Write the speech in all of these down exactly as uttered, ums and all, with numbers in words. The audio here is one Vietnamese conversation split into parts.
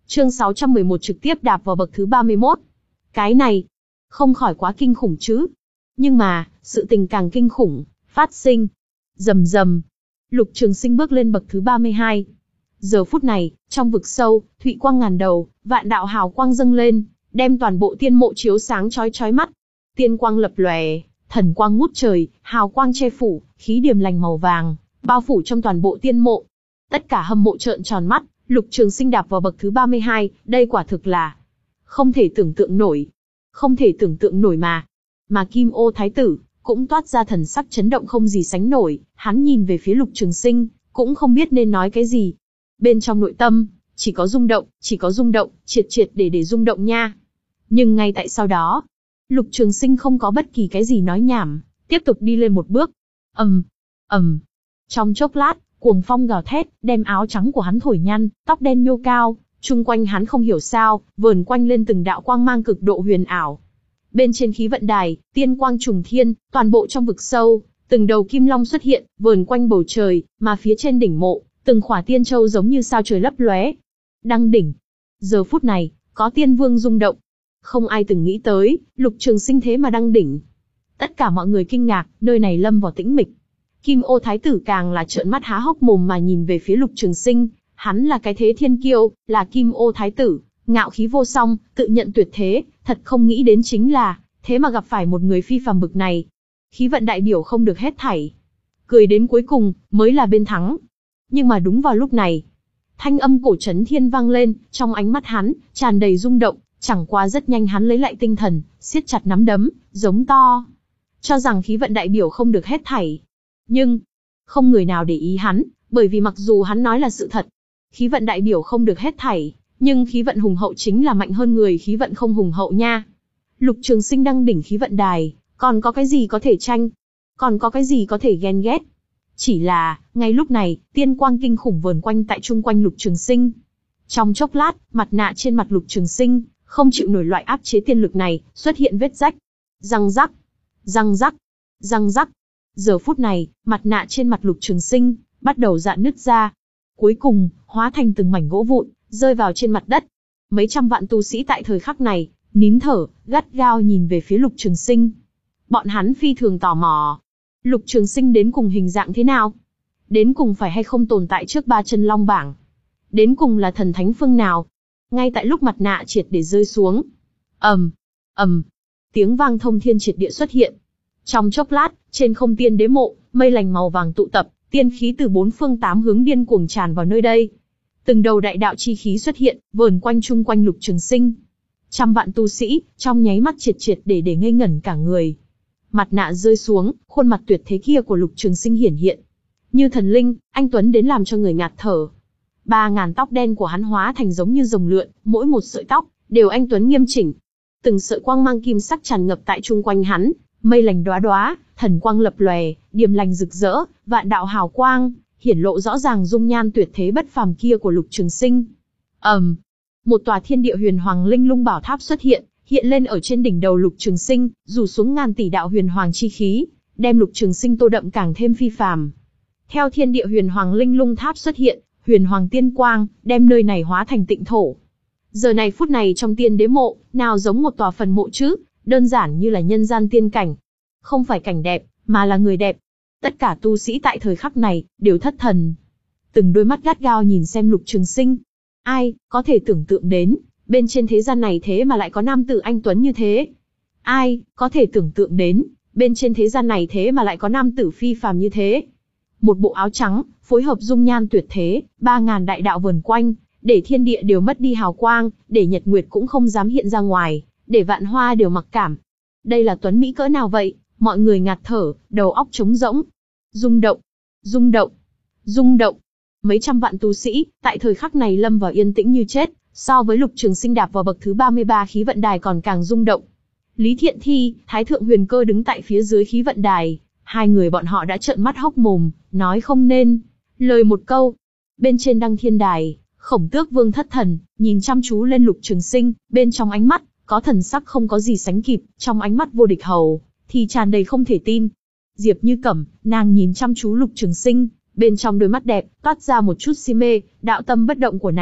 Chương sáu trăm mười một trực tiếp đạp vào bậc thứ ba mươi mốt. Cái này, không khỏi quá kinh khủng chứ. Nhưng mà, sự tình càng kinh khủng, phát sinh. Rầm rầm. Lục Trường Sinh bước lên bậc thứ ba mươi hai. Giờ phút này, trong vực sâu, thụy quang ngàn đầu, vạn đạo hào quang dâng lên, đem toàn bộ tiên mộ chiếu sáng chói chói mắt. Tiên quang lập lòe, thần quang ngút trời, hào quang che phủ, khí điềm lành màu vàng, bao phủ trong toàn bộ tiên mộ. Tất cả hâm mộ trợn tròn mắt, Lục Trường Sinh đạp vào bậc thứ ba mươi hai, đây quả thực là không thể tưởng tượng nổi. Không thể tưởng tượng nổi mà. Mà Kim Ô Thái tử cũng toát ra thần sắc chấn động không gì sánh nổi, hắn nhìn về phía Lục Trường Sinh, cũng không biết nên nói cái gì. Bên trong nội tâm, chỉ có rung động, chỉ có rung động, triệt triệt để để rung động nha. Nhưng ngay tại sau đó, Lục Trường Sinh không có bất kỳ cái gì nói nhảm, tiếp tục đi lên một bước. ầm, ầm. Trong chốc lát, cuồng phong gào thét, đem áo trắng của hắn thổi nhăn, tóc đen nhô cao, chung quanh hắn không hiểu sao, vờn quanh lên từng đạo quang mang cực độ huyền ảo. Bên trên khí vận đài, tiên quang trùng thiên, toàn bộ trong vực sâu, từng đầu kim long xuất hiện, vờn quanh bầu trời, mà phía trên đỉnh mộ, từng khỏa tiên châu giống như sao trời lấp lóe. Đăng đỉnh. Giờ phút này, có tiên vương rung động. Không ai từng nghĩ tới, Lục Trường Sinh thế mà đăng đỉnh. Tất cả mọi người kinh ngạc, nơi này lâm vào tĩnh mịch. Kim Ô Thái tử càng là trợn mắt há hốc mồm mà nhìn về phía Lục Trường Sinh, hắn là cái thế thiên kiêu, là Kim Ô Thái tử, ngạo khí vô song, tự nhận tuyệt thế, thật không nghĩ đến chính là, thế mà gặp phải một người phi phàm bực này. Khí vận đại biểu không được hết thảy, cười đến cuối cùng, mới là bên thắng. Nhưng mà đúng vào lúc này, thanh âm cổ trấn thiên vang lên, trong ánh mắt hắn, tràn đầy rung động, chẳng qua rất nhanh hắn lấy lại tinh thần, siết chặt nắm đấm, giống to. Cho rằng khí vận đại biểu không được hết thảy. Nhưng, không người nào để ý hắn, bởi vì mặc dù hắn nói là sự thật, khí vận đại biểu không được hết thảy, nhưng khí vận hùng hậu chính là mạnh hơn người khí vận không hùng hậu nha. Lục Trường Sinh đăng đỉnh khí vận đài, còn có cái gì có thể tranh? Còn có cái gì có thể ghen ghét? Chỉ là, ngay lúc này, tiên quang kinh khủng vờn quanh tại chung quanh Lục Trường Sinh. Trong chốc lát, mặt nạ trên mặt Lục Trường Sinh, không chịu nổi loại áp chế tiên lực này, xuất hiện vết rách. Răng rắc, răng rắc, răng rắc. Giờ phút này, mặt nạ trên mặt Lục Trường Sinh, bắt đầu rạn nứt ra. Cuối cùng, hóa thành từng mảnh gỗ vụn, rơi vào trên mặt đất. Mấy trăm vạn tu sĩ tại thời khắc này, nín thở, gắt gao nhìn về phía Lục Trường Sinh. Bọn hắn phi thường tò mò. Lục Trường Sinh đến cùng hình dạng thế nào? Đến cùng phải hay không tồn tại trước ba chân long bảng? Đến cùng là thần thánh phương nào? Ngay tại lúc mặt nạ triệt để rơi xuống. ầm, ầm, tiếng vang thông thiên triệt địa xuất hiện. Trong chốc lát, trên không tiên đế mộ, mây lành màu vàng tụ tập, tiên khí từ bốn phương tám hướng điên cuồng tràn vào nơi đây. Từng đầu đại đạo chi khí xuất hiện, vờn quanh chung quanh Lục Trường Sinh. Trăm vạn tu sĩ, trong nháy mắt triệt triệt để để ngây ngẩn cả người. Mặt nạ rơi xuống, khuôn mặt tuyệt thế kia của Lục Trường Sinh hiển hiện. Như thần linh, anh tuấn đến làm cho người ngạt thở. Ba ngàn tóc đen của hắn hóa thành giống như rồng lượn, mỗi một sợi tóc đều anh tuấn nghiêm chỉnh. Từng sợi quang mang kim sắc tràn ngập tại chung quanh hắn, mây lành đóa đóa, thần quang lập lòe, điềm lành rực rỡ, vạn đạo hào quang, hiển lộ rõ ràng dung nhan tuyệt thế bất phàm kia của Lục Trường Sinh. ầm, um, một tòa thiên địa huyền hoàng linh lung bảo tháp xuất hiện, hiện lên ở trên đỉnh đầu Lục Trường Sinh, rủ xuống ngàn tỷ đạo huyền hoàng chi khí, đem Lục Trường Sinh tô đậm càng thêm phi phàm. Theo thiên địa huyền hoàng linh lung tháp xuất hiện, huyền hoàng tiên quang, đem nơi này hóa thành tịnh thổ. Giờ này phút này trong tiên đế mộ, nào giống một tòa phần mộ chứ, đơn giản như là nhân gian tiên cảnh. Không phải cảnh đẹp, mà là người đẹp. Tất cả tu sĩ tại thời khắc này, đều thất thần. Từng đôi mắt gắt gao nhìn xem Lục Trường Sinh. Ai, có thể tưởng tượng đến, bên trên thế gian này thế mà lại có nam tử anh tuấn như thế. Ai, có thể tưởng tượng đến, bên trên thế gian này thế mà lại có nam tử phi phàm như thế. Một bộ áo trắng, phối hợp dung nhan tuyệt thế, ba ngàn đại đạo vờn quanh, để thiên địa đều mất đi hào quang, để nhật nguyệt cũng không dám hiện ra ngoài, để vạn hoa đều mặc cảm. Đây là tuấn mỹ cỡ nào vậy? Mọi người ngạt thở, đầu óc trống rỗng. Rung động, rung động, rung động. Mấy trăm vạn tu sĩ, tại thời khắc này lâm vào yên tĩnh như chết, so với Lục Trường Sinh đạp vào bậc thứ ba mươi ba khí vận đài còn càng rung động. Lý Thiện Thi, Thái Thượng Huyền Cơ đứng tại phía dưới khí vận đài, hai người bọn họ đã trợn mắt hốc mồm, nói không nên lời một câu. Bên trên đăng thiên đài, Khổng Tước Vương thất thần, nhìn chăm chú lên Lục Trường Sinh, bên trong ánh mắt có thần sắc không có gì sánh kịp, trong ánh mắt vô địch hầu thì tràn đầy không thể tin. Diệp Như Cẩm, nàng nhìn chăm chú Lục Trường Sinh, bên trong đôi mắt đẹp toát ra một chút si mê, đạo tâm bất động của nàng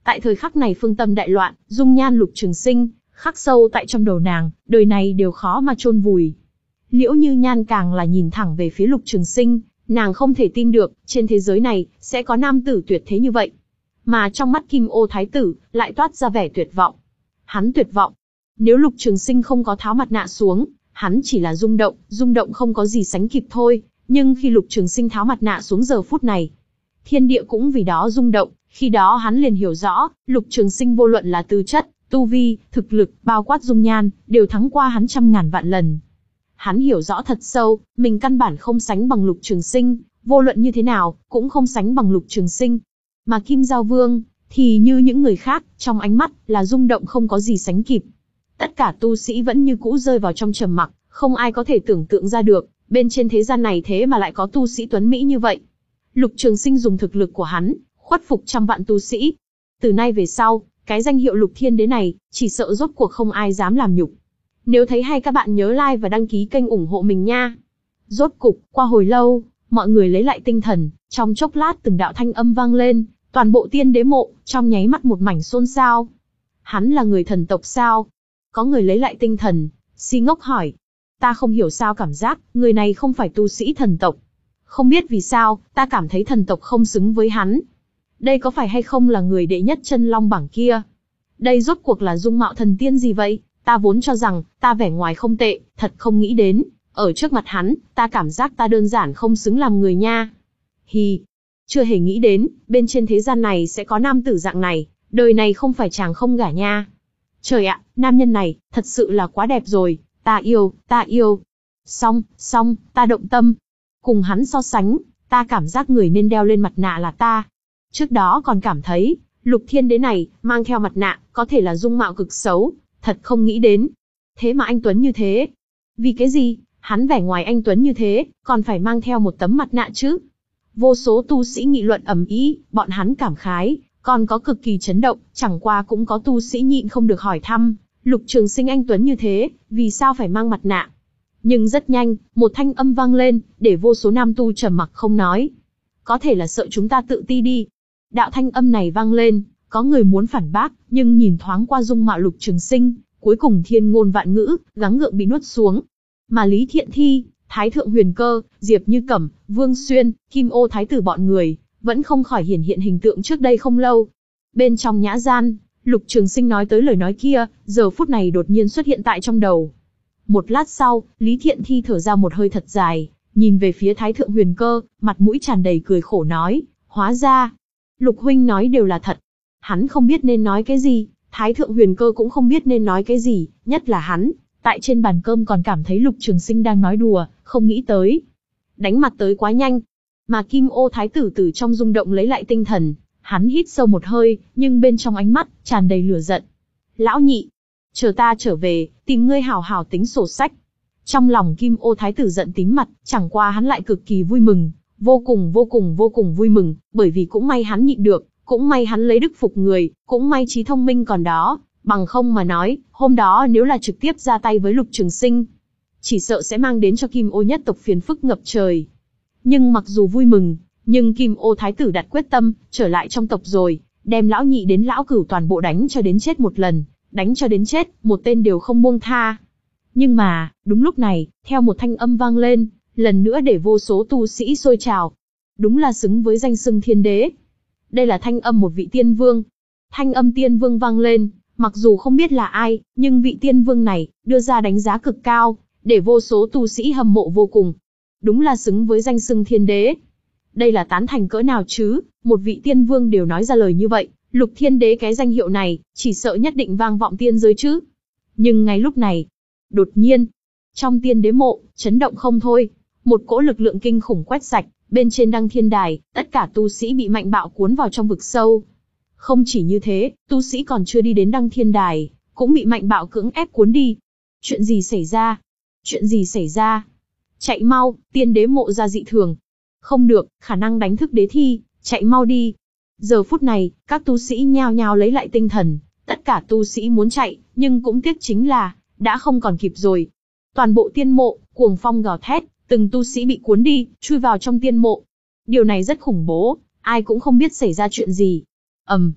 Tại thời khắc này phương tâm đại loạn, dung nhan Lục Trường Sinh, khắc sâu tại trong đầu nàng, đời này đều khó mà chôn vùi. Liễu Như Nhan càng là nhìn thẳng về phía Lục Trường Sinh, nàng không thể tin được, trên thế giới này, sẽ có nam tử tuyệt thế như vậy. Mà trong mắt Kim Ô Thái tử, lại toát ra vẻ tuyệt vọng. Hắn tuyệt vọng. Nếu Lục Trường Sinh không có tháo mặt nạ xuống, hắn chỉ là rung động, rung động không có gì sánh kịp thôi. Nhưng khi Lục Trường Sinh tháo mặt nạ xuống giờ phút này, thiên địa cũng vì đó rung động. Khi đó hắn liền hiểu rõ, Lục Trường Sinh vô luận là tư chất, tu vi, thực lực, bao quát dung nhan, đều thắng qua hắn trăm ngàn vạn lần. Hắn hiểu rõ thật sâu, mình căn bản không sánh bằng Lục Trường Sinh, vô luận như thế nào, cũng không sánh bằng Lục Trường Sinh. Mà Kim Giao Vương, thì như những người khác, trong ánh mắt, là rung động không có gì sánh kịp. Tất cả tu sĩ vẫn như cũ rơi vào trong trầm mặc, không ai có thể tưởng tượng ra được, bên trên thế gian này thế mà lại có tu sĩ tuấn mỹ như vậy. Lục Trường Sinh dùng thực lực của hắn, khuất phục trăm vạn tu sĩ. Từ nay về sau, cái danh hiệu Lục Thiên Đế này, chỉ sợ rốt cuộc không ai dám làm nhục. Nếu thấy hay các bạn nhớ like và đăng ký kênh ủng hộ mình nha. Rốt cục, qua hồi lâu, mọi người lấy lại tinh thần, trong chốc lát từng đạo thanh âm vang lên, toàn bộ Tiên Đế mộ, trong nháy mắt một mảnh xôn xao. Hắn là người thần tộc sao? Có người lấy lại tinh thần, si ngốc hỏi. Ta không hiểu sao cảm giác, người này không phải tu sĩ thần tộc. Không biết vì sao, ta cảm thấy thần tộc không xứng với hắn. Đây có phải hay không là người đệ nhất chân long bảng kia? Đây rốt cuộc là dung mạo thần tiên gì vậy? Ta vốn cho rằng, ta vẻ ngoài không tệ, thật không nghĩ đến. Ở trước mặt hắn, ta cảm giác ta đơn giản không xứng làm người nha. Hì, chưa hề nghĩ đến, bên trên thế gian này sẽ có nam tử dạng này, đời này không phải chàng không gả nha. Trời ạ, nam nhân này, thật sự là quá đẹp rồi, ta yêu, ta yêu. Xong, xong, ta động tâm. Cùng hắn so sánh, ta cảm giác người nên đeo lên mặt nạ là ta. Trước đó còn cảm thấy, Lục Thiên Đế này, mang theo mặt nạ, có thể là dung mạo cực xấu, thật không nghĩ đến. Thế mà anh Tuấn như thế. Vì cái gì, hắn vẻ ngoài anh Tuấn như thế, còn phải mang theo một tấm mặt nạ chứ? Vô số tu sĩ nghị luận ầm ĩ, bọn hắn cảm khái, còn có cực kỳ chấn động, chẳng qua cũng có tu sĩ nhịn không được hỏi thăm, Lục Trường Sinh anh Tuấn như thế, vì sao phải mang mặt nạ? Nhưng rất nhanh, một thanh âm vang lên, để vô số nam tu trầm mặc không nói. Có thể là sợ chúng ta tự ti đi. Đạo thanh âm này vang lên, có người muốn phản bác, nhưng nhìn thoáng qua dung mạo Lục Trường Sinh, cuối cùng thiên ngôn vạn ngữ, gắng gượng bị nuốt xuống. Mà Lý Thiện Thi, Thái Thượng Huyền Cơ, Diệp Như Cẩm, Vương Xuyên, Kim Ô Thái tử bọn người, vẫn không khỏi hiển hiện hình tượng trước đây không lâu. Bên trong nhã gian, Lục Trường Sinh nói tới lời nói kia, giờ phút này đột nhiên xuất hiện tại trong đầu. Một lát sau, Lý Thiện Thi thở ra một hơi thật dài, nhìn về phía Thái Thượng Huyền Cơ, mặt mũi tràn đầy cười khổ nói, hóa ra, Lục huynh nói đều là thật. Hắn không biết nên nói cái gì, Thái Thượng Huyền Cơ cũng không biết nên nói cái gì, nhất là hắn, tại trên bàn cơm còn cảm thấy Lục Trường Sinh đang nói đùa, không nghĩ tới. Đánh mặt tới quá nhanh. Mà Kim Ô Thái tử từ trong rung động lấy lại tinh thần, hắn hít sâu một hơi, nhưng bên trong ánh mắt, tràn đầy lửa giận. Lão nhị, chờ ta trở về, tìm ngươi hảo hảo tính sổ sách. Trong lòng Kim Ô Thái tử giận tím mặt, chẳng qua hắn lại cực kỳ vui mừng, vô cùng vô cùng vô cùng vui mừng, bởi vì cũng may hắn nhịn được, cũng may hắn lấy đức phục người, cũng may trí thông minh còn đó, bằng không mà nói, hôm đó nếu là trực tiếp ra tay với Lục Trường Sinh, chỉ sợ sẽ mang đến cho Kim Ô nhất tộc phiền phức ngập trời. Nhưng mặc dù vui mừng, nhưng Kim Ô Thái tử đặt quyết tâm, trở lại trong tộc rồi, đem lão nhị đến lão cửu toàn bộ đánh cho đến chết một lần, đánh cho đến chết, một tên đều không buông tha. Nhưng mà, đúng lúc này, theo một thanh âm vang lên, lần nữa để vô số tu sĩ sôi trào. Đúng là xứng với danh xưng Thiên Đế. Đây là thanh âm một vị tiên vương. Thanh âm tiên vương vang lên, mặc dù không biết là ai, nhưng vị tiên vương này, đưa ra đánh giá cực cao, để vô số tu sĩ hâm mộ vô cùng. Đúng là xứng với danh xưng Thiên Đế. Đây là tán thành cỡ nào chứ, một vị tiên vương đều nói ra lời như vậy, Lục Thiên Đế cái danh hiệu này, chỉ sợ nhất định vang vọng tiên giới chứ. Nhưng ngay lúc này, đột nhiên, trong Tiên Đế mộ, chấn động không thôi, một cỗ lực lượng kinh khủng quét sạch, bên trên Đăng Thiên Đài, tất cả tu sĩ bị mạnh bạo cuốn vào trong vực sâu. Không chỉ như thế, tu sĩ còn chưa đi đến Đăng Thiên Đài, cũng bị mạnh bạo cưỡng ép cuốn đi. Chuyện gì xảy ra? Chuyện gì xảy ra? Chạy mau, Tiên Đế mộ ra dị thường. Không được, khả năng đánh thức đế thi, chạy mau đi. Giờ phút này, các tu sĩ nhao nhao lấy lại tinh thần, tất cả tu sĩ muốn chạy, nhưng cũng tiếc chính là, đã không còn kịp rồi. Toàn bộ tiên mộ, cuồng phong gào thét, từng tu sĩ bị cuốn đi, chui vào trong tiên mộ. Điều này rất khủng bố, ai cũng không biết xảy ra chuyện gì. Ầm, um,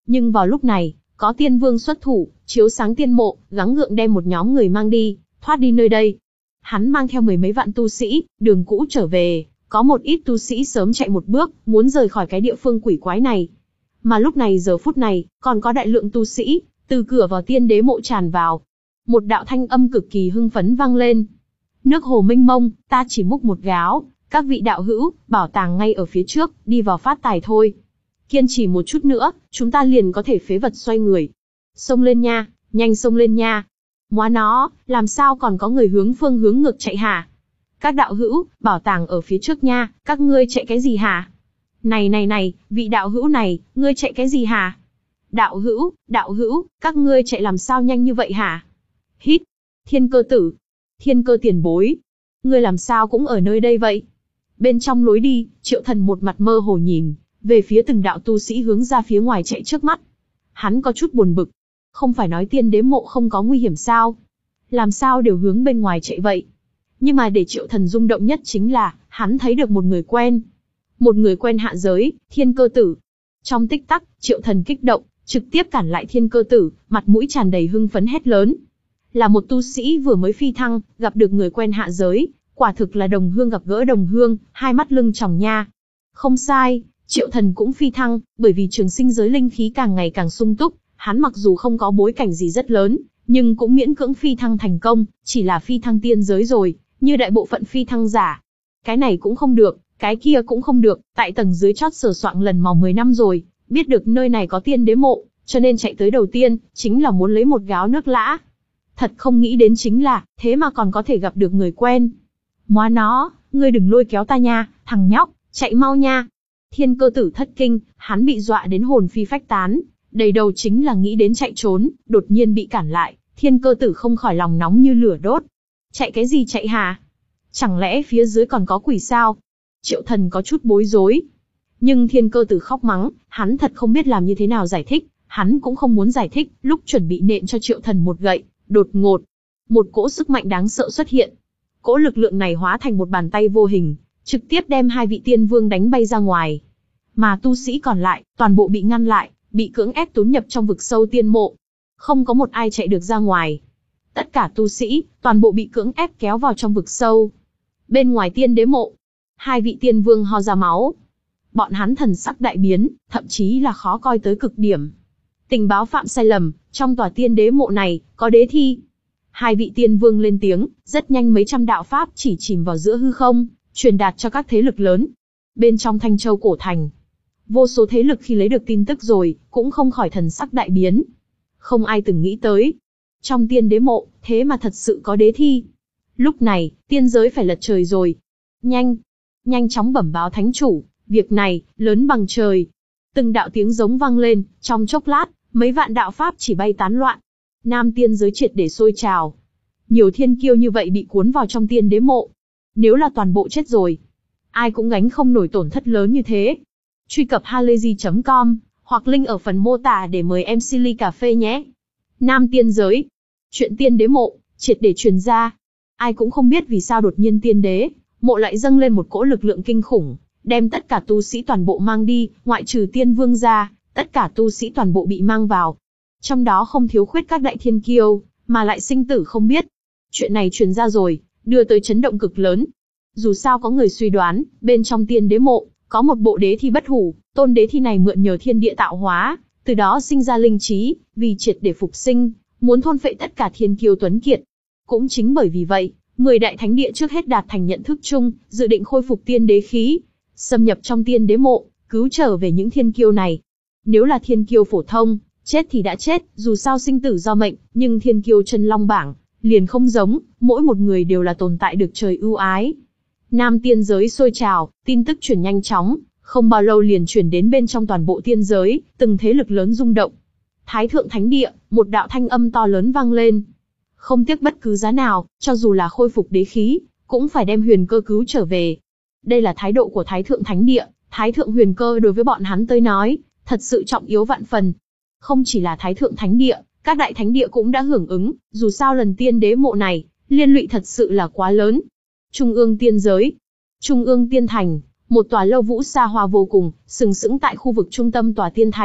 Nhưng vào lúc này, có tiên vương xuất thủ, chiếu sáng tiên mộ, gắng gượng đem một nhóm người mang đi, thoát đi nơi đây. Hắn mang theo mười mấy vạn tu sĩ, đường cũ trở về, có một ít tu sĩ sớm chạy một bước, muốn rời khỏi cái địa phương quỷ quái này. Mà lúc này giờ phút này, còn có đại lượng tu sĩ, từ cửa vào tiên đế mộ tràn vào. Một đạo thanh âm cực kỳ hưng phấn vang lên. Nước hồ mênh mông, ta chỉ múc một gáo, các vị đạo hữu, bảo tàng ngay ở phía trước, đi vào phát tài thôi. Kiên trì một chút nữa, chúng ta liền có thể phế vật xoay người. Xông lên nha, nhanh xông lên nha. Móa nó, làm sao còn có người hướng phương hướng ngược chạy hả? Các đạo hữu, bảo tàng ở phía trước nha, các ngươi chạy cái gì hả? Này này này, vị đạo hữu này, ngươi chạy cái gì hả? Đạo hữu, đạo hữu, các ngươi chạy làm sao nhanh như vậy hả? Hít, Thiên Cơ tử, Thiên Cơ tiền bối, ngươi làm sao cũng ở nơi đây vậy? Bên trong lối đi, Triệu Thần một mặt mơ hồ nhìn về phía từng đạo tu sĩ hướng ra phía ngoài chạy trước mắt. Hắn có chút buồn bực, không phải nói tiên đế mộ không có nguy hiểm sao? Làm sao đều hướng bên ngoài chạy vậy? Nhưng mà để Triệu Thần rung động nhất chính là, hắn thấy được một người quen. Một người quen hạ giới, Thiên Cơ tử. Trong tích tắc, Triệu Thần kích động, trực tiếp cản lại Thiên Cơ tử, mặt mũi tràn đầy hưng phấn hét lớn. Là một tu sĩ vừa mới phi thăng, gặp được người quen hạ giới, quả thực là đồng hương gặp gỡ đồng hương, hai mắt lưng tròng nha. Không sai, Triệu Thần cũng phi thăng, bởi vì trường sinh giới linh khí càng ngày càng sung túc, hắn mặc dù không có bối cảnh gì rất lớn, nhưng cũng miễn cưỡng phi thăng thành công, chỉ là phi thăng tiên giới rồi, như đại bộ phận phi thăng giả. Cái này cũng không được, cái kia cũng không được, tại tầng dưới chót sờ soạng lần mò mười năm rồi, biết được nơi này có tiên đế mộ, cho nên chạy tới đầu tiên, chính là muốn lấy một gáo nước lã. Thật không nghĩ đến chính là, thế mà còn có thể gặp được người quen. Móa nó, ngươi đừng lôi kéo ta nha, thằng nhóc, chạy mau nha. Thiên Cơ tử thất kinh, hắn bị dọa đến hồn phi phách tán, đầy đầu chính là nghĩ đến chạy trốn, đột nhiên bị cản lại, Thiên Cơ tử không khỏi lòng nóng như lửa đốt. Chạy cái gì chạy hả? Chẳng lẽ phía dưới còn có quỷ sao? Triệu Thần có chút bối rối. Nhưng Thiên Cơ tử khóc mắng, hắn thật không biết làm như thế nào giải thích, hắn cũng không muốn giải thích, lúc chuẩn bị nện cho Triệu Thần một gậy, đột ngột, một cỗ sức mạnh đáng sợ xuất hiện. Cỗ lực lượng này hóa thành một bàn tay vô hình, trực tiếp đem hai vị tiên vương đánh bay ra ngoài. Mà tu sĩ còn lại, toàn bộ bị ngăn lại, bị cưỡng ép tốn nhập trong vực sâu tiên mộ. Không có một ai chạy được ra ngoài. Tất cả tu sĩ, toàn bộ bị cưỡng ép kéo vào trong vực sâu. Bên ngoài tiên đế mộ, hai vị tiên vương ho ra máu. Bọn hắn thần sắc đại biến, thậm chí là khó coi tới cực điểm. Tình báo phạm sai lầm, trong tòa tiên đế mộ này, có đế thi. Hai vị tiên vương lên tiếng, rất nhanh mấy trăm đạo pháp chỉ chìm vào giữa hư không, truyền đạt cho các thế lực lớn. Bên trong Thanh Châu cổ thành, vô số thế lực khi lấy được tin tức rồi, cũng không khỏi thần sắc đại biến. Không ai từng nghĩ tới. Trong tiên đế mộ, thế mà thật sự có đế thi. Lúc này, tiên giới phải lật trời rồi. Nhanh, nhanh chóng bẩm báo thánh chủ, việc này, lớn bằng trời. Từng đạo tiếng giống vang lên, trong chốc lát, mấy vạn đạo pháp chỉ bay tán loạn. Nam tiên giới triệt để sôi trào. Nhiều thiên kiêu như vậy bị cuốn vào trong tiên đế mộ. Nếu là toàn bộ chết rồi, ai cũng gánh không nổi tổn thất lớn như thế. Truy cập halayzi chấm com, hoặc link ở phần mô tả để mời em xê ly cà phê nhé. Nam tiên giới. Chuyện tiên đế mộ, triệt để truyền ra. Ai cũng không biết vì sao đột nhiên tiên đế mộ lại dâng lên một cỗ lực lượng kinh khủng, đem tất cả tu sĩ toàn bộ mang đi, ngoại trừ tiên vương ra, tất cả tu sĩ toàn bộ bị mang vào. Trong đó không thiếu khuyết các đại thiên kiêu, mà lại sinh tử không biết. Chuyện này truyền ra rồi, đưa tới chấn động cực lớn. Dù sao có người suy đoán, bên trong tiên đế mộ, có một bộ đế thi bất hủ, tôn đế thi này mượn nhờ thiên địa tạo hóa, từ đó sinh ra linh trí, vì triệt để phục sinh, muốn thôn phệ tất cả thiên kiêu tuấn kiệt. Cũng chính bởi vì vậy, mười đại thánh địa trước hết đạt thành nhận thức chung, dự định khôi phục tiên đế khí, xâm nhập trong tiên đế mộ, cứu trở về những thiên kiêu này. Nếu là thiên kiêu phổ thông, chết thì đã chết, dù sao sinh tử do mệnh, nhưng thiên kiêu chân long bảng, liền không giống, mỗi một người đều là tồn tại được trời ưu ái. Nam tiên giới sôi trào, tin tức truyền nhanh chóng, không bao lâu liền truyền đến bên trong toàn bộ tiên giới, từng thế lực lớn rung động. Thái thượng thánh địa, một đạo thanh âm to lớn vang lên. Không tiếc bất cứ giá nào, cho dù là khôi phục đế khí, cũng phải đem huyền cơ cứu trở về. Đây là thái độ của Thái thượng thánh địa, Thái thượng huyền cơ đối với bọn hắn tới nói, thật sự trọng yếu vạn phần. Không chỉ là Thái thượng thánh địa, các đại thánh địa cũng đã hưởng ứng, dù sao lần tiên đế mộ này, liên lụy thật sự là quá lớn. Trung ương tiên giới, Trung ương tiên thành, một tòa lâu vũ xa hoa vô cùng, sừng sững tại khu vực trung tâm tòa tiên thành,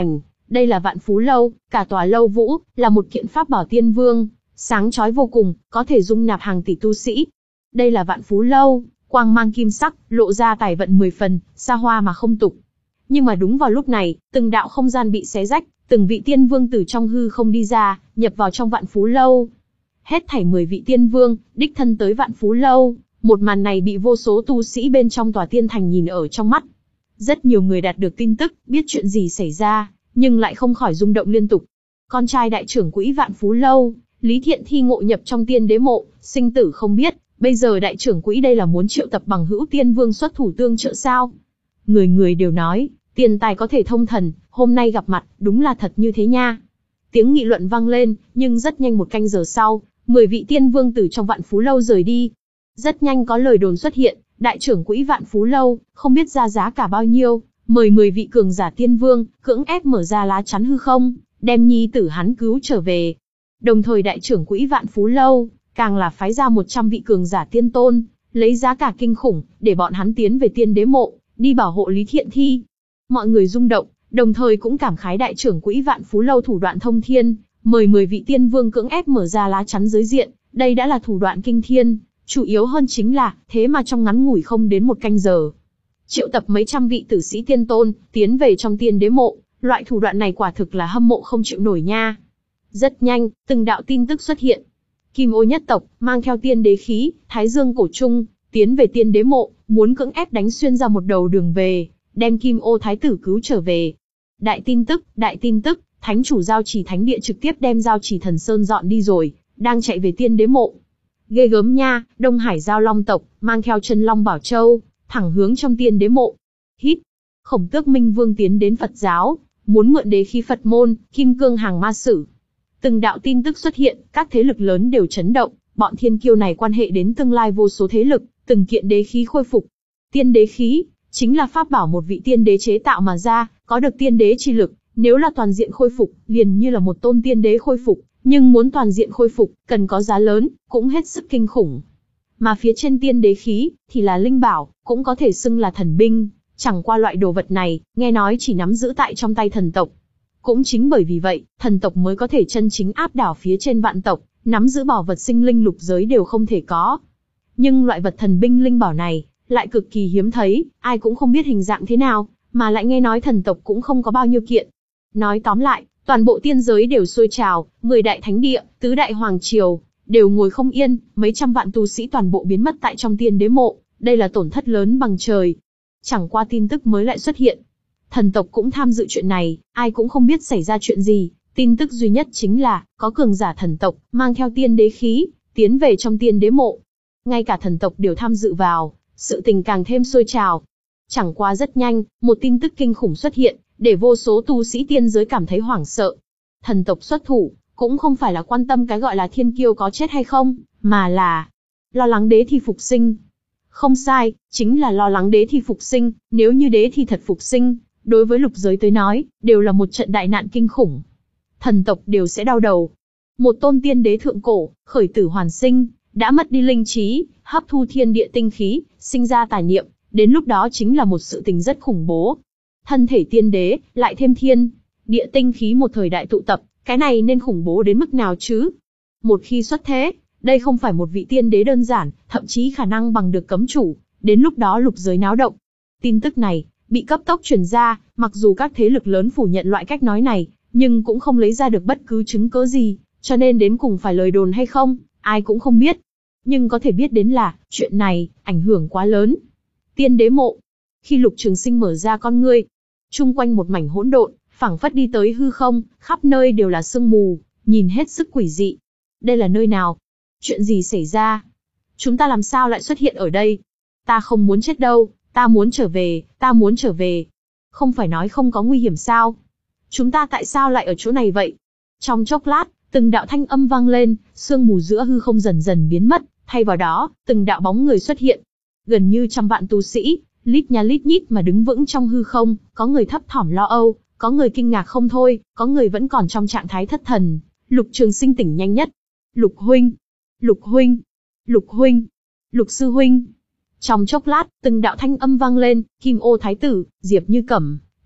Đây là Vạn Phú Lâu, cả tòa lâu vũ, là một kiện pháp bảo tiên vương, sáng chói vô cùng, có thể dung nạp hàng tỷ tu sĩ. Đây là Vạn Phú Lâu, quang mang kim sắc, lộ ra tài vận mười phần, xa hoa mà không tục. Nhưng mà đúng vào lúc này, từng đạo không gian bị xé rách, từng vị tiên vương từ trong hư không đi ra, nhập vào trong Vạn Phú Lâu. Hết thảy mười vị tiên vương, đích thân tới Vạn Phú Lâu, một màn này bị vô số tu sĩ bên trong tòa tiên thành nhìn ở trong mắt. Rất nhiều người đạt được tin tức, biết chuyện gì xảy ra, nhưng lại không khỏi rung động liên tục. Con trai đại trưởng quỹ Vạn Phú Lâu, Lý Thiện Thi ngộ nhập trong tiên đế mộ, sinh tử không biết, bây giờ đại trưởng quỹ đây là muốn triệu tập bằng hữu tiên vương xuất thủ tương trợ sao? Người người đều nói, tiền tài có thể thông thần, hôm nay gặp mặt, đúng là thật như thế nha. Tiếng nghị luận vang lên, nhưng rất nhanh một canh giờ sau, mười vị tiên vương từ trong Vạn Phú Lâu rời đi. Rất nhanh có lời đồn xuất hiện, đại trưởng quỹ Vạn Phú Lâu, không biết ra giá cả bao nhiêu, mời mười vị cường giả tiên vương, cưỡng ép mở ra lá chắn hư không, đem nhi tử hắn cứu trở về. Đồng thời đại trưởng quỹ Vạn Phú Lâu, càng là phái ra một trăm vị cường giả tiên tôn, lấy giá cả kinh khủng, để bọn hắn tiến về tiên đế mộ, đi bảo hộ Lý Thiện Thi. Mọi người rung động, đồng thời cũng cảm khái đại trưởng quỹ Vạn Phú Lâu thủ đoạn thông thiên, mời mười vị tiên vương cưỡng ép mở ra lá chắn giới diện, đây đã là thủ đoạn kinh thiên, chủ yếu hơn chính là, thế mà trong ngắn ngủi không đến một canh giờ. Triệu tập mấy trăm vị tử sĩ tiên tôn, tiến về trong tiên đế mộ, loại thủ đoạn này quả thực là hâm mộ không chịu nổi nha. Rất nhanh, từng đạo tin tức xuất hiện. Kim Ô nhất tộc, mang theo tiên đế khí, Thái Dương cổ trung, tiến về tiên đế mộ, muốn cưỡng ép đánh xuyên ra một đầu đường về, đem Kim Ô thái tử cứu trở về. Đại tin tức, đại tin tức, thánh chủ giao trì thánh địa trực tiếp đem giao trì thần sơn dọn đi rồi, đang chạy về tiên đế mộ. Ghê gớm nha, Đông Hải giao long tộc, mang theo chân long bảo châu, thẳng hướng trong tiên đế mộ. Hít, Khổng Tước Minh Vương tiến đến Phật giáo, muốn mượn đế khí Phật môn, kim cương hàng ma sử. Từng đạo tin tức xuất hiện, các thế lực lớn đều chấn động, bọn thiên kiêu này quan hệ đến tương lai vô số thế lực, từng kiện đế khí khôi phục. Tiên đế khí, chính là pháp bảo một vị tiên đế chế tạo mà ra, có được tiên đế chi lực, nếu là toàn diện khôi phục, liền như là một tôn tiên đế khôi phục, nhưng muốn toàn diện khôi phục, cần có giá lớn, cũng hết sức kinh khủng. Mà phía trên tiên đế khí, thì là linh bảo, cũng có thể xưng là thần binh, chẳng qua loại đồ vật này, nghe nói chỉ nắm giữ tại trong tay thần tộc. Cũng chính bởi vì vậy, thần tộc mới có thể chân chính áp đảo phía trên vạn tộc, nắm giữ bảo vật sinh linh lục giới đều không thể có. Nhưng loại vật thần binh linh bảo này, lại cực kỳ hiếm thấy, ai cũng không biết hình dạng thế nào, mà lại nghe nói thần tộc cũng không có bao nhiêu kiện. Nói tóm lại, toàn bộ tiên giới đều sôi trào, mười đại thánh địa, tứ đại hoàng triều, đều ngồi không yên, mấy trăm vạn tu sĩ toàn bộ biến mất tại trong tiên đế mộ, đây là tổn thất lớn bằng trời. Chẳng qua tin tức mới lại xuất hiện. Thần tộc cũng tham dự chuyện này, ai cũng không biết xảy ra chuyện gì, tin tức duy nhất chính là, có cường giả thần tộc, mang theo tiên đế khí, tiến về trong tiên đế mộ. Ngay cả thần tộc đều tham dự vào, sự tình càng thêm sôi trào. Chẳng qua rất nhanh, một tin tức kinh khủng xuất hiện, để vô số tu sĩ tiên giới cảm thấy hoảng sợ. Thần tộc xuất thủ, cũng không phải là quan tâm cái gọi là thiên kiêu có chết hay không, mà là lo lắng đế thi phục sinh. Không sai, chính là lo lắng đế thi phục sinh, nếu như đế thi thật phục sinh, đối với lục giới tới nói, đều là một trận đại nạn kinh khủng. Thần tộc đều sẽ đau đầu. Một tôn tiên đế thượng cổ, khởi tử hoàn sinh, đã mất đi linh trí, hấp thu thiên địa tinh khí, sinh ra tà niệm, đến lúc đó chính là một sự tình rất khủng bố. Thân thể tiên đế, lại thêm thiên địa tinh khí một thời đại tụ tập, cái này nên khủng bố đến mức nào chứ? Một khi xuất thế, đây không phải một vị tiên đế đơn giản, thậm chí khả năng bằng được cấm chủ, đến lúc đó lục giới náo động. Tin tức này bị cấp tốc truyền ra, mặc dù các thế lực lớn phủ nhận loại cách nói này, nhưng cũng không lấy ra được bất cứ chứng cớ gì, cho nên đến cùng phải lời đồn hay không, ai cũng không biết. Nhưng có thể biết đến là, chuyện này, ảnh hưởng quá lớn. Tiên đế mộ. Khi Lục Trường Sinh mở ra con ngươi, chung quanh một mảnh hỗn độn, phảng phất đi tới hư không, khắp nơi đều là sương mù, nhìn hết sức quỷ dị. Đây là nơi nào? Chuyện gì xảy ra? Chúng ta làm sao lại xuất hiện ở đây? Ta không muốn chết đâu, ta muốn trở về, ta muốn trở về. Không phải nói không có nguy hiểm sao? Chúng ta tại sao lại ở chỗ này vậy? Trong chốc lát, từng đạo thanh âm vang lên, sương mù giữa hư không dần dần biến mất, thay vào đó, từng đạo bóng người xuất hiện. Gần như trăm vạn tu sĩ, lít nha lít nhít mà đứng vững trong hư không, có người thấp thỏm lo âu, có người kinh ngạc không thôi, có người vẫn còn trong trạng thái thất thần. Lục Trường Sinh tỉnh nhanh nhất. Lục huynh, Lục huynh, Lục huynh, Lục sư huynh. Trong chốc lát, từng đạo thanh âm vang lên, Kim Ô thái tử, Diệp Như Cẩm,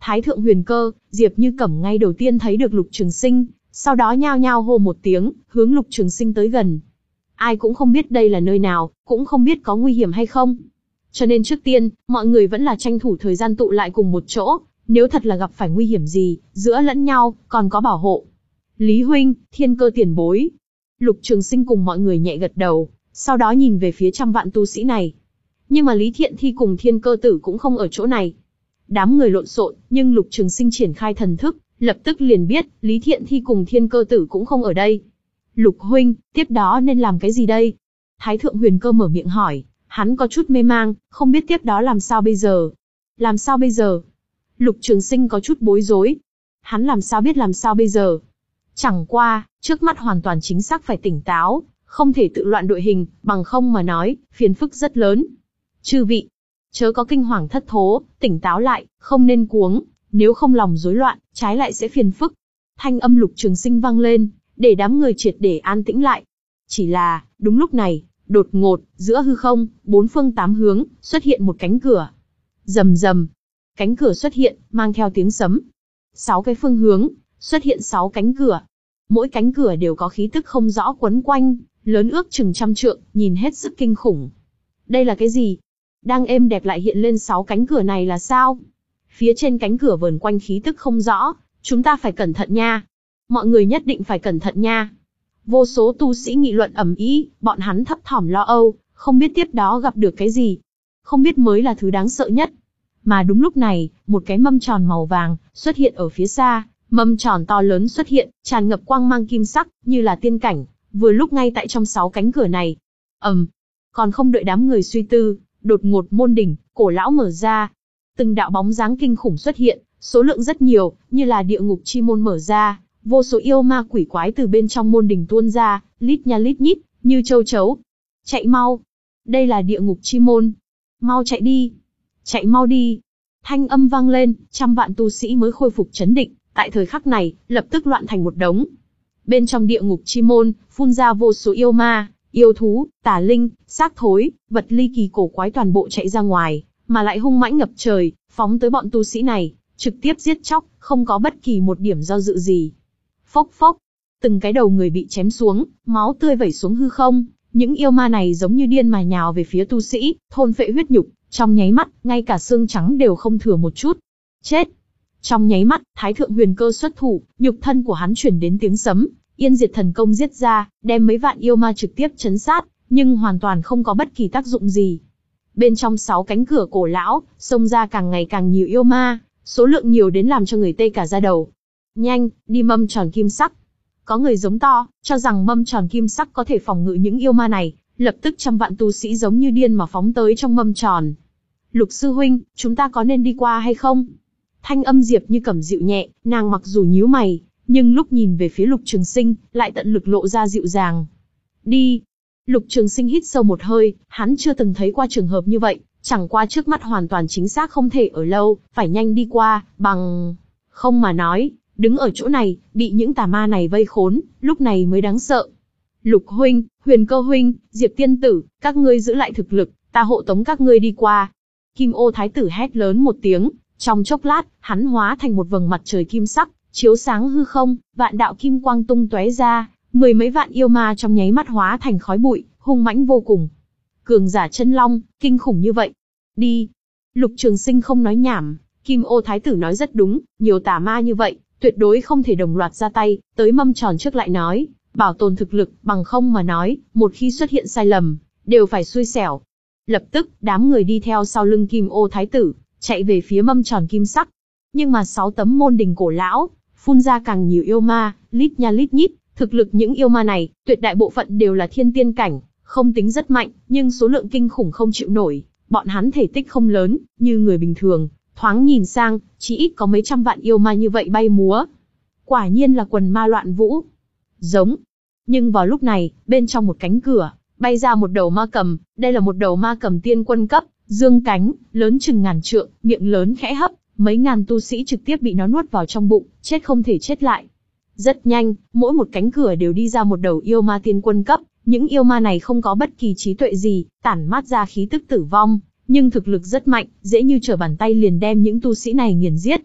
Thái thượng huyền cơ, Diệp Như Cẩm ngay đầu tiên thấy được Lục Trường Sinh, sau đó nhao nhao hô một tiếng, hướng Lục Trường Sinh tới gần. Ai cũng không biết đây là nơi nào, cũng không biết có nguy hiểm hay không. Cho nên trước tiên, mọi người vẫn là tranh thủ thời gian tụ lại cùng một chỗ, nếu thật là gặp phải nguy hiểm gì, giữa lẫn nhau, còn có bảo hộ. Lý huynh, thiên cơ tiền bối. Lục Trường Sinh cùng mọi người nhẹ gật đầu, sau đó nhìn về phía trăm vạn tu sĩ này. Nhưng mà Lý Thiện Thi cùng Thiên Cơ Tử cũng không ở chỗ này. Đám người lộn xộn, nhưng Lục Trường Sinh triển khai thần thức, lập tức liền biết, Lý Thiện Thi cùng Thiên Cơ Tử cũng không ở đây. Lục huynh, tiếp đó nên làm cái gì đây? Thái thượng huyền cơ mở miệng hỏi, hắn có chút mê mang, không biết tiếp đó làm sao bây giờ. Làm sao bây giờ? Lục Trường Sinh có chút bối rối. Hắn làm sao biết làm sao bây giờ? Chẳng qua, trước mắt hoàn toàn chính xác phải tỉnh táo, không thể tự loạn đội hình, bằng không mà nói, phiền phức rất lớn. Chư vị, chớ có kinh hoàng thất thố, tỉnh táo lại, không nên cuống, nếu không lòng rối loạn, trái lại sẽ phiền phức. Thanh âm Lục Trường Sinh vang lên, để đám người triệt để an tĩnh lại. Chỉ là, đúng lúc này, đột ngột, giữa hư không, bốn phương tám hướng, xuất hiện một cánh cửa. Rầm rầm, cánh cửa xuất hiện, mang theo tiếng sấm. Sáu cái phương hướng, xuất hiện sáu cánh cửa. Mỗi cánh cửa đều có khí tức không rõ quấn quanh, lớn ước chừng trăm trượng, nhìn hết sức kinh khủng. Đây là cái gì? Đang êm đẹp lại hiện lên sáu cánh cửa này là sao? Phía trên cánh cửa vờn quanh khí tức không rõ, chúng ta phải cẩn thận nha. Mọi người nhất định phải cẩn thận nha. Vô số tu sĩ nghị luận ầm ĩ, bọn hắn thấp thỏm lo âu, không biết tiếp đó gặp được cái gì. Không biết mới là thứ đáng sợ nhất. Mà đúng lúc này, một cái mâm tròn màu vàng xuất hiện ở phía xa, mâm tròn to lớn xuất hiện, tràn ngập quang mang kim sắc, như là tiên cảnh, vừa lúc ngay tại trong sáu cánh cửa này. Ầm, um, còn không đợi đám người suy tư, đột ngột môn đỉnh cổ lão mở ra, từng đạo bóng dáng kinh khủng xuất hiện, số lượng rất nhiều, như là địa ngục chi môn mở ra, vô số yêu ma quỷ quái từ bên trong môn đỉnh tuôn ra, lít nha lít nhít, như châu chấu. Chạy mau, đây là địa ngục chi môn, mau chạy đi, chạy mau đi. Thanh âm vang lên, trăm vạn tu sĩ mới khôi phục chấn định, tại thời khắc này, lập tức loạn thành một đống. Bên trong địa ngục chi môn, phun ra vô số yêu ma, yêu thú, tà linh, xác thối, vật ly kỳ cổ quái toàn bộ chạy ra ngoài, mà lại hung mãnh ngập trời, phóng tới bọn tu sĩ này, trực tiếp giết chóc, không có bất kỳ một điểm do dự gì. Phốc phốc, từng cái đầu người bị chém xuống, máu tươi vẩy xuống hư không, những yêu ma này giống như điên mà nhào về phía tu sĩ, thôn phệ huyết nhục, trong nháy mắt, ngay cả xương trắng đều không thừa một chút. Chết! Trong nháy mắt, Thái thượng huyền cơ xuất thủ, nhục thân của hắn chuyển đến tiếng sấm, yên diệt thần công giết ra, đem mấy vạn yêu ma trực tiếp chấn sát, nhưng hoàn toàn không có bất kỳ tác dụng gì. Bên trong sáu cánh cửa cổ lão, xông ra càng ngày càng nhiều yêu ma, số lượng nhiều đến làm cho người tê cả da đầu. Nhanh, đi mâm tròn kim sắc. Có người giống to, cho rằng mâm tròn kim sắc có thể phòng ngự những yêu ma này, lập tức trăm vạn tu sĩ giống như điên mà phóng tới trong mâm tròn. Lục sư huynh, chúng ta có nên đi qua hay không? Thanh âm Diệp Như Cẩm dịu nhẹ, nàng mặc dù nhíu mày, nhưng lúc nhìn về phía Lục Trường Sinh, lại tận lực lộ ra dịu dàng. Đi. Lục Trường Sinh hít sâu một hơi, hắn chưa từng thấy qua trường hợp như vậy, chẳng qua trước mắt hoàn toàn chính xác không thể ở lâu, phải nhanh đi qua, bằng... Không mà nói, đứng ở chỗ này, bị những tà ma này vây khốn, lúc này mới đáng sợ. Lục huynh, Huyền Cơ huynh, Diệp tiên tử, các ngươi giữ lại thực lực, ta hộ tống các ngươi đi qua. Kim Ô Thái tử hét lớn một tiếng, trong chốc lát, hắn hóa thành một vầng mặt trời kim sắc, chiếu sáng hư không, vạn đạo kim quang tung tóe ra, mười mấy vạn yêu ma trong nháy mắt hóa thành khói bụi, hung mãnh vô cùng. Cường giả chân long, kinh khủng như vậy. Đi. Lục Trường Sinh không nói nhảm, Kim Ô Thái tử nói rất đúng, nhiều tà ma như vậy, tuyệt đối không thể đồng loạt ra tay, tới mâm tròn trước lại nói, bảo tồn thực lực, bằng không mà nói, một khi xuất hiện sai lầm, đều phải xui xẻo. Lập tức, đám người đi theo sau lưng Kim Ô Thái tử, chạy về phía mâm tròn kim sắc. Nhưng mà sáu tấm môn đình cổ lão, phun ra càng nhiều yêu ma, lít nha lít nhít, thực lực những yêu ma này, tuyệt đại bộ phận đều là thiên tiên cảnh, không tính rất mạnh, nhưng số lượng kinh khủng không chịu nổi, bọn hắn thể tích không lớn, như người bình thường, thoáng nhìn sang, chỉ ít có mấy trăm vạn yêu ma như vậy bay múa. Quả nhiên là quần ma loạn vũ. Giống. Nhưng vào lúc này, bên trong một cánh cửa, bay ra một đầu ma cầm, đây là một đầu ma cầm tiên quân cấp, dương cánh, lớn chừng ngàn trượng, miệng lớn khẽ hấp, mấy ngàn tu sĩ trực tiếp bị nó nuốt vào trong bụng, chết không thể chết lại. Rất nhanh, mỗi một cánh cửa đều đi ra một đầu yêu ma tiên quân cấp, những yêu ma này không có bất kỳ trí tuệ gì, tản mát ra khí tức tử vong, nhưng thực lực rất mạnh, dễ như trở bàn tay liền đem những tu sĩ này nghiền giết.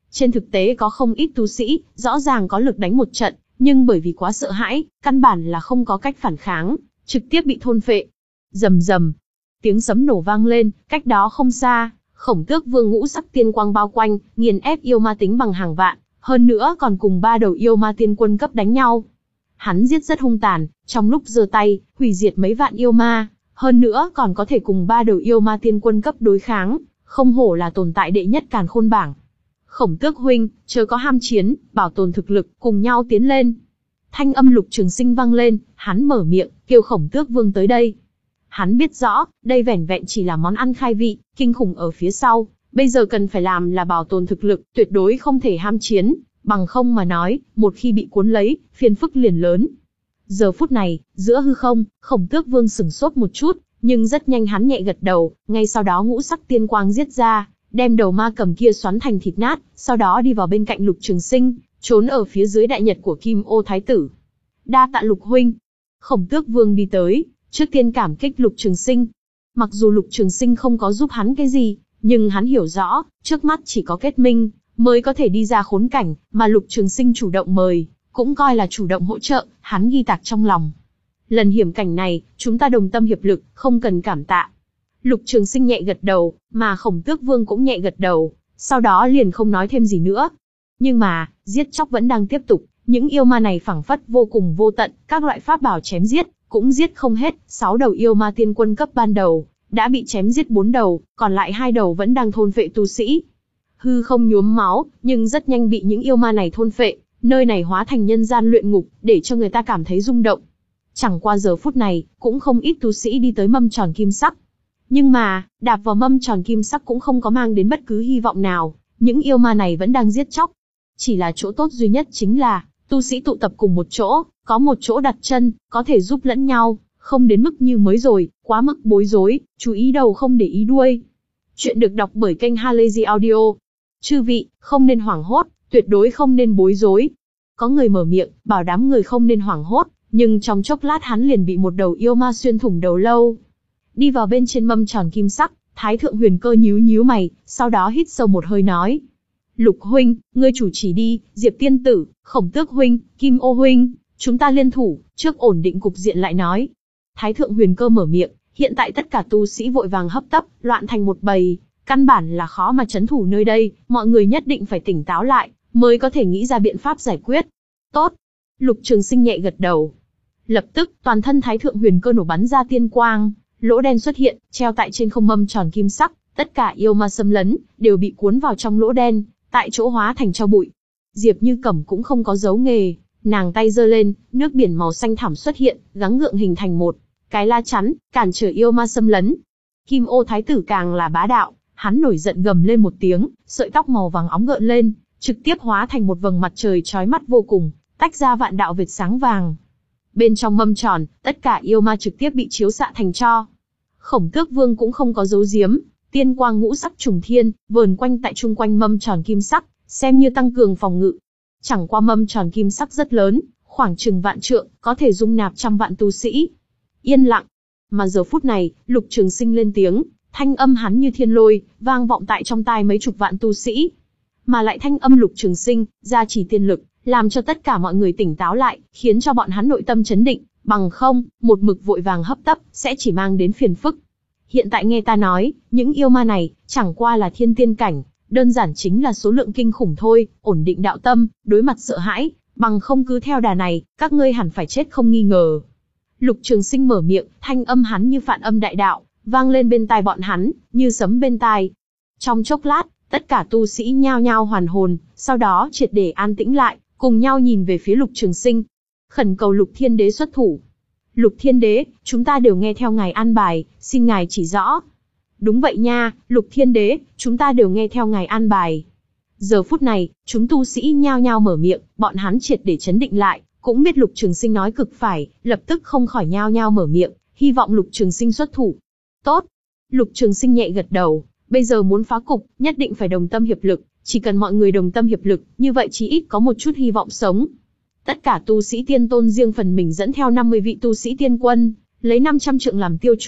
Trên thực tế có không ít tu sĩ, rõ ràng có lực đánh một trận, nhưng bởi vì quá sợ hãi, căn bản là không có cách phản kháng, trực tiếp bị thôn phệ. Rầm rầm, tiếng sấm nổ vang lên, cách đó không xa, Khổng Tước Vương ngũ sắc tiên quang bao quanh, nghiền ép yêu ma tính bằng hàng vạn, hơn nữa còn cùng ba đầu yêu ma tiên quân cấp đánh nhau. Hắn giết rất hung tàn, trong lúc giơ tay, hủy diệt mấy vạn yêu ma, hơn nữa còn có thể cùng ba đầu yêu ma tiên quân cấp đối kháng, không hổ là tồn tại đệ nhất càn khôn bảng. Khổng Tước huynh, chớ có ham chiến, bảo tồn thực lực, cùng nhau tiến lên. Thanh âm Lục Trường Sinh vang lên, hắn mở miệng, kêu Khổng Tước Vương tới đây. Hắn biết rõ, đây vẻn vẹn chỉ là món ăn khai vị, kinh khủng ở phía sau, bây giờ cần phải làm là bảo tồn thực lực, tuyệt đối không thể ham chiến, bằng không mà nói, một khi bị cuốn lấy, phiền phức liền lớn. Giờ phút này, giữa hư không, Khổng Tước Vương sửng sốt một chút, nhưng rất nhanh hắn nhẹ gật đầu, ngay sau đó ngũ sắc tiên quang giết ra, đem đầu ma cầm kia xoắn thành thịt nát, sau đó đi vào bên cạnh Lục Trường Sinh, trốn ở phía dưới đại nhật của Kim Ô Thái Tử. Đa tạ Lục huynh. Khổng Tước Vương đi tới, trước tiên cảm kích Lục Trường Sinh. Mặc dù Lục Trường Sinh không có giúp hắn cái gì, nhưng hắn hiểu rõ, trước mắt chỉ có kết minh mới có thể đi ra khốn cảnh, mà Lục Trường Sinh chủ động mời, cũng coi là chủ động hỗ trợ, hắn ghi tạc trong lòng. Lần hiểm cảnh này, chúng ta đồng tâm hiệp lực, không cần cảm tạ. Lục Trường Sinh nhẹ gật đầu, mà Khổng Tước Vương cũng nhẹ gật đầu, sau đó liền không nói thêm gì nữa. Nhưng mà, giết chóc vẫn đang tiếp tục, những yêu ma này phảng phất vô cùng vô tận, các loại pháp bảo chém giết, cũng giết không hết, sáu đầu yêu ma tiên quân cấp ban đầu, đã bị chém giết bốn đầu, còn lại hai đầu vẫn đang thôn phệ tu sĩ. Hư không nhuốm máu, nhưng rất nhanh bị những yêu ma này thôn phệ, nơi này hóa thành nhân gian luyện ngục, để cho người ta cảm thấy rung động. Chẳng qua giờ phút này, cũng không ít tu sĩ đi tới mâm tròn kim sắc. Nhưng mà, đạp vào mâm tròn kim sắc cũng không có mang đến bất cứ hy vọng nào, những yêu ma này vẫn đang giết chóc. Chỉ là chỗ tốt duy nhất chính là, tu sĩ tụ tập cùng một chỗ, có một chỗ đặt chân, có thể giúp lẫn nhau, không đến mức như mới rồi, quá mức bối rối, chú ý đầu không để ý đuôi. Chuyện được đọc bởi kênh Halazy Audio. Chư vị, không nên hoảng hốt, tuyệt đối không nên bối rối. Có người mở miệng, bảo đám người không nên hoảng hốt, nhưng trong chốc lát hắn liền bị một đầu yêu ma xuyên thủng đầu lâu. Đi vào bên trên mâm tròn kim sắc, Thái Thượng Huyền Cơ nhíu nhíu mày, sau đó hít sâu một hơi nói. Lục huynh, ngươi chủ chỉ đi, Diệp Tiên Tử, Khổng Tước huynh, Kim Ô huynh, chúng ta liên thủ, trước ổn định cục diện lại nói. Thái Thượng Huyền Cơ mở miệng, hiện tại tất cả tu sĩ vội vàng hấp tấp, loạn thành một bầy, căn bản là khó mà trấn thủ nơi đây, mọi người nhất định phải tỉnh táo lại, mới có thể nghĩ ra biện pháp giải quyết. Tốt. Lục Trường Sinh nhẹ gật đầu. Lập tức, toàn thân Thái Thượng Huyền Cơ nổ bắn ra tiên quang, lỗ đen xuất hiện, treo tại trên không mâm tròn kim sắc, tất cả yêu ma xâm lấn, đều bị cuốn vào trong lỗ đen, tại chỗ hóa thành tro bụi. Diệp Như Cẩm cũng không có giấu nghề, nàng tay giơ lên, nước biển màu xanh thẳm xuất hiện, gắng gượng hình thành một cái la chắn, cản trở yêu ma xâm lấn. Kim Ô Thái Tử càng là bá đạo, hắn nổi giận gầm lên một tiếng, sợi tóc màu vàng óng gợn lên, trực tiếp hóa thành một vầng mặt trời chói mắt vô cùng, tách ra vạn đạo vệt sáng vàng. Bên trong mâm tròn, tất cả yêu ma trực tiếp bị chiếu xạ thành tro. Khổng Tước Vương cũng không có giấu giếm, tiên quang ngũ sắc trùng thiên, vờn quanh tại trung quanh mâm tròn kim sắc, xem như tăng cường phòng ngự. Chẳng qua mâm tròn kim sắc rất lớn, khoảng chừng vạn trượng, có thể dung nạp trăm vạn tu sĩ. Yên lặng. Mà giờ phút này, Lục Trường Sinh lên tiếng, thanh âm hắn như thiên lôi, vang vọng tại trong tai mấy chục vạn tu sĩ. Mà lại thanh âm Lục Trường Sinh, gia trì tiên lực, làm cho tất cả mọi người tỉnh táo lại, khiến cho bọn hắn nội tâm chấn định, bằng không, một mực vội vàng hấp tấp, sẽ chỉ mang đến phiền phức. Hiện tại nghe ta nói, những yêu ma này, chẳng qua là thiên tiên cảnh, đơn giản chính là số lượng kinh khủng thôi, ổn định đạo tâm, đối mặt sợ hãi, bằng không cứ theo đà này, các ngươi hẳn phải chết không nghi ngờ. Lục Trường Sinh mở miệng, thanh âm hắn như phạn âm đại đạo, vang lên bên tai bọn hắn, như sấm bên tai. Trong chốc lát, tất cả tu sĩ nhao nhao hoàn hồn, sau đó triệt để an tĩnh lại, cùng nhau nhìn về phía Lục Trường Sinh. Khẩn cầu Lục Thiên Đế xuất thủ. Lục Thiên Đế, chúng ta đều nghe theo ngài an bài, xin ngài chỉ rõ. Đúng vậy nha, Lục Thiên Đế, chúng ta đều nghe theo ngài an bài. Giờ phút này, chúng tu sĩ nhao nhao mở miệng, bọn hắn triệt để chấn định lại, cũng biết Lục Trường Sinh nói cực phải, lập tức không khỏi nhao nhao mở miệng, hy vọng Lục Trường Sinh xuất thủ. Tốt. Lục Trường Sinh nhẹ gật đầu, bây giờ muốn phá cục, nhất định phải đồng tâm hiệp lực, chỉ cần mọi người đồng tâm hiệp lực, như vậy chí ít có một chút hy vọng sống. Tất cả tu sĩ tiên tôn riêng phần mình dẫn theo năm mươi vị tu sĩ tiên quân, lấy năm trăm trượng làm tiêu chuẩn,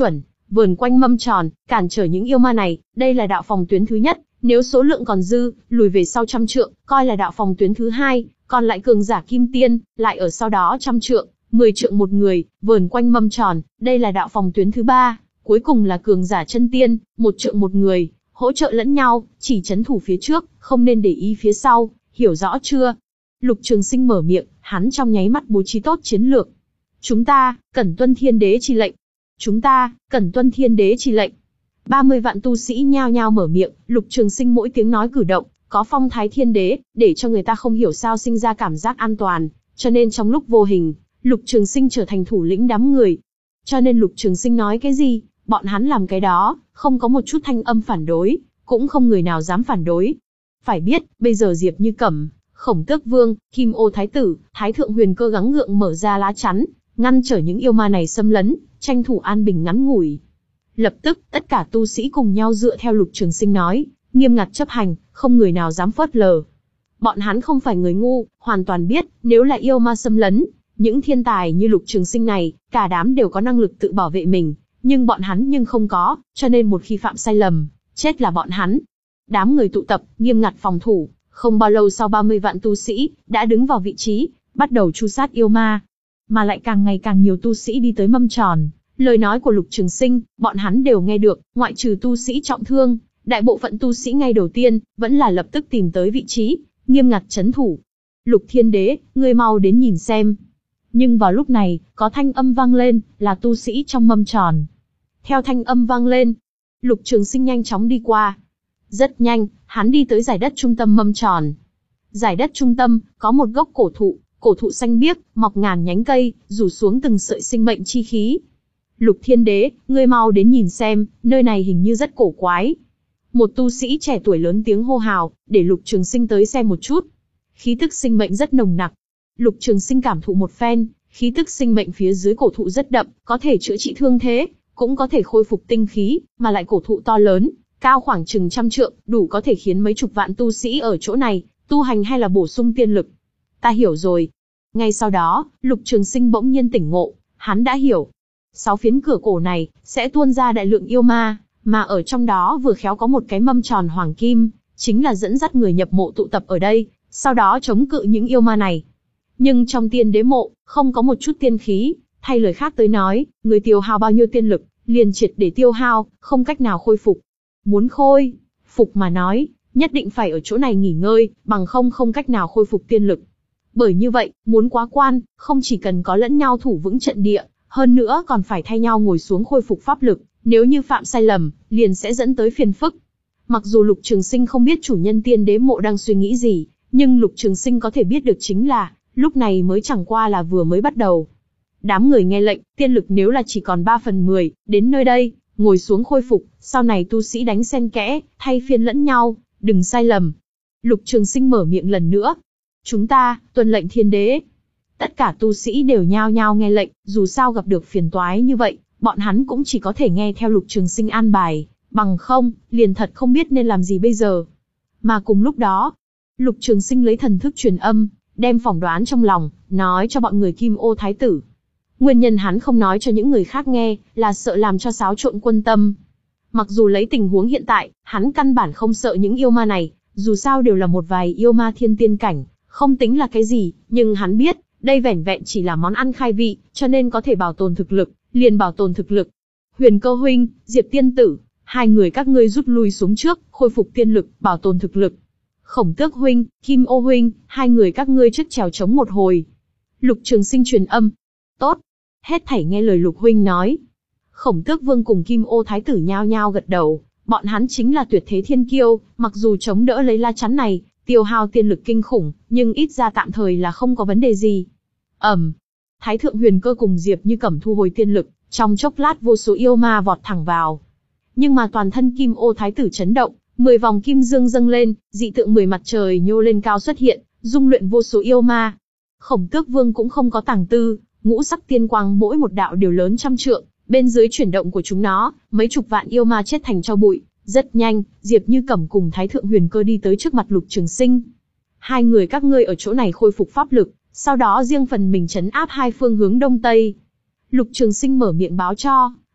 vờn quanh mâm tròn, cản trở những yêu ma này. Đây là đạo phòng tuyến thứ nhất, nếu số lượng còn dư, lùi về sau trăm trượng, coi là đạo phòng tuyến thứ hai, còn lại cường giả kim tiên, lại ở sau đó trăm trượng, mười trượng một người, vờn quanh mâm tròn, đây là đạo phòng tuyến thứ ba, cuối cùng là cường giả chân tiên, một trượng một người, hỗ trợ lẫn nhau, chỉ chấn thủ phía trước, không nên để ý phía sau, hiểu rõ chưa? Lục Trường Sinh mở miệng, hắn trong nháy mắt bố trí tốt chiến lược. Chúng ta, cần tuân thiên đế chi lệnh. Chúng ta, cần tuân thiên đế chi lệnh. ba mươi vạn tu sĩ nhao nhao mở miệng, Lục Trường Sinh mỗi tiếng nói cử động, có phong thái thiên đế, để cho người ta không hiểu sao sinh ra cảm giác an toàn, cho nên trong lúc vô hình, Lục Trường Sinh trở thành thủ lĩnh đám người. Cho nên Lục Trường Sinh nói cái gì, bọn hắn làm cái đó, không có một chút thanh âm phản đối, cũng không người nào dám phản đối. Phải biết, bây giờ Diệp Như Cẩm, Khổng Tước Vương, Kim Ô Thái Tử, Thái Thượng Huyền Cơ gắng gượng mở ra lá chắn, ngăn trở những yêu ma này xâm lấn, tranh thủ an bình ngắn ngủi. Lập tức, tất cả tu sĩ cùng nhau dựa theo Lục Trường Sinh nói, nghiêm ngặt chấp hành, không người nào dám phớt lờ. Bọn hắn không phải người ngu, hoàn toàn biết, nếu là yêu ma xâm lấn, những thiên tài như Lục Trường Sinh này, cả đám đều có năng lực tự bảo vệ mình, nhưng bọn hắn nhưng không có, cho nên một khi phạm sai lầm, chết là bọn hắn. Đám người tụ tập, nghiêm ngặt phòng thủ, không bao lâu sau ba mươi vạn tu sĩ, đã đứng vào vị trí, bắt đầu tru sát yêu ma. Mà lại càng ngày càng nhiều tu sĩ đi tới mâm tròn, lời nói của Lục Trường Sinh, bọn hắn đều nghe được, ngoại trừ tu sĩ trọng thương, đại bộ phận tu sĩ ngay đầu tiên, vẫn là lập tức tìm tới vị trí, nghiêm ngặt chấn thủ. Lục Thiên Đế, ngươi mau đến nhìn xem. Nhưng vào lúc này, có thanh âm vang lên, là tu sĩ trong mâm tròn. Theo thanh âm vang lên, Lục Trường Sinh nhanh chóng đi qua. Rất nhanh, hắn đi tới giải đất trung tâm mâm tròn. Giải đất trung tâm, có một gốc cổ thụ, cổ thụ xanh biếc, mọc ngàn nhánh cây, rủ xuống từng sợi sinh mệnh chi khí. Lục Thiên Đế, ngươi mau đến nhìn xem, nơi này hình như rất cổ quái. Một tu sĩ trẻ tuổi lớn tiếng hô hào, để Lục Trường Sinh tới xem một chút. Khí tức sinh mệnh rất nồng nặc. Lục Trường Sinh cảm thụ một phen, khí tức sinh mệnh phía dưới cổ thụ rất đậm, có thể chữa trị thương thế, cũng có thể khôi phục tinh khí, mà lại cổ thụ to lớn, cao khoảng chừng trăm trượng, đủ có thể khiến mấy chục vạn tu sĩ ở chỗ này tu hành hay là bổ sung tiên lực. Ta hiểu rồi. Ngay sau đó, Lục Trường Sinh bỗng nhiên tỉnh ngộ, hắn đã hiểu. Sáu phiến cửa cổ này sẽ tuôn ra đại lượng yêu ma, mà ở trong đó vừa khéo có một cái mâm tròn hoàng kim, chính là dẫn dắt người nhập mộ tụ tập ở đây, sau đó chống cự những yêu ma này. Nhưng trong tiên đế mộ, không có một chút tiên khí, thay lời khác tới nói, người tiêu hao bao nhiêu tiên lực, liền triệt để tiêu hao, không cách nào khôi phục. Muốn khôi phục mà nói, nhất định phải ở chỗ này nghỉ ngơi, bằng không không cách nào khôi phục tiên lực. Bởi như vậy, muốn quá quan, không chỉ cần có lẫn nhau thủ vững trận địa, hơn nữa còn phải thay nhau ngồi xuống khôi phục pháp lực, nếu như phạm sai lầm, liền sẽ dẫn tới phiền phức. Mặc dù Lục Trường Sinh không biết chủ nhân tiên đế mộ đang suy nghĩ gì, nhưng Lục Trường Sinh có thể biết được chính là, lúc này mới chẳng qua là vừa mới bắt đầu. Đám người nghe lệnh, tiên lực nếu là chỉ còn ba phần mười, đến nơi đây, ngồi xuống khôi phục, sau này tu sĩ đánh xen kẽ, thay phiên lẫn nhau, đừng sai lầm. Lục Trường Sinh mở miệng lần nữa. Chúng ta, tuân lệnh thiên đế. Tất cả tu sĩ đều nhao nhao nghe lệnh, dù sao gặp được phiền toái như vậy, bọn hắn cũng chỉ có thể nghe theo Lục Trường Sinh an bài, bằng không, liền thật không biết nên làm gì bây giờ. Mà cùng lúc đó, Lục Trường Sinh lấy thần thức truyền âm, đem phỏng đoán trong lòng, nói cho bọn người Kim Ô Thái Tử. Nguyên nhân hắn không nói cho những người khác nghe, là sợ làm cho xáo trộn quân tâm. Mặc dù lấy tình huống hiện tại, hắn căn bản không sợ những yêu ma này, dù sao đều là một vài yêu ma thiên tiên cảnh, không tính là cái gì, nhưng hắn biết, đây vẻn vẹn chỉ là món ăn khai vị, cho nên có thể bảo tồn thực lực, liền bảo tồn thực lực. Huyền Cơ huynh, Diệp tiên tử, hai người các ngươi rút lui xuống trước, khôi phục tiên lực, bảo tồn thực lực. Khổng Tước huynh, Kim Ô huynh, hai người các ngươi trước trèo chống một hồi. Lục Trường Sinh truyền âm. Tốt. Hết thảy nghe lời Lục huynh nói. Khổng Tước Vương cùng Kim Ô Thái Tử nhao nhao gật đầu, bọn hắn chính là tuyệt thế thiên kiêu, mặc dù chống đỡ lấy la chắn này, tiêu hao tiên lực kinh khủng, nhưng ít ra tạm thời là không có vấn đề gì. Ầm. Um, Thái Thượng Huyền Cơ cùng Diệp Như Cẩm thu hồi tiên lực, trong chốc lát vô số yêu ma vọt thẳng vào. Nhưng mà toàn thân Kim Ô Thái Tử chấn động, mười vòng kim dương dâng lên, dị tượng mười mặt trời nhô lên cao xuất hiện, dung luyện vô số yêu ma. Khổng Tước Vương cũng không có tàng tư, ngũ sắc tiên quang mỗi một đạo đều lớn trăm trượng, bên dưới chuyển động của chúng nó, mấy chục vạn yêu ma chết thành tro bụi. Rất nhanh, Diệp Như Cẩm cùng Thái Thượng Huyền Cơ đi tới trước mặt Lục Trường Sinh. Hai người các ngươi ở chỗ này khôi phục pháp lực, sau đó riêng phần mình trấn áp hai phương hướng đông tây. Lục Trường Sinh mở miệng báo cho,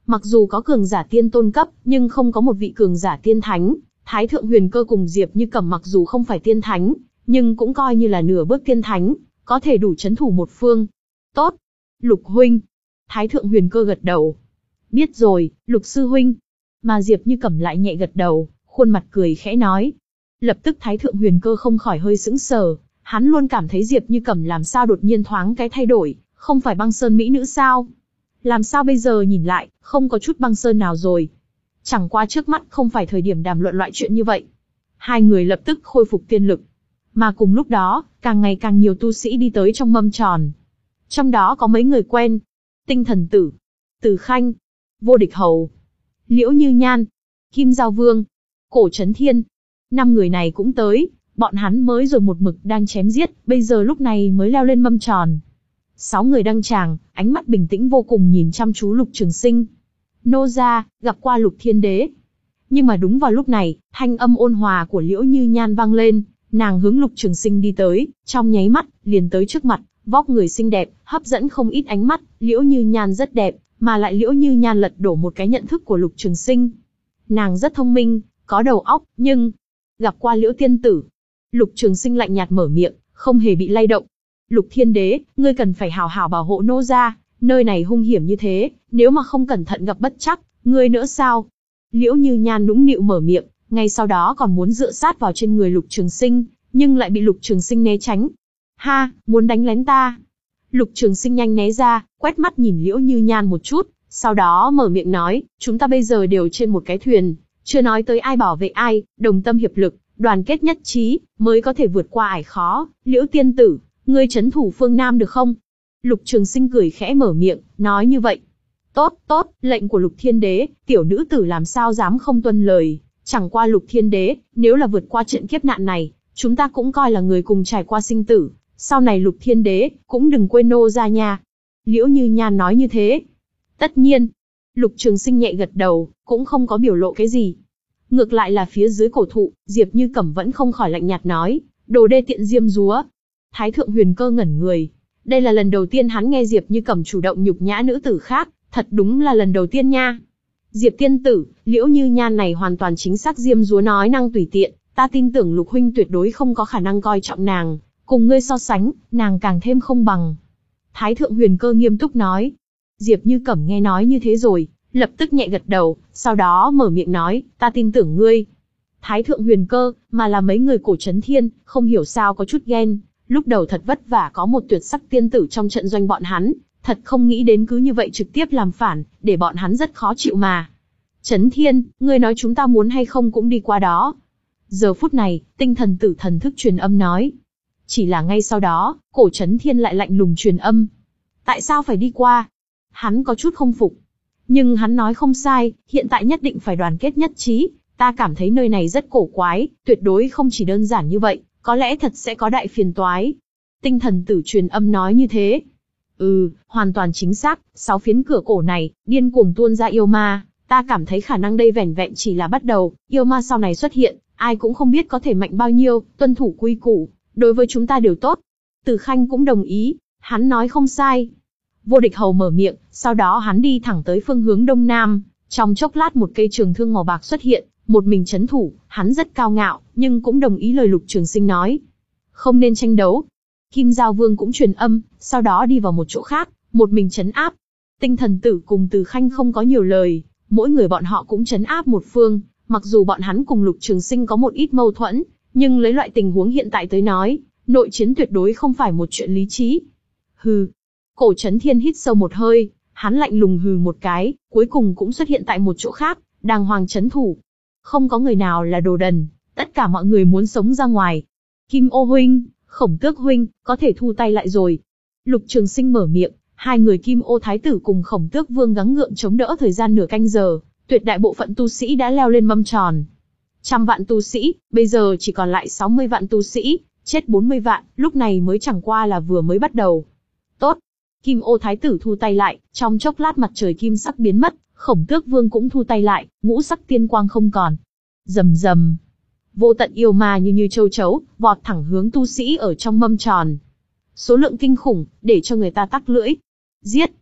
Mặc dù có cường giả tiên tôn cấp, nhưng không có một vị cường giả tiên thánh. Thái thượng huyền cơ cùng Diệp Như Cẩm mặc dù không phải tiên thánh, nhưng cũng coi như là nửa bước tiên thánh, có thể đủ chấn thủ một phương. Tốt. Lục huynh. Thái thượng huyền cơ gật đầu. Biết rồi, Lục sư huynh. Mà Diệp Như Cẩm lại nhẹ gật đầu, khuôn mặt cười khẽ nói. Lập tức Thái thượng huyền cơ không khỏi hơi sững sờ, hắn luôn cảm thấy Diệp Như Cẩm làm sao đột nhiên thoáng cái thay đổi, không phải băng sơn mỹ nữ sao? Làm sao bây giờ nhìn lại, không có chút băng sơn nào rồi. Chẳng qua trước mắt không phải thời điểm đàm luận loại chuyện như vậy. Hai người lập tức khôi phục tiên lực. Mà cùng lúc đó, càng ngày càng nhiều tu sĩ đi tới trong mâm tròn. Trong đó có mấy người quen. Tinh Thần Tử, Từ Khanh, Vô Địch Hầu, Liễu Như Nhan, Kim Giao Vương, Cổ Chấn Thiên. Năm người này cũng tới, bọn hắn mới rồi một mực đang chém giết, bây giờ lúc này mới leo lên mâm tròn. Sáu người đăng tràng, ánh mắt bình tĩnh vô cùng nhìn chăm chú Lục Trường Sinh. Nô gia, gặp qua Lục Thiên Đế. Nhưng mà đúng vào lúc này, thanh âm ôn hòa của Liễu Như Nhan vang lên, nàng hướng Lục Trường Sinh đi tới, trong nháy mắt, liền tới trước mặt, vóc người xinh đẹp, hấp dẫn không ít ánh mắt, Liễu Như Nhan rất đẹp, mà lại Liễu Như Nhan lật đổ một cái nhận thức của Lục Trường Sinh. Nàng rất thông minh, có đầu óc, nhưng... Gặp qua Liễu tiên tử. Lục Trường Sinh lạnh nhạt mở miệng, không hề bị lay động. Lục Thiên Đế, ngươi cần phải hào hào bảo hộ nô gia, nơi này hung hiểm như thế, nếu mà không cẩn thận gặp bất trắc, ngươi nữa sao? Liễu Như Nhan nũng nịu mở miệng, ngay sau đó còn muốn dựa sát vào trên người Lục Trường Sinh, nhưng lại bị Lục Trường Sinh né tránh. Ha, muốn đánh lén ta? Lục Trường Sinh nhanh né ra, quét mắt nhìn Liễu Như Nhan một chút, sau đó mở miệng nói, chúng ta bây giờ đều trên một cái thuyền, chưa nói tới ai bảo vệ ai, đồng tâm hiệp lực, đoàn kết nhất trí, mới có thể vượt qua ải khó. Liễu tiên tử, ngươi trấn thủ phương Nam được không? Lục Trường Sinh cười khẽ mở miệng, nói như vậy. Tốt, tốt, lệnh của Lục Thiên Đế, tiểu nữ tử làm sao dám không tuân lời. Chẳng qua Lục Thiên Đế, nếu là vượt qua trận kiếp nạn này, chúng ta cũng coi là người cùng trải qua sinh tử. Sau này Lục Thiên Đế, cũng đừng quên nô gia nha. Liễu Như Nhan nói như thế. Tất nhiên. Lục Trường Sinh nhẹ gật đầu, cũng không có biểu lộ cái gì. Ngược lại là phía dưới cổ thụ, Diệp Như Cẩm vẫn không khỏi lạnh nhạt nói, đồ đê tiện diêm dúa. Thái thượng huyền cơ ngẩn người. Đây là lần đầu tiên hắn nghe Diệp Như Cẩm chủ động nhục nhã nữ tử khác, thật đúng là lần đầu tiên nha. Diệp tiên tử, Liễu Như Nhan này hoàn toàn chính xác diêm dúa nói năng tùy tiện, ta tin tưởng Lục huynh tuyệt đối không có khả năng coi trọng nàng, cùng ngươi so sánh, nàng càng thêm không bằng. Thái thượng huyền cơ nghiêm túc nói. Diệp Như Cẩm nghe nói như thế rồi, lập tức nhẹ gật đầu, sau đó mở miệng nói, ta tin tưởng ngươi. Thái thượng huyền cơ, mà là mấy người Cổ Chấn Thiên, không hiểu sao có chút ghen, lúc đầu thật vất vả có một tuyệt sắc tiên tử trong trận doanh bọn hắn, thật không nghĩ đến cứ như vậy trực tiếp làm phản, để bọn hắn rất khó chịu mà. Chấn Thiên, ngươi nói chúng ta muốn hay không cũng đi qua đó. Giờ phút này, Tinh Thần Tử thần thức truyền âm nói. Chỉ là ngay sau đó, Cổ Chấn Thiên lại lạnh lùng truyền âm. Tại sao phải đi qua? Hắn có chút không phục. Nhưng hắn nói không sai, hiện tại nhất định phải đoàn kết nhất trí, ta cảm thấy nơi này rất cổ quái, tuyệt đối không chỉ đơn giản như vậy, có lẽ thật sẽ có đại phiền toái. Tinh Thần Tử truyền âm nói như thế. Ừ, hoàn toàn chính xác, sáu phiến cửa cổ này, điên cuồng tuôn ra yêu ma, ta cảm thấy khả năng đây vẻn vẹn chỉ là bắt đầu, yêu ma sau này xuất hiện, ai cũng không biết có thể mạnh bao nhiêu, tuân thủ quy củ, đối với chúng ta đều tốt. Từ Khanh cũng đồng ý, hắn nói không sai. Vô Địch Hầu mở miệng, sau đó hắn đi thẳng tới phương hướng đông nam, trong chốc lát một cây trường thương màu bạc xuất hiện, một mình chấn thủ, hắn rất cao ngạo, nhưng cũng đồng ý lời Lục Trường Sinh nói. Không nên tranh đấu. Kim Giao Vương cũng truyền âm, sau đó đi vào một chỗ khác, một mình trấn áp. Tinh Thần Tử cùng Từ Khanh không có nhiều lời, mỗi người bọn họ cũng trấn áp một phương, mặc dù bọn hắn cùng Lục Trường Sinh có một ít mâu thuẫn, nhưng lấy loại tình huống hiện tại tới nói, nội chiến tuyệt đối không phải một chuyện lý trí. Hừ. Cổ Chấn Thiên hít sâu một hơi, hắn lạnh lùng hừ một cái, cuối cùng cũng xuất hiện tại một chỗ khác, đàng hoàng trấn thủ. Không có người nào là đồ đần, tất cả mọi người muốn sống ra ngoài. Kim Ô huynh, Khổng Tước huynh, có thể thu tay lại rồi. Lục Trường Sinh mở miệng, hai người Kim Ô Thái tử cùng Khổng Tước Vương gắng gượng chống đỡ thời gian nửa canh giờ, tuyệt đại bộ phận tu sĩ đã leo lên mâm tròn. Trăm vạn tu sĩ, bây giờ chỉ còn lại sáu mươi vạn tu sĩ, chết bốn mươi vạn, lúc này mới chẳng qua là vừa mới bắt đầu. Tốt. Kim Ô Thái tử thu tay lại, trong chốc lát mặt trời kim sắc biến mất, Khổng Tước Vương cũng thu tay lại, ngũ sắc tiên quang không còn. Rầm rầm. Vô tận yêu ma như như châu chấu, vọt thẳng hướng tu sĩ ở trong mâm tròn. Số lượng kinh khủng, để cho người ta tắc lưỡi. Giết.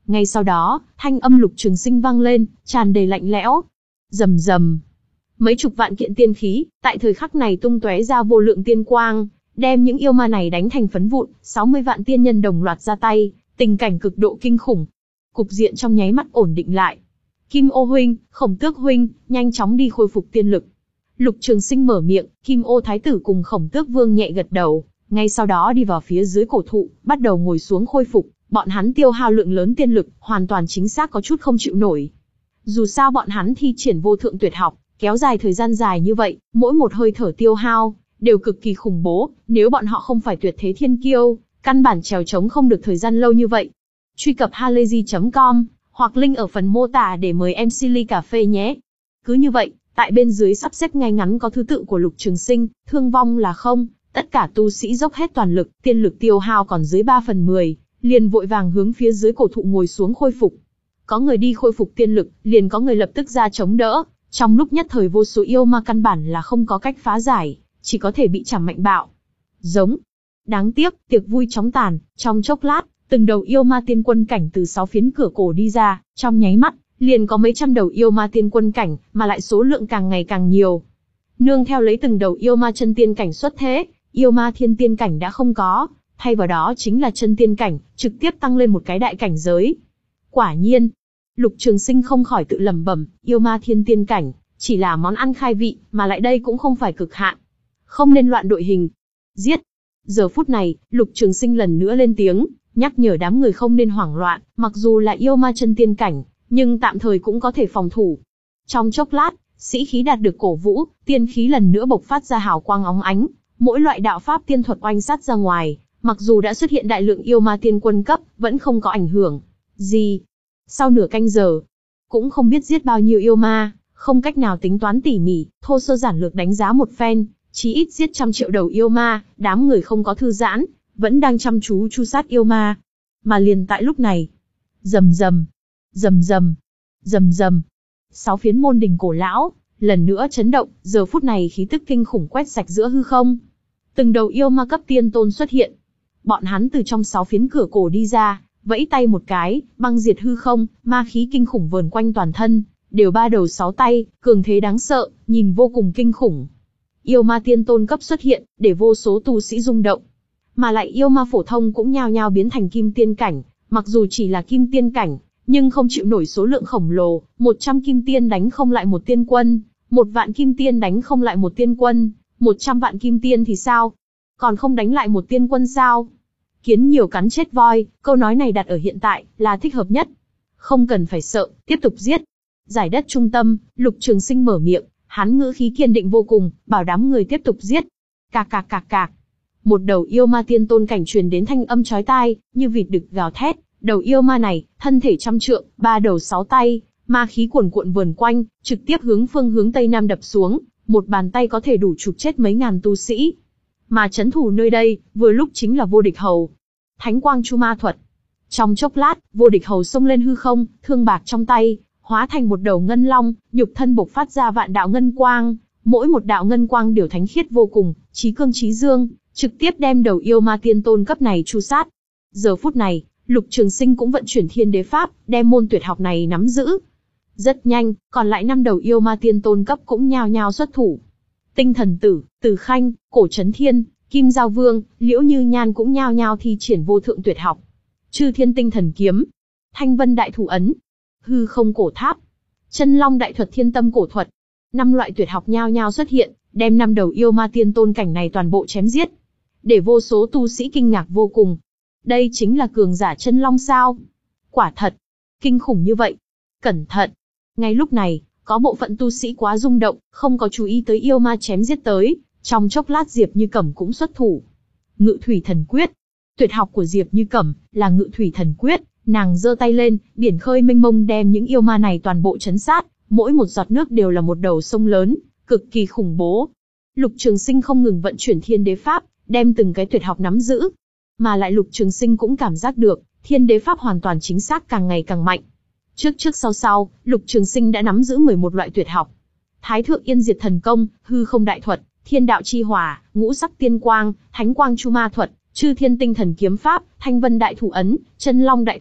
Ngay sau đó, thanh âm Lục Trường Sinh vang lên, tràn đầy lạnh lẽo. Rầm rầm. Mấy chục vạn kiện tiên khí, tại thời khắc này tung tóe ra vô lượng tiên quang, đem những yêu ma này đánh thành phấn vụn, sáu mươi vạn tiên nhân đồng loạt ra tay, tình cảnh cực độ kinh khủng. Cục diện trong nháy mắt ổn định lại. Kim Ô huynh, Khổng Tước huynh, nhanh chóng đi khôi phục tiên lực. Lục Trường Sinh mở miệng, Kim Ô thái tử cùng Khổng Tước vương nhẹ gật đầu, ngay sau đó đi vào phía dưới cổ thụ, bắt đầu ngồi xuống khôi phục. Bọn hắn tiêu hao lượng lớn tiên lực, hoàn toàn chính xác có chút không chịu nổi. Dù sao bọn hắn thi triển vô thượng tuyệt học, kéo dài thời gian dài như vậy, mỗi một hơi thở tiêu hao đều cực kỳ khủng bố, nếu bọn họ không phải tuyệt thế thiên kiêu, căn bản trèo trống không được thời gian lâu như vậy. Truy cập halayzi chấm com hoặc link ở phần mô tả để mời em xê ly cà phê nhé. Cứ như vậy, tại bên dưới sắp xếp ngay ngắn có thứ tự của Lục Trường Sinh, thương vong là không, tất cả tu sĩ dốc hết toàn lực, tiên lực tiêu hao còn dưới ba phần mười, liền vội vàng hướng phía dưới cổ thụ ngồi xuống khôi phục. Có người đi khôi phục tiên lực, liền có người lập tức ra chống đỡ, trong lúc nhất thời vô số yêu ma căn bản là không có cách phá giải, chỉ có thể bị chảm mạnh bạo. Giống. Đáng tiếc, tiệc vui chóng tàn, trong chốc lát, từng đầu yêu ma tiên quân cảnh từ sáu phiến cửa cổ đi ra, trong nháy mắt, liền có mấy trăm đầu yêu ma tiên quân cảnh, mà lại số lượng càng ngày càng nhiều. Nương theo lấy từng đầu yêu ma chân tiên cảnh xuất thế, yêu ma thiên tiên cảnh đã không có, thay vào đó chính là chân tiên cảnh, trực tiếp tăng lên một cái đại cảnh giới. Quả nhiên, Lục Trường Sinh không khỏi tự lẩm bẩm, yêu ma thiên tiên cảnh, chỉ là món ăn khai vị, mà lại đây cũng không phải cực hạn. Không nên loạn đội hình. Giết! Giờ phút này, Lục Trường Sinh lần nữa lên tiếng, nhắc nhở đám người không nên hoảng loạn, mặc dù là yêu ma chân tiên cảnh, nhưng tạm thời cũng có thể phòng thủ. Trong chốc lát, sĩ khí đạt được cổ vũ, tiên khí lần nữa bộc phát ra hào quang óng ánh, mỗi loại đạo pháp tiên thuật oanh sát ra ngoài, mặc dù đã xuất hiện đại lượng yêu ma tiên quân cấp, vẫn không có ảnh hưởng gì. Sau nửa canh giờ, cũng không biết giết bao nhiêu yêu ma, không cách nào tính toán tỉ mỉ, thô sơ giản lược đánh giá một phen, chí ít giết trăm triệu đầu yêu ma, đám người không có thư giãn, vẫn đang chăm chú chu sát yêu ma. Mà liền tại lúc này, rầm rầm, rầm rầm, rầm rầm, sáu phiến môn đình cổ lão lần nữa chấn động, giờ phút này khí tức kinh khủng quét sạch giữa hư không. Từng đầu yêu ma cấp tiên tôn xuất hiện. Bọn hắn từ trong sáu phiến cửa cổ đi ra, vẫy tay một cái, băng diệt hư không, ma khí kinh khủng vờn quanh toàn thân, đều ba đầu sáu tay, cường thế đáng sợ, nhìn vô cùng kinh khủng. Yêu ma tiên tôn cấp xuất hiện, để vô số tu sĩ rung động. Mà lại yêu ma phổ thông cũng nhao nhao biến thành kim tiên cảnh, mặc dù chỉ là kim tiên cảnh, nhưng không chịu nổi số lượng khổng lồ, một trăm kim tiên đánh không lại một tiên quân, một vạn kim tiên đánh không lại một tiên quân, một trăm vạn kim tiên thì sao? Còn không đánh lại một tiên quân sao? Kiến nhiều cắn chết voi, câu nói này đặt ở hiện tại, là thích hợp nhất. Không cần phải sợ, tiếp tục giết. Giải đất trung tâm, Lục Trường Sinh mở miệng, hắn ngữ khí kiên định vô cùng, bảo đám người tiếp tục giết. Cạc cạc cạc cạc. Một đầu yêu ma tiên tôn cảnh truyền đến thanh âm chói tai, như vịt đực gào thét. Đầu yêu ma này, thân thể trăm trượng, ba đầu sáu tay, ma khí cuồn cuộn vờn quanh, trực tiếp hướng phương hướng tây nam đập xuống, một bàn tay có thể đủ chụp chết mấy ngàn tu sĩ. Mà chấn thủ nơi đây, vừa lúc chính là Vô Địch Hầu. Thánh quang chu ma thuật. Trong chốc lát, Vô Địch Hầu xông lên hư không, thương bạc trong tay, hóa thành một đầu ngân long, nhục thân bộc phát ra vạn đạo ngân quang, mỗi một đạo ngân quang đều thánh khiết vô cùng, chí cương chí dương, trực tiếp đem đầu yêu ma tiên tôn cấp này chu sát. Giờ phút này, Lục Trường Sinh cũng vận chuyển Thiên Đế Pháp, đem môn tuyệt học này nắm giữ. Rất nhanh, còn lại năm đầu yêu ma tiên tôn cấp cũng nhao nhao xuất thủ. Tinh Thần Tử, Từ Khanh, Cổ Chấn Thiên, Kim Giao Vương, Liễu Như Nhan cũng nhao nhao thi triển vô thượng tuyệt học. Chư Thiên Tinh Thần Kiếm, Thanh Vân Đại Thủ Ấn, Hư Không Cổ Tháp, Chân Long Đại Thuật Thiên Tâm Cổ Thuật. Năm loại tuyệt học nhao nhao xuất hiện, đem năm đầu yêu ma tiên tôn cảnh này toàn bộ chém giết. Để vô số tu sĩ kinh ngạc vô cùng. Đây chính là cường giả chân long sao? Quả thật, kinh khủng như vậy. Cẩn thận. Ngay lúc này, có bộ phận tu sĩ quá rung động, không có chú ý tới yêu ma chém giết tới. Trong chốc lát Diệp Như Cẩm cũng xuất thủ. Ngự Thủy Thần Quyết. Tuyệt học của Diệp Như Cẩm là Ngự Thủy Thần Quyết. Nàng giơ tay lên, biển khơi mênh mông đem những yêu ma này toàn bộ chấn sát. Mỗi một giọt nước đều là một đầu sông lớn, cực kỳ khủng bố. Lục Trường Sinh không ngừng vận chuyển Thiên Đế Pháp, đem từng cái tuyệt học nắm giữ. Mà lại Lục Trường Sinh cũng cảm giác được, Thiên Đế Pháp hoàn toàn chính xác càng ngày càng mạnh. Trước trước sau sau, Lục Trường Sinh đã nắm giữ mười một loại tuyệt học. Thái Thượng Yên Diệt Thần Công, Hư Không Đại Thuật, Thiên Đạo Chi Hỏa, Ngũ Sắc Tiên Quang, Thánh Quang Chu Ma Thuật, Chư Thiên Tinh Thần Kiếm Pháp, Thanh Vân Đại Thủ Ấn, Chân Long Đại Thuật,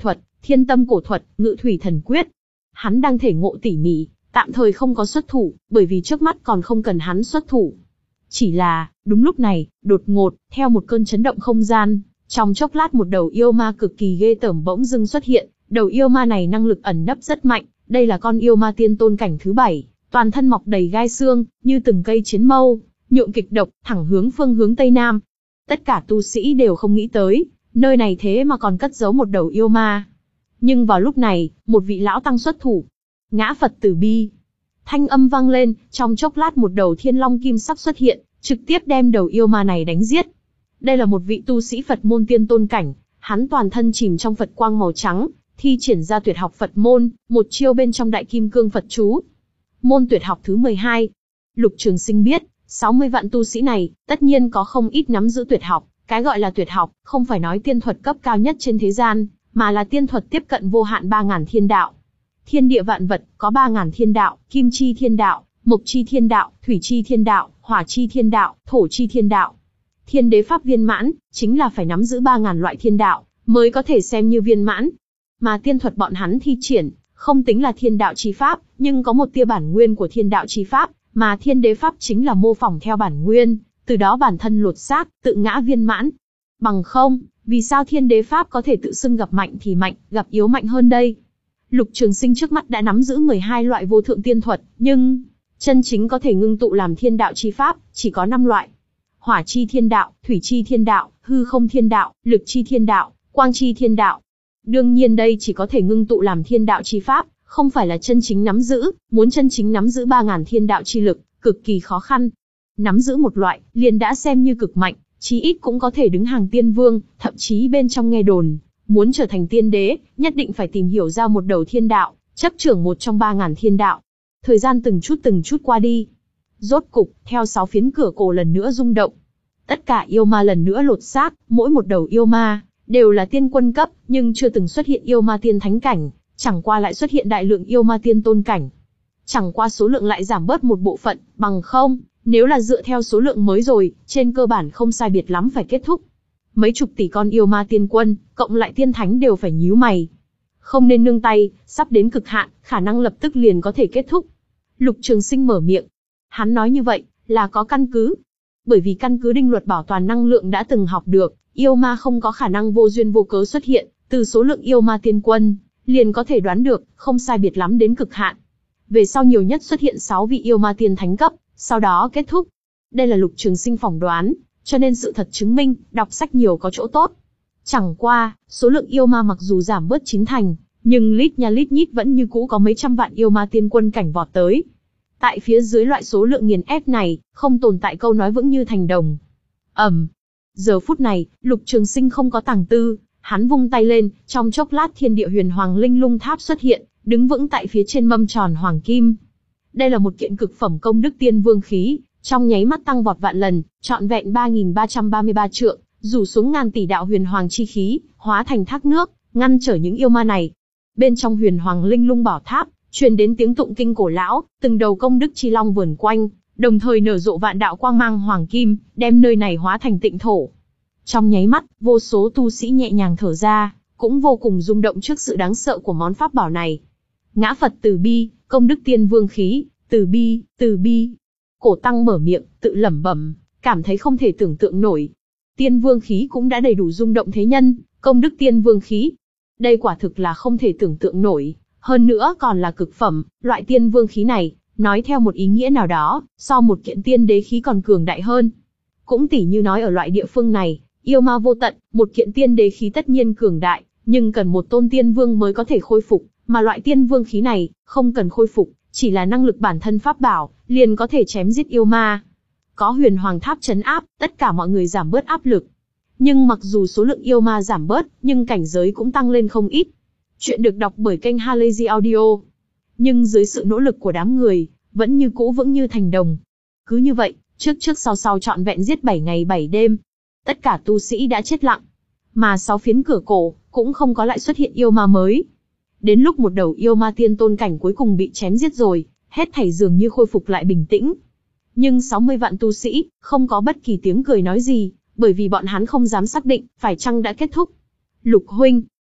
Thiên tâm cổ thuật, ngự thủy thần quyết. Hắn đang thể ngộ tỉ mỉ, tạm thời không có xuất thủ, bởi vì trước mắt còn không cần hắn xuất thủ. Chỉ là, đúng lúc này, đột ngột, theo một cơn chấn động không gian, trong chốc lát một đầu yêu ma cực kỳ ghê tởm bỗng dưng xuất hiện. Đầu yêu ma này năng lực ẩn nấp rất mạnh, đây là con yêu ma tiên tôn cảnh thứ bảy, toàn thân mọc đầy gai xương, như từng cây chiến mâu, nhộn kịch độc, thẳng hướng phương hướng tây nam. Tất cả tu sĩ đều không nghĩ tới, nơi này thế mà còn cất giấu một đầu yêu ma. Nhưng vào lúc này, một vị lão tăng xuất thủ. Ngã Phật Từ Bi. Thanh âm vang lên, trong chốc lát một đầu thiên long kim sắc xuất hiện, trực tiếp đem đầu yêu ma này đánh giết. Đây là một vị tu sĩ Phật môn tiên tôn cảnh, hắn toàn thân chìm trong Phật quang màu trắng, thi triển ra tuyệt học Phật môn, một chiêu bên trong Đại Kim Cương Phật chú. Môn tuyệt học thứ mười hai. Lục Trường Sinh biết, sáu mươi vạn tu sĩ này, tất nhiên có không ít nắm giữ tuyệt học. Cái gọi là tuyệt học, không phải nói tiên thuật cấp cao nhất trên thế gian, mà là tiên thuật tiếp cận vô hạn ba ngàn thiên đạo. Thiên địa vạn vật, có ba ngàn thiên đạo, kim chi thiên đạo, mộc chi thiên đạo, thủy chi thiên đạo, hỏa chi thiên đạo, thổ chi thiên đạo. Thiên đế pháp viên mãn, chính là phải nắm giữ ba ngàn loại thiên đạo, mới có thể xem như viên mãn. Mà tiên thuật bọn hắn thi triển, không tính là thiên đạo chi pháp, nhưng có một tia bản nguyên của thiên đạo chi pháp, mà thiên đế pháp chính là mô phỏng theo bản nguyên, từ đó bản thân lột xác, tự ngã viên mãn. Bằng không, vì sao thiên đế pháp có thể tự xưng gặp mạnh thì mạnh, gặp yếu mạnh hơn đây? Lục Trường Sinh trước mắt đã nắm giữ mười hai loại vô thượng tiên thuật, nhưng chân chính có thể ngưng tụ làm thiên đạo chi pháp, chỉ có năm loại. Hỏa chi thiên đạo, thủy chi thiên đạo, hư không thiên đạo, lực chi thiên đạo, quang chi thiên đạo. Đương nhiên đây chỉ có thể ngưng tụ làm thiên đạo chi pháp, không phải là chân chính nắm giữ, muốn chân chính nắm giữ ba ngàn thiên đạo chi lực, cực kỳ khó khăn. Nắm giữ một loại, liền đã xem như cực mạnh, chí ít cũng có thể đứng hàng tiên vương, thậm chí bên trong nghe đồn, muốn trở thành tiên đế, nhất định phải tìm hiểu ra một đầu thiên đạo, chấp trưởng một trong ba ngàn thiên đạo. Thời gian từng chút từng chút qua đi. Rốt cục, theo sáu phiến cửa cổ lần nữa rung động. Tất cả yêu ma lần nữa lột xác, mỗi một đầu yêu ma, đều là tiên quân cấp, nhưng chưa từng xuất hiện yêu ma tiên thánh cảnh, chẳng qua lại xuất hiện đại lượng yêu ma tiên tôn cảnh. Chẳng qua số lượng lại giảm bớt một bộ phận, bằng không, nếu là dựa theo số lượng mới rồi, trên cơ bản không sai biệt lắm phải kết thúc. Mấy chục tỷ con yêu ma tiên quân, cộng lại tiên thánh đều phải nhíu mày. Không nên nương tay, sắp đến cực hạn, khả năng lập tức liền có thể kết thúc. Lục Trường Sinh mở miệng. Hắn nói như vậy, là có căn cứ. Bởi vì căn cứ định luật bảo toàn năng lượng đã từng học được, yêu ma không có khả năng vô duyên vô cớ xuất hiện, từ số lượng yêu ma tiên quân, liền có thể đoán được, không sai biệt lắm đến cực hạn. Về sau nhiều nhất xuất hiện sáu vị yêu ma tiên thánh cấp, sau đó kết thúc. Đây là Lục Trường Sinh phỏng đoán, cho nên sự thật chứng minh, đọc sách nhiều có chỗ tốt. Chẳng qua, số lượng yêu ma mặc dù giảm bớt chín thành, nhưng lít nha lít nhít vẫn như cũ có mấy trăm vạn yêu ma tiên quân cảnh vọt tới. Tại phía dưới loại số lượng nghiền ép này, không tồn tại câu nói vững như thành đồng. Ầm. Um. Giờ phút này, Lục Trường Sinh không có tàng tư, hắn vung tay lên, trong chốc lát thiên địa huyền hoàng linh lung tháp xuất hiện, đứng vững tại phía trên mâm tròn hoàng kim. Đây là một kiện cực phẩm công đức tiên vương khí, trong nháy mắt tăng vọt vạn lần, trọn vẹn ba nghìn ba trăm ba mươi ba trượng, rủ xuống ngàn tỷ đạo huyền hoàng chi khí, hóa thành thác nước, ngăn trở những yêu ma này. Bên trong huyền hoàng linh lung bảo tháp, truyền đến tiếng tụng kinh cổ lão, từng đầu công đức chi long vờn quanh, đồng thời nở rộ vạn đạo quang mang hoàng kim, đem nơi này hóa thành tịnh thổ. Trong nháy mắt, vô số tu sĩ nhẹ nhàng thở ra, cũng vô cùng rung động trước sự đáng sợ của món pháp bảo này. Ngã Phật Từ Bi, công đức tiên vương khí, Từ Bi, Từ Bi. Cổ tăng mở miệng, tự lẩm bẩm, cảm thấy không thể tưởng tượng nổi. Tiên vương khí cũng đã đầy đủ rung động thế nhân, công đức tiên vương khí. Đây quả thực là không thể tưởng tượng nổi, hơn nữa còn là cực phẩm, loại tiên vương khí này, nói theo một ý nghĩa nào đó, so một kiện tiên đế khí còn cường đại hơn. Cũng tỉ như nói ở loại địa phương này, yêu ma vô tận, một kiện tiên đế khí tất nhiên cường đại, nhưng cần một tôn tiên vương mới có thể khôi phục, mà loại tiên vương khí này, không cần khôi phục, chỉ là năng lực bản thân pháp bảo, liền có thể chém giết yêu ma. Có huyền hoàng tháp trấn áp, tất cả mọi người giảm bớt áp lực. Nhưng mặc dù số lượng yêu ma giảm bớt, nhưng cảnh giới cũng tăng lên không ít. Chuyện được đọc bởi kênh Halazy Audio. Nhưng dưới sự nỗ lực của đám người, vẫn như cũ vững như thành đồng. Cứ như vậy, trước trước sau sau trọn vẹn giết bảy ngày bảy đêm. Tất cả tu sĩ đã chết lặng. Mà sáu phiến cửa cổ, cũng không có lại xuất hiện yêu ma mới. Đến lúc một đầu yêu ma tiên tôn cảnh cuối cùng bị chém giết rồi, hết thảy dường như khôi phục lại bình tĩnh. Nhưng sáu mươi vạn tu sĩ, không có bất kỳ tiếng cười nói gì, bởi vì bọn hắn không dám xác định, phải chăng đã kết thúc. Lục huynh.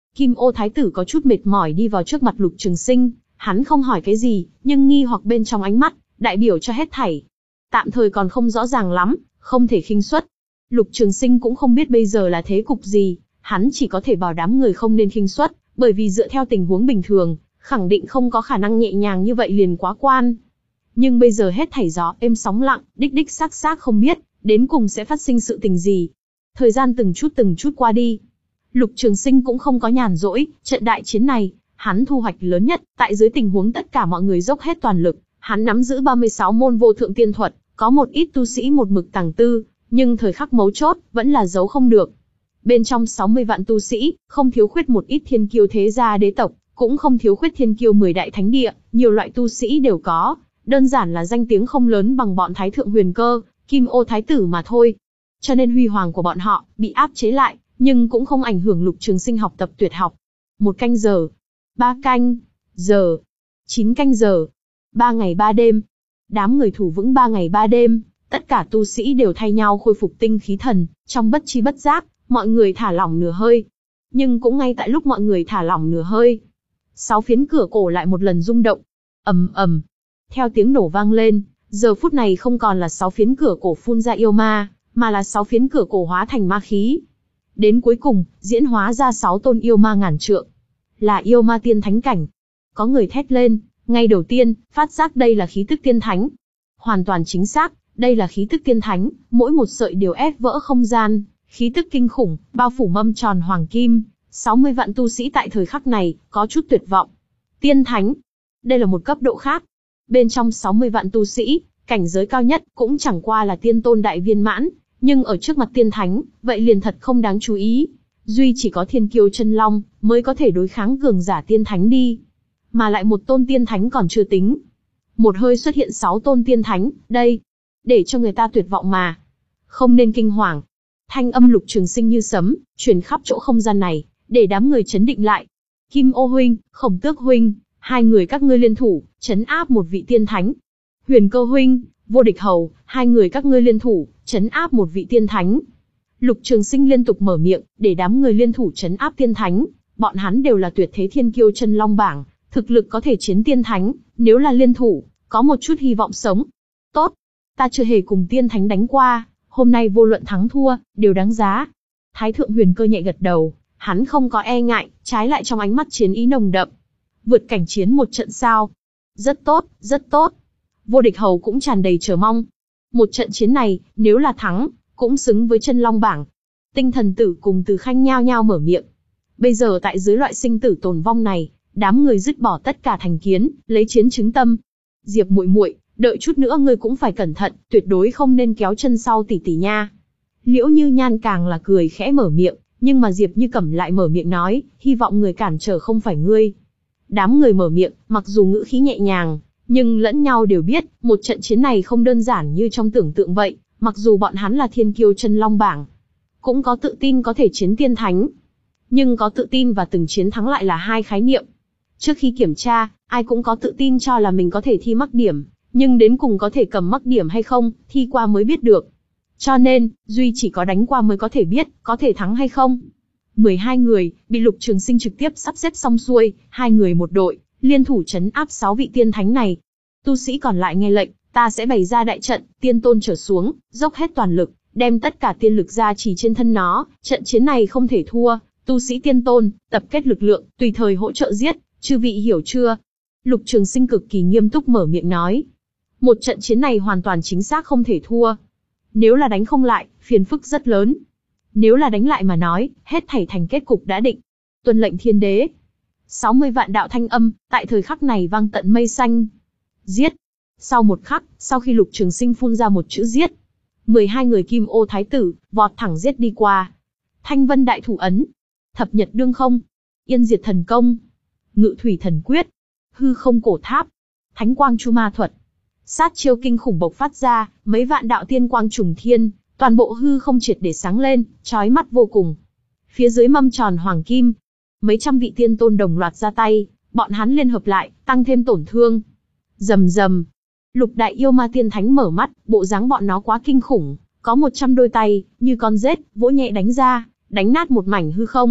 Kim Ô Thái tử có chút mệt mỏi đi vào trước mặt Lục Trường Sinh, hắn không hỏi cái gì, nhưng nghi hoặc bên trong ánh mắt, đại biểu cho hết thảy. Tạm thời còn không rõ ràng lắm, không thể khinh suất. Lục Trường Sinh cũng không biết bây giờ là thế cục gì, hắn chỉ có thể bảo đám người không nên khinh suất, bởi vì dựa theo tình huống bình thường, khẳng định không có khả năng nhẹ nhàng như vậy liền quá quan. Nhưng bây giờ hết thảy gió êm sóng lặng, đích đích xác xác không biết, đến cùng sẽ phát sinh sự tình gì. Thời gian từng chút từng chút qua đi. Lục Trường Sinh cũng không có nhàn rỗi, trận đại chiến này, hắn thu hoạch lớn nhất, tại dưới tình huống tất cả mọi người dốc hết toàn lực, hắn nắm giữ ba mươi sáu môn vô thượng tiên thuật, có một ít tu sĩ một mực tàng tư, nhưng thời khắc mấu chốt, vẫn là giấu không được. Bên trong sáu mươi vạn tu sĩ, không thiếu khuyết một ít thiên kiêu thế gia đế tộc, cũng không thiếu khuyết thiên kiêu mười đại thánh địa, nhiều loại tu sĩ đều có, đơn giản là danh tiếng không lớn bằng bọn Thái Thượng Huyền Cơ, Kim Ô Thái Tử mà thôi. Cho nên huy hoàng của bọn họ, bị áp chế lại, nhưng cũng không ảnh hưởng Lục Trường Sinh học tập tuyệt học. Một canh giờ, ba canh giờ, chín canh giờ, ba ngày ba đêm. Đám người thủ vững ba ngày ba đêm, tất cả tu sĩ đều thay nhau khôi phục tinh khí thần, trong bất chi bất giác, mọi người thả lỏng nửa hơi. Nhưng cũng ngay tại lúc mọi người thả lỏng nửa hơi, sáu phiến cửa cổ lại một lần rung động. Ầm ầm. Theo tiếng nổ vang lên, giờ phút này không còn là sáu phiến cửa cổ phun ra yêu ma, mà là sáu phiến cửa cổ hóa thành ma khí. Đến cuối cùng, diễn hóa ra sáu tôn yêu ma ngàn trượng. Là yêu ma tiên thánh cảnh. Có người thét lên, ngay đầu tiên, phát giác đây là khí tức tiên thánh. Hoàn toàn chính xác, đây là khí tức tiên thánh, mỗi một sợi đều ép vỡ không gian, khí tức kinh khủng, bao phủ mâm tròn hoàng kim. sáu mươi vạn tu sĩ tại thời khắc này, có chút tuyệt vọng. Tiên thánh, đây là một cấp độ khác. Bên trong sáu mươi vạn tu sĩ, cảnh giới cao nhất cũng chẳng qua là tiên tôn đại viên mãn, nhưng ở trước mặt tiên thánh, vậy liền thật không đáng chú ý. Duy chỉ có thiên kiêu chân long, mới có thể đối kháng cường giả tiên thánh đi. Mà lại một tôn tiên thánh còn chưa tính. Một hơi xuất hiện sáu tôn tiên thánh, đây, để cho người ta tuyệt vọng mà. Không nên kinh hoàng. Thanh âm Lục Trường Sinh như sấm, truyền khắp chỗ không gian này, để đám người chấn định lại. Kim Ô huynh, Khổng Tước huynh, hai người các ngươi liên thủ, trấn áp một vị tiên thánh. Huyền Cơ huynh, Vô Địch hầu, hai người các ngươi liên thủ, trấn áp một vị tiên thánh. Lục Trường Sinh liên tục mở miệng, để đám người liên thủ trấn áp tiên thánh. Bọn hắn đều là tuyệt thế thiên kiêu chân long bảng, thực lực có thể chiến tiên thánh, nếu là liên thủ, có một chút hy vọng sống. Tốt, ta chưa hề cùng tiên thánh đánh qua, hôm nay vô luận thắng thua, đều đáng giá. Thái Thượng Huyền Cơ nhẹ gật đầu, hắn không có e ngại, trái lại trong ánh mắt chiến ý nồng đậm. Vượt cảnh chiến một trận sao? Rất tốt, rất tốt. Vô Địch hầu cũng tràn đầy chờ mong. Một trận chiến này, nếu là thắng, cũng xứng với chân long bảng. Tinh Thần Tử cùng Từ Khanh nhao nhao mở miệng. Bây giờ tại dưới loại sinh tử tồn vong này, đám người dứt bỏ tất cả thành kiến, lấy chiến chứng tâm. Diệp muội muội, đợi chút nữa ngươi cũng phải cẩn thận, tuyệt đối không nên kéo chân sau tỷ tỷ nha. Liễu Như Nhan càng là cười khẽ mở miệng, nhưng mà Diệp Như Cẩm lại mở miệng nói, hy vọng người cản trở không phải ngươi. Đám người mở miệng, mặc dù ngữ khí nhẹ nhàng, nhưng lẫn nhau đều biết, một trận chiến này không đơn giản như trong tưởng tượng vậy. Mặc dù bọn hắn là thiên kiêu chân long bảng, cũng có tự tin có thể chiến tiên thánh, nhưng có tự tin và từng chiến thắng lại là hai khái niệm. Trước khi kiểm tra, ai cũng có tự tin cho là mình có thể thi mắc điểm, nhưng đến cùng có thể cầm mắc điểm hay không, thi qua mới biết được. Cho nên, duy chỉ có đánh qua mới có thể biết, có thể thắng hay không. mười hai người, bị Lục Trường Sinh trực tiếp sắp xếp xong xuôi, hai người một đội, liên thủ trấn áp sáu vị tiên thánh này. Tu sĩ còn lại nghe lệnh, ta sẽ bày ra đại trận, tiên tôn trở xuống, dốc hết toàn lực, đem tất cả tiên lực ra chỉ trên thân nó, trận chiến này không thể thua, tu sĩ tiên tôn, tập kết lực lượng, tùy thời hỗ trợ giết, chư vị hiểu chưa? Lục Trường Sinh cực kỳ nghiêm túc mở miệng nói. Một trận chiến này hoàn toàn chính xác không thể thua. Nếu là đánh không lại, phiền phức rất lớn. Nếu là đánh lại mà nói, hết thảy thành kết cục đã định. Tuân lệnh thiên đế. sáu mươi vạn đạo thanh âm, tại thời khắc này vang tận mây xanh. Giết. Sau một khắc, sau khi Lục Trường Sinh phun ra một chữ giết, mười hai người Kim Ô Thái Tử, vọt thẳng giết đi qua. Thanh Vân Đại Thủ Ấn, Thập Nhật Đương Không, Yên Diệt Thần Công, Ngự Thủy Thần Quyết, Hư Không Cổ Tháp, Thánh Quang Chu Ma Thuật. Sát chiêu kinh khủng bộc phát ra, mấy vạn đạo tiên quang trùng thiên, toàn bộ hư không triệt để sáng lên, chói mắt vô cùng. Phía dưới mâm tròn hoàng kim, mấy trăm vị tiên tôn đồng loạt ra tay, bọn hắn liên hợp lại, tăng thêm tổn thương. Rầm rầm. Lục đại yêu ma tiên thánh mở mắt, bộ dáng bọn nó quá kinh khủng, có một trăm đôi tay, như con rết, vỗ nhẹ đánh ra, đánh nát một mảnh hư không.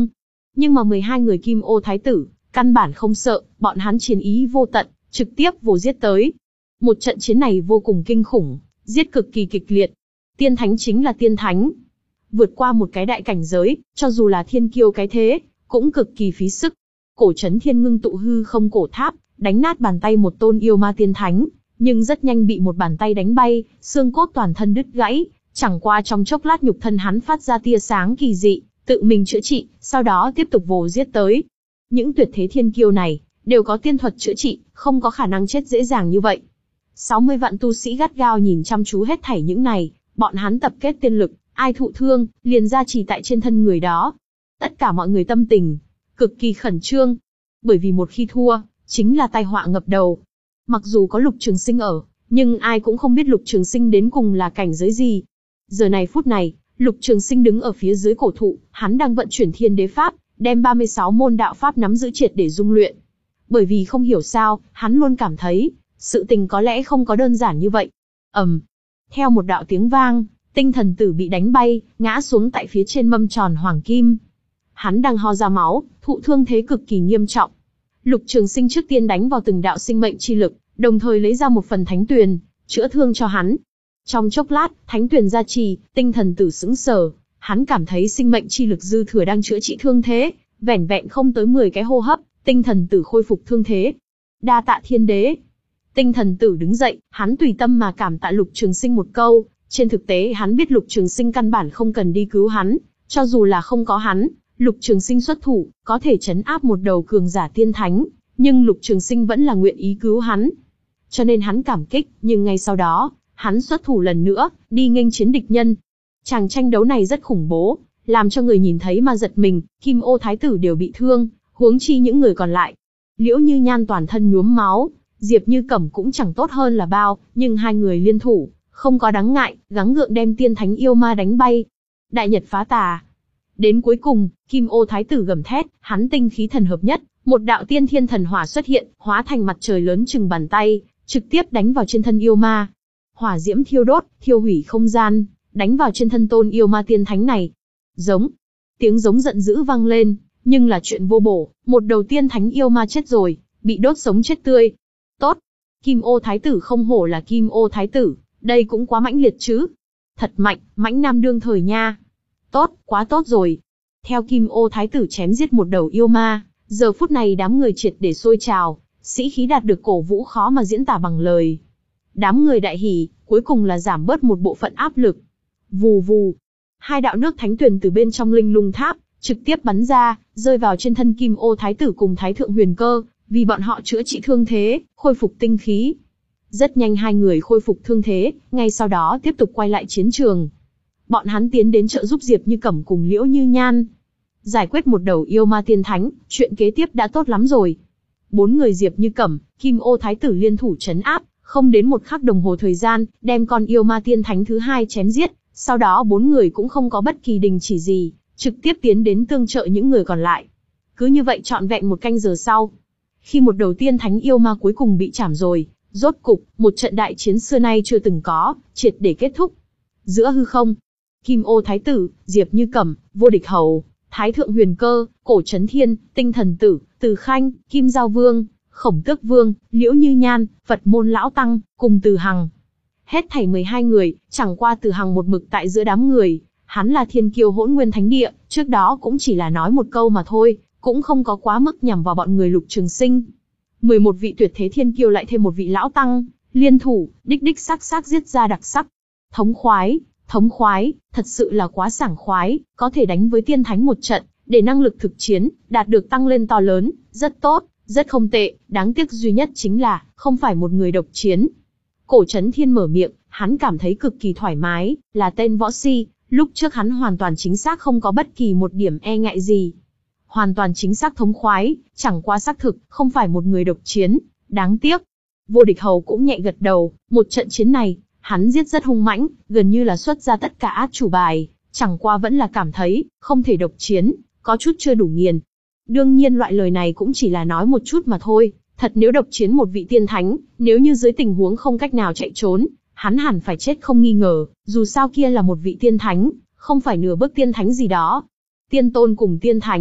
Nhưng mà mười hai người Kim Ô Thái tử, căn bản không sợ, bọn hắn chiến ý vô tận, trực tiếp vồ giết tới. Một trận chiến này vô cùng kinh khủng, giết cực kỳ kịch liệt. Tiên thánh chính là tiên thánh. Vượt qua một cái đại cảnh giới, cho dù là thiên kiêu cái thế, cũng cực kỳ phí sức. Cổ Chấn Thiên ngưng tụ hư không cổ tháp, đánh nát bàn tay một tôn yêu ma tiên thánh, nhưng rất nhanh bị một bàn tay đánh bay, xương cốt toàn thân đứt gãy, chẳng qua trong chốc lát nhục thân hắn phát ra tia sáng kỳ dị, tự mình chữa trị, sau đó tiếp tục vồ giết tới. Những tuyệt thế thiên kiêu này, đều có tiên thuật chữa trị, không có khả năng chết dễ dàng như vậy. sáu mươi vạn tu sĩ gắt gao nhìn chăm chú hết thảy những này, bọn hắn tập kết tiên lực, ai thụ thương, liền gia trì tại trên thân người đó. Tất cả mọi người tâm tình cực kỳ khẩn trương, bởi vì một khi thua, chính là tai họa ngập đầu. Mặc dù có Lục Trường Sinh ở, nhưng ai cũng không biết Lục Trường Sinh đến cùng là cảnh giới gì. Giờ này phút này, Lục Trường Sinh đứng ở phía dưới cổ thụ, hắn đang vận chuyển Thiên Đế Pháp, đem ba mươi sáu môn đạo pháp nắm giữ triệt để dung luyện. Bởi vì không hiểu sao, hắn luôn cảm thấy, sự tình có lẽ không có đơn giản như vậy. ầm, um, theo một đạo tiếng vang, Tinh Thần Tử bị đánh bay, ngã xuống tại phía trên mâm tròn hoàng kim. Hắn đang ho ra máu, thụ thương thế cực kỳ nghiêm trọng. Lục Trường Sinh trước tiên đánh vào từng đạo sinh mệnh chi lực, đồng thời lấy ra một phần thánh tuyền, chữa thương cho hắn. Trong chốc lát, thánh tuyền gia trì, Tinh Thần Tử sững sờ, hắn cảm thấy sinh mệnh chi lực dư thừa đang chữa trị thương thế, vẻn vẹn không tới mười cái hô hấp, Tinh Thần Tử khôi phục thương thế. Đa tạ Thiên Đế. Tinh Thần Tử đứng dậy, hắn tùy tâm mà cảm tạ Lục Trường Sinh một câu, trên thực tế hắn biết Lục Trường Sinh căn bản không cần đi cứu hắn, cho dù là không có hắn, Lục Trường Sinh xuất thủ, có thể trấn áp một đầu cường giả tiên thánh, nhưng Lục Trường Sinh vẫn là nguyện ý cứu hắn. Cho nên hắn cảm kích, nhưng ngay sau đó, hắn xuất thủ lần nữa, đi nghênh chiến địch nhân. Chàng tranh đấu này rất khủng bố, làm cho người nhìn thấy mà giật mình, Kim Ô Thái tử đều bị thương, huống chi những người còn lại. Liễu Như Nhan toàn thân nhuốm máu, Diệp Như Cẩm cũng chẳng tốt hơn là bao, nhưng hai người liên thủ, không có đáng ngại, gắng gượng đem tiên thánh yêu ma đánh bay. Đại nhật phá tà. Đến cuối cùng, Kim Ô Thái tử gầm thét, hắn tinh khí thần hợp nhất, một đạo tiên thiên thần hỏa xuất hiện, hóa thành mặt trời lớn chừng bàn tay, trực tiếp đánh vào trên thân yêu ma. Hỏa diễm thiêu đốt, thiêu hủy không gian, đánh vào trên thân tôn yêu ma tiên thánh này. Giống. Tiếng giống giận dữ vang lên, nhưng là chuyện vô bổ, một đầu tiên thánh yêu ma chết rồi, bị đốt sống chết tươi. Tốt. Kim Ô Thái tử không hổ là Kim Ô Thái tử, đây cũng quá mãnh liệt chứ. Thật mạnh, mãnh nam đương thời nha. Tốt, quá tốt rồi. Theo Kim Ô Thái tử chém giết một đầu yêu ma, giờ phút này đám người triệt để sôi trào, sĩ khí đạt được cổ vũ khó mà diễn tả bằng lời. Đám người đại hỉ, cuối cùng là giảm bớt một bộ phận áp lực. Vù vù, hai đạo nước thánh tuyền từ bên trong linh lung tháp trực tiếp bắn ra, rơi vào trên thân Kim Ô Thái tử cùng Thái thượng Huyền Cơ, vì bọn họ chữa trị thương thế, khôi phục tinh khí. Rất nhanh hai người khôi phục thương thế, ngay sau đó tiếp tục quay lại chiến trường. Bọn hắn tiến đến trợ giúp Diệp Như Cẩm cùng Liễu Như Nhan. Giải quyết một đầu yêu ma tiên thánh, chuyện kế tiếp đã tốt lắm rồi. Bốn người Diệp Như Cẩm, Kim Ô Thái tử liên thủ trấn áp, không đến một khắc đồng hồ thời gian, đem con yêu ma tiên thánh thứ hai chém giết. Sau đó bốn người cũng không có bất kỳ đình chỉ gì, trực tiếp tiến đến tương trợ những người còn lại. Cứ như vậy trọn vẹn một canh giờ sau, khi một đầu tiên thánh yêu ma cuối cùng bị chảm rồi, rốt cục, một trận đại chiến xưa nay chưa từng có, triệt để kết thúc. Giữa hư không, Kim Ô Thái tử, Diệp Như Cẩm, Vô Địch Hầu, Thái thượng Huyền Cơ, Cổ Chấn Thiên, Tinh Thần Tử, Từ Khanh, Kim Giao Vương, Khổng Tước Vương, Liễu Như Nhan, Phật môn lão tăng, cùng Từ Hằng. Hết thảy mười hai người, chẳng qua Từ Hằng một mực tại giữa đám người, hắn là thiên kiêu hỗn nguyên thánh địa, trước đó cũng chỉ là nói một câu mà thôi, cũng không có quá mức nhằm vào bọn người Lục Trường Sinh. mười một vị tuyệt thế thiên kiêu lại thêm một vị lão tăng, liên thủ, đích đích sắc sắc giết ra đặc sắc. Thống khoái, thống khoái, thật sự là quá sảng khoái, có thể đánh với tiên thánh một trận, để năng lực thực chiến, đạt được tăng lên to lớn, rất tốt, rất không tệ, đáng tiếc duy nhất chính là, không phải một người độc chiến. Cổ Chấn Thiên mở miệng, hắn cảm thấy cực kỳ thoải mái, là tên võ si, lúc trước hắn hoàn toàn chính xác không có bất kỳ một điểm e ngại gì. Hoàn toàn chính xác thống khoái, chẳng qua xác thực, không phải một người độc chiến, đáng tiếc. Vô Địch Hầu cũng nhẹ gật đầu, một trận chiến này, hắn giết rất hung mãnh, gần như là xuất ra tất cả át chủ bài, chẳng qua vẫn là cảm thấy, không thể độc chiến, có chút chưa đủ nghiền. Đương nhiên loại lời này cũng chỉ là nói một chút mà thôi, thật nếu độc chiến một vị tiên thánh, nếu như dưới tình huống không cách nào chạy trốn, hắn hẳn phải chết không nghi ngờ, dù sao kia là một vị tiên thánh, không phải nửa bước tiên thánh gì đó. Tiên tôn cùng tiên thánh,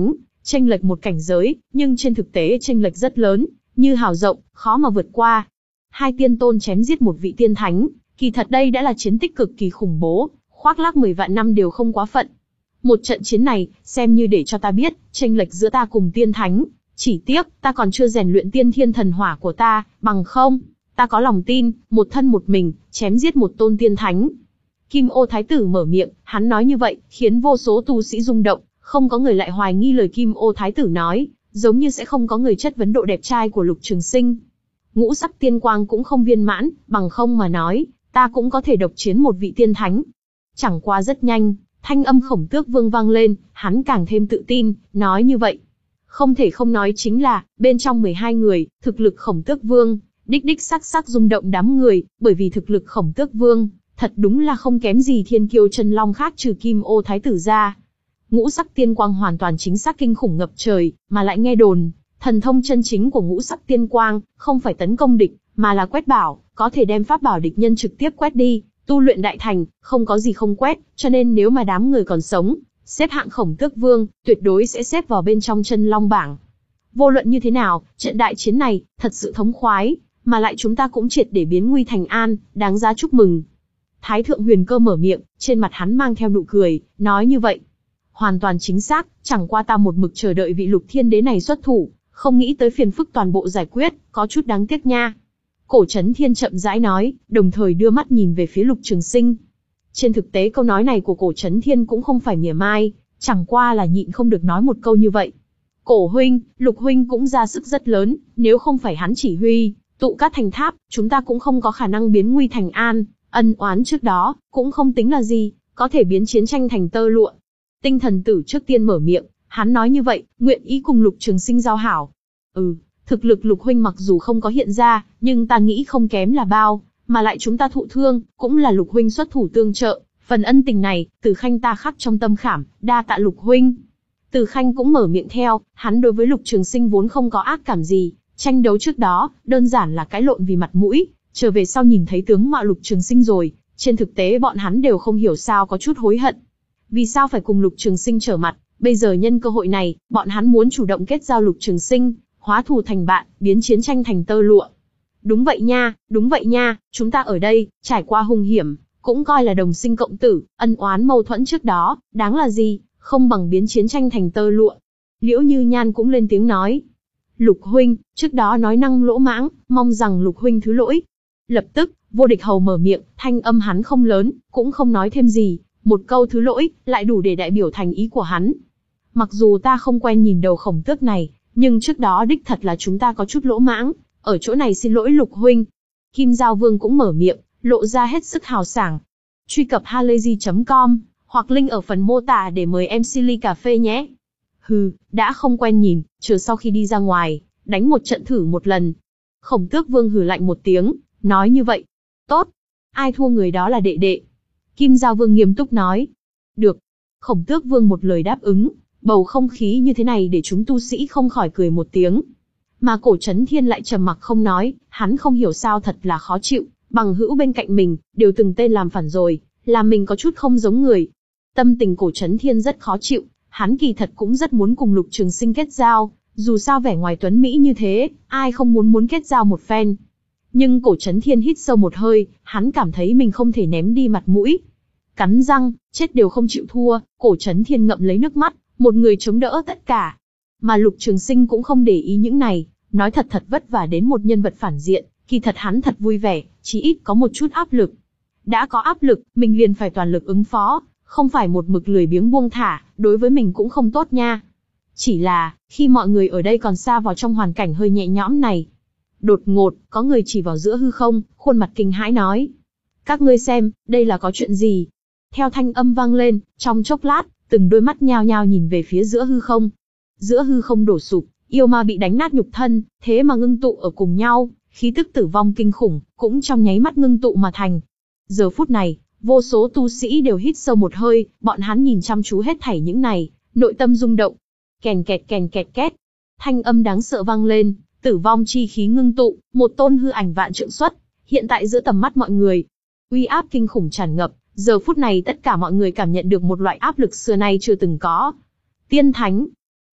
chênh lệch một cảnh giới, nhưng trên thực tế chênh lệch rất lớn, như hào rộng, khó mà vượt qua. Hai tiên tôn chém giết một vị tiên thánh, kỳ thật đây đã là chiến tích cực kỳ khủng bố, khoác lác mười vạn năm đều không quá phận. Một trận chiến này, xem như để cho ta biết, chênh lệch giữa ta cùng tiên thánh. Chỉ tiếc, ta còn chưa rèn luyện tiên thiên thần hỏa của ta, bằng không, ta có lòng tin, một thân một mình, chém giết một tôn tiên thánh. Kim Ô Thái tử mở miệng, hắn nói như vậy, khiến vô số tu sĩ rung động, không có người lại hoài nghi lời Kim Ô Thái tử nói, giống như sẽ không có người chất vấn độ đẹp trai của Lục Trường Sinh. Ngũ sắc tiên quang cũng không viên mãn, bằng không mà nói, ta cũng có thể độc chiến một vị tiên thánh. Chẳng qua rất nhanh, thanh âm Khổng Tước Vương vang lên, hắn càng thêm tự tin, nói như vậy. Không thể không nói chính là, bên trong mười hai người, thực lực Khổng Tước Vương, đích đích sắc sắc rung động đám người, bởi vì thực lực Khổng Tước Vương, thật đúng là không kém gì thiên kiêu chân long khác trừ Kim Ô Thái tử ra. Ngũ sắc tiên quang hoàn toàn chính xác kinh khủng ngập trời, mà lại nghe đồn, thần thông chân chính của ngũ sắc tiên quang, không phải tấn công địch, mà là quét bảo, có thể đem pháp bảo địch nhân trực tiếp quét đi, tu luyện đại thành, không có gì không quét, cho nên nếu mà đám người còn sống, xếp hạng Khổng Tước Vương, tuyệt đối sẽ xếp vào bên trong chân long bảng. Vô luận như thế nào, trận đại chiến này, thật sự thống khoái, mà lại chúng ta cũng triệt để biến nguy thành an, đáng giá chúc mừng. Thái thượng Huyền Cơ mở miệng, trên mặt hắn mang theo nụ cười, nói như vậy. Hoàn toàn chính xác, chẳng qua ta một mực chờ đợi vị Lục Thiên Đế này xuất thủ, không nghĩ tới phiền phức toàn bộ giải quyết, có chút đáng tiếc nha. Cổ Chấn Thiên chậm rãi nói, đồng thời đưa mắt nhìn về phía Lục Trường Sinh. Trên thực tế câu nói này của Cổ Chấn Thiên cũng không phải mỉa mai, chẳng qua là nhịn không được nói một câu như vậy. Cổ huynh, Lục huynh cũng ra sức rất lớn, nếu không phải hắn chỉ huy, tụ cát thành tháp, chúng ta cũng không có khả năng biến nguy thành an, ân oán trước đó, cũng không tính là gì, có thể biến chiến tranh thành tơ lụa. Tinh Thần Tử trước tiên mở miệng, hắn nói như vậy, nguyện ý cùng Lục Trường Sinh giao hảo. Ừ, thực lực Lục huynh mặc dù không có hiện ra, nhưng ta nghĩ không kém là bao, mà lại chúng ta thụ thương, cũng là Lục huynh xuất thủ tương trợ, phần ân tình này, Từ Khanh ta khắc trong tâm khảm, đa tạ Lục huynh. Từ Khanh cũng mở miệng theo, hắn đối với Lục Trường Sinh vốn không có ác cảm gì, tranh đấu trước đó, đơn giản là cãi lộn vì mặt mũi, trở về sau nhìn thấy tướng mạo Lục Trường Sinh rồi, trên thực tế bọn hắn đều không hiểu sao có chút hối hận. Vì sao phải cùng Lục Trường Sinh trở mặt, bây giờ nhân cơ hội này, bọn hắn muốn chủ động kết giao Lục Trường Sinh, hóa thù thành bạn, biến chiến tranh thành tơ lụa. Đúng vậy nha, đúng vậy nha, chúng ta ở đây, trải qua hung hiểm, cũng coi là đồng sinh cộng tử, ân oán mâu thuẫn trước đó, đáng là gì, không bằng biến chiến tranh thành tơ lụa. Liễu Như Nhan cũng lên tiếng nói. Lục huynh, trước đó nói năng lỗ mãng, mong rằng Lục huynh thứ lỗi. Lập tức, Vô Địch Hầu mở miệng, thanh âm hắn không lớn, cũng không nói thêm gì, một câu thứ lỗi, lại đủ để đại biểu thành ý của hắn. Mặc dù ta không quen nhìn đầu Khổng Tước này, nhưng trước đó đích thật là chúng ta có chút lỗ mãng, ở chỗ này xin lỗi Lục huynh. Kim Giao Vương cũng mở miệng, lộ ra hết sức hào sảng. Truy cập halayzi chấm com, hoặc link ở phần mô tả để mời em xê ly cà phê nhé. Hừ, đã không quen nhìn, chờ sau khi đi ra ngoài, đánh một trận thử một lần. Khổng Tước Vương hừ lạnh một tiếng, nói như vậy. Tốt, ai thua người đó là đệ đệ. Kim Giao Vương nghiêm túc nói. Được. Khổng Tước Vương một lời đáp ứng, bầu không khí như thế này để chúng tu sĩ không khỏi cười một tiếng. Mà Cổ Chấn Thiên lại trầm mặc không nói, hắn không hiểu sao thật là khó chịu, bằng hữu bên cạnh mình, đều từng tên làm phản rồi, làm mình có chút không giống người. Tâm tình Cổ Chấn Thiên rất khó chịu, hắn kỳ thật cũng rất muốn cùng Lục Trường Sinh kết giao, dù sao vẻ ngoài tuấn Mỹ như thế, ai không muốn muốn kết giao một phen. Nhưng Cổ Chấn Thiên hít sâu một hơi, hắn cảm thấy mình không thể ném đi mặt mũi. Cắn răng, chết đều không chịu thua, Cổ Chấn Thiên ngậm lấy nước mắt, một người chống đỡ tất cả. Mà Lục Trường Sinh cũng không để ý những này, nói thật thật vất vả đến một nhân vật phản diện, kỳ thật hắn thật vui vẻ, chí ít có một chút áp lực. Đã có áp lực, mình liền phải toàn lực ứng phó, không phải một mực lười biếng buông thả, đối với mình cũng không tốt nha. Chỉ là, khi mọi người ở đây còn xa vào trong hoàn cảnh hơi nhẹ nhõm này, đột ngột, có người chỉ vào giữa hư không, khuôn mặt kinh hãi nói. Các ngươi xem, đây là có chuyện gì? Theo thanh âm vang lên, trong chốc lát, từng đôi mắt nhao nhao nhìn về phía giữa hư không. Giữa hư không đổ sụp, yêu ma bị đánh nát nhục thân, thế mà ngưng tụ ở cùng nhau, khí tức tử vong kinh khủng, cũng trong nháy mắt ngưng tụ mà thành. Giờ phút này, vô số tu sĩ đều hít sâu một hơi, bọn hắn nhìn chăm chú hết thảy những này, nội tâm rung động. Kèn kẹt kèn kẹt két, thanh âm đáng sợ vang lên, tử vong chi khí ngưng tụ, một tôn hư ảnh vạn trượng xuất, hiện tại giữa tầm mắt mọi người. Uy áp kinh khủng tràn ngập, giờ phút này tất cả mọi người cảm nhận được một loại áp lực xưa nay chưa từng có. Tiên thánh,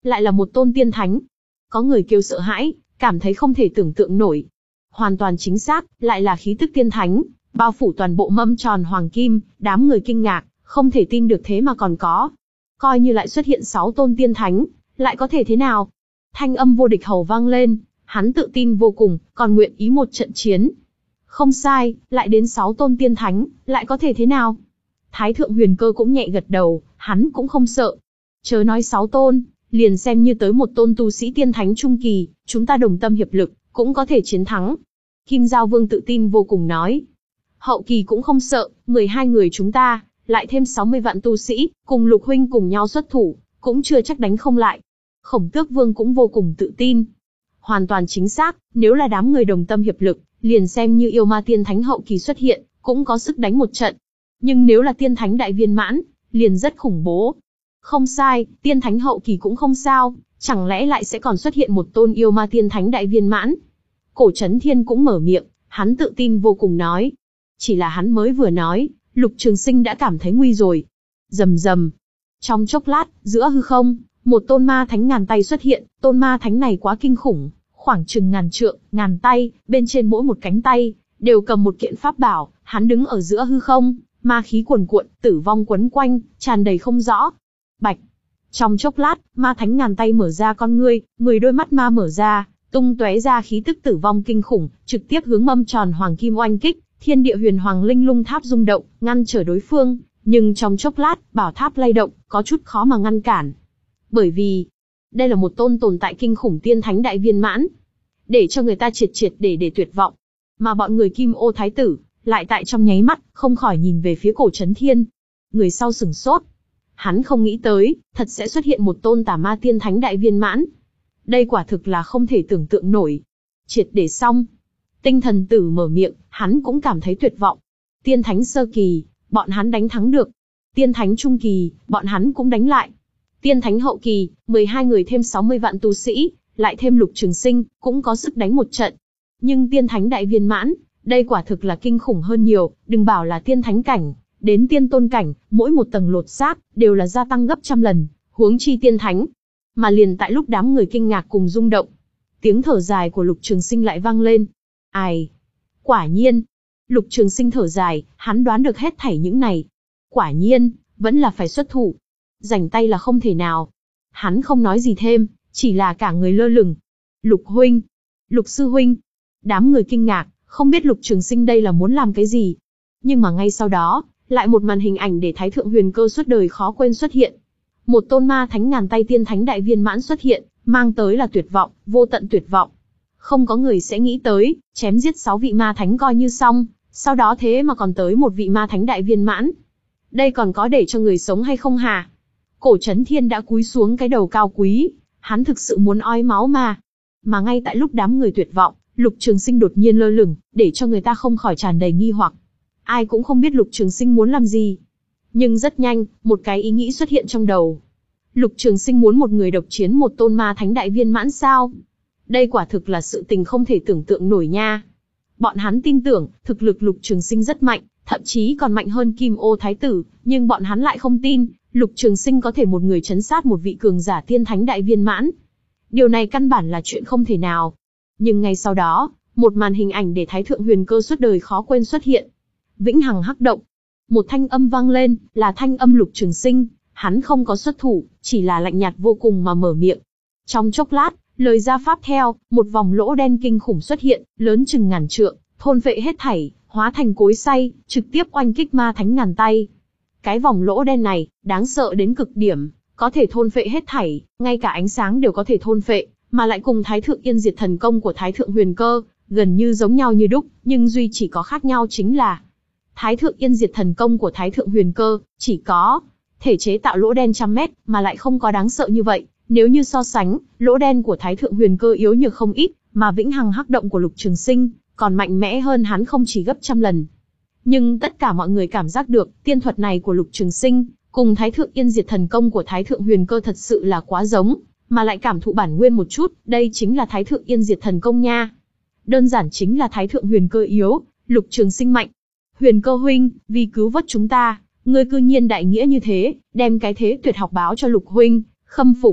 lại là một tôn tiên thánh. Có người kêu sợ hãi, cảm thấy không thể tưởng tượng nổi. Hoàn toàn chính xác, lại là khí tức tiên thánh, bao phủ toàn bộ mâm tròn hoàng kim, đám người kinh ngạc, không thể tin được thế mà còn có. Coi như lại xuất hiện sáu tôn tiên thánh, lại có thể thế nào? Thanh âm vô địch hầu vang lên, hắn tự tin vô cùng, còn nguyện ý một trận chiến. Không sai, lại đến sáu tôn tiên thánh, lại có thể thế nào? Thái thượng huyền cơ cũng nhẹ gật đầu, hắn cũng không sợ. Chớ nói sáu tôn, liền xem như tới một tôn tu sĩ tiên thánh trung kỳ, chúng ta đồng tâm hiệp lực, cũng có thể chiến thắng. Kim Giao Vương tự tin vô cùng nói. Hậu kỳ cũng không sợ, mười hai người chúng ta, lại thêm sáu mươi vạn tu sĩ, cùng Lục huynh cùng nhau xuất thủ, cũng chưa chắc đánh không lại. Khổng Tước Vương cũng vô cùng tự tin. Hoàn toàn chính xác, nếu là đám người đồng tâm hiệp lực, liền xem như yêu ma tiên thánh hậu kỳ xuất hiện, cũng có sức đánh một trận. Nhưng nếu là tiên thánh đại viên mãn, liền rất khủng bố. Không sai, tiên thánh hậu kỳ cũng không sao, chẳng lẽ lại sẽ còn xuất hiện một tôn yêu ma tiên thánh đại viên mãn? Cổ Chấn Thiên cũng mở miệng, hắn tự tin vô cùng nói. Chỉ là hắn mới vừa nói, Lục Trường Sinh đã cảm thấy nguy rồi. Rầm rầm. Trong chốc lát, giữa hư không, một tôn ma thánh ngàn tay xuất hiện, tôn ma thánh này quá kinh khủng, khoảng chừng ngàn trượng, ngàn tay, bên trên mỗi một cánh tay, đều cầm một kiện pháp bảo, hắn đứng ở giữa hư không, ma khí cuồn cuộn, tử vong quấn quanh, tràn đầy không rõ. Bạch. Trong chốc lát, ma thánh ngàn tay mở ra con ngươi, mười đôi mắt ma mở ra, tung tóe ra khí tức tử vong kinh khủng, trực tiếp hướng mâm tròn hoàng kim oanh kích, thiên địa huyền hoàng linh lung tháp rung động, ngăn trở đối phương, nhưng trong chốc lát, bảo tháp lay động, có chút khó mà ngăn cản. Bởi vì, đây là một tôn tồn tại kinh khủng tiên thánh đại viên mãn, để cho người ta triệt triệt để để tuyệt vọng. Mà bọn người Kim Ô Thái tử, lại tại trong nháy mắt, không khỏi nhìn về phía Cổ Chấn Thiên. Người sau sừng sốt. Hắn không nghĩ tới, thật sẽ xuất hiện một tôn tà ma tiên thánh đại viên mãn. Đây quả thực là không thể tưởng tượng nổi. Triệt để xong. Tinh Thần Tử mở miệng, hắn cũng cảm thấy tuyệt vọng. Tiên thánh sơ kỳ, bọn hắn đánh thắng được. Tiên thánh trung kỳ, bọn hắn cũng đánh lại. Tiên thánh hậu kỳ, mười hai người thêm sáu mươi vạn tu sĩ, lại thêm Lục Trường Sinh, cũng có sức đánh một trận. Nhưng tiên thánh đại viên mãn, đây quả thực là kinh khủng hơn nhiều, đừng bảo là tiên thánh cảnh, đến tiên tôn cảnh, mỗi một tầng lột xác, đều là gia tăng gấp trăm lần, huống chi tiên thánh. Mà liền tại lúc đám người kinh ngạc cùng rung động, tiếng thở dài của Lục Trường Sinh lại vang lên. Ai? Quả nhiên. Lục Trường Sinh thở dài, hắn đoán được hết thảy những này. Quả nhiên, vẫn là phải xuất thủ. Rảnh tay là không thể nào. Hắn không nói gì thêm, chỉ là cả người lơ lửng. Lục huynh, Lục sư huynh. Đám người kinh ngạc, không biết Lục Trường Sinh đây là muốn làm cái gì. Nhưng mà ngay sau đó, lại một màn hình ảnh để Thái thượng huyền cơ suốt đời khó quên xuất hiện. Một tôn ma thánh ngàn tay tiên thánh đại viên mãn xuất hiện, mang tới là tuyệt vọng, vô tận tuyệt vọng. Không có người sẽ nghĩ tới, chém giết sáu vị ma thánh coi như xong, sau đó thế mà còn tới một vị ma thánh đại viên mãn. Đây còn có để cho người sống hay không hả? Cổ Chấn Thiên đã cúi xuống cái đầu cao quý, hắn thực sự muốn ói máu mà. Mà ngay tại lúc đám người tuyệt vọng, Lục Trường Sinh đột nhiên lơ lửng, để cho người ta không khỏi tràn đầy nghi hoặc. Ai cũng không biết Lục Trường Sinh muốn làm gì. Nhưng rất nhanh, một cái ý nghĩ xuất hiện trong đầu. Lục Trường Sinh muốn một người độc chiến một tôn ma thánh đại viên mãn sao? Đây quả thực là sự tình không thể tưởng tượng nổi nha. Bọn hắn tin tưởng, thực lực Lục Trường Sinh rất mạnh, thậm chí còn mạnh hơn Kim Ô Thái tử, nhưng bọn hắn lại không tin, Lục Trường Sinh có thể một người trấn sát một vị cường giả tiên thánh đại viên mãn. Điều này căn bản là chuyện không thể nào. Nhưng ngay sau đó, một màn hình ảnh để Thái thượng huyền cơ suốt đời khó quên xuất hiện. Vĩnh hằng hắc động. Một thanh âm vang lên, là thanh âm Lục Trường Sinh, hắn không có xuất thủ, chỉ là lạnh nhạt vô cùng mà mở miệng. Trong chốc lát, lời ra pháp theo, một vòng lỗ đen kinh khủng xuất hiện, lớn chừng ngàn trượng, thôn phệ hết thảy, hóa thành cối xay, trực tiếp oanh kích ma thánh ngàn tay. Cái vòng lỗ đen này, đáng sợ đến cực điểm, có thể thôn phệ hết thảy, ngay cả ánh sáng đều có thể thôn phệ, mà lại cùng Thái thượng yên diệt thần công của Thái thượng huyền cơ, gần như giống nhau như đúc, nhưng duy chỉ có khác nhau chính là Thái thượng yên diệt thần công của Thái thượng huyền cơ, chỉ có thể chế tạo lỗ đen trăm mét, mà lại không có đáng sợ như vậy. Nếu như so sánh, lỗ đen của Thái thượng huyền cơ yếu nhược không ít, mà vĩnh hằng hắc động của Lục Trường Sinh còn mạnh mẽ hơn hắn không chỉ gấp trăm lần. Nhưng tất cả mọi người cảm giác được, tiên thuật này của Lục Trường Sinh cùng Thái thượng yên diệt thần công của Thái thượng huyền cơ thật sự là quá giống, mà lại cảm thụ bản nguyên một chút, đây chính là Thái thượng yên diệt thần công nha. Đơn giản chính là Thái thượng huyền cơ yếu, Lục Trường Sinh mạnh. Huyền cơ huynh, vì cứu vớt chúng ta, ngươi cư nhiên đại nghĩa như thế, đem cái thế tuyệt học báo cho Lục huynh, khâm phục.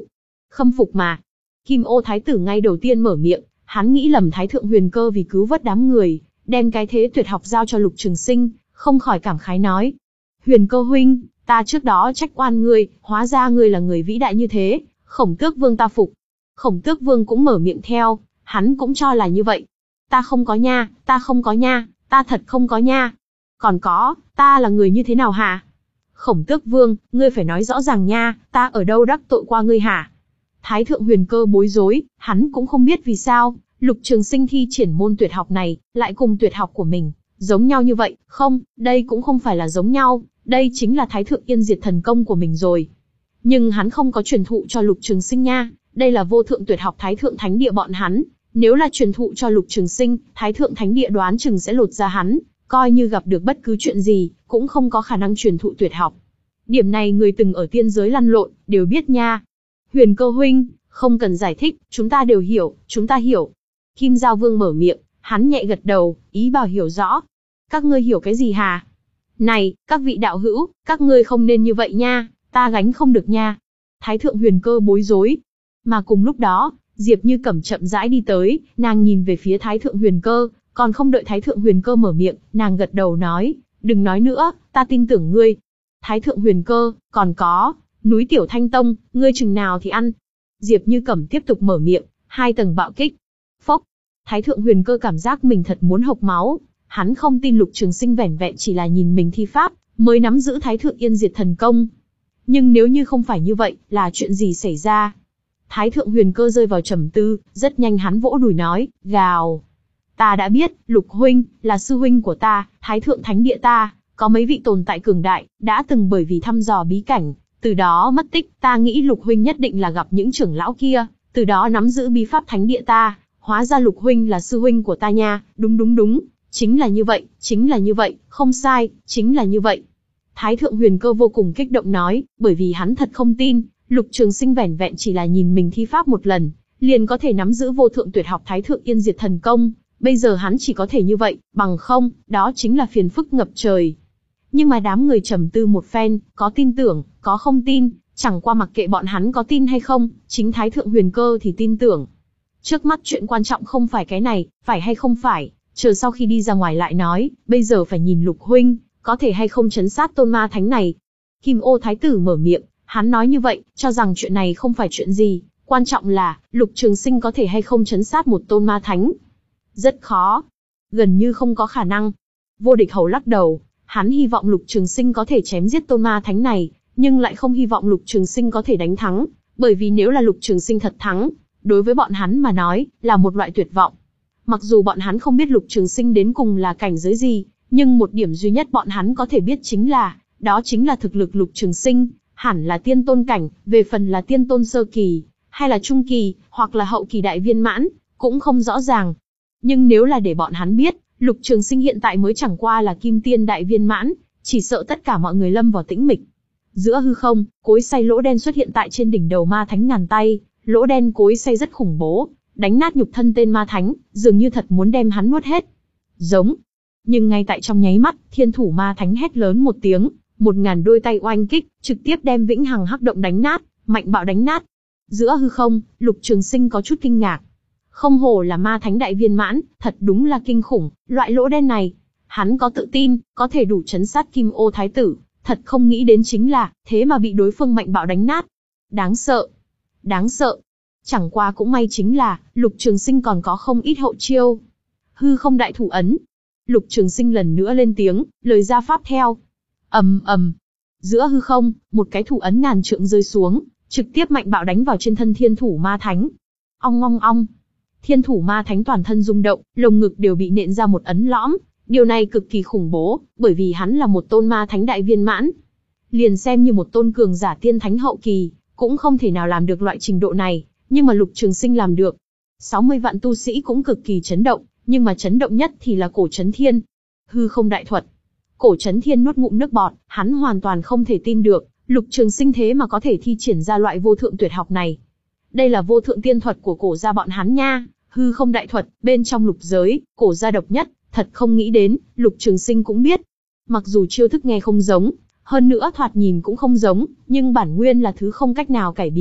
Khâm phục mà. Kim Ô Thái tử ngay đầu tiên mở miệng, hắn nghĩ lầm Thái thượng huyền cơ vì cứu vớt đám người, đem cái thế tuyệt học giao cho Lục Trường Sinh, không khỏi cảm khái nói. Huyền cơ huynh, ta trước đó trách oan ngươi, hóa ra ngươi là người vĩ đại như thế, Khổng Tước Vương ta phục. Khổng Tước Vương cũng mở miệng theo, hắn cũng cho là như vậy. Ta không có nha, ta không có nha, ta thật không có nha. Còn có, ta là người như thế nào hả? Khổng Tước Vương, ngươi phải nói rõ ràng nha, ta ở đâu đắc tội qua ngươi hả? Thái thượng huyền cơ bối rối, hắn cũng không biết vì sao, Lục Trường Sinh thi triển môn tuyệt học này, lại cùng tuyệt học của mình, giống nhau như vậy, không, đây cũng không phải là giống nhau, đây chính là Thái thượng yên diệt thần công của mình rồi. Nhưng hắn không có truyền thụ cho Lục Trường Sinh nha, đây là vô thượng tuyệt học Thái thượng thánh địa bọn hắn, nếu là truyền thụ cho Lục Trường Sinh, Thái thượng thánh địa đoán chừng sẽ lột ra hắn, coi như gặp được bất cứ chuyện gì, cũng không có khả năng truyền thụ tuyệt học. Điểm này người từng ở tiên giới lăn lộn, đều biết nha. Huyền cơ huynh, không cần giải thích, chúng ta đều hiểu, chúng ta hiểu. Kim Giao Vương mở miệng, hắn nhẹ gật đầu, ý bảo hiểu rõ. Các ngươi hiểu cái gì hả? Này, các vị đạo hữu, các ngươi không nên như vậy nha, ta gánh không được nha. Thái thượng huyền cơ bối rối. Mà cùng lúc đó, Diệp Như Cẩm chậm rãi đi tới, nàng nhìn về phía Thái thượng huyền cơ, còn không đợi Thái thượng huyền cơ mở miệng, nàng gật đầu nói, đừng nói nữa, ta tin tưởng ngươi. Thái thượng huyền cơ, còn có, núi Tiểu Thanh Tông, ngươi chừng nào thì ăn. Diệp Như Cẩm tiếp tục mở miệng, hai tầng bạo kích. Phốc, Thái thượng huyền cơ cảm giác mình thật muốn hộc máu, hắn không tin Lục Trường Sinh vẻn vẹn chỉ là nhìn mình thi pháp, mới nắm giữ Thái thượng yên diệt thần công. Nhưng nếu như không phải như vậy, là chuyện gì xảy ra? Thái thượng huyền cơ rơi vào trầm tư, rất nhanh hắn vỗ đùi nói, gào. Ta đã biết, Lục huynh, là sư huynh của ta, Thái thượng thánh địa ta, có mấy vị tồn tại cường đại, đã từng bởi vì thăm dò bí cảnh, từ đó mất tích, ta nghĩ Lục huynh nhất định là gặp những trưởng lão kia, từ đó nắm giữ bí pháp thánh địa ta, hóa ra Lục huynh là sư huynh của ta nha, đúng đúng đúng, chính là như vậy, chính là như vậy, không sai, chính là như vậy. Thái thượng huyền cơ vô cùng kích động nói, bởi vì hắn thật không tin, Lục Trường Sinh vẻn vẹn chỉ là nhìn mình thi pháp một lần, liền có thể nắm giữ vô thượng tuyệt học Thái thượng yên diệt thần công, bây giờ hắn chỉ có thể như vậy, bằng không, đó chính là phiền phức ngập trời. Nhưng mà đám người trầm tư một phen, có tin tưởng, có không tin, chẳng qua mặc kệ bọn hắn có tin hay không, chính Thái thượng huyền cơ thì tin tưởng. Trước mắt chuyện quan trọng không phải cái này, phải hay không phải, chờ sau khi đi ra ngoài lại nói, bây giờ phải nhìn Lục huynh, có thể hay không trấn sát tôn ma thánh này. Kim Ô Thái tử mở miệng, hắn nói như vậy, cho rằng chuyện này không phải chuyện gì, quan trọng là, Lục Trường Sinh có thể hay không trấn sát một tôn ma thánh. Rất khó, gần như không có khả năng. Vô Địch Hầu lắc đầu, hắn hy vọng Lục Trường Sinh có thể chém giết tôn ma thánh này, nhưng lại không hy vọng Lục Trường Sinh có thể đánh thắng, bởi vì nếu là Lục Trường Sinh thật thắng, đối với bọn hắn mà nói, là một loại tuyệt vọng. Mặc dù bọn hắn không biết Lục Trường Sinh đến cùng là cảnh giới gì, nhưng một điểm duy nhất bọn hắn có thể biết chính là, đó chính là thực lực Lục Trường Sinh, hẳn là tiên tôn cảnh, về phần là tiên tôn sơ kỳ, hay là trung kỳ, hoặc là hậu kỳ đại viên mãn, cũng không rõ ràng. Nhưng nếu là để bọn hắn biết, Lục Trường Sinh hiện tại mới chẳng qua là kim tiên đại viên mãn, chỉ sợ tất cả mọi người lâm vào tĩnh mịch. Giữa hư không, cối xay lỗ đen xuất hiện tại trên đỉnh đầu ma thánh ngàn tay, lỗ đen cối xay rất khủng bố, đánh nát nhục thân tên ma thánh, dường như thật muốn đem hắn nuốt hết. Giống. Nhưng ngay tại trong nháy mắt, thiên thủ ma thánh hét lớn một tiếng, một ngàn đôi tay oanh kích, trực tiếp đem vĩnh hằng hắc động đánh nát, mạnh bạo đánh nát. Giữa hư không, Lục Trường Sinh có chút kinh ngạc. Không hổ là ma thánh đại viên mãn, thật đúng là kinh khủng, loại lỗ đen này. Hắn có tự tin, có thể đủ trấn sát Kim Ô Thái tử, thật không nghĩ đến chính là, thế mà bị đối phương mạnh bạo đánh nát. Đáng sợ. Đáng sợ. Chẳng qua cũng may chính là, Lục Trường Sinh còn có không ít hậu chiêu. Hư không đại thủ ấn. Lục Trường Sinh lần nữa lên tiếng, lời ra pháp theo. Ầm ầm. Giữa hư không, một cái thủ ấn ngàn trượng rơi xuống, trực tiếp mạnh bạo đánh vào trên thân thiên thủ ma thánh. Ong ong ong. Thiên thủ ma thánh toàn thân rung động, lồng ngực đều bị nện ra một ấn lõm. Điều này cực kỳ khủng bố, bởi vì hắn là một tôn ma thánh đại viên mãn. Liền xem như một tôn cường giả tiên thánh hậu kỳ, cũng không thể nào làm được loại trình độ này, nhưng mà Lục Trường Sinh làm được. sáu mươi vạn tu sĩ cũng cực kỳ chấn động, nhưng mà chấn động nhất thì là Cổ Chấn Thiên. Hư không đại thuật. Cổ Chấn Thiên nuốt ngụm nước bọt, hắn hoàn toàn không thể tin được, Lục Trường Sinh thế mà có thể thi triển ra loại vô thượng tuyệt học này. Đây là vô thượng tiên thuật của cổ gia bọn hắn nha, hư không đại thuật, bên trong lục giới, cổ gia độc nhất, thật không nghĩ đến, Lục Trường Sinh cũng biết. Mặc dù chiêu thức nghe không giống, hơn nữa thoạt nhìn cũng không giống, nhưng bản nguyên là thứ không cách nào cải biến,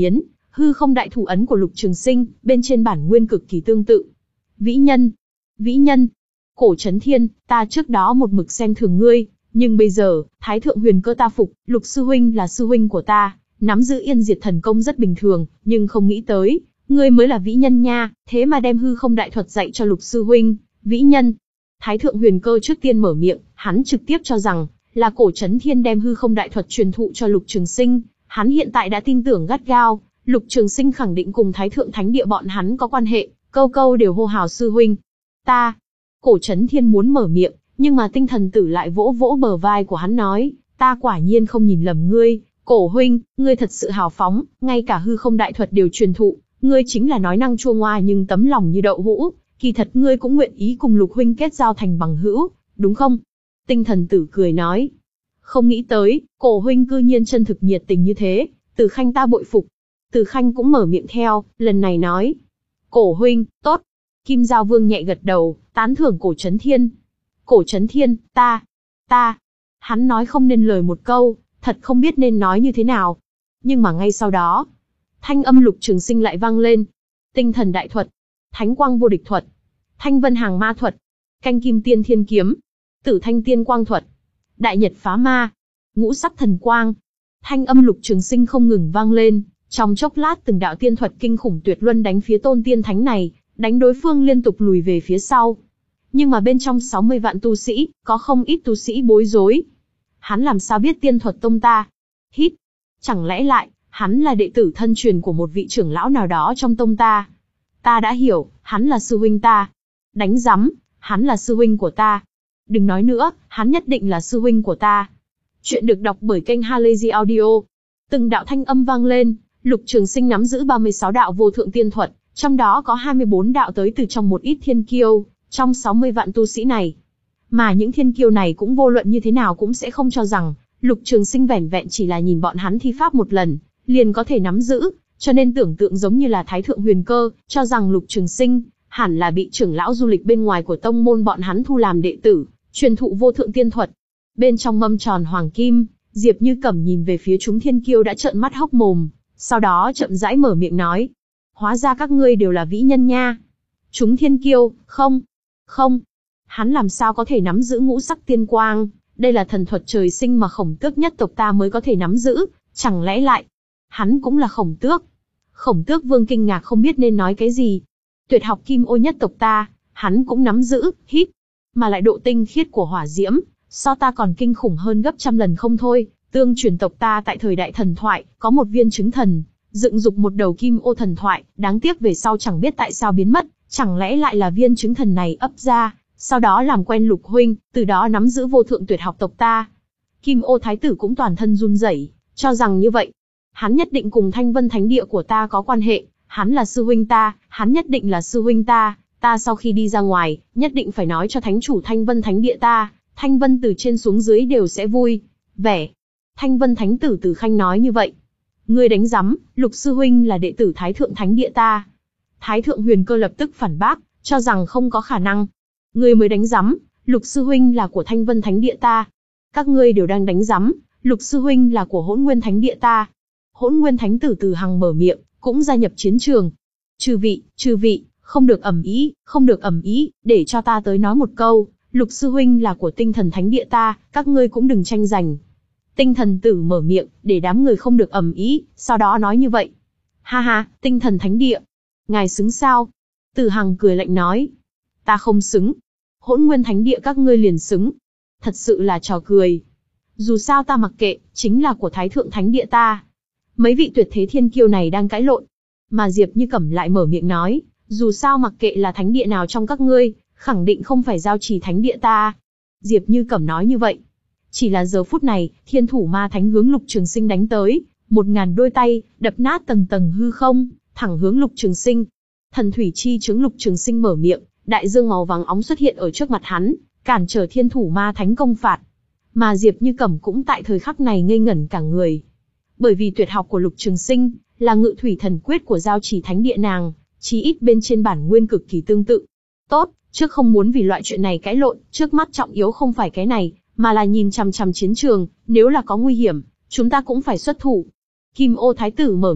hư không đại thủ ấn của Lục Trường Sinh, bên trên bản nguyên cực kỳ tương tự. Vĩ nhân, vĩ nhân, Cổ Chấn Thiên, ta trước đó một mực xem thường ngươi, nhưng bây giờ, Thái Thượng Huyền Cơ ta phục, Lục sư huynh là sư huynh của ta, nắm giữ Yên Diệt thần công rất bình thường, nhưng không nghĩ tới, ngươi mới là vĩ nhân nha, thế mà đem hư không đại thuật dạy cho Lục sư huynh, vĩ nhân. Thái Thượng Huyền Cơ trước tiên mở miệng, hắn trực tiếp cho rằng là Cổ Chấn Thiên đem hư không đại thuật truyền thụ cho Lục Trường Sinh, hắn hiện tại đã tin tưởng gắt gao, Lục Trường Sinh khẳng định cùng Thái Thượng Thánh Địa bọn hắn có quan hệ, câu câu đều hô hào sư huynh. Ta, Cổ Chấn Thiên muốn mở miệng, nhưng mà Tinh Thần Tử lại vỗ vỗ bờ vai của hắn nói, ta quả nhiên không nhìn lầm ngươi, Cổ huynh, ngươi thật sự hào phóng, ngay cả hư không đại thuật đều truyền thụ, ngươi chính là nói năng chua ngoa nhưng tấm lòng như đậu hũ, kỳ thật ngươi cũng nguyện ý cùng Lục huynh kết giao thành bằng hữu, đúng không? Tinh Thần Tử cười nói, không nghĩ tới, Cổ huynh cư nhiên chân thực nhiệt tình như thế, Từ Khanh ta bội phục. Từ Khanh cũng mở miệng theo, lần này nói, Cổ huynh, tốt. Kim Giao Vương nhẹ gật đầu, tán thưởng Cổ Chấn Thiên. Cổ Chấn Thiên, ta, ta. Hắn nói không nên lời một câu, thật không biết nên nói như thế nào. Nhưng mà ngay sau đó, thanh âm Lục Trường Sinh lại vang lên. Tinh thần đại thuật, Thánh quang vô địch thuật, Thanh vân hàng ma thuật, Canh kim tiên thiên kiếm, Tử thanh tiên quang thuật, Đại nhật phá ma, Ngũ sắc thần quang. Thanh âm Lục Trường Sinh không ngừng vang lên, trong chốc lát từng đạo tiên thuật kinh khủng tuyệt luân đánh phía tôn tiên thánh này, đánh đối phương liên tục lùi về phía sau. Nhưng mà bên trong sáu mươi vạn tu sĩ, có không ít tu sĩ bối rối. Hắn làm sao biết tiên thuật tông ta? Hít! Chẳng lẽ lại, hắn là đệ tử thân truyền của một vị trưởng lão nào đó trong tông ta? Ta đã hiểu, hắn là sư huynh ta. Đánh rắm, hắn là sư huynh của ta. Đừng nói nữa, hắn nhất định là sư huynh của ta. Chuyện được đọc bởi kênh Halazy Audio. Từng đạo thanh âm vang lên, Lục Trường Sinh nắm giữ ba mươi sáu đạo vô thượng tiên thuật, trong đó có hai mươi bốn đạo tới từ trong một ít thiên kiêu, trong sáu mươi vạn tu sĩ này. Mà những thiên kiêu này cũng vô luận như thế nào cũng sẽ không cho rằng, Lục Trường Sinh vẻn vẹn chỉ là nhìn bọn hắn thi pháp một lần, liền có thể nắm giữ, cho nên tưởng tượng giống như là Thái Thượng Huyền Cơ, cho rằng Lục Trường Sinh, hẳn là bị trưởng lão du lịch bên ngoài của tông môn bọn hắn thu làm đệ tử, truyền thụ vô thượng tiên thuật. Bên trong mâm tròn hoàng kim, Diệp Như Cẩm nhìn về phía chúng thiên kiêu đã trợn mắt hốc mồm, sau đó chậm rãi mở miệng nói. Hóa ra các ngươi đều là vĩ nhân nha. Chúng thiên kiêu, không, không. Hắn làm sao có thể nắm giữ ngũ sắc tiên quang, đây là thần thuật trời sinh mà Khổng Tước nhất tộc ta mới có thể nắm giữ, chẳng lẽ lại, hắn cũng là Khổng Tước. Khổng Tước Vương kinh ngạc không biết nên nói cái gì. Tuyệt học Kim Ô nhất tộc ta, hắn cũng nắm giữ, hít. Mà lại độ tinh khiết của hỏa diễm, so ta còn kinh khủng hơn gấp trăm lần không thôi. Tương truyền tộc ta tại thời đại thần thoại, có một viên trứng thần, dựng dục một đầu Kim Ô thần thoại, đáng tiếc về sau chẳng biết tại sao biến mất, chẳng lẽ lại là viên trứng thần này ấp ra, sau đó làm quen Lục huynh, từ đó nắm giữ vô thượng tuyệt học tộc ta. Kim Ô thái tử cũng toàn thân run rẩy, cho rằng như vậy, hắn nhất định cùng Thanh Vân Thánh Địa của ta có quan hệ, hắn là sư huynh ta, hắn nhất định là sư huynh ta, ta sau khi đi ra ngoài, nhất định phải nói cho thánh chủ Thanh Vân Thánh Địa ta, Thanh Vân từ trên xuống dưới đều sẽ vui vẻ. Thanh Vân Thánh tử Từ Khanh nói như vậy. Ngươi đánh rắm, Lục sư huynh là đệ tử Thái Thượng Thánh Địa ta. Thái Thượng Huyền Cơ lập tức phản bác, cho rằng không có khả năng. Ngươi mới đánh rắm, Lục sư huynh là của Thanh Vân Thánh Địa ta. Các ngươi đều đang đánh rắm, Lục sư huynh là của Hỗn Nguyên Thánh Địa ta. Hỗn Nguyên Thánh tử Từ Hằng mở miệng, cũng gia nhập chiến trường. Chư vị, chư vị, không được ầm ĩ, không được ầm ĩ, để cho ta tới nói một câu, Lục sư huynh là của Tinh Thần Thánh Địa ta, các ngươi cũng đừng tranh giành. Tinh Thần tử mở miệng, để đám người không được ầm ĩ, sau đó nói như vậy. Ha ha, Tinh Thần Thánh Địa, ngài xứng sao? Từ Hằng cười lạnh nói. Ta không xứng. Hỗn Nguyên Thánh Địa các ngươi liền xứng. Thật sự là trò cười. Dù sao ta mặc kệ, chính là của Thái Thượng Thánh Địa ta. Mấy vị tuyệt thế thiên kiêu này đang cãi lộn. Mà Diệp Như Cẩm lại mở miệng nói, dù sao mặc kệ là thánh địa nào trong các ngươi, khẳng định không phải giao trì thánh địa ta. Diệp Như Cẩm nói như vậy. Chỉ là giờ phút này, thiên thủ ma thánh hướng Lục Trường Sinh đánh tới, một ngàn đôi tay, đập nát tầng tầng hư không, thẳng hướng Lục Trường Sinh. Thần thủy chi chứng Lục Trường Sinh mở miệng, đại dương màu vàng óng xuất hiện ở trước mặt hắn, cản trở thiên thủ ma thánh công phạt. Mà Diệp Như Cẩm cũng tại thời khắc này ngây ngẩn cả người. Bởi vì tuyệt học của Lục Trường Sinh là ngự thủy thần quyết của giao trì thánh địa nàng, chí ít bên trên bản nguyên cực kỳ tương tự. Tốt, trước không muốn vì loại chuyện này cãi lộn, trước mắt trọng yếu không phải cái này, mà là nhìn chằm chằm chiến trường, nếu là có nguy hiểm, chúng ta cũng phải xuất thủ. Kim Ô thái tử mở miệng,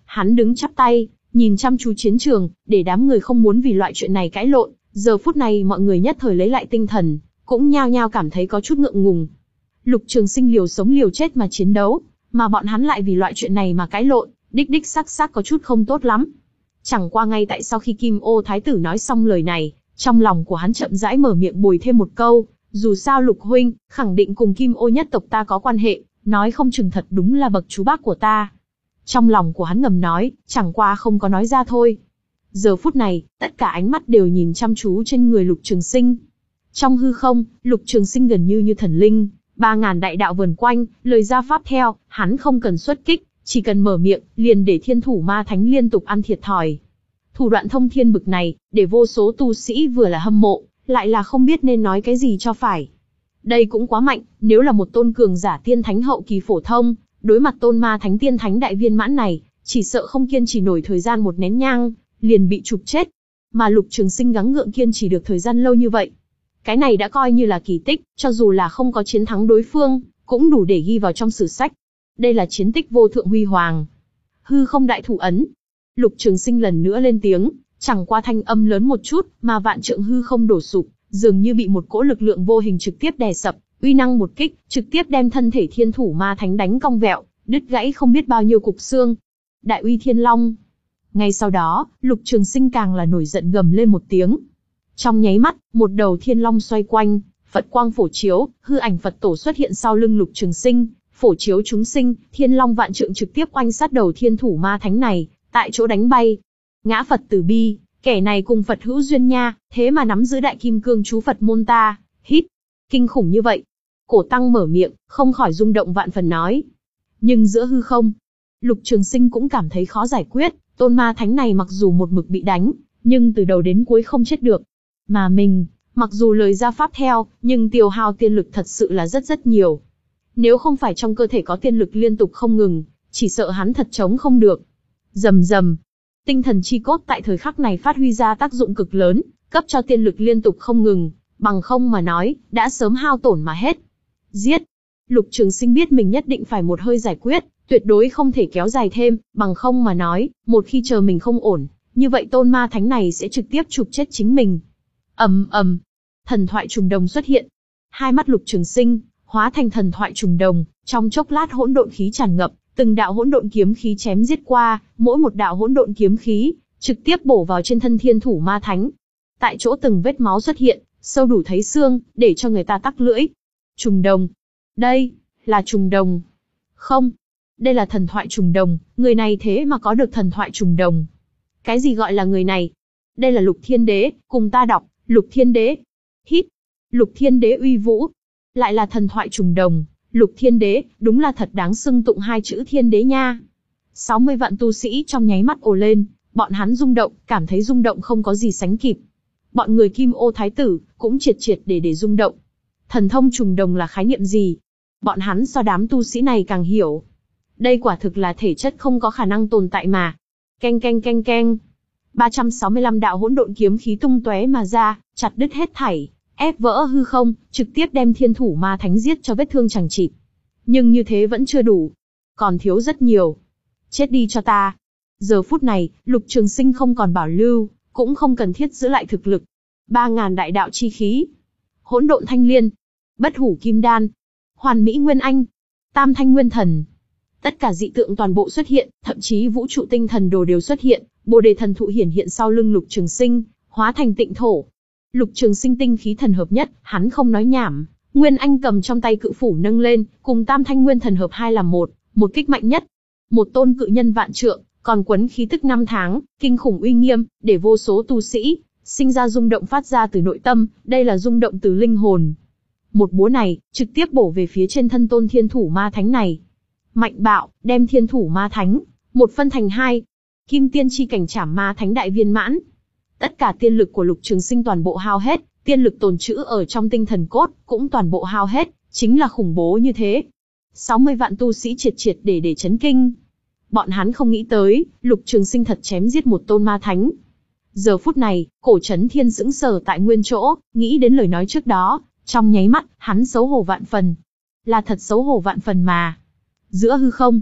Hắn đứng chắp tay, nhìn chăm chú chiến trường, để đám người không muốn vì loại chuyện này cãi lộn. Giờ phút này mọi người nhất thời lấy lại tinh thần, cũng nhao nhao cảm thấy có chút ngượng ngùng. Lục Trường Sinh liều sống liều chết mà chiến đấu, mà bọn hắn lại vì loại chuyện này mà cãi lộn, đích đích xác xác có chút không tốt lắm. Chẳng qua ngay tại sau khi Kim Ô Thái tử nói xong lời này, trong lòng của hắn chậm rãi mở miệng bồi thêm một câu, dù sao Lục huynh, khẳng định cùng Kim Ô nhất tộc ta có quan hệ, nói không chừng thật đúng là bậc chú bác của ta. Trong lòng của hắn ngầm nói, chẳng qua không có nói ra thôi. Giờ phút này, tất cả ánh mắt đều nhìn chăm chú trên người Lục Trường Sinh. Trong hư không, Lục Trường Sinh gần như như thần linh, ba ngàn đại đạo vần quanh, lời ra pháp theo, hắn không cần xuất kích, chỉ cần mở miệng, liền để thiên thủ ma thánh liên tục ăn thiệt thòi. Thủ đoạn thông thiên bực này, để vô số tu sĩ vừa là hâm mộ, lại là không biết nên nói cái gì cho phải. Đây cũng quá mạnh, nếu là một tôn cường giả tiên thánh hậu kỳ phổ thông, đối mặt tôn ma thánh tiên thánh đại viên mãn này, chỉ sợ không kiên trì nổi thời gian một nén nhang, liền bị chụp chết. Mà Lục Trường Sinh gắng gượng kiên trì được thời gian lâu như vậy. Cái này đã coi như là kỳ tích, cho dù là không có chiến thắng đối phương, cũng đủ để ghi vào trong sử sách. Đây là chiến tích vô thượng huy hoàng. Hư không đại thủ ấn. Lục Trường Sinh lần nữa lên tiếng, chẳng qua thanh âm lớn một chút, mà vạn trượng hư không đổ sụp, dường như bị một cỗ lực lượng vô hình trực tiếp đè sập, uy năng một kích, trực tiếp đem thân thể thiên thủ ma thánh đánh cong vẹo, đứt gãy không biết bao nhiêu cục xương. Đại uy thiên long. Ngay sau đó, Lục Trường Sinh càng là nổi giận gầm lên một tiếng. Trong nháy mắt, một đầu thiên long xoay quanh, Phật quang phổ chiếu, hư ảnh Phật tổ xuất hiện sau lưng Lục Trường Sinh, phổ chiếu chúng sinh, thiên long vạn trượng trực tiếp oanh sát đầu thiên thủ ma thánh này, tại chỗ đánh bay. Ngã Phật tử bi, kẻ này cùng Phật hữu duyên nha, thế mà nắm giữ đại kim cương chú Phật môn ta, hít, kinh khủng như vậy. Cổ tăng mở miệng, không khỏi rung động vạn phần nói. Nhưng giữa hư không, Lục Trường Sinh cũng cảm thấy khó giải quyết, tôn ma thánh này mặc dù một mực bị đánh, nhưng từ đầu đến cuối không chết được. Mà mình, mặc dù lời ra pháp theo, nhưng tiêu hao tiên lực thật sự là rất rất nhiều. Nếu không phải trong cơ thể có tiên lực liên tục không ngừng, chỉ sợ hắn thật chống không được. Rầm rầm, tinh thần chi cốt tại thời khắc này phát huy ra tác dụng cực lớn, cấp cho tiên lực liên tục không ngừng, bằng không mà nói, đã sớm hao tổn mà hết. Giết! Lục Trường Sinh biết mình nhất định phải một hơi giải quyết, tuyệt đối không thể kéo dài thêm, bằng không mà nói, một khi chờ mình không ổn, như vậy tôn ma thánh này sẽ trực tiếp chụp chết chính mình. Ầm ầm, thần thoại trùng đồng xuất hiện. Hai mắt Lục Trường Sinh hóa thành thần thoại trùng đồng, trong chốc lát hỗn độn khí tràn ngập, từng đạo hỗn độn kiếm khí chém giết qua, mỗi một đạo hỗn độn kiếm khí trực tiếp bổ vào trên thân thiên thủ ma thánh. Tại chỗ từng vết máu xuất hiện, sâu đủ thấy xương, để cho người ta tắc lưỡi. Trùng đồng, đây là trùng đồng. Không, đây là thần thoại trùng đồng, người này thế mà có được thần thoại trùng đồng. Cái gì gọi là người này? Đây là Lục Thiên Đế, cùng ta đọc, Lục Thiên Đế. Hít, Lục Thiên Đế uy vũ. Lại là thần thoại trùng đồng, Lục Thiên Đế, đúng là thật đáng xưng tụng hai chữ Thiên Đế nha. sáu mươi vạn tu sĩ trong nháy mắt ồ lên, bọn hắn rung động, cảm thấy rung động không có gì sánh kịp. Bọn người Kim Ô Thái tử cũng triệt triệt để để rung động. Thần thông trùng đồng là khái niệm gì? Bọn hắn so đám tu sĩ này càng hiểu. Đây quả thực là thể chất không có khả năng tồn tại mà. Keng keng keng keng. ba trăm sáu mươi lăm đạo hỗn độn kiếm khí tung tóe mà ra, chặt đứt hết thảy, ép vỡ hư không, trực tiếp đem thiên thủ ma thánh giết cho vết thương chẳng chịt. Nhưng như thế vẫn chưa đủ, còn thiếu rất nhiều. Chết đi cho ta. Giờ phút này, Lục Trường Sinh không còn bảo lưu, cũng không cần thiết giữ lại thực lực. Ba ngàn đại đạo chi khí, hỗn độn thanh liên, bất hủ kim đan, hoàn mỹ nguyên anh, tam thanh nguyên thần. Tất cả dị tượng toàn bộ xuất hiện, thậm chí vũ trụ tinh thần đồ đều xuất hiện, bồ đề thần thụ hiển hiện sau lưng Lục Trường Sinh, hóa thành tịnh thổ. Lục Trường Sinh tinh khí thần hợp nhất, hắn không nói nhảm, Nguyên Anh cầm trong tay cự phủ nâng lên, cùng Tam Thanh Nguyên Thần hợp hai làm một, một kích mạnh nhất. Một tôn cự nhân vạn trượng, còn quấn khí tức năm tháng, kinh khủng uy nghiêm, để vô số tu sĩ sinh ra rung động phát ra từ nội tâm, đây là rung động từ linh hồn. Một búa này, trực tiếp bổ về phía trên thân tôn thiên thủ ma thánh này. Mạnh bạo, đem thiên thủ ma thánh một phân thành hai. Kim tiên chi cảnh trảm ma thánh đại viên mãn. Tất cả tiên lực của Lục Trường Sinh toàn bộ hao hết, tiên lực tồn trữ ở trong tinh thần cốt cũng toàn bộ hao hết, chính là khủng bố như thế. sáu mươi vạn tu sĩ triệt triệt để để chấn kinh. Bọn hắn không nghĩ tới, Lục Trường Sinh thật chém giết một tôn ma thánh. Giờ phút này, Cổ Chấn Thiên sững sờ tại nguyên chỗ, nghĩ đến lời nói trước đó, trong nháy mắt, hắn xấu hổ vạn phần. Là thật xấu hổ vạn phần mà. Giữa hư không,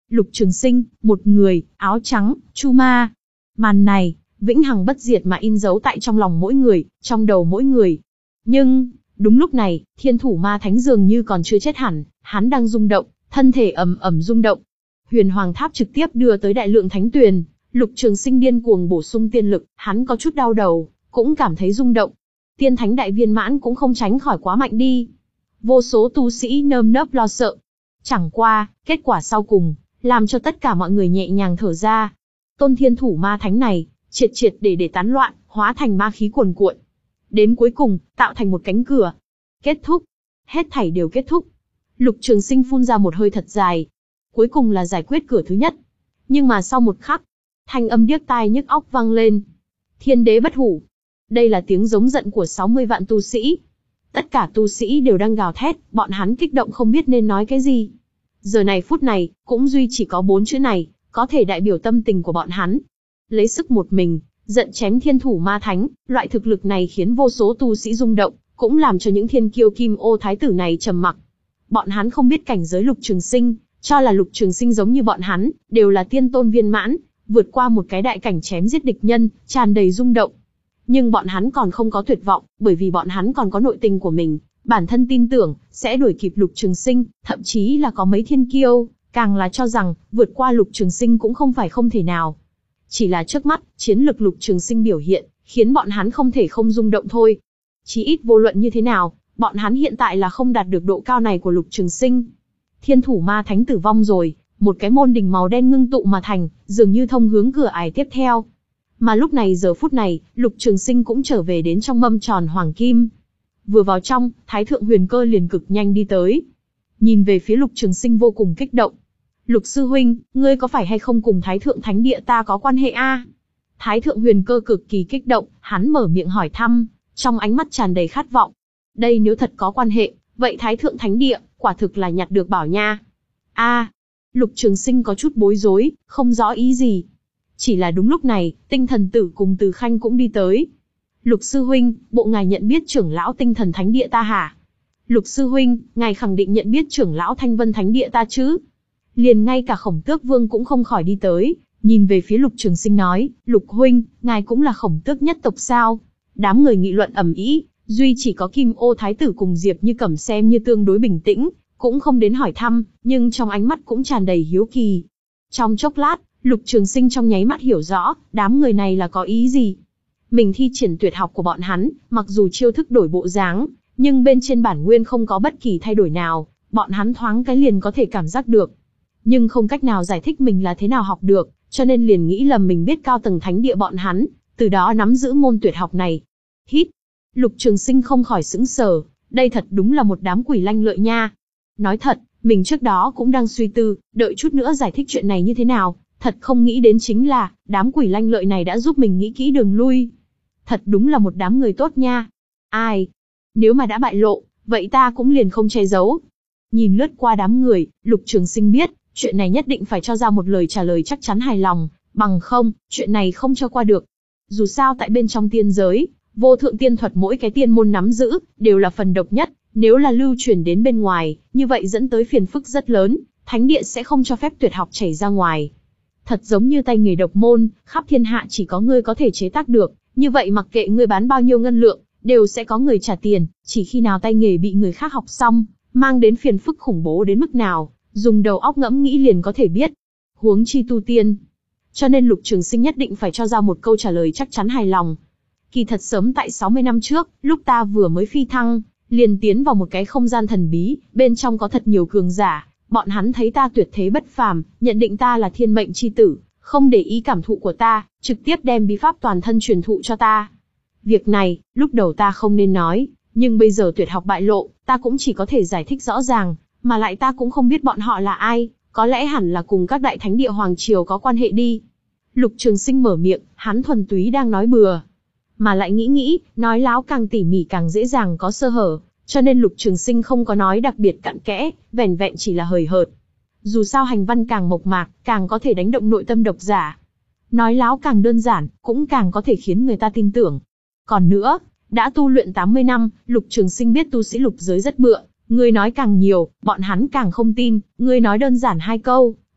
Lục Trường Sinh, một người, áo trắng, Chu Ma. Màn này, vĩnh hằng bất diệt mà in dấu tại trong lòng mỗi người, trong đầu mỗi người. Nhưng, đúng lúc này, Thiên Thủ Ma Thánh dường như còn chưa chết hẳn, hắn đang rung động, thân thể ầm ầm rung động. Huyền Hoàng Tháp trực tiếp đưa tới đại lượng thánh tuyền, Lục Trường Sinh điên cuồng bổ sung tiên lực, hắn có chút đau đầu, cũng cảm thấy rung động. Tiên Thánh đại viên mãn cũng không tránh khỏi quá mạnh đi. Vô số tu sĩ nơm nớp lo sợ. Chẳng qua, kết quả sau cùng, làm cho tất cả mọi người nhẹ nhàng thở ra. Tôn Thiên Thủ Ma Thánh này, triệt triệt để để tán loạn, hóa thành ma khí cuồn cuộn. Đến cuối cùng, tạo thành một cánh cửa. Kết thúc. Hết thảy đều kết thúc. Lục Trường Sinh phun ra một hơi thật dài. Cuối cùng là giải quyết cửa thứ nhất. Nhưng mà sau một khắc, thanh âm điếc tai nhức óc vang lên. Thiên đế bất hủ. Đây là tiếng giống giận của sáu mươi vạn tu sĩ. Tất cả tu sĩ đều đang gào thét, bọn hắn kích động không biết nên nói cái gì. Giờ này phút này, cũng duy chỉ có bốn chữ này, có thể đại biểu tâm tình của bọn hắn. Lấy sức một mình, giận chém Thiên Thủ Ma Thánh, loại thực lực này khiến vô số tu sĩ rung động, cũng làm cho những thiên kiêu Kim Ô Thái tử này trầm mặc. Bọn hắn không biết cảnh giới Lục Trường Sinh, cho là Lục Trường Sinh giống như bọn hắn, đều là tiên tôn viên mãn, vượt qua một cái đại cảnh chém giết địch nhân, tràn đầy rung động. Nhưng bọn hắn còn không có tuyệt vọng, bởi vì bọn hắn còn có nội tình của mình, bản thân tin tưởng, sẽ đuổi kịp Lục Trường Sinh, thậm chí là có mấy thiên kiêu, càng là cho rằng, vượt qua Lục Trường Sinh cũng không phải không thể nào. Chỉ là trước mắt, chiến lực Lục Trường Sinh biểu hiện, khiến bọn hắn không thể không rung động thôi. Chí ít vô luận như thế nào, bọn hắn hiện tại là không đạt được độ cao này của Lục Trường Sinh. Thiên Thủ Ma Thánh tử vong rồi, một cái môn đỉnh màu đen ngưng tụ mà thành, dường như thông hướng cửa ải tiếp theo. Mà lúc này giờ phút này, Lục Trường Sinh cũng trở về đến trong mâm tròn hoàng kim. Vừa vào trong, Thái Thượng Huyền Cơ liền cực nhanh đi tới. Nhìn về phía Lục Trường Sinh vô cùng kích động. Lục sư huynh, ngươi có phải hay không cùng Thái Thượng Thánh Địa ta có quan hệ a? Thái Thượng Huyền Cơ cực kỳ kích động, hắn mở miệng hỏi thăm, trong ánh mắt tràn đầy khát vọng. Đây nếu thật có quan hệ, vậy Thái Thượng Thánh Địa, quả thực là nhặt được bảo nha. A, Lục Trường Sinh có chút bối rối, không rõ ý gì. Chỉ là đúng lúc này, Tinh Thần Tử cùng Từ Khanh cũng đi tới. Lục sư huynh, bộ ngài nhận biết trưởng lão Tinh Thần Thánh Địa ta hả? Lục sư huynh, ngài khẳng định nhận biết trưởng lão Thanh Vân Thánh Địa ta chứ? Liền ngay cả Khổng Tước Vương cũng không khỏi đi tới, nhìn về phía Lục Trường Sinh nói, Lục huynh, ngài cũng là Khổng Tước nhất tộc sao? Đám người nghị luận ầm ĩ, duy chỉ có Kim Ô Thái tử cùng Diệp Như Cẩm xem như tương đối bình tĩnh, cũng không đến hỏi thăm, nhưng trong ánh mắt cũng tràn đầy hiếu kỳ. Trong chốc lát, Lục Trường Sinh trong nháy mắt hiểu rõ, đám người này là có ý gì. Mình thi triển tuyệt học của bọn hắn, mặc dù chiêu thức đổi bộ dáng, nhưng bên trên bản nguyên không có bất kỳ thay đổi nào, bọn hắn thoáng cái liền có thể cảm giác được. Nhưng không cách nào giải thích mình là thế nào học được, cho nên liền nghĩ lầm mình biết cao tầng thánh địa bọn hắn, từ đó nắm giữ môn tuyệt học này. Hít! Lục Trường Sinh không khỏi sững sờ, đây thật đúng là một đám quỷ lanh lợi nha. Nói thật, mình trước đó cũng đang suy tư, đợi chút nữa giải thích chuyện này như thế nào, thật không nghĩ đến chính là, đám quỷ lanh lợi này đã giúp mình nghĩ kỹ đường lui. Thật đúng là một đám người tốt nha. Ai? Nếu mà đã bại lộ, vậy ta cũng liền không che giấu. Nhìn lướt qua đám người, Lục Trường Sinh biết, chuyện này nhất định phải cho ra một lời trả lời chắc chắn hài lòng, bằng không, chuyện này không cho qua được. Dù sao tại bên trong tiên giới, vô thượng tiên thuật mỗi cái tiên môn nắm giữ, đều là phần độc nhất, nếu là lưu truyền đến bên ngoài, như vậy dẫn tới phiền phức rất lớn, thánh địa sẽ không cho phép tuyệt học chảy ra ngoài. Thật giống như tay nghề độc môn, khắp thiên hạ chỉ có ngươi có thể chế tác được, như vậy mặc kệ ngươi bán bao nhiêu ngân lượng, đều sẽ có người trả tiền, chỉ khi nào tay nghề bị người khác học xong, mang đến phiền phức khủng bố đến mức nào, dùng đầu óc ngẫm nghĩ liền có thể biết. Huống chi tu tiên. Cho nên Lục Trường Sinh nhất định phải cho ra một câu trả lời chắc chắn hài lòng. Kỳ thật sớm tại sáu mươi năm trước, lúc ta vừa mới phi thăng, liền tiến vào một cái không gian thần bí, bên trong có thật nhiều cường giả, bọn hắn thấy ta tuyệt thế bất phàm, nhận định ta là thiên mệnh chi tử, không để ý cảm thụ của ta, trực tiếp đem bí pháp toàn thân truyền thụ cho ta. Việc này, lúc đầu ta không nên nói, nhưng bây giờ tuyệt học bại lộ, ta cũng chỉ có thể giải thích rõ ràng, mà lại ta cũng không biết bọn họ là ai, có lẽ hẳn là cùng các đại thánh địa hoàng triều có quan hệ đi. Lục Trường Sinh mở miệng, hắn thuần túy đang nói bừa, mà lại nghĩ nghĩ, nói láo càng tỉ mỉ càng dễ dàng có sơ hở, cho nên Lục Trường Sinh không có nói đặc biệt cặn kẽ, vẻn vẹn chỉ là hời hợt. Dù sao hành văn càng mộc mạc, càng có thể đánh động nội tâm độc giả. Nói láo càng đơn giản, cũng càng có thể khiến người ta tin tưởng. Còn nữa, đã tu luyện tám mươi năm, Lục Trường Sinh biết tu sĩ lục giới rất bựa, người nói càng nhiều, bọn hắn càng không tin, người nói đơn giản hai câu,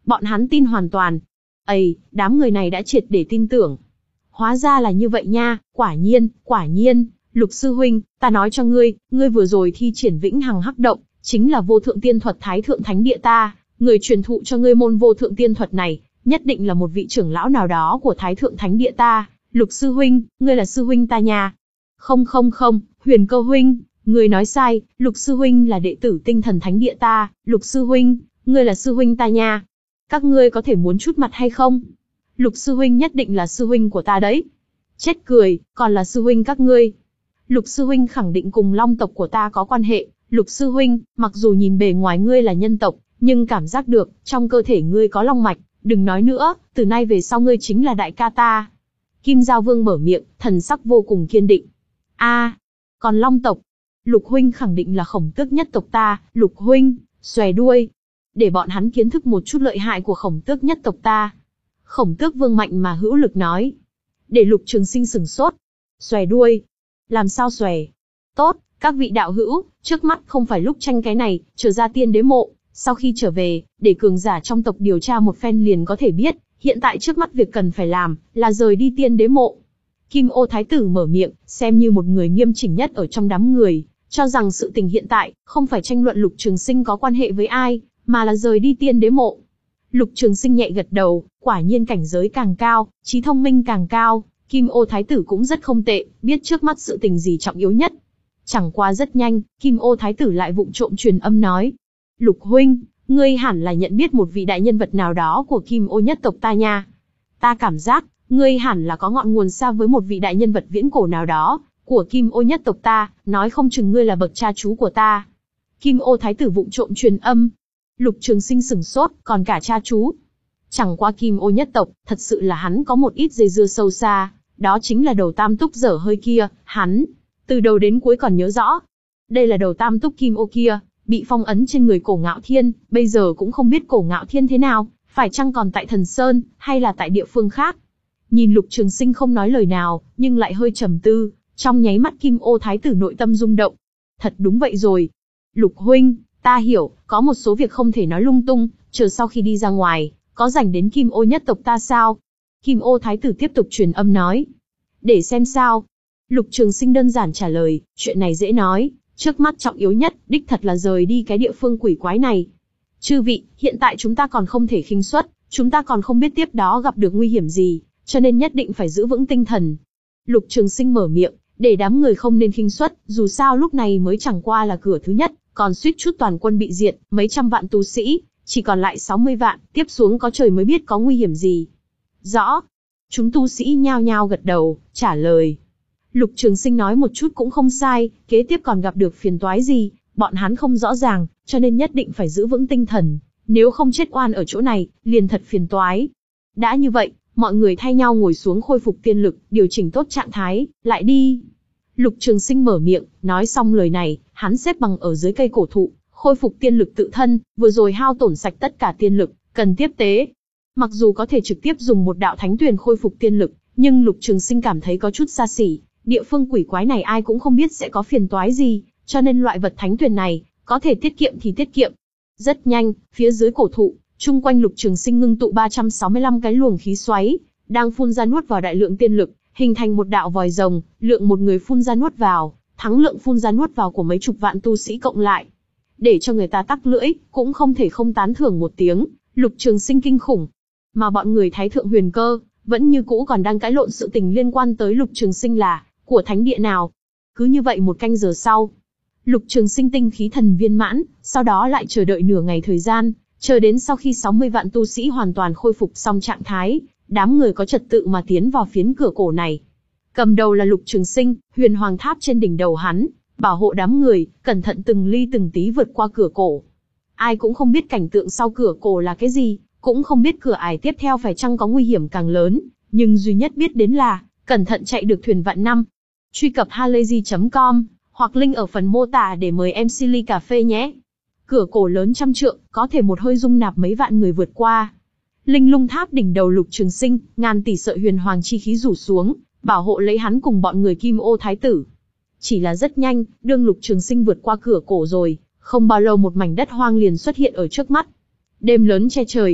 Bọn hắn tin hoàn toàn. Ây, đám người này đã triệt để tin tưởng. Hóa ra là như vậy nha, quả nhiên, quả nhiên, Lục sư huynh, ta nói cho ngươi, ngươi vừa rồi thi triển vĩnh hằng hắc động, chính là vô thượng tiên thuật Thái Thượng Thánh Địa ta, người truyền thụ cho ngươi môn vô thượng tiên thuật này, nhất định là một vị trưởng lão nào đó của Thái Thượng Thánh Địa ta, Lục sư huynh, ngươi là sư huynh ta nha. Không không không, Huyền Cơ huynh, ngươi nói sai, Lục sư huynh là đệ tử Tinh Thần Thánh Địa ta, Lục sư huynh, ngươi là sư huynh ta nha. Các ngươi có thể muốn chút mặt hay không? Lục sư huynh nhất định là sư huynh của ta đấy. Chết cười, còn là sư huynh các ngươi. Lục sư huynh khẳng định cùng long tộc của ta có quan hệ. Lục sư huynh, mặc dù nhìn bề ngoài ngươi là nhân tộc, nhưng cảm giác được, trong cơ thể ngươi có long mạch, đừng nói nữa, từ nay về sau ngươi chính là đại ca ta. Kim Giao Vương mở miệng, thần sắc vô cùng kiên định. A, còn long tộc, Lục huynh khẳng định là khổng tước nhất tộc ta, Lục huynh, xòe đuôi. Để bọn hắn kiến thức một chút lợi hại của khổng tước nhất tộc ta. Khổng tước vương mạnh mà hữu lực nói. Để Lục Trường Sinh sừng sốt. Xòe đuôi. Làm sao xòe? Tốt, các vị đạo hữu, trước mắt không phải lúc tranh cái này, chờ ra tiên đế mộ. Sau khi trở về, để cường giả trong tộc điều tra một phen liền có thể biết. Hiện tại trước mắt việc cần phải làm, là rời đi tiên đế mộ. Kim Ô Thái tử mở miệng, xem như một người nghiêm chỉnh nhất ở trong đám người. Cho rằng sự tình hiện tại, không phải tranh luận Lục Trường Sinh có quan hệ với ai, mà là rời đi tiên đế mộ. Lục Trường Sinh nhẹ gật đầu, quả nhiên cảnh giới càng cao, trí thông minh càng cao, Kim Ô Thái tử cũng rất không tệ, biết trước mắt sự tình gì trọng yếu nhất. Chẳng qua rất nhanh, Kim Ô Thái tử lại vụng trộm truyền âm nói. Lục huynh, ngươi hẳn là nhận biết một vị đại nhân vật nào đó của Kim Ô nhất tộc ta nha. Ta cảm giác, ngươi hẳn là có ngọn nguồn xa với một vị đại nhân vật viễn cổ nào đó, của Kim Ô nhất tộc ta, nói không chừng ngươi là bậc cha chú của ta. Kim Ô Thái tử vụng trộm truyền âm. Lục Trường Sinh sừng sốt, còn cả cha chú. Chẳng qua Kim Ô nhất tộc, thật sự là hắn có một ít dây dưa sâu xa, đó chính là đầu tam túc dở hơi kia, hắn, từ đầu đến cuối còn nhớ rõ. Đây là đầu tam túc Kim Ô kia, bị phong ấn trên người Cổ Ngạo Thiên, bây giờ cũng không biết Cổ Ngạo Thiên thế nào, phải chăng còn tại Thần Sơn, hay là tại địa phương khác. Nhìn Lục Trường Sinh không nói lời nào, nhưng lại hơi trầm tư, trong nháy mắt Kim Ô Thái tử nội tâm rung động. Thật đúng vậy rồi. Lục huynh, ta hiểu, có một số việc không thể nói lung tung, chờ sau khi đi ra ngoài, có rảnh đến Kim Ô nhất tộc ta sao? Kim Ô Thái tử tiếp tục truyền âm nói. Để xem sao. Lục Trường Sinh đơn giản trả lời, chuyện này dễ nói, trước mắt trọng yếu nhất, đích thật là rời đi cái địa phương quỷ quái này. Chư vị, hiện tại chúng ta còn không thể khinh suất, chúng ta còn không biết tiếp đó gặp được nguy hiểm gì, cho nên nhất định phải giữ vững tinh thần. Lục Trường Sinh mở miệng, để đám người không nên khinh suất, dù sao lúc này mới chẳng qua là cửa thứ nhất, còn suýt chút toàn quân bị diệt, mấy trăm vạn tu sĩ, chỉ còn lại sáu mươi vạn, tiếp xuống có trời mới biết có nguy hiểm gì. Rõ. Chúng tu sĩ nhao nhao gật đầu, trả lời. Lục Trường Sinh nói một chút cũng không sai, kế tiếp còn gặp được phiền toái gì, bọn hắn không rõ ràng, cho nên nhất định phải giữ vững tinh thần, nếu không chết oan ở chỗ này, liền thật phiền toái. Đã như vậy, mọi người thay nhau ngồi xuống khôi phục tiên lực, điều chỉnh tốt trạng thái, lại đi. Lục Trường Sinh mở miệng, nói xong lời này, hắn xếp bằng ở dưới cây cổ thụ, khôi phục tiên lực tự thân, vừa rồi hao tổn sạch tất cả tiên lực, cần tiếp tế. Mặc dù có thể trực tiếp dùng một đạo thánh tuyền khôi phục tiên lực, nhưng Lục Trường Sinh cảm thấy có chút xa xỉ, địa phương quỷ quái này ai cũng không biết sẽ có phiền toái gì, cho nên loại vật thánh tuyền này, có thể tiết kiệm thì tiết kiệm. Rất nhanh, phía dưới cổ thụ, chung quanh Lục Trường Sinh ngưng tụ ba trăm sáu mươi lăm cái luồng khí xoáy, đang phun ra nuốt vào đại lượng tiên lực, hình thành một đạo vòi rồng, lượng một người phun ra nuốt vào, thắng lượng phun ra nuốt vào của mấy chục vạn tu sĩ cộng lại. Để cho người ta tắc lưỡi, cũng không thể không tán thưởng một tiếng, Lục Trường Sinh kinh khủng. Mà bọn người Thái Thượng Huyền Cơ, vẫn như cũ còn đang cãi lộn sự tình liên quan tới Lục Trường Sinh là, của thánh địa nào. Cứ như vậy một canh giờ sau, Lục Trường Sinh tinh khí thần viên mãn, sau đó lại chờ đợi nửa ngày thời gian, chờ đến sau khi sáu mươi vạn tu sĩ hoàn toàn khôi phục xong trạng thái, đám người có trật tự mà tiến vào phiến cửa cổ này. Cầm đầu là Lục Trường Sinh, huyền hoàng tháp trên đỉnh đầu hắn, bảo hộ đám người, cẩn thận từng ly từng tí vượt qua cửa cổ. Ai cũng không biết cảnh tượng sau cửa cổ là cái gì, cũng không biết cửa ải tiếp theo phải chăng có nguy hiểm càng lớn, nhưng duy nhất biết đến là, cẩn thận chạy được thuyền vạn năm. Truy cập halayzi chấm com, hoặc link ở phần mô tả để mời em xê ly cà phê nhé. Cửa cổ lớn trăm trượng, có thể một hơi dung nạp mấy vạn người vượt qua. Linh Lung Tháp đỉnh đầu Lục Trường Sinh, ngàn tỷ sợi huyền hoàng chi khí rủ xuống, bảo hộ lấy hắn cùng bọn người Kim Ô Thái tử. Chỉ là rất nhanh, đương Lục Trường Sinh vượt qua cửa cổ rồi, không bao lâu một mảnh đất hoang liền xuất hiện ở trước mắt. Đêm lớn che trời.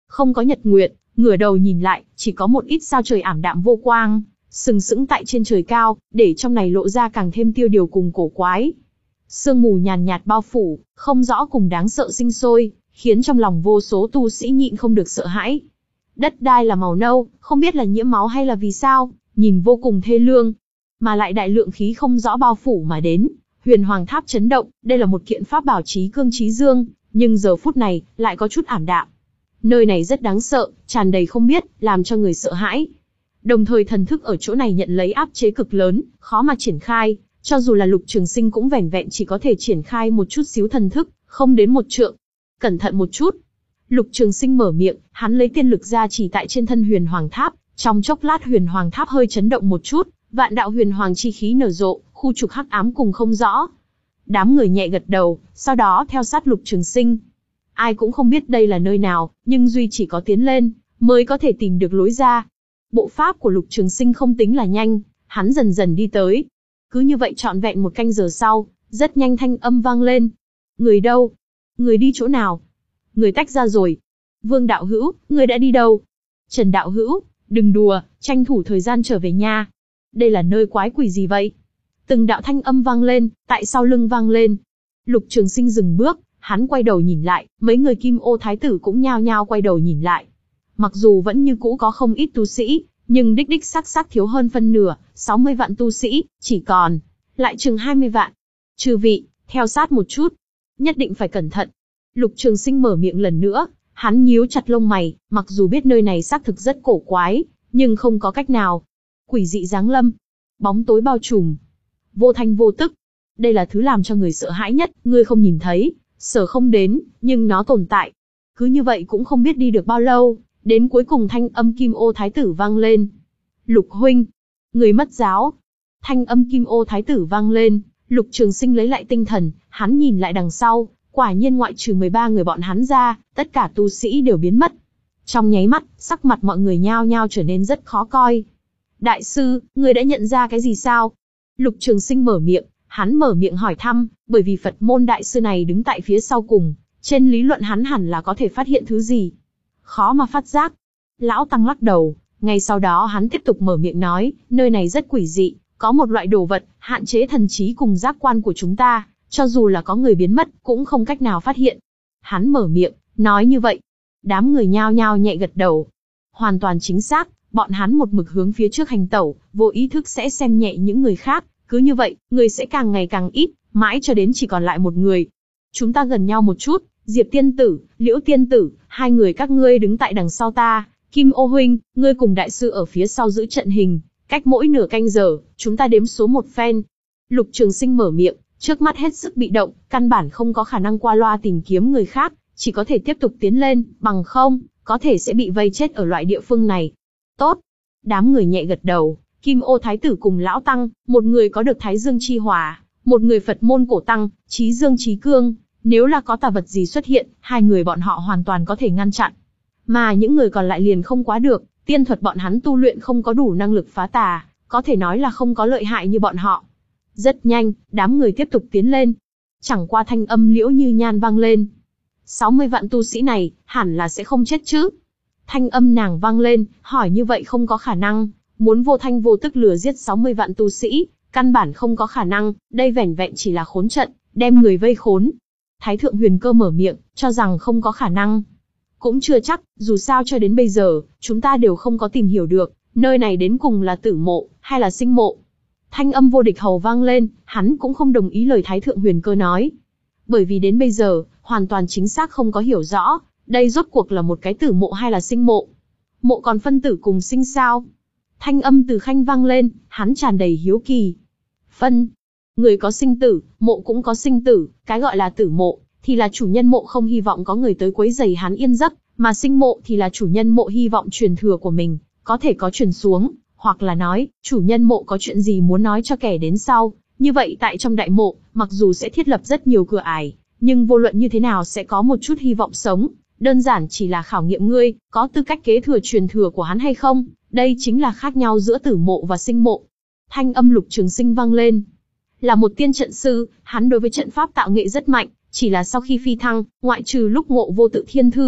Không có nhật nguyệt, ngửa đầu nhìn lại, chỉ có một ít sao trời ảm đạm vô quang, sừng sững tại trên trời cao, để trong này lộ ra càng thêm tiêu điều cùng cổ quái. Sương mù nhàn nhạt bao phủ, không rõ cùng đáng sợ sinh sôi, khiến trong lòng vô số tu sĩ nhịn không được sợ hãi. Đất đai là màu nâu, không biết là nhiễm máu hay là vì sao, nhìn vô cùng thê lương. Mà lại đại lượng khí không rõ bao phủ mà đến, huyền hoàng tháp chấn động, đây là một kiện pháp bảo chí cương chí dương, nhưng giờ phút này, lại có chút ảm đạm. Nơi này rất đáng sợ, tràn đầy không biết, làm cho người sợ hãi. Đồng thời thần thức ở chỗ này nhận lấy áp chế cực lớn, khó mà triển khai, cho dù là Lục Trường Sinh cũng vẻn vẹn chỉ có thể triển khai một chút xíu thần thức, không đến một trượng. Cẩn thận một chút. Lục Trường Sinh mở miệng, hắn lấy tiên lực ra chỉ tại trên thân huyền hoàng tháp, trong chốc lát huyền hoàng tháp hơi chấn động một chút, vạn đạo huyền hoàng chi khí nở rộ, khu trục hắc ám cùng không rõ. Đám người nhẹ gật đầu, sau đó theo sát Lục Trường Sinh. Ai cũng không biết đây là nơi nào, nhưng duy chỉ có tiến lên, mới có thể tìm được lối ra. Bộ pháp của Lục Trường Sinh không tính là nhanh, hắn dần dần đi tới. Cứ như vậy trọn vẹn một canh giờ sau, rất nhanh thanh âm vang lên. Người đâu? Người đi chỗ nào? Người tách ra rồi. Vương đạo hữu, người đã đi đâu? Trần đạo hữu, đừng đùa, tranh thủ thời gian trở về nha. Đây là nơi quái quỷ gì vậy? Từng đạo thanh âm vang lên, tại sau lưng vang lên. Lục Trường Sinh dừng bước, hắn quay đầu nhìn lại, mấy người Kim Ô Thái tử cũng nhao nhao quay đầu nhìn lại. Mặc dù vẫn như cũ có không ít tu sĩ, nhưng đích đích xác xác thiếu hơn phân nửa, sáu mươi vạn tu sĩ, chỉ còn lại chừng hai mươi vạn. Chư vị, theo sát một chút, nhất định phải cẩn thận. Lục Trường Sinh mở miệng lần nữa, hắn nhíu chặt lông mày, mặc dù biết nơi này xác thực rất cổ quái, nhưng không có cách nào. Quỷ dị giáng lâm, bóng tối bao trùm, vô thanh vô tức. Đây là thứ làm cho người sợ hãi nhất, ngươi không nhìn thấy, sở không đến, nhưng nó tồn tại. Cứ như vậy cũng không biết đi được bao lâu, đến cuối cùng thanh âm Kim Ô Thái tử vang lên. Lục huynh, người mất giáo. Thanh âm Kim Ô Thái tử vang lên, Lục Trường Sinh lấy lại tinh thần, hắn nhìn lại đằng sau, quả nhiên ngoại trừ mười ba người bọn hắn ra, tất cả tu sĩ đều biến mất. Trong nháy mắt, sắc mặt mọi người nhao nhao trở nên rất khó coi. Đại sư, người đã nhận ra cái gì sao? Lục Trường Sinh mở miệng, hắn mở miệng hỏi thăm, bởi vì Phật môn đại sư này đứng tại phía sau cùng, trên lý luận hắn hẳn là có thể phát hiện thứ gì. Khó mà phát giác. Lão Tăng lắc đầu, ngay sau đó hắn tiếp tục mở miệng nói, nơi này rất quỷ dị, có một loại đồ vật, hạn chế thần trí cùng giác quan của chúng ta, cho dù là có người biến mất, cũng không cách nào phát hiện. Hắn mở miệng, nói như vậy. Đám người nhao nhao nhẹ gật đầu. Hoàn toàn chính xác, bọn hắn một mực hướng phía trước hành tẩu, vô ý thức sẽ xem nhẹ những người khác, cứ như vậy, người sẽ càng ngày càng ít, mãi cho đến chỉ còn lại một người. Chúng ta gần nhau một chút, Diệp tiên tử, Liễu tiên tử, hai người các ngươi đứng tại đằng sau ta, Kim Ô huynh, ngươi cùng đại sư ở phía sau giữ trận hình, cách mỗi nửa canh giờ, chúng ta đếm số một phen. Lục Trường Sinh mở miệng, trước mắt hết sức bị động, căn bản không có khả năng qua loa tìm kiếm người khác, chỉ có thể tiếp tục tiến lên, bằng không, có thể sẽ bị vây chết ở loại địa phương này. Tốt. Đám người nhẹ gật đầu, Kim Ô Thái tử cùng Lão Tăng, một người có được Thái Dương chi hỏa, một người Phật môn cổ tăng, Chí Dương Chí Cương, nếu là có tà vật gì xuất hiện, hai người bọn họ hoàn toàn có thể ngăn chặn. Mà những người còn lại liền không quá được, tiên thuật bọn hắn tu luyện không có đủ năng lực phá tà, có thể nói là không có lợi hại như bọn họ. Rất nhanh, đám người tiếp tục tiến lên. Chẳng qua thanh âm Liễu Như Nhan vang lên. sáu mươi vạn tu sĩ này, hẳn là sẽ không chết chứ. Thanh âm nàng vang lên, hỏi như vậy không có khả năng, muốn vô thanh vô tức lừa giết sáu mươi vạn tu sĩ, căn bản không có khả năng, đây vẻn vẹn chỉ là khốn trận, đem người vây khốn. Thái thượng Huyền Cơ mở miệng, cho rằng không có khả năng. Cũng chưa chắc, dù sao cho đến bây giờ, chúng ta đều không có tìm hiểu được, nơi này đến cùng là tử mộ, hay là sinh mộ. Thanh âm Vô Địch Hầu vang lên, hắn cũng không đồng ý lời Thái thượng Huyền Cơ nói. Bởi vì đến bây giờ, hoàn toàn chính xác không có hiểu rõ, đây rốt cuộc là một cái tử mộ hay là sinh mộ. Mộ còn phân tử cùng sinh sao? Thanh âm Từ Khanh vang lên, hắn tràn đầy hiếu kỳ. Phân. Người có sinh tử, mộ cũng có sinh tử, cái gọi là tử mộ, thì là chủ nhân mộ không hy vọng có người tới quấy rầy hắn yên giấc, mà sinh mộ thì là chủ nhân mộ hy vọng truyền thừa của mình, có thể có truyền xuống, hoặc là nói, chủ nhân mộ có chuyện gì muốn nói cho kẻ đến sau. Như vậy tại trong đại mộ, mặc dù sẽ thiết lập rất nhiều cửa ải, nhưng vô luận như thế nào sẽ có một chút hy vọng sống, đơn giản chỉ là khảo nghiệm ngươi, có tư cách kế thừa truyền thừa của hắn hay không, đây chính là khác nhau giữa tử mộ và sinh mộ. Thanh âm Lục Trường Sinh vang lên. Là một tiên trận sư, hắn đối với trận pháp tạo nghệ rất mạnh, chỉ là sau khi phi thăng, ngoại trừ lúc ngộ vô tự thiên thư,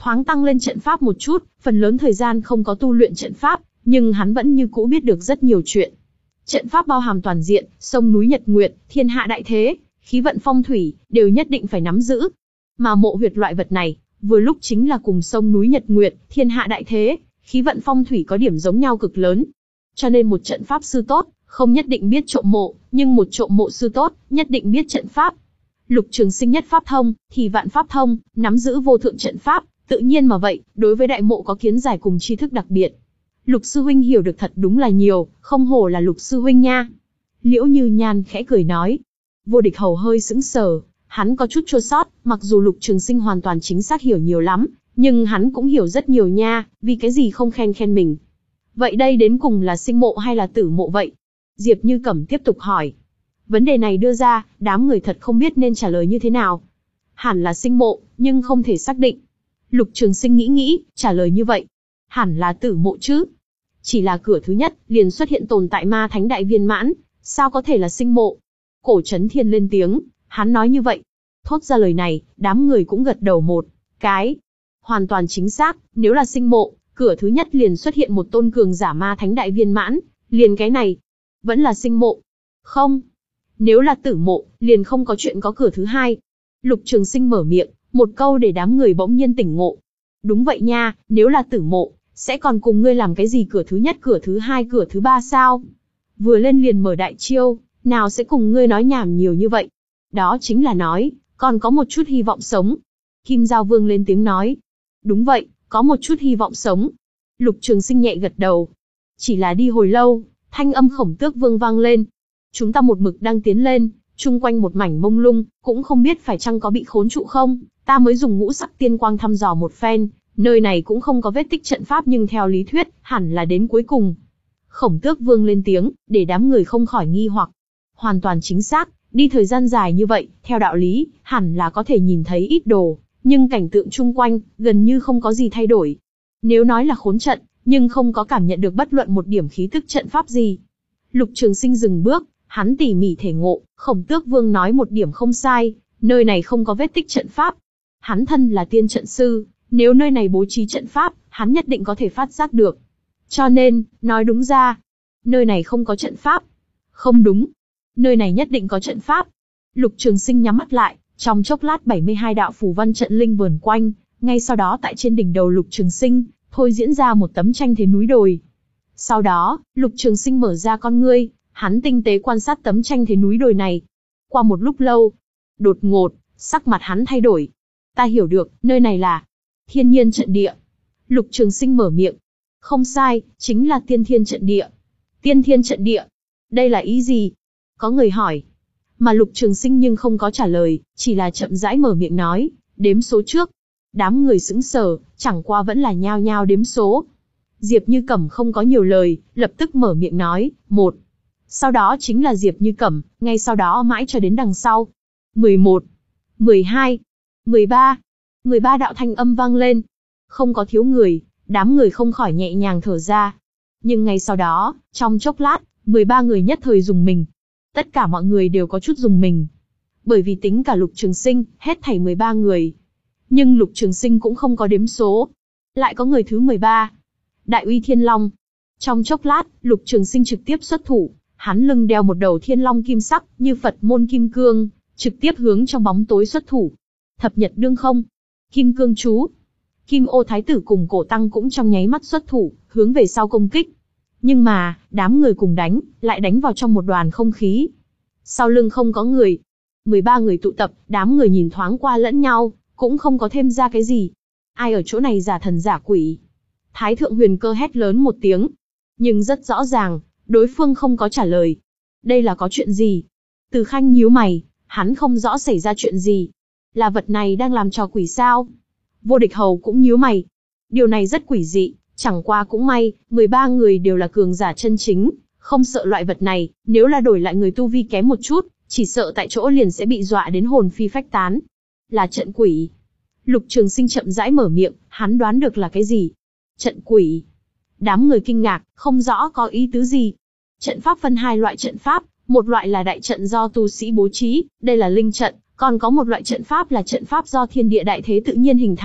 thoáng tăng lên trận pháp một chút, phần lớn thời gian không có tu luyện trận pháp, nhưng hắn vẫn như cũ biết được rất nhiều chuyện. Trận pháp bao hàm toàn diện, sông núi nhật nguyệt, thiên hạ đại thế, khí vận phong thủy, đều nhất định phải nắm giữ. Mà mộ huyệt loại vật này, vừa lúc chính là cùng sông núi nhật nguyệt, thiên hạ đại thế, khí vận phong thủy có điểm giống nhau cực lớn. Cho nên một trận pháp sư tốt, không nhất định biết trộm mộ, nhưng một trộm mộ sư tốt, nhất định biết trận pháp. Lục Trường Sinh nhất pháp thông, thì vạn pháp thông, nắm giữ vô thượng trận pháp, tự nhiên mà vậy, đối với đại mộ có kiến giải cùng tri thức đặc biệt. Lục sư huynh hiểu được thật đúng là nhiều, không hổ là Lục sư huynh nha. Liễu Như Nhan khẽ cười nói. Vô Địch Hầu hơi sững sờ, hắn có chút chua xót, mặc dù Lục Trường Sinh hoàn toàn chính xác hiểu nhiều lắm, nhưng hắn cũng hiểu rất nhiều nha, vì cái gì không khen khen mình. Vậy đây đến cùng là sinh mộ hay là tử mộ vậy? Diệp Như Cẩm tiếp tục hỏi. Vấn đề này đưa ra, đám người thật không biết nên trả lời như thế nào. Hẳn là sinh mộ, nhưng không thể xác định. Lục Trường Sinh nghĩ nghĩ, trả lời như vậy. Hẳn là tử mộ chứ. Chỉ là cửa thứ nhất, liền xuất hiện tồn tại ma thánh đại viên mãn, sao có thể là sinh mộ? Cổ Chấn Thiên lên tiếng, hắn nói như vậy. Thốt ra lời này, đám người cũng gật đầu một cái. Hoàn toàn chính xác, nếu là sinh mộ, cửa thứ nhất liền xuất hiện một tôn cường giả ma thánh đại viên mãn, liền cái này. Vẫn là sinh mộ. Không. Nếu là tử mộ, liền không có chuyện có cửa thứ hai. Lục Trường Sinh mở miệng, một câu để đám người bỗng nhiên tỉnh ngộ. Đúng vậy nha, nếu là tử mộ, sẽ còn cùng ngươi làm cái gì cửa thứ nhất, cửa thứ hai, cửa thứ ba sao? Vừa lên liền mở đại chiêu, nào sẽ cùng ngươi nói nhảm nhiều như vậy? Đó chính là nói, còn có một chút hy vọng sống. Kim Giao Vương lên tiếng nói. Đúng vậy, có một chút hy vọng sống. Lục Trường Sinh nhẹ gật đầu. Chỉ là đi hồi lâu, thanh âm Khổng Tước Vương vang lên. Chúng ta một mực đang tiến lên, chung quanh một mảnh mông lung, cũng không biết phải chăng có bị khốn trụ không. Ta mới dùng ngũ sắc tiên quang thăm dò một phen, nơi này cũng không có vết tích trận pháp, nhưng theo lý thuyết, hẳn là đến cuối cùng. Khổng Tước Vương lên tiếng, để đám người không khỏi nghi hoặc. Hoàn toàn chính xác, đi thời gian dài như vậy, theo đạo lý, hẳn là có thể nhìn thấy ít đồ, nhưng cảnh tượng chung quanh, gần như không có gì thay đổi. Nếu nói là khốn trận, nhưng không có cảm nhận được bất luận một điểm khí tức trận pháp gì. Lục Trường Sinh dừng bước, hắn tỉ mỉ thể ngộ, Khổng Tước Vương nói một điểm không sai, nơi này không có vết tích trận pháp. Hắn thân là tiên trận sư, nếu nơi này bố trí trận pháp, hắn nhất định có thể phát giác được. Cho nên, nói đúng ra, nơi này không có trận pháp. Không đúng, nơi này nhất định có trận pháp. Lục Trường Sinh nhắm mắt lại, trong chốc lát bảy mươi hai đạo phù văn trận linh vờn quanh, ngay sau đó tại trên đỉnh đầu Lục Trường Sinh, thôi diễn ra một tấm tranh thế núi đồi. Sau đó, Lục Trường Sinh mở ra con ngươi, hắn tinh tế quan sát tấm tranh thế núi đồi này. Qua một lúc lâu, đột ngột, sắc mặt hắn thay đổi. Ta hiểu được, nơi này là Thiên Nhiên trận địa. Lục Trường Sinh mở miệng. Không sai, chính là Tiên Thiên trận địa. Tiên Thiên trận địa. Đây là ý gì? Có người hỏi. Mà Lục Trường Sinh nhưng không có trả lời, chỉ là chậm rãi mở miệng nói, đếm số trước. Đám người sững sờ, chẳng qua vẫn là nhao nhao đếm số. Diệp Như Cẩm không có nhiều lời, lập tức mở miệng nói, một. Sau đó chính là Diệp Như Cẩm, ngay sau đó mãi cho đến đằng sau. mười một, mười hai, mười ba. mười ba đạo thanh âm vang lên. Không có thiếu người, đám người không khỏi nhẹ nhàng thở ra. Nhưng ngay sau đó, trong chốc lát, mười ba người nhất thời rùng mình. Tất cả mọi người đều có chút rùng mình. Bởi vì tính cả Lục Trường Sinh, hết thảy mười ba người. Nhưng Lục Trường Sinh cũng không có đếm số. Lại có người thứ mười ba. Đại Uy Thiên Long. Trong chốc lát, Lục Trường Sinh trực tiếp xuất thủ. Hắn lưng đeo một đầu thiên long kim sắc, như Phật môn kim cương, trực tiếp hướng trong bóng tối xuất thủ. Thập nhật đương không. Kim cương chú. Kim Ô Thái tử cùng Cổ Tăng cũng trong nháy mắt xuất thủ, hướng về sau công kích. Nhưng mà, đám người cùng đánh, lại đánh vào trong một đoàn không khí. Sau lưng không có người. mười ba người tụ tập, đám người nhìn thoáng qua lẫn nhau, cũng không có thêm ra cái gì. Ai ở chỗ này giả thần giả quỷ? Thái thượng Huyền Cơ hét lớn một tiếng. Nhưng rất rõ ràng, đối phương không có trả lời. Đây là có chuyện gì? Từ Khanh nhíu mày, hắn không rõ xảy ra chuyện gì. Là vật này đang làm trò quỷ sao? Vô Địch Hầu cũng nhíu mày. Điều này rất quỷ dị, chẳng qua cũng may, mười ba người đều là cường giả chân chính, không sợ loại vật này, nếu là đổi lại người tu vi kém một chút, chỉ sợ tại chỗ liền sẽ bị dọa đến hồn phi phách tán. Là trận quỷ. Lục Trường Sinh chậm rãi mở miệng, hắn đoán được là cái gì? Trận quỷ. Đám người kinh ngạc, không rõ có ý tứ gì. Trận pháp phân hai loại trận pháp, một loại là đại trận do tu sĩ bố trí, đây là linh trận, còn có một loại trận pháp là trận pháp do thiên địa đại thế tự nhiên hình thành,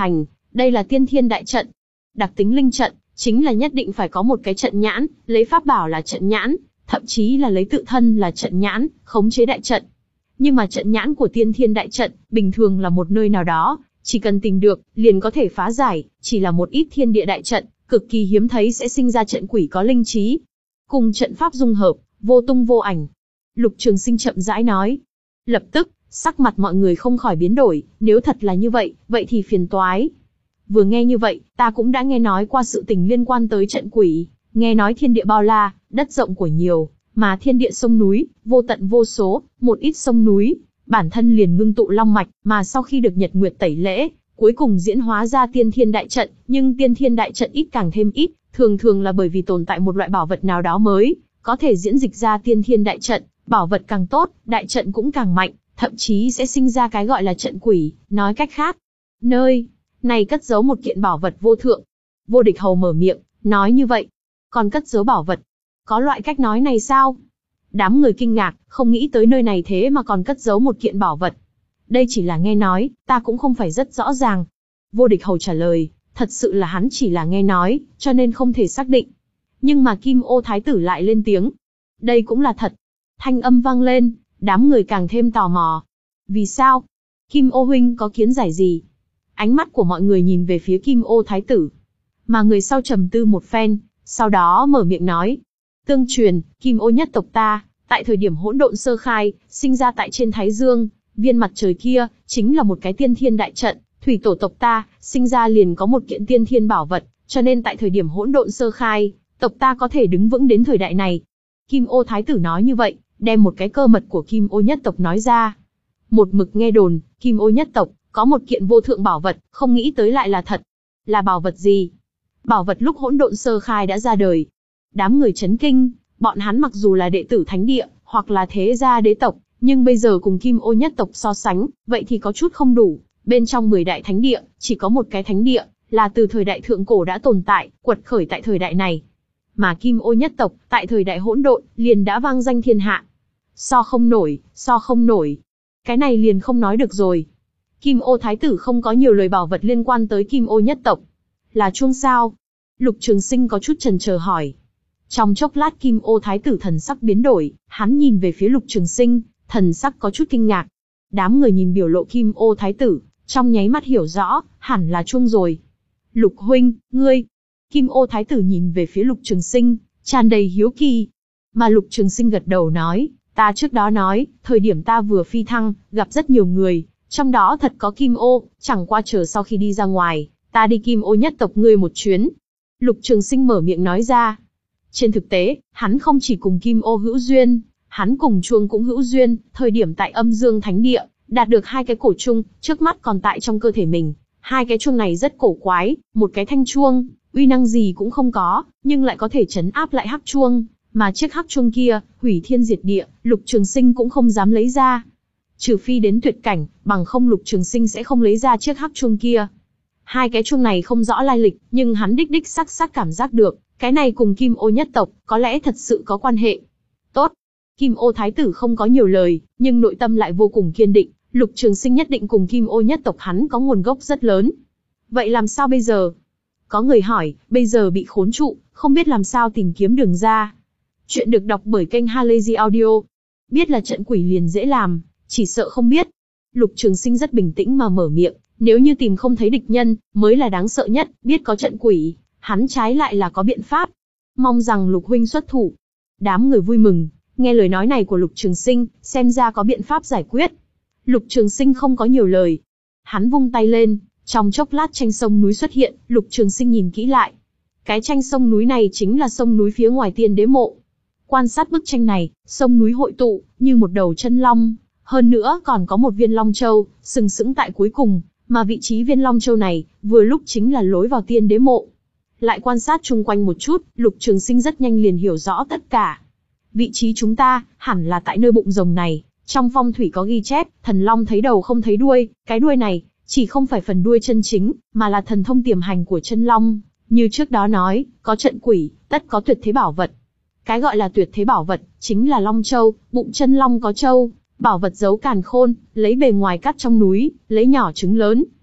Đây là tiên thiên đại trận. Đặc tính linh trận, chính là nhất định phải có một cái trận nhãn, lấy pháp bảo là trận nhãn, thậm chí là lấy tự thân là trận nhãn, khống chế đại trận. Nhưng mà trận nhãn của tiên thiên đại trận, bình thường là một nơi nào đó, chỉ cần tìm được, liền có thể phá giải, chỉ là một ít thiên địa đại trận, cực kỳ hiếm thấy sẽ sinh ra trận quỷ có linh trí. Cùng trận pháp dung hợp, vô tung vô ảnh. Lục Trường Sinh chậm rãi nói. Lập tức, sắc mặt mọi người không khỏi biến đổi, nếu thật là như vậy, vậy thì phiền toái. Vừa nghe như vậy, ta cũng đã nghe nói qua sự tình liên quan tới trận quỷ, nghe nói thiên địa bao la, đất rộng của nhiều, mà thiên địa sông núi, vô tận vô số, một ít sông núi, bản thân liền ngưng tụ long mạch, mà sau khi được nhật nguyệt tẩy lễ, cuối cùng diễn hóa ra tiên thiên đại trận, nhưng tiên thiên đại trận ít càng thêm ít, thường thường là bởi vì tồn tại một loại bảo vật nào đó mới, có thể diễn dịch ra tiên thiên đại trận, bảo vật càng tốt, đại trận cũng càng mạnh, thậm chí sẽ sinh ra cái gọi là trận quỷ, nói cách khác, nơi này cất giấu một kiện bảo vật vô thượng. Vô Địch Hầu mở miệng, nói như vậy, còn cất giấu bảo vật, có loại cách nói này sao? Đám người kinh ngạc, không nghĩ tới nơi này thế mà còn cất giấu một kiện bảo vật. Đây chỉ là nghe nói, ta cũng không phải rất rõ ràng. Vô Địch Hầu trả lời, thật sự là hắn chỉ là nghe nói, cho nên không thể xác định. Nhưng mà Kim Ô Thái tử lại lên tiếng. Đây cũng là thật. Thanh âm vang lên, đám người càng thêm tò mò. Vì sao? Kim Ô huynh có kiến giải gì? Ánh mắt của mọi người nhìn về phía Kim Ô Thái tử. Mà người sau trầm tư một phen, sau đó mở miệng nói. Tương truyền, Kim Ô nhất tộc ta, tại thời điểm hỗn độn sơ khai, sinh ra tại trên Thái Dương, viên mặt trời kia, chính là một cái tiên thiên đại trận, thủy tổ tộc ta, sinh ra liền có một kiện tiên thiên bảo vật, cho nên tại thời điểm hỗn độn sơ khai, tộc ta có thể đứng vững đến thời đại này. Kim Ô Thái tử nói như vậy, đem một cái cơ mật của Kim Ô nhất tộc nói ra. Một mực nghe đồn, Kim Ô nhất tộc, có một kiện vô thượng bảo vật, không nghĩ tới lại là thật. Là bảo vật gì? Bảo vật lúc hỗn độn sơ khai đã ra đời. Đám người chấn kinh, bọn hắn mặc dù là đệ tử thánh địa, hoặc là thế gia đế tộc, nhưng bây giờ cùng Kim Ô nhất tộc so sánh, vậy thì có chút không đủ. Bên trong mười đại thánh địa, chỉ có một cái thánh địa, là từ thời đại thượng cổ đã tồn tại, quật khởi tại thời đại này. Mà Kim Ô nhất tộc, tại thời đại hỗn độn, liền đã vang danh thiên hạ. So không nổi, so không nổi. Cái này liền không nói được rồi. Kim Ô Thái tử không có nhiều lời bảo vật liên quan tới Kim Ô nhất tộc. Là chuông sao? Lục Trường Sinh có chút chần chờ hỏi. Trong chốc lát Kim Ô Thái tử thần sắc biến đổi, hắn nhìn về phía Lục Trường Sinh, thần sắc có chút kinh ngạc. Đám người nhìn biểu lộ Kim Ô Thái tử, trong nháy mắt hiểu rõ, hẳn là chuông rồi. Lục huynh, ngươi. Kim Ô Thái tử nhìn về phía Lục Trường Sinh, tràn đầy hiếu kỳ. Mà Lục Trường Sinh gật đầu nói, ta trước đó nói, thời điểm ta vừa phi thăng, gặp rất nhiều người, trong đó thật có Kim Ô, chẳng qua chờ sau khi đi ra ngoài, ta đi Kim Ô nhất tộc ngươi một chuyến. Lục Trường Sinh mở miệng nói ra. Trên thực tế, hắn không chỉ cùng Kim Ô hữu duyên, hắn cùng chuông cũng hữu duyên, thời điểm tại Âm Dương Thánh Địa, đạt được hai cái cổ chuông, trước mắt còn tại trong cơ thể mình. Hai cái chuông này rất cổ quái, một cái thanh chuông, uy năng gì cũng không có, nhưng lại có thể trấn áp lại hắc chuông, mà chiếc hắc chuông kia, hủy thiên diệt địa, Lục Trường Sinh cũng không dám lấy ra. Trừ phi đến tuyệt cảnh, bằng không Lục Trường Sinh sẽ không lấy ra chiếc hắc chuông kia. Hai cái chuông này không rõ lai lịch, nhưng hắn đích đích xác xác cảm giác được, cái này cùng Kim Ô nhất tộc, có lẽ thật sự có quan hệ. Tốt. Kim Ô Thái tử không có nhiều lời, nhưng nội tâm lại vô cùng kiên định, Lục Trường Sinh nhất định cùng Kim Ô nhất tộc hắn có nguồn gốc rất lớn. Vậy làm sao bây giờ? Có người hỏi, bây giờ bị khốn trụ, không biết làm sao tìm kiếm đường ra. Chuyện được đọc bởi kênh Halazy Audio. Biết là trận quỷ liền dễ làm, chỉ sợ không biết. Lục Trường Sinh rất bình tĩnh mà mở miệng, nếu như tìm không thấy địch nhân, mới là đáng sợ nhất, biết có trận quỷ, hắn trái lại là có biện pháp. Mong rằng Lục huynh xuất thủ. Đám người vui mừng, nghe lời nói này của Lục Trường Sinh, xem ra có biện pháp giải quyết. Lục Trường Sinh không có nhiều lời. Hắn vung tay lên, trong chốc lát tranh sông núi xuất hiện, Lục Trường Sinh nhìn kỹ lại. Cái tranh sông núi này chính là sông núi phía ngoài Tiên Đế mộ. Quan sát bức tranh này, sông núi hội tụ, như một đầu chân long. Hơn nữa còn có một viên long châu, sừng sững tại cuối cùng, mà vị trí viên long châu này, vừa lúc chính là lối vào Tiên Đế mộ. Lại quan sát chung quanh một chút, Lục Trường Sinh rất nhanh liền hiểu rõ tất cả. Vị trí chúng ta, hẳn là tại nơi bụng rồng này, trong phong thủy có ghi chép, thần long thấy đầu không thấy đuôi, cái đuôi này, chỉ không phải phần đuôi chân chính, mà là thần thông tiềm hành của chân long. Như trước đó nói, có trận quỷ, tất có tuyệt thế bảo vật. Cái gọi là tuyệt thế bảo vật, chính là long châu, bụng chân long có châu, bảo vật giấu càn khôn, lấy bề ngoài cắt trong núi, lấy nhỏ trứng lớn.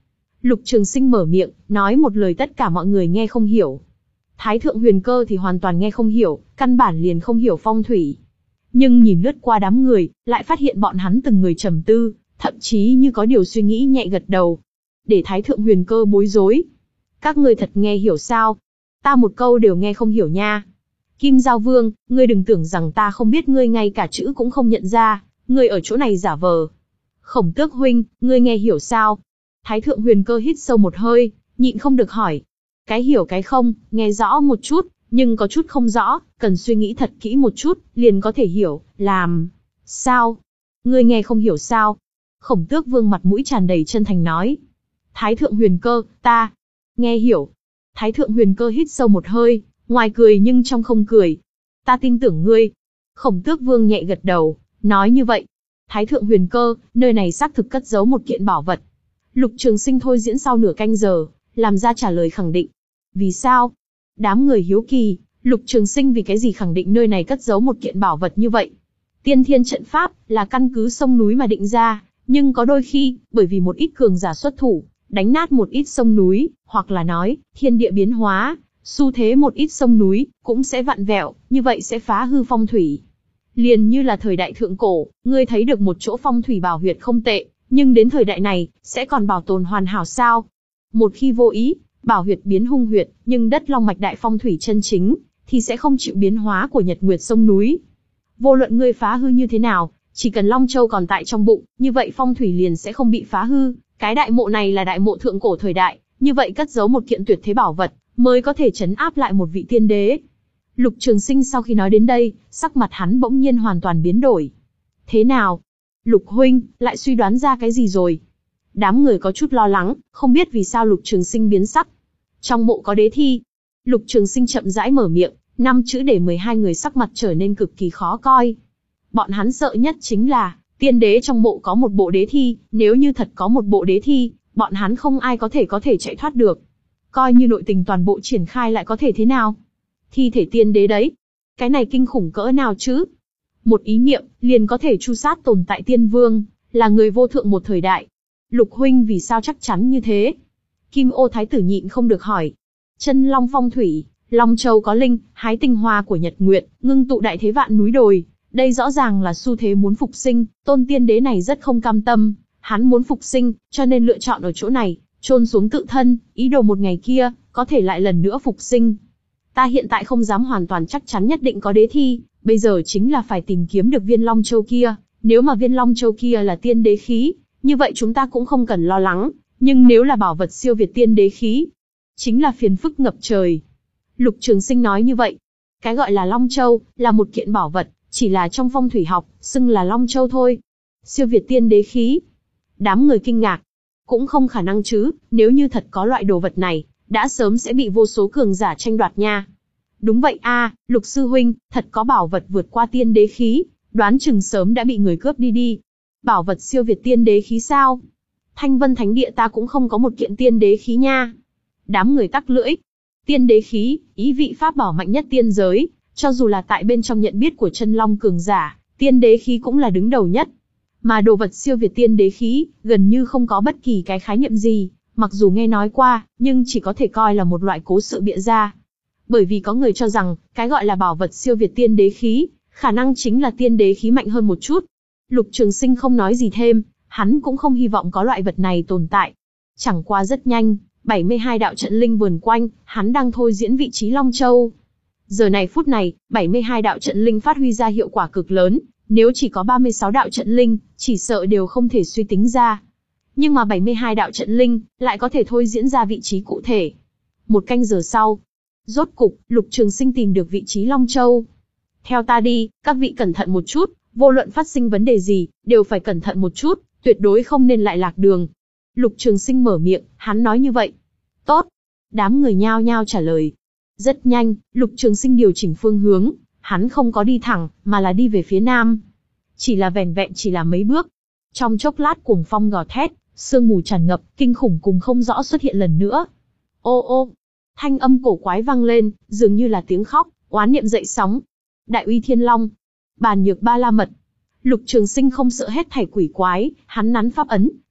Lục Trường Sinh mở miệng, nói một lời tất cả mọi người nghe không hiểu. Thái thượng huyền cơ thì hoàn toàn nghe không hiểu, căn bản liền không hiểu phong thủy. Nhưng nhìn lướt qua đám người, lại phát hiện bọn hắn từng người trầm tư, thậm chí như có điều suy nghĩ nhẹ gật đầu. Để Thái thượng huyền cơ bối rối. Các ngươi thật nghe hiểu sao? Ta một câu đều nghe không hiểu nha. Kim Giao Vương, ngươi đừng tưởng rằng ta không biết ngươi ngay cả chữ cũng không nhận ra, ngươi ở chỗ này giả vờ. Khổng Tước huynh, ngươi nghe hiểu sao? Thái thượng huyền cơ hít sâu một hơi, nhịn không được hỏi. Cái hiểu cái không, nghe rõ một chút, nhưng có chút không rõ, cần suy nghĩ thật kỹ một chút, liền có thể hiểu, làm. Sao? Ngươi nghe không hiểu sao? Khổng Tước Vương mặt mũi tràn đầy chân thành nói. Thái thượng huyền cơ, ta nghe hiểu. Thái thượng huyền cơ hít sâu một hơi, ngoài cười nhưng trong không cười. Ta tin tưởng ngươi. Khổng Tước Vương nhẹ gật đầu, nói như vậy. Thái thượng huyền cơ, nơi này xác thực cất giấu một kiện bảo vật. Lục Trường Sinh thôi diễn sau nửa canh giờ, làm ra trả lời khẳng định. Vì sao? Đám người hiếu kỳ, Lục Trường Sinh vì cái gì khẳng định nơi này cất giấu một kiện bảo vật như vậy? Tiên Thiên trận pháp là căn cứ sông núi mà định ra, nhưng có đôi khi, bởi vì một ít cường giả xuất thủ, đánh nát một ít sông núi, hoặc là nói, thiên địa biến hóa, xu thế một ít sông núi, cũng sẽ vặn vẹo, như vậy sẽ phá hư phong thủy. Liền như là thời đại thượng cổ, ngươi thấy được một chỗ phong thủy bảo huyệt không tệ, nhưng đến thời đại này, sẽ còn bảo tồn hoàn hảo sao? Một khi vô ý, bảo huyệt biến hung huyệt, nhưng đất long mạch đại phong thủy chân chính, thì sẽ không chịu biến hóa của nhật nguyệt sông núi. Vô luận ngươi phá hư như thế nào, chỉ cần Long Châu còn tại trong bụng, như vậy phong thủy liền sẽ không bị phá hư. Cái đại mộ này là đại mộ thượng cổ thời đại, như vậy cất giấu một kiện tuyệt thế bảo vật, mới có thể trấn áp lại một vị tiên đế. Lục Trường Sinh sau khi nói đến đây, sắc mặt hắn bỗng nhiên hoàn toàn biến đổi. Thế nào? Lục huynh, lại suy đoán ra cái gì rồi? Đám người có chút lo lắng, không biết vì sao Lục Trường Sinh biến sắc. Trong mộ có đế thi. Lục Trường Sinh chậm rãi mở miệng, năm chữ để mười hai người sắc mặt trở nên cực kỳ khó coi. Bọn hắn sợ nhất chính là, tiên đế trong mộ có một bộ đế thi, nếu như thật có một bộ đế thi, bọn hắn không ai có thể có thể chạy thoát được. Coi như nội tình toàn bộ triển khai lại có thể thế nào? Thi thể tiên đế đấy. Cái này kinh khủng cỡ nào chứ? Một ý niệm, liền có thể tru sát tồn tại tiên vương, là người vô thượng một thời đại. Lục huynh vì sao chắc chắn như thế? Kim Ô Thái tử nhịn không được hỏi. Chân long phong thủy, Long Châu có linh, hái tinh hoa của nhật nguyệt, ngưng tụ đại thế vạn núi đồi. Đây rõ ràng là xu thế muốn phục sinh, tôn tiên đế này rất không cam tâm. Hắn muốn phục sinh, cho nên lựa chọn ở chỗ này, chôn xuống tự thân, ý đồ một ngày kia, có thể lại lần nữa phục sinh. Ta hiện tại không dám hoàn toàn chắc chắn nhất định có đế thi, bây giờ chính là phải tìm kiếm được viên Long Châu kia. Nếu mà viên Long Châu kia là tiên đế khí, như vậy chúng ta cũng không cần lo lắng. Nhưng nếu là bảo vật siêu việt tiên đế khí, chính là phiền phức ngập trời. Lục Trường Sinh nói như vậy. Cái gọi là Long Châu, là một kiện bảo vật, chỉ là trong phong thủy học, xưng là Long Châu thôi. Siêu việt tiên đế khí. Đám người kinh ngạc. Cũng không khả năng chứ, nếu như thật có loại đồ vật này, đã sớm sẽ bị vô số cường giả tranh đoạt nha. Đúng vậy a, Lục sư huynh, thật có bảo vật vượt qua tiên đế khí, đoán chừng sớm đã bị người cướp đi đi. Bảo vật siêu việt tiên đế khí sao? Thanh Vân Thánh Địa ta cũng không có một kiện tiên đế khí nha. Đám người tắc lưỡi. Tiên đế khí, ý vị pháp bảo mạnh nhất tiên giới, cho dù là tại bên trong nhận biết của chân long cường giả, tiên đế khí cũng là đứng đầu nhất. Mà đồ vật siêu việt tiên đế khí, gần như không có bất kỳ cái khái niệm gì, mặc dù nghe nói qua, nhưng chỉ có thể coi là một loại cố sự bịa ra. Bởi vì có người cho rằng, cái gọi là bảo vật siêu việt tiên đế khí, khả năng chính là tiên đế khí mạnh hơn một chút. Lục Trường Sinh không nói gì thêm, hắn cũng không hy vọng có loại vật này tồn tại. Chẳng qua rất nhanh, bảy mươi hai đạo trận linh vườn quanh, hắn đang thôi diễn vị trí Long Châu. Giờ này phút này, bảy mươi hai đạo trận linh phát huy ra hiệu quả cực lớn, nếu chỉ có ba mươi sáu đạo trận linh, chỉ sợ đều không thể suy tính ra. Nhưng mà bảy mươi hai đạo trận linh, lại có thể thôi diễn ra vị trí cụ thể. Một canh giờ sau, rốt cục, Lục Trường Sinh tìm được vị trí Long Châu. Theo ta đi, các vị cẩn thận một chút, vô luận phát sinh vấn đề gì, đều phải cẩn thận một chút, tuyệt đối không nên lại lạc đường. Lục Trường Sinh mở miệng, hắn nói như vậy. Tốt. Đám người nhao nhao trả lời. Rất nhanh, Lục Trường Sinh điều chỉnh phương hướng, hắn không có đi thẳng, mà là đi về phía nam. Chỉ là vẻn vẹn chỉ là mấy bước. Trong chốc lát cuồng phong gào thét, sương mù tràn ngập, kinh khủng cùng không rõ xuất hiện lần nữa. Ô ô, thanh âm cổ quái vang lên, dường như là tiếng khóc, oán niệm dậy sóng. Đại uy thiên long, bàn nhược ba la mật. Lục Trường Sinh không sợ hết thảy quỷ quái, hắn nắn pháp ấn,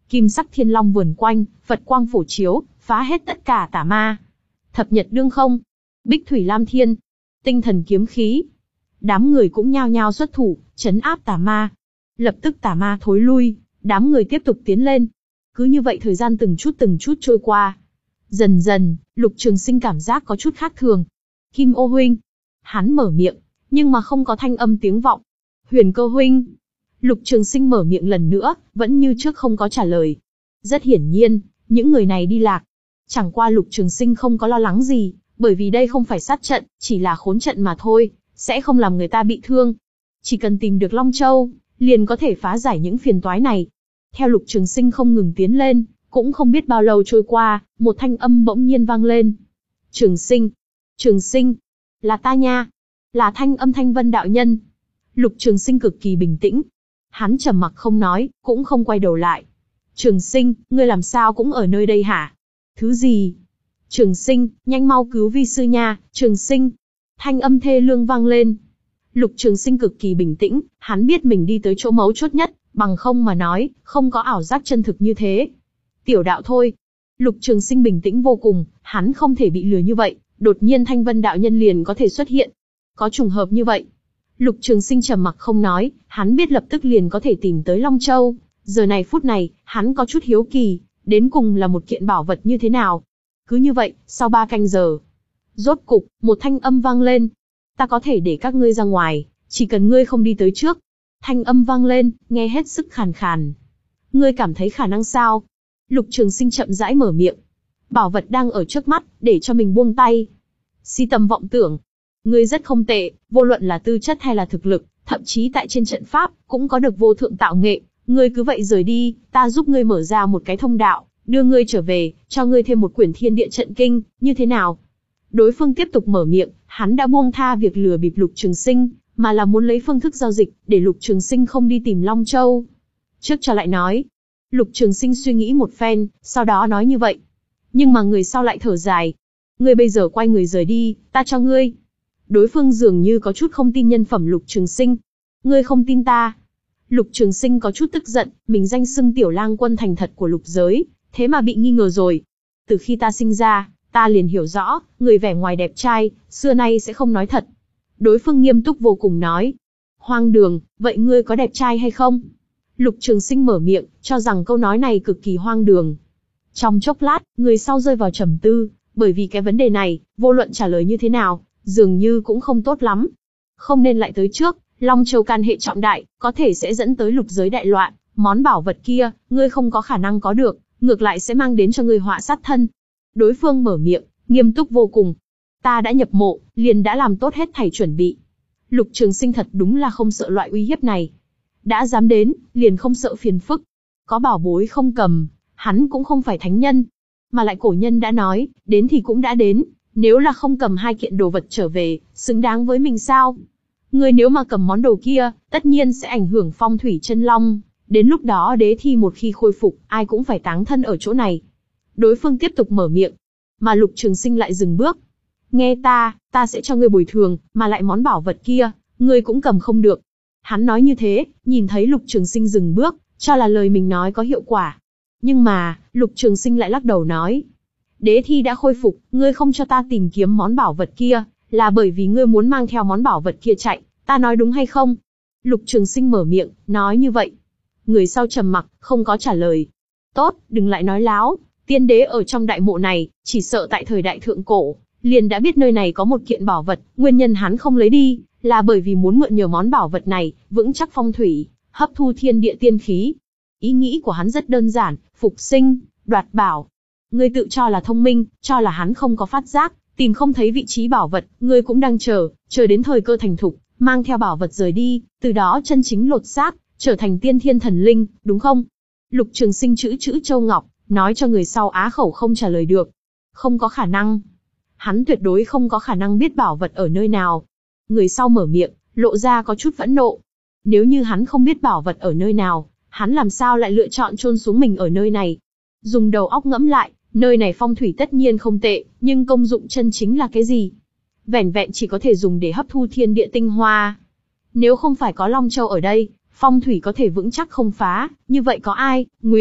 Kim sắc thiên long vườn quanh, Phật quang phổ chiếu, phá hết tất cả tà ma. Thập nhật đương không, Bích thủy lam thiên, tinh thần kiếm khí. Đám người cũng nhao nhao xuất thủ, trấn áp tà ma. Lập tức tà ma thối lui, đám người tiếp tục tiến lên. Cứ như vậy thời gian từng chút từng chút trôi qua. Dần dần, Lục Trường Sinh cảm giác có chút khác thường. Kim ô huynh. Hắn mở miệng, nhưng mà không có thanh âm tiếng vọng. Huyền Cơ huynh. Lục Trường Sinh mở miệng lần nữa, vẫn như trước không có trả lời. Rất hiển nhiên, những người này đi lạc. Chẳng qua Lục Trường Sinh không có lo lắng gì, bởi vì đây không phải sát trận, chỉ là khốn trận mà thôi, sẽ không làm người ta bị thương. Chỉ cần tìm được Long Châu, liền có thể phá giải những phiền toái này. Theo Lục Trường Sinh không ngừng tiến lên, cũng không biết bao lâu trôi qua, một thanh âm bỗng nhiên vang lên. Trường Sinh, Trường Sinh, là ta nha, là thanh âm Thanh Vân đạo nhân. Lục Trường Sinh cực kỳ bình tĩnh, hắn trầm mặc không nói, cũng không quay đầu lại. Trường Sinh, ngươi làm sao cũng ở nơi đây hả? Thứ gì? Trường Sinh, nhanh mau cứu vi sư nha, Trường Sinh. Thanh âm thê lương vang lên. Lục Trường Sinh cực kỳ bình tĩnh, hắn biết mình đi tới chỗ mấu chốt nhất, bằng không mà nói, không có ảo giác chân thực như thế. Tiểu đạo thôi. Lục Trường Sinh bình tĩnh vô cùng, hắn không thể bị lừa như vậy, đột nhiên Thanh Vân đạo nhân liền có thể xuất hiện. Có trùng hợp như vậy. Lục Trường Sinh trầm mặc không nói, hắn biết lập tức liền có thể tìm tới Long Châu. Giờ này phút này, hắn có chút hiếu kỳ, đến cùng là một kiện bảo vật như thế nào. Cứ như vậy, sau ba canh giờ, rốt cục, một thanh âm vang lên. Ta có thể để các ngươi ra ngoài, chỉ cần ngươi không đi tới trước. Thanh âm vang lên, nghe hết sức khàn khàn. Ngươi cảm thấy khả năng sao? Lục Trường Sinh chậm rãi mở miệng. Bảo vật đang ở trước mắt, để cho mình buông tay. Si tầm vọng tưởng. Ngươi rất không tệ, vô luận là tư chất hay là thực lực, thậm chí tại trên trận pháp, cũng có được vô thượng tạo nghệ. Ngươi cứ vậy rời đi, ta giúp ngươi mở ra một cái thông đạo, đưa ngươi trở về, cho ngươi thêm một quyển thiên địa trận kinh, như thế nào? Đối phương tiếp tục mở miệng, hắn đã buông tha việc lừa bịp Lục Trường Sinh, mà là muốn lấy phương thức giao dịch, để Lục Trường Sinh không đi tìm Long Châu. Trước cho lại nói. Lục Trường Sinh suy nghĩ một phen, sau đó nói như vậy. Nhưng mà người sau lại thở dài. Ngươi bây giờ quay người rời đi, ta cho ngươi. Đối phương dường như có chút không tin nhân phẩm Lục Trường Sinh. Ngươi không tin ta. Lục Trường Sinh có chút tức giận, mình danh xưng tiểu lang quân thành thật của lục giới, thế mà bị nghi ngờ rồi. Từ khi ta sinh ra, ta liền hiểu rõ, người vẻ ngoài đẹp trai, xưa nay sẽ không nói thật. Đối phương nghiêm túc vô cùng nói. Hoang đường, vậy ngươi có đẹp trai hay không? Lục Trường Sinh mở miệng, cho rằng câu nói này cực kỳ hoang đường. Trong chốc lát, người sau rơi vào trầm tư, bởi vì cái vấn đề này, vô luận trả lời như thế nào, dường như cũng không tốt lắm. Không nên lại tới trước, Long Châu can hệ trọng đại, có thể sẽ dẫn tới lục giới đại loạn, món bảo vật kia, ngươi không có khả năng có được, ngược lại sẽ mang đến cho ngươi họa sát thân. Đối phương mở miệng, nghiêm túc vô cùng. Ta đã nhập mộ, liền đã làm tốt hết thảy chuẩn bị. Lục Trường Sinh thật đúng là không sợ loại uy hiếp này. Đã dám đến, liền không sợ phiền phức. Có bảo bối không cầm, hắn cũng không phải thánh nhân. Mà lại cổ nhân đã nói, đến thì cũng đã đến, nếu là không cầm hai kiện đồ vật trở về, xứng đáng với mình sao? Người nếu mà cầm món đồ kia, tất nhiên sẽ ảnh hưởng phong thủy chân long. Đến lúc đó đế thi một khi khôi phục, ai cũng phải táng thân ở chỗ này. Đối phương tiếp tục mở miệng, mà Lục Trường Sinh lại dừng bước. Nghe ta, ta sẽ cho ngươi bồi thường, mà lại món bảo vật kia, ngươi cũng cầm không được. Hắn nói như thế, nhìn thấy Lục Trường Sinh dừng bước, cho là lời mình nói có hiệu quả. Nhưng mà, Lục Trường Sinh lại lắc đầu nói. Đế thi đã khôi phục, ngươi không cho ta tìm kiếm món bảo vật kia, là bởi vì ngươi muốn mang theo món bảo vật kia chạy, ta nói đúng hay không? Lục Trường Sinh mở miệng, nói như vậy. Người sau trầm mặc, không có trả lời. Tốt, đừng lại nói láo, tiên đế ở trong đại mộ này, chỉ sợ tại thời đại thượng cổ, liền đã biết nơi này có một kiện bảo vật, nguyên nhân hắn không lấy đi, là bởi vì muốn mượn nhờ món bảo vật này, vững chắc phong thủy, hấp thu thiên địa tiên khí. Ý nghĩ của hắn rất đơn giản, phục sinh, đoạt bảo. Ngươi tự cho là thông minh, cho là hắn không có phát giác, tìm không thấy vị trí bảo vật, ngươi cũng đang chờ, chờ đến thời cơ thành thục, mang theo bảo vật rời đi, từ đó chân chính lột xác, trở thành tiên thiên thần linh, đúng không? Lục Trường Sinh chữ chữ châu ngọc, nói cho người sau á khẩu không trả lời được. Không có khả năng. Hắn tuyệt đối không có khả năng biết bảo vật ở nơi nào. Người sau mở miệng, lộ ra có chút phẫn nộ. Nếu như hắn không biết bảo vật ở nơi nào, hắn làm sao lại lựa chọn chôn xuống mình ở nơi này? Dùng đầu óc ngẫm lại, nơi này phong thủy tất nhiên không tệ, nhưng công dụng chân chính là cái gì? Vẻn vẹn chỉ có thể dùng để hấp thu thiên địa tinh hoa. Nếu không phải có Long Châu ở đây, phong thủy có thể vững chắc không phá, như vậy có ai nguyện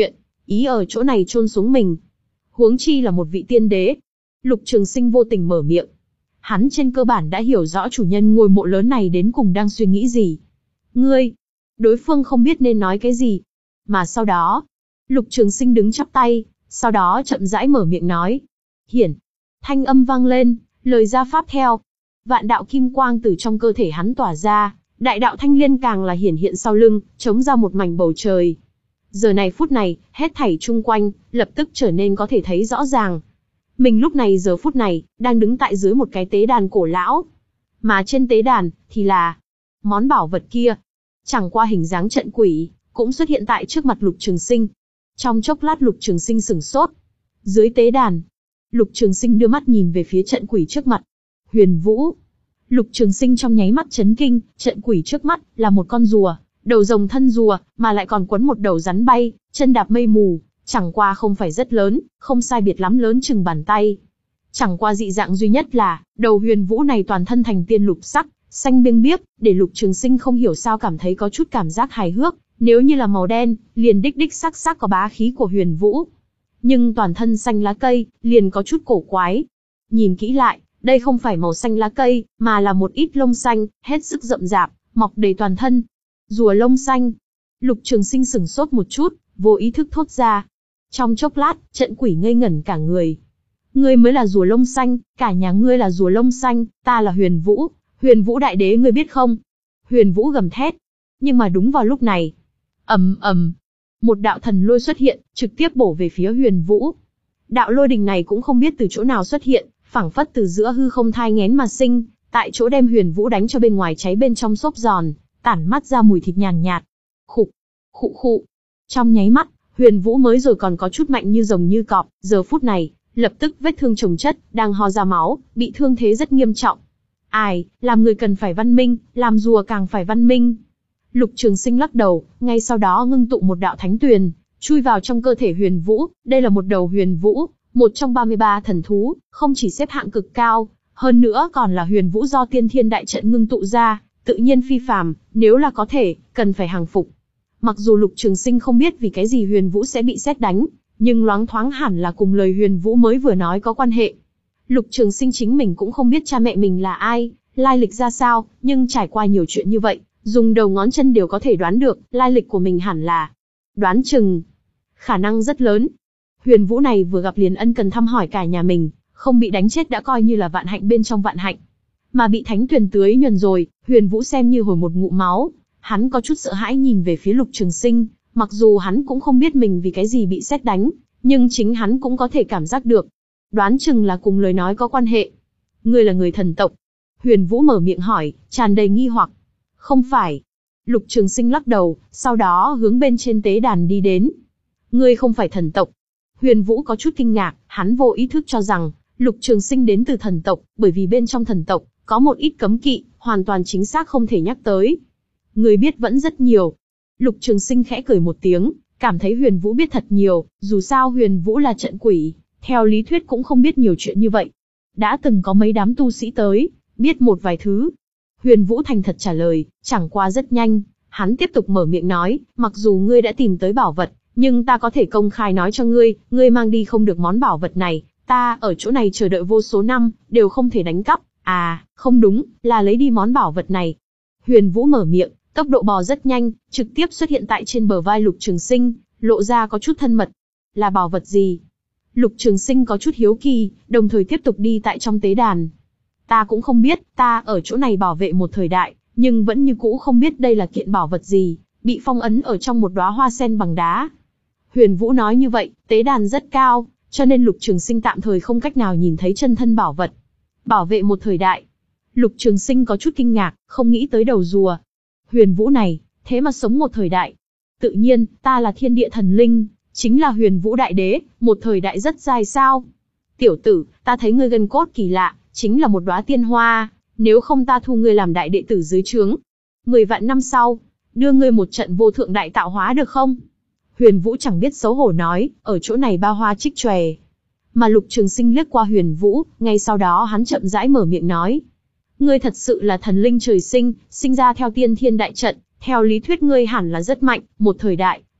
ý ở chỗ này chôn xuống mình. Huống chi là một vị tiên đế. Lục Trường Sinh vô tình mở miệng. Hắn trên cơ bản đã hiểu rõ chủ nhân ngôi mộ lớn này đến cùng đang suy nghĩ gì. Ngươi, đối phương không biết nên nói cái gì. Mà sau đó, Lục Trường Sinh đứng chắp tay, sau đó chậm rãi mở miệng nói. Hiển, thanh âm vang lên, lời ra pháp theo. Vạn đạo kim quang từ trong cơ thể hắn tỏa ra, đại đạo thanh liên càng là hiển hiện sau lưng, chống ra một mảnh bầu trời. Giờ này phút này, hết thảy chung quanh, lập tức trở nên có thể thấy rõ ràng. Mình lúc này giờ phút này, đang đứng tại dưới một cái tế đàn cổ lão. Mà trên tế đàn, thì là món bảo vật kia. Chẳng qua hình dáng trận quỷ, cũng xuất hiện tại trước mặt Lục Trường Sinh. Trong chốc lát Lục Trường Sinh sửng sốt. Dưới tế đàn, Lục Trường Sinh đưa mắt nhìn về phía trận quỷ trước mặt. Huyền Vũ. Lục Trường Sinh trong nháy mắt chấn kinh, trận quỷ trước mắt là một con rùa, đầu rồng thân rùa, mà lại còn quấn một đầu rắn bay, chân đạp mây mù, chẳng qua không phải rất lớn, không sai biệt lắm lớn chừng bàn tay. Chẳng qua dị dạng duy nhất là, đầu Huyền Vũ này toàn thân thành tiên lục sắc, xanh biếc biếc, để Lục Trường Sinh không hiểu sao cảm thấy có chút cảm giác hài hước, nếu như là màu đen, liền đích đích sắc sắc có bá khí của Huyền Vũ. Nhưng toàn thân xanh lá cây, liền có chút cổ quái. Nhìn kỹ lại, đây không phải màu xanh lá cây, mà là một ít lông xanh, hết sức rậm rạp, mọc đầy toàn thân. Rùa lông xanh. Lục Trường Sinh sửng sốt một chút, vô ý thức thốt ra. Trong chốc lát, trận quỷ ngây ngẩn cả người. Ngươi mới là rùa lông xanh, cả nhà ngươi là rùa lông xanh, ta là Huyền Vũ, Huyền Vũ đại đế ngươi biết không? Huyền Vũ gầm thét. Nhưng mà đúng vào lúc này, ầm ầm, một đạo thần lôi xuất hiện, trực tiếp bổ về phía Huyền Vũ. Đạo lôi đình này cũng không biết từ chỗ nào xuất hiện, phảng phất từ giữa hư không thai nghén mà sinh, tại chỗ đem Huyền Vũ đánh cho bên ngoài cháy bên trong xốp giòn, tản mắt ra mùi thịt nhàn nhạt. Khục, khụ khụ. Trong nháy mắt, Huyền Vũ mới rồi còn có chút mạnh như rồng như cọp, giờ phút này, lập tức vết thương chồng chất, đang ho ra máu, bị thương thế rất nghiêm trọng. Ai, làm người cần phải văn minh, làm rùa càng phải văn minh. Lục Trường Sinh lắc đầu, ngay sau đó ngưng tụ một đạo thánh tuyền, chui vào trong cơ thể Huyền Vũ. Đây là một đầu Huyền Vũ, một trong ba mươi ba thần thú, không chỉ xếp hạng cực cao, hơn nữa còn là Huyền Vũ do Tiên Thiên Đại Trận ngưng tụ ra, tự nhiên phi phàm, nếu là có thể, cần phải hàng phục. Mặc dù Lục Trường Sinh không biết vì cái gì Huyền Vũ sẽ bị sét đánh, nhưng loáng thoáng hẳn là cùng lời Huyền Vũ mới vừa nói có quan hệ. Lục Trường Sinh chính mình cũng không biết cha mẹ mình là ai, lai lịch ra sao, nhưng trải qua nhiều chuyện như vậy, dùng đầu ngón chân đều có thể đoán được, lai lịch của mình hẳn là, đoán chừng, khả năng rất lớn. Huyền Vũ này vừa gặp liền ân cần thăm hỏi cả nhà mình, không bị đánh chết đã coi như là vạn hạnh bên trong vạn hạnh. Mà bị thánh tuyền tưới nhuần rồi, Huyền Vũ xem như hồi một ngụm máu, hắn có chút sợ hãi nhìn về phía Lục Trường Sinh, mặc dù hắn cũng không biết mình vì cái gì bị sét đánh, nhưng chính hắn cũng có thể cảm giác được. Đoán chừng là cùng lời nói có quan hệ. Ngươi là người thần tộc? Huyền Vũ mở miệng hỏi, tràn đầy nghi hoặc. Không phải. Lục Trường Sinh lắc đầu, sau đó hướng bên trên tế đàn đi đến. Ngươi không phải thần tộc. Huyền Vũ có chút kinh ngạc, hắn vô ý thức cho rằng, Lục Trường Sinh đến từ thần tộc, bởi vì bên trong thần tộc, có một ít cấm kỵ, hoàn toàn chính xác không thể nhắc tới. Ngươi biết vẫn rất nhiều. Lục Trường Sinh khẽ cười một tiếng, cảm thấy Huyền Vũ biết thật nhiều, dù sao Huyền Vũ là trận quỷ, theo lý thuyết cũng không biết nhiều chuyện như vậy. Đã từng có mấy đám tu sĩ tới, biết một vài thứ. Huyền Vũ thành thật trả lời, chẳng qua rất nhanh, hắn tiếp tục mở miệng nói, mặc dù ngươi đã tìm tới bảo vật, nhưng ta có thể công khai nói cho ngươi, ngươi mang đi không được món bảo vật này, ta ở chỗ này chờ đợi vô số năm, đều không thể đánh cắp, à, không đúng, là lấy đi món bảo vật này. Huyền Vũ mở miệng, tốc độ bò rất nhanh, trực tiếp xuất hiện tại trên bờ vai Lục Trường Sinh, lộ ra có chút thân mật. Là bảo vật gì? Lục Trường Sinh có chút hiếu kỳ, đồng thời tiếp tục đi tại trong tế đàn. Ta cũng không biết, ta ở chỗ này bảo vệ một thời đại, nhưng vẫn như cũ không biết đây là kiện bảo vật gì, bị phong ấn ở trong một đóa hoa sen bằng đá. Huyền Vũ nói như vậy, tế đàn rất cao, cho nên Lục Trường Sinh tạm thời không cách nào nhìn thấy chân thân bảo vật. Bảo vệ một thời đại. Lục Trường Sinh có chút kinh ngạc, không nghĩ tới đầu rùa. Huyền Vũ này, thế mà sống một thời đại. Tự nhiên, ta là thiên địa thần linh, chính là Huyền Vũ đại đế, một thời đại rất dài sao. Tiểu tử, ta thấy ngươi gân cốt kỳ lạ, chính là một đóa tiên hoa, nếu không ta thu ngươi làm đại đệ tử dưới trướng. Mười vạn năm sau, đưa ngươi một trận vô thượng đại tạo hóa được không? Huyền Vũ chẳng biết xấu hổ nói, ở chỗ này ba hoa trích chòe. Mà Lục Trường Sinh liếc qua Huyền Vũ, ngay sau đó hắn chậm rãi mở miệng nói. Ngươi thật sự là thần linh trời sinh, sinh ra theo tiên thiên đại trận, theo lý thuyết ngươi hẳn là rất mạnh, một thời đại,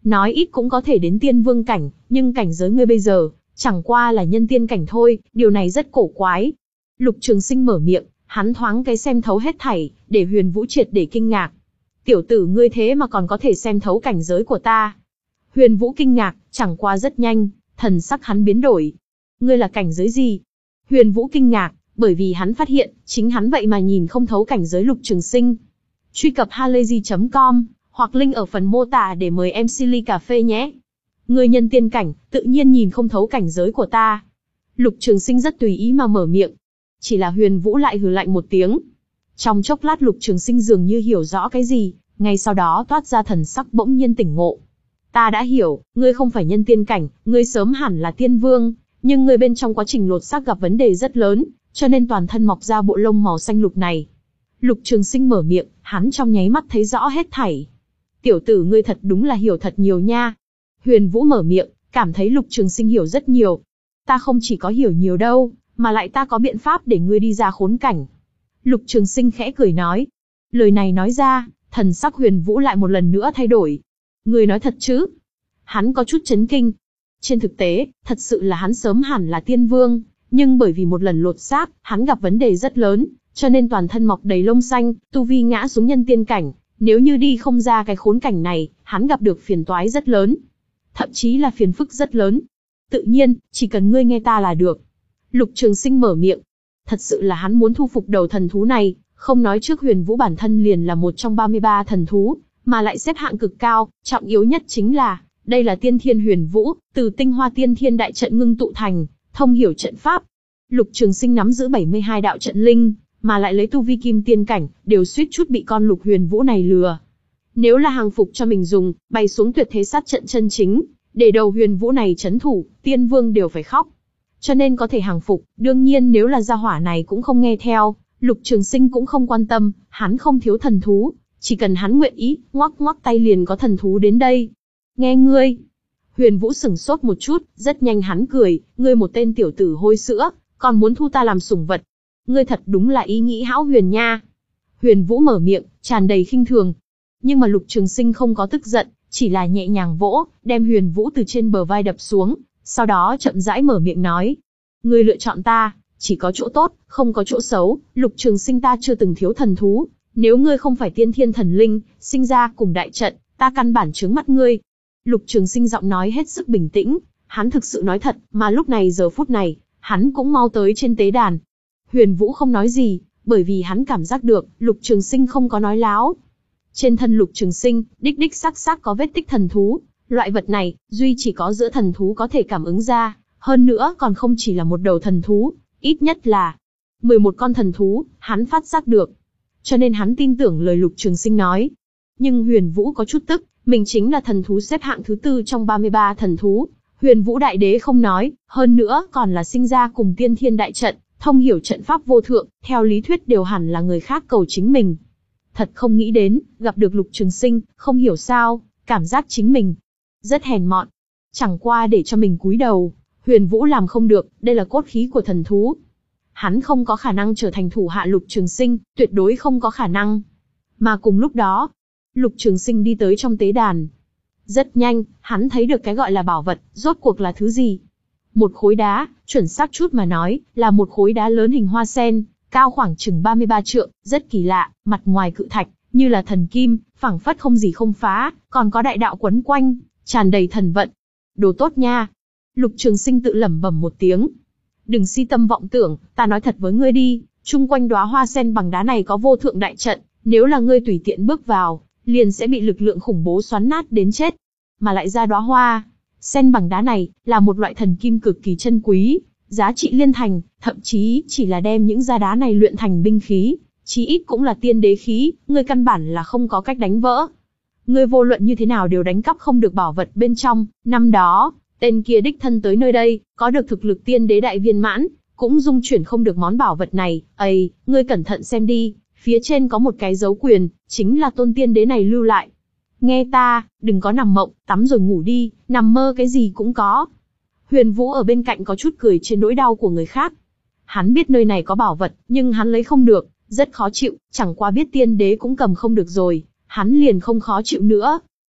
Nói ít cũng có thể đến tiên vương cảnh, nhưng cảnh giới ngươi bây giờ, chẳng qua là nhân tiên cảnh thôi, điều này rất cổ quái. Lục Trường Sinh mở miệng, hắn thoáng cái xem thấu hết thảy, để Huyền Vũ triệt để kinh ngạc. Tiểu tử ngươi thế mà còn có thể xem thấu cảnh giới của ta. Huyền Vũ kinh ngạc, chẳng qua rất nhanh, thần sắc hắn biến đổi. Ngươi là cảnh giới gì? Huyền Vũ kinh ngạc, bởi vì hắn phát hiện, chính hắn vậy mà nhìn không thấu cảnh giới Lục Trường Sinh. Truy cập halayzi chấm com, hoặc link ở phần mô tả để mời em xê ly cà phê nhé. Ngươi nhân tiên cảnh, tự nhiên nhìn không thấu cảnh giới của ta. Lục Trường Sinh rất tùy ý mà mở miệng. Chỉ là Huyền Vũ lại hừ lạnh một tiếng. Trong chốc lát Lục Trường Sinh dường như hiểu rõ cái gì, ngay sau đó toát ra thần sắc bỗng nhiên tỉnh ngộ. Ta đã hiểu, ngươi không phải nhân tiên cảnh, ngươi sớm hẳn là tiên vương, nhưng ngươi bên trong quá trình lột xác gặp vấn đề rất lớn, cho nên toàn thân mọc ra bộ lông màu xanh lục này. Lục Trường Sinh mở miệng, hắn trong nháy mắt thấy rõ hết thảy. Tiểu tử ngươi thật đúng là hiểu thật nhiều nha. Huyền Vũ mở miệng, cảm thấy Lục Trường Sinh hiểu rất nhiều. Ta không chỉ có hiểu nhiều đâu, mà lại ta có biện pháp để ngươi đi ra khốn cảnh. Lục Trường Sinh khẽ cười nói. Lời này nói ra, thần sắc Huyền Vũ lại một lần nữa thay đổi. Ngươi nói thật chứ? Hắn có chút chấn kinh. Trên thực tế, thật sự là hắn sớm hẳn là tiên vương, nhưng bởi vì một lần lột xác, hắn gặp vấn đề rất lớn, cho nên toàn thân mọc đầy lông xanh, tu vi ngã xuống nhân tiên cảnh. Nếu như đi không ra cái khốn cảnh này, hắn gặp được phiền toái rất lớn. Thậm chí là phiền phức rất lớn. Tự nhiên, chỉ cần ngươi nghe ta là được. Lục Trường Sinh mở miệng. Thật sự là hắn muốn thu phục đầu thần thú này, không nói trước Huyền Vũ bản thân liền là một trong ba mươi ba thần thú, mà lại xếp hạng cực cao, trọng yếu nhất chính là, đây là tiên thiên Huyền Vũ, từ tinh hoa tiên thiên đại trận ngưng tụ thành, thông hiểu trận pháp. Lục Trường Sinh nắm giữ bảy mươi hai đạo trận linh, mà lại lấy tu vi kim tiên cảnh, đều suýt chút bị con Lục Huyền Vũ này lừa. Nếu là hàng phục cho mình dùng, bay xuống tuyệt thế sát trận chân chính, để đầu Huyền Vũ này chấn thủ, tiên vương đều phải khóc. Cho nên có thể hàng phục, đương nhiên nếu là gia hỏa này cũng không nghe theo, Lục Trường Sinh cũng không quan tâm, hắn không thiếu thần thú, chỉ cần hắn nguyện ý, ngoắc ngoắc tay liền có thần thú đến đây. Nghe ngươi. Huyền Vũ sửng sốt một chút, rất nhanh hắn cười, ngươi một tên tiểu tử hôi sữa, còn muốn thu ta làm sủng vật. Ngươi thật đúng là ý nghĩ hão huyền nha. Huyền Vũ mở miệng, tràn đầy khinh thường. Nhưng mà Lục Trường Sinh không có tức giận, chỉ là nhẹ nhàng vỗ, đem Huyền Vũ từ trên bờ vai đập xuống, sau đó chậm rãi mở miệng nói. Ngươi lựa chọn ta, chỉ có chỗ tốt, không có chỗ xấu, Lục Trường Sinh ta chưa từng thiếu thần thú. Nếu ngươi không phải tiên thiên thần linh, sinh ra cùng đại trận, ta căn bản chướng mắt ngươi. Lục Trường Sinh giọng nói hết sức bình tĩnh, hắn thực sự nói thật, mà lúc này giờ phút này, hắn cũng mau tới trên tế đàn. Huyền Vũ không nói gì, bởi vì hắn cảm giác được, Lục Trường Sinh không có nói láo. Trên thân Lục Trường Sinh, đích đích xác xác có vết tích thần thú, loại vật này, duy chỉ có giữa thần thú có thể cảm ứng ra, hơn nữa còn không chỉ là một đầu thần thú, ít nhất là mười một con thần thú, hắn phát giác được. Cho nên hắn tin tưởng lời Lục Trường Sinh nói. Nhưng Huyền Vũ có chút tức, mình chính là thần thú xếp hạng thứ tư trong ba mươi ba thần thú. Huyền Vũ Đại Đế không nói, hơn nữa còn là sinh ra cùng tiên thiên đại trận, thông hiểu trận pháp vô thượng, theo lý thuyết đều hẳn là người khác cầu chính mình. Thật không nghĩ đến, gặp được Lục Trường Sinh, không hiểu sao, cảm giác chính mình rất hèn mọn. Chẳng qua để cho mình cúi đầu, Huyền Vũ làm không được, đây là cốt khí của thần thú. Hắn không có khả năng trở thành thủ hạ Lục Trường Sinh, tuyệt đối không có khả năng. Mà cùng lúc đó, Lục Trường Sinh đi tới trong tế đàn. Rất nhanh, hắn thấy được cái gọi là bảo vật, rốt cuộc là thứ gì? Một khối đá, chuẩn xác chút mà nói, là một khối đá lớn hình hoa sen, cao khoảng chừng ba mươi ba trượng, rất kỳ lạ, mặt ngoài cự thạch, như là thần kim, phẳng phất không gì không phá, còn có đại đạo quấn quanh, tràn đầy thần vận. Đồ tốt nha. Lục Trường Sinh tự lẩm bẩm một tiếng. Đừng si tâm vọng tưởng, ta nói thật với ngươi đi, chung quanh đóa hoa sen bằng đá này có vô thượng đại trận, nếu là ngươi tùy tiện bước vào, liền sẽ bị lực lượng khủng bố xoắn nát đến chết. Mà lại ra đóa hoa sen bằng đá này là một loại thần kim cực kỳ chân quý, giá trị liên thành, thậm chí chỉ là đem những gia đá này luyện thành binh khí, chí ít cũng là tiên đế khí, ngươi căn bản là không có cách đánh vỡ. Ngươi vô luận như thế nào đều đánh cắp không được bảo vật bên trong. Năm đó, tên kia đích thân tới nơi đây, có được thực lực tiên đế đại viên mãn, cũng dung chuyển không được món bảo vật này. Ây, ngươi cẩn thận xem đi, phía trên có một cái dấu quyền, chính là tôn tiên đế này lưu lại. Nghe ta, đừng có nằm mộng, tắm rồi ngủ đi, nằm mơ cái gì cũng có. Huyền Vũ ở bên cạnh có chút cười trên nỗi đau của người khác. Hắn biết nơi này có bảo vật, nhưng hắn lấy không được, rất khó chịu, chẳng qua biết tiên đế cũng cầm không được rồi, hắn liền không khó chịu nữa.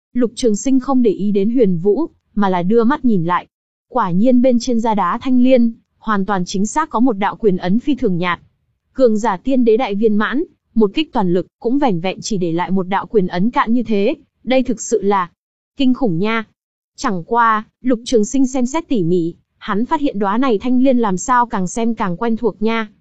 Lục Trường Sinh không để ý đến Huyền Vũ, mà là đưa mắt nhìn lại. Quả nhiên bên trên da đá thanh liên, hoàn toàn chính xác có một đạo quyền ấn phi thường nhạt. Cường giả tiên đế đại viên mãn, một kích toàn lực, cũng vẻn vẹn chỉ để lại một đạo quyền ấn cạn như thế, đây thực sự là kinh khủng nha. Chẳng qua, Lục Trường Sinh xem xét tỉ mỉ, hắn phát hiện đóa này thanh liên làm sao càng xem càng quen thuộc nha.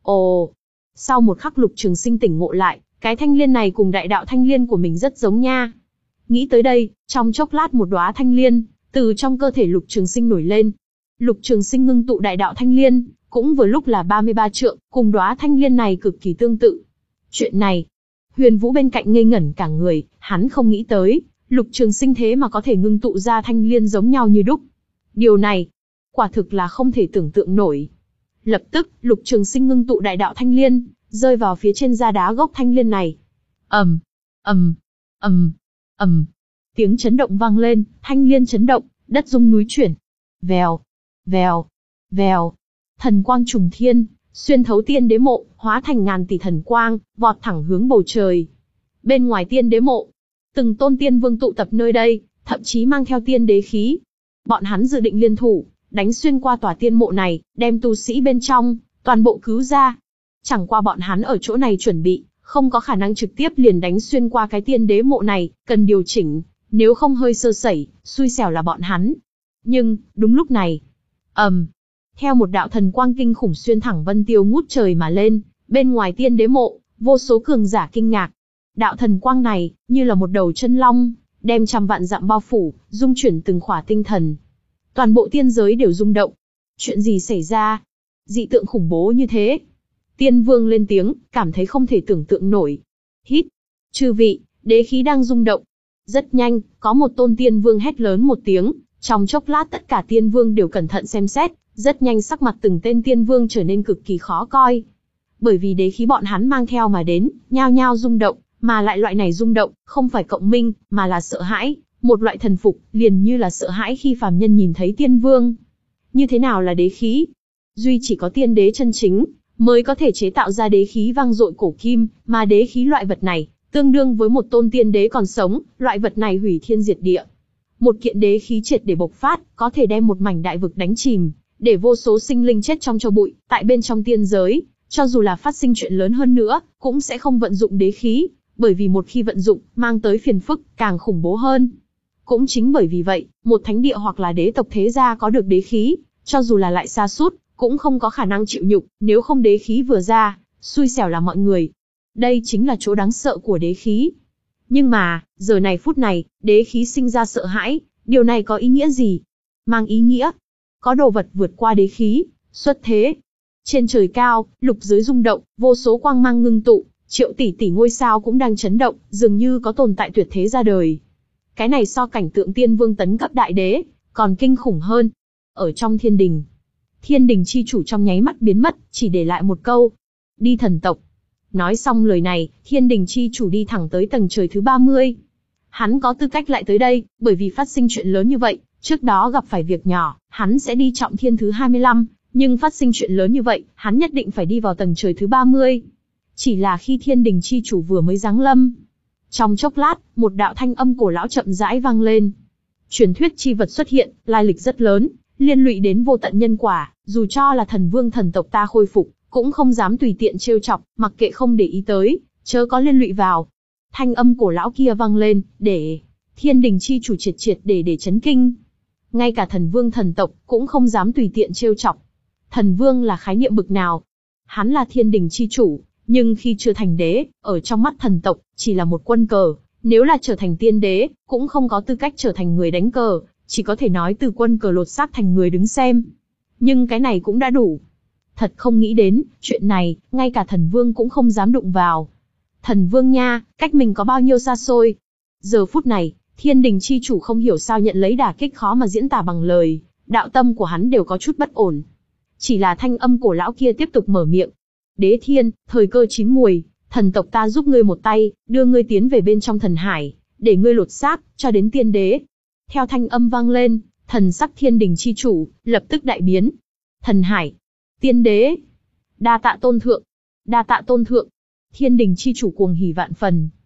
Ồ, sau một khắc Lục Trường Sinh tỉnh ngộ lại, cái thanh liên này cùng đại đạo thanh liên của mình rất giống nha. Nghĩ tới đây, trong chốc lát một đóa thanh liên từ trong cơ thể Lục Trường Sinh nổi lên. Lục Trường Sinh ngưng tụ đại đạo thanh liên, cũng vừa lúc là ba mươi ba trượng, cùng đóa thanh liên này cực kỳ tương tự. Chuyện này, Huyền Vũ bên cạnh ngây ngẩn cả người, hắn không nghĩ tới, Lục Trường Sinh thế mà có thể ngưng tụ ra thanh liên giống nhau như đúc. Điều này, quả thực là không thể tưởng tượng nổi. Lập tức, Lục Trường Sinh ngưng tụ đại đạo thanh liên, rơi vào phía trên da đá gốc thanh liên này. ầm, ầm, ầm, ầm, tiếng chấn động vang lên, thanh liên chấn động, đất rung núi chuyển. Vèo, vèo, vèo, thần quang trùng thiên, xuyên thấu tiên đế mộ, hóa thành ngàn tỷ thần quang, vọt thẳng hướng bầu trời. Bên ngoài tiên đế mộ, từng tôn tiên vương tụ tập nơi đây, thậm chí mang theo tiên đế khí. Bọn hắn dự định liên thủ, đánh xuyên qua tòa tiên mộ này, đem tu sĩ bên trong toàn bộ cứu ra. Chẳng qua bọn hắn ở chỗ này chuẩn bị, không có khả năng trực tiếp liền đánh xuyên qua cái tiên đế mộ này, cần điều chỉnh, nếu không hơi sơ sẩy, xui xẻo là bọn hắn. Nhưng, đúng lúc này, ầm, um, theo một đạo thần quang kinh khủng xuyên thẳng vân tiêu ngút trời mà lên, bên ngoài tiên đế mộ, vô số cường giả kinh ngạc. Đạo thần quang này, như là một đầu chân long, đem trăm vạn dặm bao phủ, dung chuyển từng khỏa tinh thần. Toàn bộ tiên giới đều rung động. Chuyện gì xảy ra? Dị tượng khủng bố như thế. Tiên vương lên tiếng, cảm thấy không thể tưởng tượng nổi. Hít, chư vị, đế khí đang rung động. Rất nhanh, có một tôn tiên vương hét lớn một tiếng, trong chốc lát tất cả tiên vương đều cẩn thận xem xét, rất nhanh sắc mặt từng tên tiên vương trở nên cực kỳ khó coi. Bởi vì đế khí bọn hắn mang theo mà đến, nhao nhao rung động, mà lại loại này rung động, không phải cộng minh, mà là sợ hãi, một loại thần phục, liền như là sợ hãi khi phàm nhân nhìn thấy tiên vương. Như thế nào là đế khí? Duy chỉ có tiên đế chân chính, mới có thể chế tạo ra đế khí vang dội cổ kim, mà đế khí loại vật này, tương đương với một tôn tiên đế còn sống, loại vật này hủy thiên diệt địa. Một kiện đế khí triệt để bộc phát, có thể đem một mảnh đại vực đánh chìm, để vô số sinh linh chết trong tro bụi, tại bên trong tiên giới, cho dù là phát sinh chuyện lớn hơn nữa, cũng sẽ không vận dụng đế khí, bởi vì một khi vận dụng, mang tới phiền phức, càng khủng bố hơn. Cũng chính bởi vì vậy, một thánh địa hoặc là đế tộc thế gia có được đế khí, cho dù là lại xa sút cũng không có khả năng chịu nhục, nếu không đế khí vừa ra, xui xẻo là mọi người. Đây chính là chỗ đáng sợ của đế khí. Nhưng mà, giờ này phút này, đế khí sinh ra sợ hãi, điều này có ý nghĩa gì? Mang ý nghĩa, có đồ vật vượt qua đế khí, xuất thế. Trên trời cao, lục giới rung động, vô số quang mang ngưng tụ, triệu tỷ tỷ ngôi sao cũng đang chấn động, dường như có tồn tại tuyệt thế ra đời. Cái này so cảnh tượng tiên vương tấn cấp đại đế, còn kinh khủng hơn. Ở trong thiên đình, thiên đình chi chủ trong nháy mắt biến mất, chỉ để lại một câu. Đi thần tộc. Nói xong lời này, thiên đình chi chủ đi thẳng tới tầng trời thứ ba mươi. Hắn có tư cách lại tới đây, bởi vì phát sinh chuyện lớn như vậy, trước đó gặp phải việc nhỏ, hắn sẽ đi trọng thiên thứ hai mươi lăm, nhưng phát sinh chuyện lớn như vậy, hắn nhất định phải đi vào tầng trời thứ ba mươi. Chỉ là khi thiên đình chi chủ vừa mới giáng lâm, trong chốc lát, một đạo thanh âm cổ lão chậm rãi vang lên. Truyền thuyết chi vật xuất hiện, lai lịch rất lớn, liên lụy đến vô tận nhân quả, dù cho là thần vương thần tộc ta khôi phục, cũng không dám tùy tiện trêu chọc, mặc kệ không để ý tới, chớ có liên lụy vào. Thanh âm cổ lão kia vang lên, để thiên đình chi chủ triệt triệt để để chấn kinh. Ngay cả thần vương thần tộc cũng không dám tùy tiện trêu chọc. Thần vương là khái niệm bực nào? Hắn là thiên đình chi chủ, nhưng khi chưa thành đế, ở trong mắt thần tộc, chỉ là một quân cờ. Nếu là trở thành tiên đế, cũng không có tư cách trở thành người đánh cờ, chỉ có thể nói từ quân cờ lột xác thành người đứng xem. Nhưng cái này cũng đã đủ. Thật không nghĩ đến, chuyện này, ngay cả thần vương cũng không dám đụng vào. Thần vương nha, cách mình có bao nhiêu xa xôi. Giờ phút này, thiên đình chi chủ không hiểu sao nhận lấy đả kích khó mà diễn tả bằng lời, đạo tâm của hắn đều có chút bất ổn. Chỉ là thanh âm cổ lão kia tiếp tục mở miệng. Đế thiên, thời cơ chín muồi, thần tộc ta giúp ngươi một tay, đưa ngươi tiến về bên trong thần hải, để ngươi lột xác, cho đến tiên đế. Theo thanh âm vang lên, thần sắc thiên đình chi chủ, lập tức đại biến. Thần hải, tiên đế, đa tạ tôn thượng, đa tạ tôn thượng. Thiên đình chi chủ cuồng hỉ vạn phần.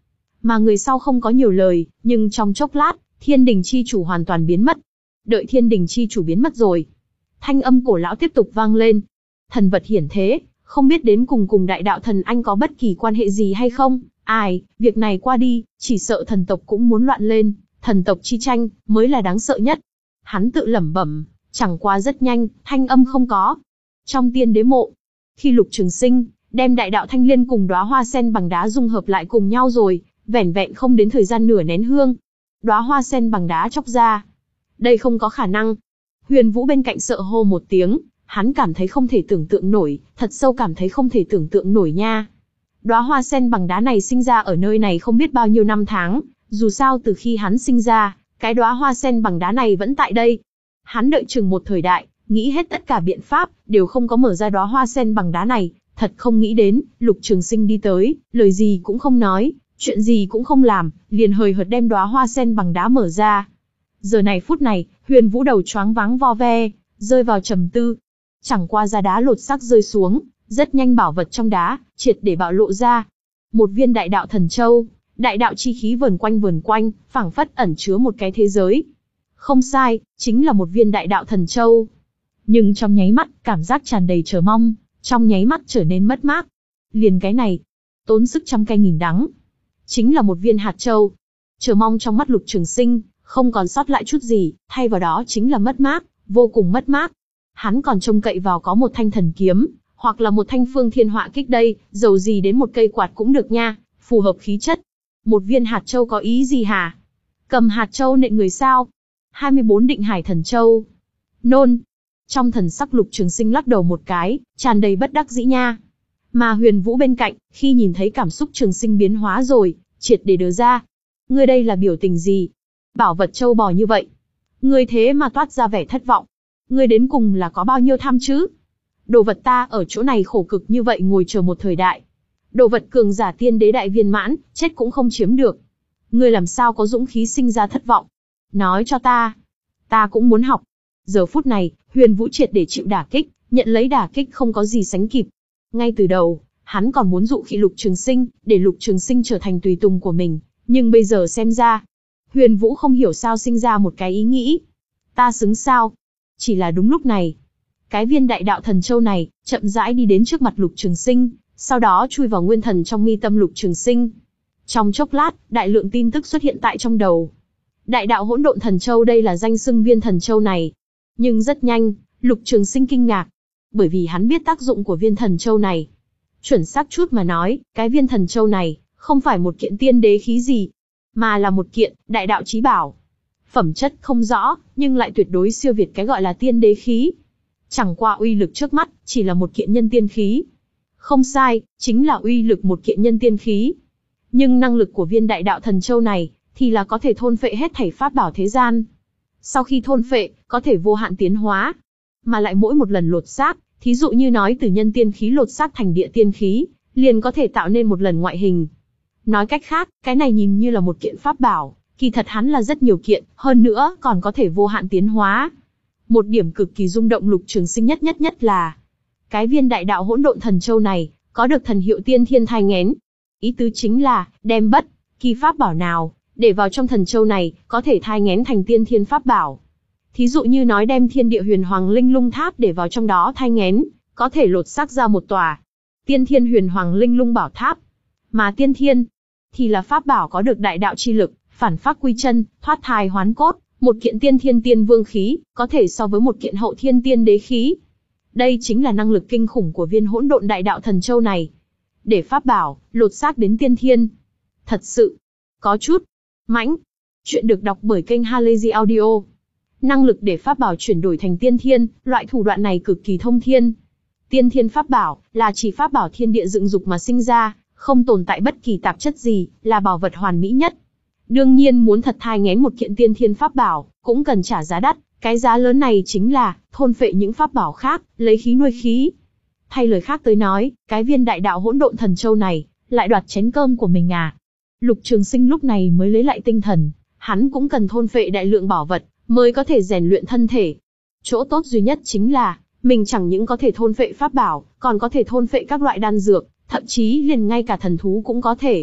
Mà người sau không có nhiều lời, nhưng trong chốc lát, thiên đình chi chủ hoàn toàn biến mất. Đợi thiên đình chi chủ biến mất rồi, thanh âm cổ lão tiếp tục vang lên. Thần vật hiển thế, không biết đến cùng cùng đại đạo thần anh có bất kỳ quan hệ gì hay không? Ai, việc này qua đi, chỉ sợ thần tộc cũng muốn loạn lên, thần tộc chi tranh, mới là đáng sợ nhất. Hắn tự lẩm bẩm, chẳng qua rất nhanh, thanh âm không có. Trong tiên đế mộ, khi Lục Trường Sinh đem đại đạo thanh liên cùng đóa hoa sen bằng đá dung hợp lại cùng nhau rồi, vẻn vẹn không đến thời gian nửa nén hương, đóa hoa sen bằng đá chóc ra. Đây không có khả năng. Huyền Vũ bên cạnh sợ hô một tiếng, hắn cảm thấy không thể tưởng tượng nổi, thật sâu cảm thấy không thể tưởng tượng nổi nha. Đóa hoa sen bằng đá này sinh ra ở nơi này không biết bao nhiêu năm tháng, dù sao từ khi hắn sinh ra, cái đóa hoa sen bằng đá này vẫn tại đây. Hắn đợi chừng một thời đại, nghĩ hết tất cả biện pháp, đều không có mở ra đóa hoa sen bằng đá này, thật không nghĩ đến, Lục Trường Sinh đi tới, lời gì cũng không nói, chuyện gì cũng không làm, liền hời hợt đem đóa hoa sen bằng đá mở ra. Giờ này phút này, Huyền Vũ đầu choáng váng vo ve, rơi vào trầm tư. Chẳng qua ra đá lột xác rơi xuống, rất nhanh bảo vật trong đá, triệt để bạo lộ ra. Một viên đại đạo thần châu, đại đạo chi khí vờn quanh vờn quanh, phảng phất ẩn chứa một cái thế giới. Không sai, chính là một viên đại đạo thần châu. Nhưng trong nháy mắt, cảm giác tràn đầy chờ mong, trong nháy mắt trở nên mất mát. Liền cái này, tốn sức trăm cay nghìn đắng. Chính là một viên hạt châu. Chờ mong trong mắt Lục Trường Sinh, không còn sót lại chút gì, thay vào đó chính là mất mát, vô cùng mất mát. Hắn còn trông cậy vào có một thanh thần kiếm, hoặc là một thanh phương thiên họa kích đây, dầu gì đến một cây quạt cũng được nha, phù hợp khí chất. Một viên hạt châu có ý gì hả? Cầm hạt châu nện người sao? hai mươi bốn định hải thần châu. Nôn. Trong thần sắc Lục Trường Sinh lắc đầu một cái, tràn đầy bất đắc dĩ nha. Mà Huyền Vũ bên cạnh, khi nhìn thấy cảm xúc Trường Sinh biến hóa rồi, triệt để đờ ra. Ngươi đây là biểu tình gì? Bảo vật châu bò như vậy, ngươi thế mà toát ra vẻ thất vọng. Ngươi đến cùng là có bao nhiêu tham chứ? Đồ vật ta ở chỗ này khổ cực như vậy ngồi chờ một thời đại. Đồ vật cường giả tiên đế đại viên mãn, chết cũng không chiếm được. Ngươi làm sao có dũng khí sinh ra thất vọng? Nói cho ta. Ta cũng muốn học. Giờ phút này, Huyền Vũ triệt để chịu đả kích, nhận lấy đả kích không có gì sánh kịp. Ngay từ đầu, hắn còn muốn dụ khị Lục Trường Sinh, để Lục Trường Sinh trở thành tùy tùng của mình. Nhưng bây giờ xem ra, Huyền Vũ không hiểu sao sinh ra một cái ý nghĩ. Ta xứng sao? Chỉ là đúng lúc này, cái viên đại đạo thần châu này, chậm rãi đi đến trước mặt Lục Trường Sinh, sau đó chui vào nguyên thần trong mi tâm Lục Trường Sinh. Trong chốc lát, đại lượng tin tức xuất hiện tại trong đầu. Đại đạo hỗn độn thần châu đây là danh xưng viên thần châu này. Nhưng rất nhanh, Lục Trường Sinh kinh ngạc. Bởi vì hắn biết tác dụng của viên thần châu này. Chuẩn xác chút mà nói, cái viên thần châu này, không phải một kiện tiên đế khí gì, mà là một kiện đại đạo chí bảo. Phẩm chất không rõ, nhưng lại tuyệt đối siêu việt cái gọi là tiên đế khí. Chẳng qua uy lực trước mắt, chỉ là một kiện nhân tiên khí. Không sai, chính là uy lực một kiện nhân tiên khí. Nhưng năng lực của viên đại đạo thần châu này, thì là có thể thôn phệ hết thảy pháp bảo thế gian. Sau khi thôn phệ, có thể vô hạn tiến hóa. Mà lại mỗi một lần lột xác, thí dụ như nói từ nhân tiên khí lột xác thành địa tiên khí, liền có thể tạo nên một lần ngoại hình. Nói cách khác, cái này nhìn như là một kiện pháp bảo, kỳ thật hắn là rất nhiều kiện, hơn nữa còn có thể vô hạn tiến hóa. Một điểm cực kỳ rung động Lục Trường Sinh nhất nhất nhất là, cái viên đại đạo hỗn độn thần châu này, có được thần hiệu tiên thiên thai nghén. Ý tứ chính là, đem bất kỳ pháp bảo nào, để vào trong thần châu này, có thể thai nghén thành tiên thiên pháp bảo. Thí dụ như nói đem thiên địa huyền hoàng linh lung tháp để vào trong đó thai nghén, có thể lột xác ra một tòa tiên thiên huyền hoàng linh lung bảo tháp. Mà tiên thiên, thì là pháp bảo có được đại đạo chi lực, phản phác quy chân, thoát thai hoán cốt, một kiện tiên thiên tiên vương khí, có thể so với một kiện hậu thiên tiên đế khí. Đây chính là năng lực kinh khủng của viên hỗn độn đại đạo thần châu này. Để pháp bảo, lột xác đến tiên thiên. Thật sự, có chút mãnh. Chuyện được đọc bởi kênh Halazy Audio. Năng lực để pháp bảo chuyển đổi thành tiên thiên, loại thủ đoạn này cực kỳ thông thiên. Tiên thiên pháp bảo, là chỉ pháp bảo thiên địa dựng dục mà sinh ra, không tồn tại bất kỳ tạp chất gì, là bảo vật hoàn mỹ nhất. Đương nhiên muốn thật thai nghén một kiện tiên thiên pháp bảo, cũng cần trả giá đắt, cái giá lớn này chính là, thôn phệ những pháp bảo khác, lấy khí nuôi khí. Thay lời khác tới nói, cái viên đại đạo hỗn độn thần châu này, lại đoạt chén cơm của mình à. Lục Trường Sinh lúc này mới lấy lại tinh thần, hắn cũng cần thôn phệ đại lượng bảo vật, mới có thể rèn luyện thân thể. Chỗ tốt duy nhất chính là, mình chẳng những có thể thôn phệ pháp bảo, còn có thể thôn phệ các loại đan dược, thậm chí liền ngay cả thần thú cũng có thể.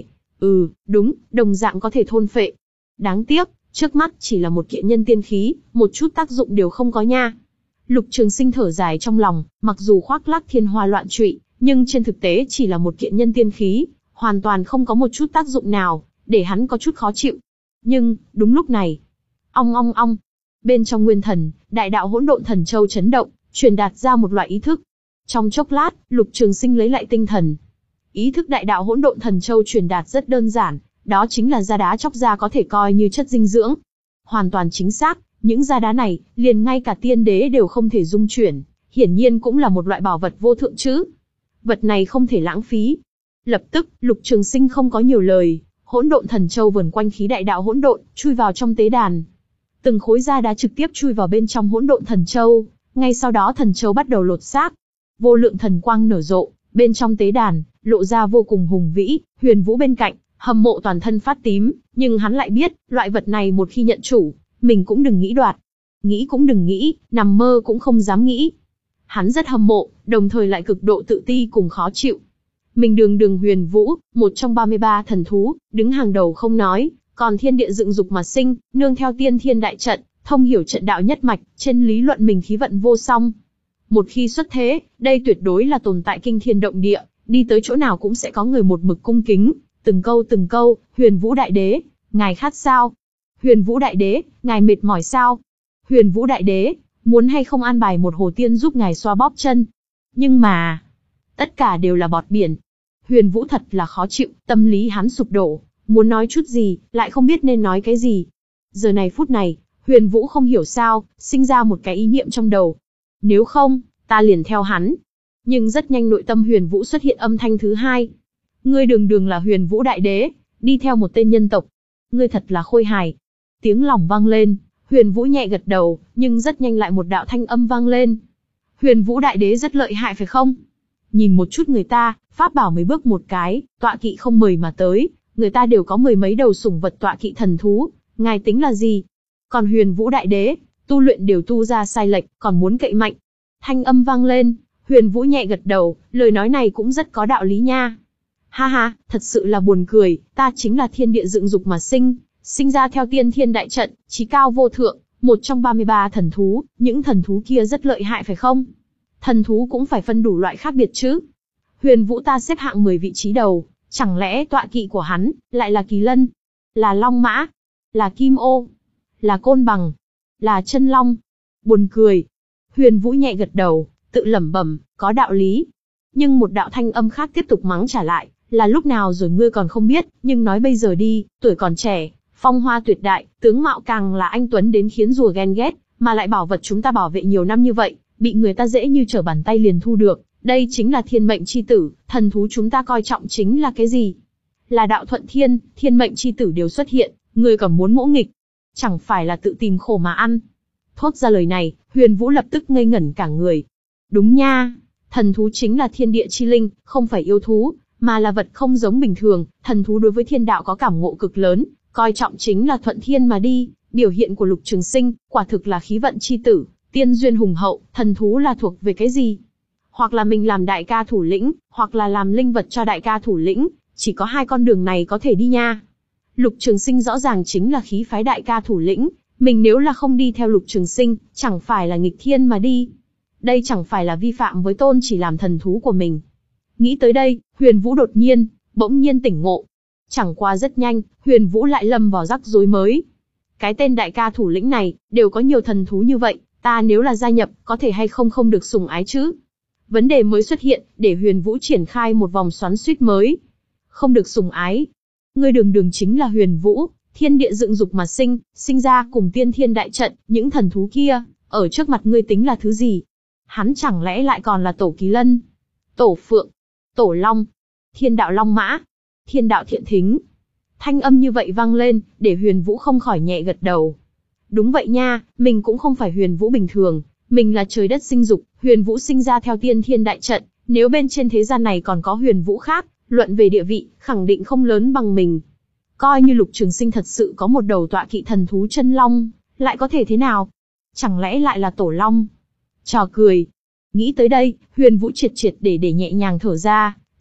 Ừ, đúng, đồng dạng có thể thôn phệ. Đáng tiếc, trước mắt chỉ là một kiện nhân tiên khí, một chút tác dụng đều không có nha. Lục Trường Sinh thở dài trong lòng, mặc dù khoác lác thiên hoa loạn trụy, nhưng trên thực tế chỉ là một kiện nhân tiên khí, hoàn toàn không có một chút tác dụng nào, để hắn có chút khó chịu. Nhưng, đúng lúc này, ong ong ong, bên trong nguyên thần, đại đạo hỗn độn thần châu chấn động, truyền đạt ra một loại ý thức. Trong chốc lát, Lục Trường Sinh lấy lại tinh thần. Ý thức đại đạo hỗn độn thần châu truyền đạt rất đơn giản, đó chính là da đá chóc ra có thể coi như chất dinh dưỡng. Hoàn toàn chính xác, những da đá này, liền ngay cả tiên đế đều không thể dung chuyển, hiển nhiên cũng là một loại bảo vật vô thượng chứ. Vật này không thể lãng phí. Lập tức, Lục Trường Sinh không có nhiều lời, hỗn độn thần châu vần quanh khí đại đạo hỗn độn, chui vào trong tế đàn. Từng khối da đá trực tiếp chui vào bên trong hỗn độn thần châu, ngay sau đó thần châu bắt đầu lột xác. Vô lượng thần quang nở rộ, bên trong tế đàn, lộ ra vô cùng hùng vĩ. Huyền Vũ bên cạnh, hâm mộ toàn thân phát tím, nhưng hắn lại biết, loại vật này một khi nhận chủ, mình cũng đừng nghĩ đoạt. Nghĩ cũng đừng nghĩ, nằm mơ cũng không dám nghĩ. Hắn rất hâm mộ, đồng thời lại cực độ tự ti cùng khó chịu. Mình đường đường Huyền Vũ, một trong ba mươi ba thần thú, đứng hàng đầu không nói, còn thiên địa dựng dục mà sinh, nương theo tiên thiên đại trận, thông hiểu trận đạo nhất mạch, trên lý luận mình khí vận vô song. Một khi xuất thế, đây tuyệt đối là tồn tại kinh thiên động địa, đi tới chỗ nào cũng sẽ có người một mực cung kính, từng câu từng câu, Huyền Vũ Đại Đế, ngài khát sao? Huyền Vũ Đại Đế, ngài mệt mỏi sao? Huyền Vũ Đại Đế, muốn hay không an bài một hồ tiên giúp ngài xoa bóp chân? Nhưng mà, tất cả đều là bọt biển. Huyền Vũ thật là khó chịu, tâm lý hắn sụp đổ, muốn nói chút gì, lại không biết nên nói cái gì. Giờ này phút này, Huyền Vũ không hiểu sao, sinh ra một cái ý niệm trong đầu. Nếu không, ta liền theo hắn. Nhưng rất nhanh nội tâm Huyền Vũ xuất hiện âm thanh thứ hai. Ngươi đường đường là Huyền Vũ Đại Đế, đi theo một tên nhân tộc. Ngươi thật là khôi hài. Tiếng lòng vang lên, Huyền Vũ nhẹ gật đầu, nhưng rất nhanh lại một đạo thanh âm vang lên. Huyền Vũ Đại Đế rất lợi hại phải không? Nhìn một chút người ta, pháp bảo mới bước một cái, tọa kỵ không mời mà tới, người ta đều có mười mấy đầu sủng vật tọa kỵ thần thú, ngài tính là gì? Còn Huyền Vũ Đại Đế, tu luyện đều tu ra sai lệch, còn muốn cậy mạnh. Thanh âm vang lên, Huyền Vũ nhẹ gật đầu, lời nói này cũng rất có đạo lý nha. Ha ha, thật sự là buồn cười, ta chính là thiên địa dựng dục mà sinh, sinh ra theo tiên thiên đại trận, chí cao vô thượng, một trong ba mươi ba thần thú, những thần thú kia rất lợi hại phải không? Thần thú cũng phải phân đủ loại khác biệt chứ. Huyền Vũ ta xếp hạng mười vị trí đầu, chẳng lẽ tọa kỵ của hắn lại là kỳ lân, là long mã, là kim ô, là côn bằng, là chân long? Buồn cười. Huyền Vũ nhẹ gật đầu, tự lẩm bẩm, có đạo lý. Nhưng một đạo thanh âm khác tiếp tục mắng trả lại, là lúc nào rồi ngươi còn không biết, nhưng nói bây giờ đi, tuổi còn trẻ, phong hoa tuyệt đại, tướng mạo càng là anh tuấn đến khiến rùa ghen ghét, mà lại bảo vật chúng ta bảo vệ nhiều năm như vậy, bị người ta dễ như trở bàn tay liền thu được, đây chính là thiên mệnh chi tử, thần thú chúng ta coi trọng chính là cái gì? Là đạo thuận thiên, thiên mệnh chi tử đều xuất hiện, ngươi còn muốn ngỗ nghịch, chẳng phải là tự tìm khổ mà ăn. Thốt ra lời này, Huyền Vũ lập tức ngây ngẩn cả người. Đúng nha, thần thú chính là thiên địa chi linh, không phải yêu thú, mà là vật không giống bình thường, thần thú đối với thiên đạo có cảm ngộ cực lớn, coi trọng chính là thuận thiên mà đi, biểu hiện của Lục Trường Sinh, quả thực là khí vận chi tử, tiên duyên hùng hậu, thần thú là thuộc về cái gì? Hoặc là mình làm đại ca thủ lĩnh, hoặc là làm linh vật cho đại ca thủ lĩnh, chỉ có hai con đường này có thể đi nha. Lục Trường Sinh rõ ràng chính là khí phái đại ca thủ lĩnh, mình nếu là không đi theo Lục Trường Sinh, chẳng phải là nghịch thiên mà đi. Đây chẳng phải là vi phạm với tôn chỉ làm thần thú của mình. Nghĩ tới đây, Huyền Vũ đột nhiên, bỗng nhiên tỉnh ngộ. Chẳng qua rất nhanh, Huyền Vũ lại lâm vào rắc rối mới. Cái tên đại ca thủ lĩnh này, đều có nhiều thần thú như vậy, ta nếu là gia nhập, có thể hay không không được sủng ái chứ? Vấn đề mới xuất hiện, để Huyền Vũ triển khai một vòng xoắn xuýt mới. Không được sủng ái. Ngươi đường đường chính là Huyền Vũ, thiên địa dựng dục mà sinh, sinh ra cùng tiên thiên đại trận, những thần thú kia, ở trước mặt ngươi tính là thứ gì? Hắn chẳng lẽ lại còn là tổ kỳ lân, tổ phượng, tổ long, thiên đạo long mã, thiên đạo thiện thính? Thanh âm như vậy vang lên, để Huyền Vũ không khỏi nhẹ gật đầu. Đúng vậy nha, mình cũng không phải Huyền Vũ bình thường, mình là trời đất sinh dục, Huyền Vũ sinh ra theo tiên thiên đại trận, nếu bên trên thế gian này còn có Huyền Vũ khác, luận về địa vị, khẳng định không lớn bằng mình. Coi như Lục Trường Sinh thật sự có một đầu tọa kỵ thần thú chân long, lại có thể thế nào? Chẳng lẽ lại là tổ long? Trò cười. Nghĩ tới đây, Huyền Vũ triệt triệt để để nhẹ nhàng thở ra,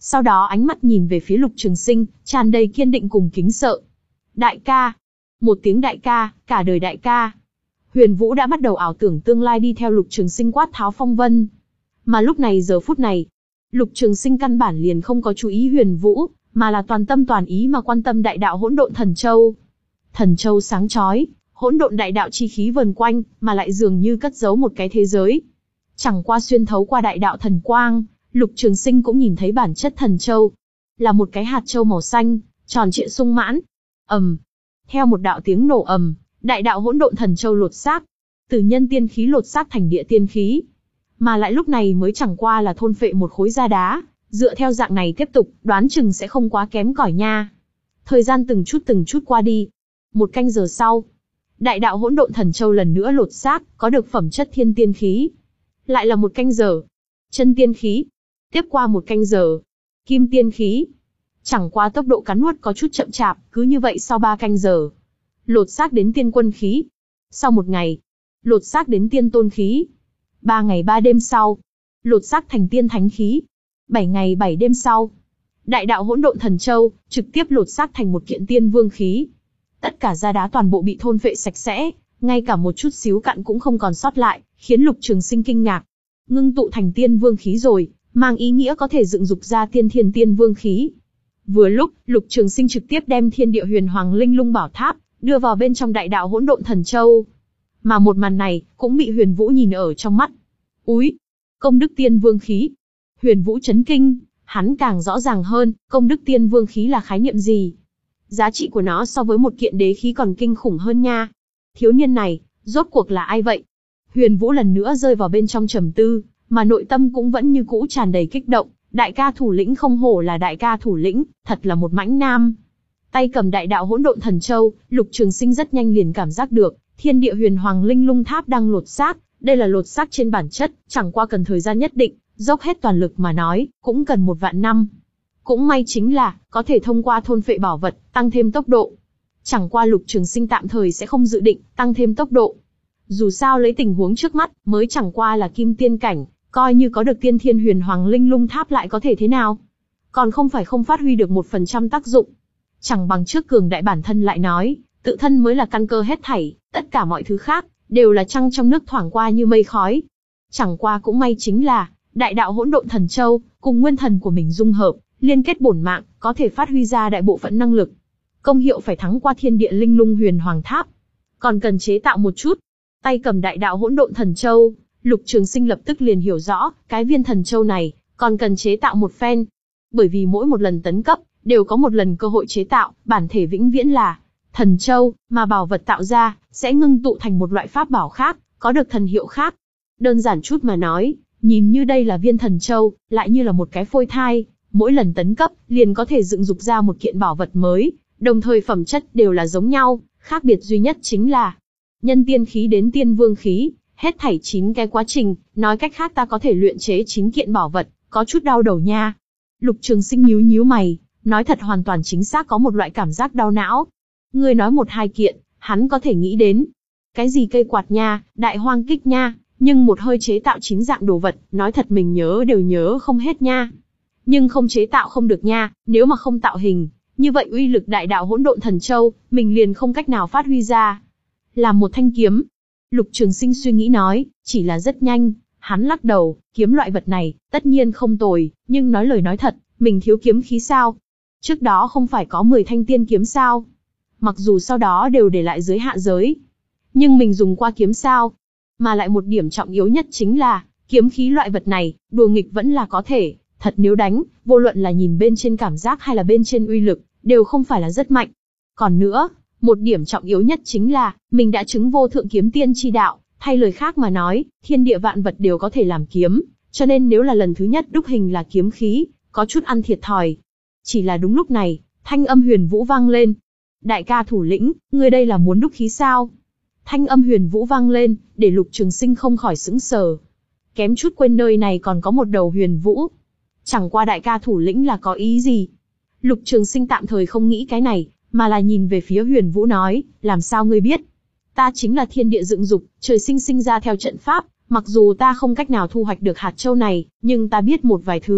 Sau đó ánh mắt nhìn về phía Lục Trường Sinh, tràn đầy kiên định cùng kính sợ. Đại ca. Một tiếng đại ca, cả đời đại ca. Huyền Vũ đã bắt đầu ảo tưởng tương lai đi theo Lục Trường Sinh quát tháo phong vân. Mà lúc này giờ phút này, Lục Trường Sinh căn bản liền không có chú ý Huyền Vũ, mà là toàn tâm toàn ý mà quan tâm đại đạo hỗn độn thần châu. Thần châu sáng chói, hỗn độn đại đạo chi khí vần quanh, mà lại dường như cất giấu một cái thế giới. Chẳng qua xuyên thấu qua đại đạo thần quang, Lục Trường Sinh cũng nhìn thấy bản chất thần châu, là một cái hạt châu màu xanh, tròn trịa sung mãn. Ầm. Theo một đạo tiếng nổ ầm, đại đạo hỗn độn thần châu lột xác, từ nhân tiên khí lột xác thành địa tiên khí. Mà lại lúc này mới chẳng qua là thôn phệ một khối da đá, dựa theo dạng này tiếp tục, đoán chừng sẽ không quá kém cỏi nha. Thời gian từng chút từng chút qua đi. Một canh giờ sau, đại đạo hỗn độn thần châu lần nữa lột xác, có được phẩm chất thiên tiên khí. Lại là một canh giờ, chân tiên khí. Tiếp qua một canh giờ, kim tiên khí. Chẳng qua tốc độ cắn nuốt có chút chậm chạp, cứ như vậy sau ba canh giờ, lột xác đến tiên quân khí. Sau một ngày, lột xác đến tiên tôn khí. Ba ngày ba đêm sau, lột xác thành tiên thánh khí. Bảy ngày bảy đêm sau, đại đạo hỗn độn thần châu trực tiếp lột xác thành một kiện tiên vương khí. Tất cả da đá toàn bộ bị thôn phệ sạch sẽ, ngay cả một chút xíu cặn cũng không còn sót lại, khiến Lục Trường Sinh kinh ngạc. Ngưng tụ thành tiên vương khí rồi, mang ý nghĩa có thể dựng dục ra tiên thiên tiên vương khí. Vừa lúc, Lục Trường Sinh trực tiếp đem Thiên Địa Huyền Hoàng Linh Lung Bảo Tháp đưa vào bên trong đại đạo hỗn độn thần châu. Mà một màn này cũng bị Huyền Vũ nhìn ở trong mắt. Úi, công đức tiên vương khí. Huyền Vũ chấn kinh, hắn càng rõ ràng hơn, công đức tiên vương khí là khái niệm gì. Giá trị của nó so với một kiện đế khí còn kinh khủng hơn nha. Thiếu niên này, rốt cuộc là ai vậy? Huyền Vũ lần nữa rơi vào bên trong trầm tư, mà nội tâm cũng vẫn như cũ tràn đầy kích động. Đại ca thủ lĩnh không hổ là đại ca thủ lĩnh, thật là một mãnh nam. Tay cầm đại đạo hỗn độn thần châu, Lục Trường Sinh rất nhanh liền cảm giác được, Thiên Địa Huyền Hoàng Linh Lung Tháp đang lột xác. Đây là lột xác trên bản chất, chẳng qua cần thời gian nhất định, dốc hết toàn lực mà nói, cũng cần một vạn năm. Cũng may chính là, có thể thông qua thôn phệ bảo vật, tăng thêm tốc độ. Chẳng qua Lục Trường Sinh tạm thời sẽ không dự định, tăng thêm tốc độ. Dù sao lấy tình huống trước mắt, mới chẳng qua là kim tiên cảnh, coi như có được tiên thiên huyền hoàng linh lung tháp lại có thể thế nào. Còn không phải không phát huy được một phần trăm tác dụng. Chẳng bằng trước cường đại bản thân lại nói, tự thân mới là căn cơ hết thảy, tất cả mọi thứ khác, đều là trăng trong nước thoảng qua như mây khói. Chẳng qua cũng may chính là, đại đạo hỗn độn thần châu, cùng nguyên thần của mình dung hợp, liên kết bổn mạng, có thể phát huy ra đại bộ phận năng lực. Công hiệu phải thắng qua thiên địa linh lung huyền hoàng tháp. Còn cần chế tạo một chút. Tay cầm đại đạo hỗn độn thần châu, Lục Trường Sinh lập tức liền hiểu rõ, cái viên thần châu này, còn cần chế tạo một phen. Bởi vì mỗi một lần tấn cấp, đều có một lần cơ hội chế tạo, bản thể vĩnh viễn là thần châu, mà bảo vật tạo ra, sẽ ngưng tụ thành một loại pháp bảo khác, có được thần hiệu khác. Đơn giản chút mà nói, nhìn như đây là viên thần châu, lại như là một cái phôi thai, mỗi lần tấn cấp, liền có thể dựng dục ra một kiện bảo vật mới, đồng thời phẩm chất đều là giống nhau, khác biệt duy nhất chính là nhân tiên khí đến tiên vương khí, hết thảy chín cái quá trình, nói cách khác ta có thể luyện chế chín kiện bảo vật, có chút đau đầu nha. Lục Trường Sinh nhíu nhíu mày, nói thật hoàn toàn chính xác có một loại cảm giác đau não. Ngươi nói một hai kiện, hắn có thể nghĩ đến. Cái gì cây quạt nha, đại hoang kích nha, nhưng một hơi chế tạo chín dạng đồ vật, nói thật mình nhớ đều nhớ không hết nha. Nhưng không chế tạo không được nha, nếu mà không tạo hình, như vậy uy lực đại đạo hỗn độn thần châu, mình liền không cách nào phát huy ra. Làm một thanh kiếm. Lục Trường Sinh suy nghĩ nói, chỉ là rất nhanh, hắn lắc đầu, kiếm loại vật này, tất nhiên không tồi, nhưng nói lời nói thật, mình thiếu kiếm khí sao? Trước đó không phải có mười thanh tiên kiếm sao? Mặc dù sau đó đều để lại dưới hạ giới, nhưng mình dùng qua kiếm sao? Mà lại một điểm trọng yếu nhất chính là, kiếm khí loại vật này, đùa nghịch vẫn là có thể, thật nếu đánh, vô luận là nhìn bên trên cảm giác hay là bên trên uy lực, đều không phải là rất mạnh. Còn nữa, một điểm trọng yếu nhất chính là, mình đã chứng vô thượng kiếm tiên chi đạo, thay lời khác mà nói, thiên địa vạn vật đều có thể làm kiếm, cho nên nếu là lần thứ nhất đúc hình là kiếm khí, có chút ăn thiệt thòi. Chỉ là đúng lúc này, thanh âm Huyền Vũ vang lên. Đại ca thủ lĩnh, ngươi đây là muốn đúc khí sao? Thanh âm Huyền Vũ vang lên, để Lục Trường Sinh không khỏi sững sờ. Kém chút quên nơi này còn có một đầu Huyền Vũ. Chẳng qua đại ca thủ lĩnh là có ý gì? Lục Trường Sinh tạm thời không nghĩ cái này, mà là nhìn về phía Huyền Vũ nói, làm sao ngươi biết? Ta chính là thiên địa dựng dục, trời sinh sinh ra theo trận pháp, mặc dù ta không cách nào thu hoạch được hạt châu này, nhưng ta biết một vài thứ,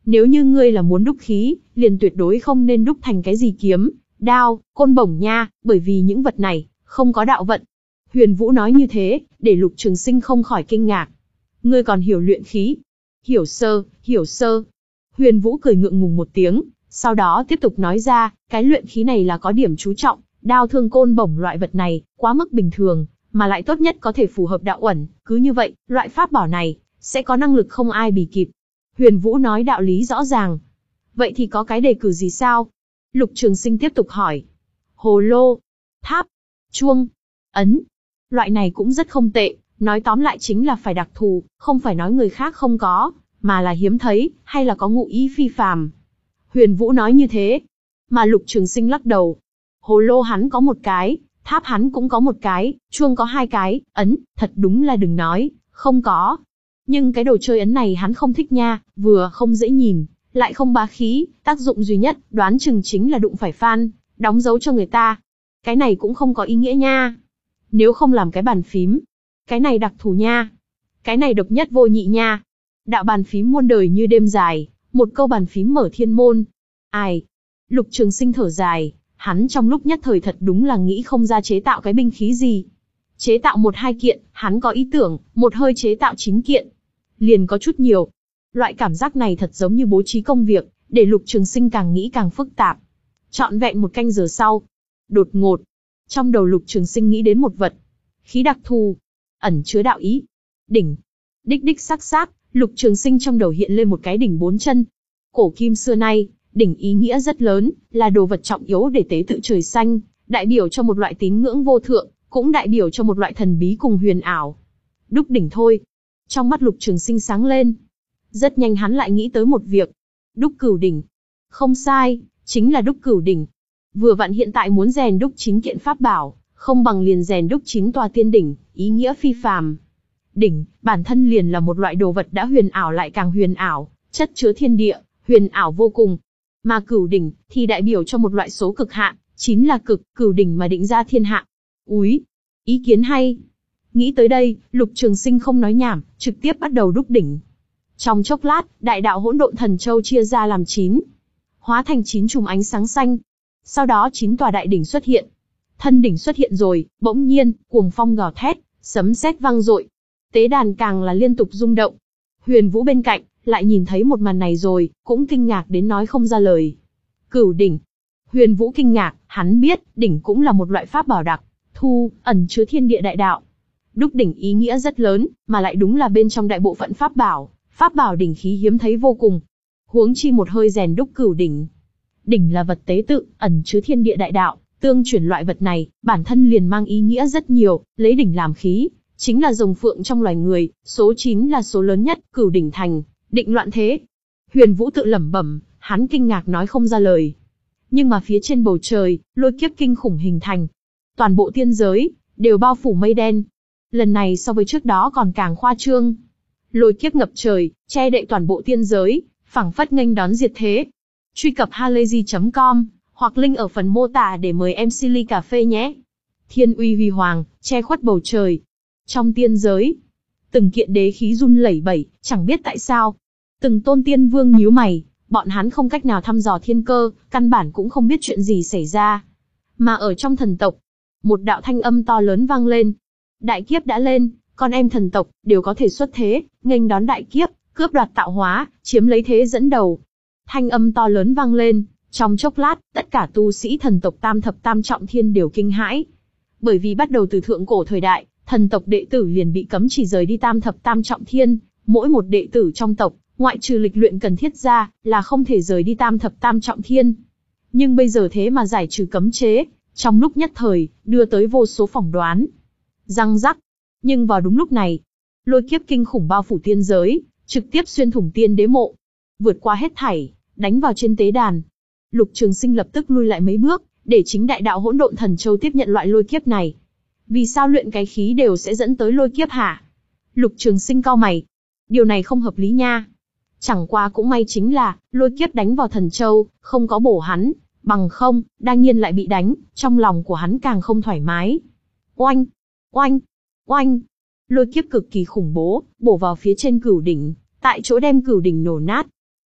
Nếu như ngươi là muốn đúc khí, liền tuyệt đối không nên đúc thành cái gì kiếm, đao, côn bổng nha, bởi vì những vật này, không có đạo vận. Huyền Vũ nói như thế, để Lục Trường Sinh không khỏi kinh ngạc. Ngươi còn hiểu luyện khí? Hiểu sơ, hiểu sơ. Huyền Vũ cười ngượng ngùng một tiếng, sau đó tiếp tục nói ra, cái luyện khí này là có điểm chú trọng, đao thương côn bổng loại vật này, quá mức bình thường, mà lại tốt nhất có thể phù hợp đạo uẩn, cứ như vậy, loại pháp bảo này, sẽ có năng lực không ai bì kịp. Huyền Vũ nói đạo lý rõ ràng. Vậy thì có cái đề cử gì sao? Lục Trường Sinh tiếp tục hỏi. Hồ lô, tháp, chuông, ấn. Loại này cũng rất không tệ, nói tóm lại chính là phải đặc thù, không phải nói người khác không có, mà là hiếm thấy, hay là có ngụ ý phi phàm. Huyền Vũ nói như thế, mà Lục Trường Sinh lắc đầu. Hồ lô hắn có một cái, tháp hắn cũng có một cái, chuông có hai cái, ấn, thật đúng là đừng nói, không có. Nhưng cái đồ chơi ấn này hắn không thích nha, vừa không dễ nhìn, lại không bá khí, tác dụng duy nhất, đoán chừng chính là đụng phải fan, đóng dấu cho người ta. Cái này cũng không có ý nghĩa nha. Nếu không làm cái bàn phím, cái này đặc thù nha. Cái này độc nhất vô nhị nha. Đạo bàn phím muôn đời như đêm dài, một câu bàn phím mở thiên môn. Ai? Lục Trường Sinh thở dài, hắn trong lúc nhất thời thật đúng là nghĩ không ra chế tạo cái binh khí gì. Chế tạo một hai kiện, hắn có ý tưởng, một hơi chế tạo chín kiện. Liền có chút nhiều. Loại cảm giác này thật giống như bố trí công việc, để Lục Trường Sinh càng nghĩ càng phức tạp. Trọn vẹn một canh giờ sau. Đột ngột, trong đầu Lục Trường Sinh nghĩ đến một vật. Khí đặc thù, ẩn chứa đạo ý. Đỉnh. Đích đích sắc sắc, Lục Trường Sinh trong đầu hiện lên một cái đỉnh bốn chân. Cổ kim xưa nay, đỉnh ý nghĩa rất lớn, là đồ vật trọng yếu để tế tự trời xanh, đại biểu cho một loại tín ngưỡng vô thượng, cũng đại biểu cho một loại thần bí cùng huyền ảo. Đúc đỉnh thôi. Trong mắt Lục Trường Sinh sáng lên. Rất nhanh hắn lại nghĩ tới một việc. Đúc cửu đỉnh. Không sai, chính là đúc cửu đỉnh. Vừa vặn hiện tại muốn rèn đúc chín kiện pháp bảo, không bằng liền rèn đúc chín tòa tiên đỉnh, ý nghĩa phi phàm. Đỉnh, bản thân liền là một loại đồ vật đã huyền ảo lại càng huyền ảo, chất chứa thiên địa, huyền ảo vô cùng. Mà cửu đỉnh, thì đại biểu cho một loại số cực hạn, chín là cực, cửu đỉnh mà định ra thiên hạ. Úi, ý kiến hay. Nghĩ tới đây, Lục Trường Sinh không nói nhảm, trực tiếp bắt đầu đúc đỉnh. Trong chốc lát, đại đạo hỗn độn thần châu chia ra làm chín, hóa thành chín chùm ánh sáng xanh. Sau đó chín tòa đại đỉnh xuất hiện. Thân đỉnh xuất hiện rồi, bỗng nhiên, cuồng phong gào thét, sấm sét vang dội. Tế đàn càng là liên tục rung động. Huyền Vũ bên cạnh, lại nhìn thấy một màn này rồi, cũng kinh ngạc đến nói không ra lời. Cửu đỉnh. Huyền Vũ kinh ngạc, hắn biết, đỉnh cũng là một loại pháp bảo đặc thu, ẩn chứa thiên địa đại đạo. Đúc đỉnh ý nghĩa rất lớn, mà lại đúng là bên trong đại bộ phận pháp bảo, pháp bảo đỉnh khí hiếm thấy vô cùng. Huống chi một hơi rèn đúc cửu đỉnh. Đỉnh là vật tế tự, ẩn chứa thiên địa đại đạo, tương chuyển loại vật này, bản thân liền mang ý nghĩa rất nhiều, lấy đỉnh làm khí, chính là rồng phượng trong loài người, số chín là số lớn nhất, cửu đỉnh thành, định loạn thế. Huyền Vũ tự lẩm bẩm, hắn kinh ngạc nói không ra lời. Nhưng mà phía trên bầu trời, lôi kiếp kinh khủng hình thành. Toàn bộ tiên giới, đều bao phủ mây đen. Lần này so với trước đó còn càng khoa trương. Lôi kiếp ngập trời, che đậy toàn bộ tiên giới, phảng phất nghênh đón diệt thế. Truy cập halayzi chấm com, hoặc link ở phần mô tả để mời em xê ly cà phê nhé. Thiên uy huy hoàng, che khuất bầu trời. Trong tiên giới, từng kiện đế khí run lẩy bẩy, chẳng biết tại sao. Từng tôn tiên vương nhíu mày, bọn hắn không cách nào thăm dò thiên cơ, căn bản cũng không biết chuyện gì xảy ra. Mà ở trong thần tộc, một đạo thanh âm to lớn vang lên. Đại kiếp đã lên, con em thần tộc đều có thể xuất thế, nghênh đón đại kiếp, cướp đoạt tạo hóa, chiếm lấy thế dẫn đầu. Thanh âm to lớn vang lên, trong chốc lát, tất cả tu sĩ thần tộc tam thập tam trọng thiên đều kinh hãi. Bởi vì bắt đầu từ thượng cổ thời đại, thần tộc đệ tử liền bị cấm chỉ rời đi tam thập tam trọng thiên, mỗi một đệ tử trong tộc, ngoại trừ lịch luyện cần thiết ra, là không thể rời đi tam thập tam trọng thiên. Nhưng bây giờ thế mà giải trừ cấm chế, trong lúc nhất thời, đưa tới vô số phỏng đoán. Răng rắc. Nhưng vào đúng lúc này, lôi kiếp kinh khủng bao phủ tiên giới, trực tiếp xuyên thủng tiên đế mộ, vượt qua hết thảy, đánh vào trên tế đàn. Lục Trường Sinh lập tức lui lại mấy bước, để chính đại đạo hỗn độn thần châu tiếp nhận loại lôi kiếp này. Vì sao luyện cái khí đều sẽ dẫn tới lôi kiếp hả? Lục Trường Sinh cau mày. Điều này không hợp lý nha. Chẳng qua cũng may chính là, lôi kiếp đánh vào thần châu, không có bổ hắn, bằng không, đang nhiên lại bị đánh, trong lòng của hắn càng không thoải mái. Oanh! Oanh! Oanh! Lôi kiếp cực kỳ khủng bố, bổ vào phía trên cửu đỉnh, tại chỗ đem cửu đỉnh nổ nát.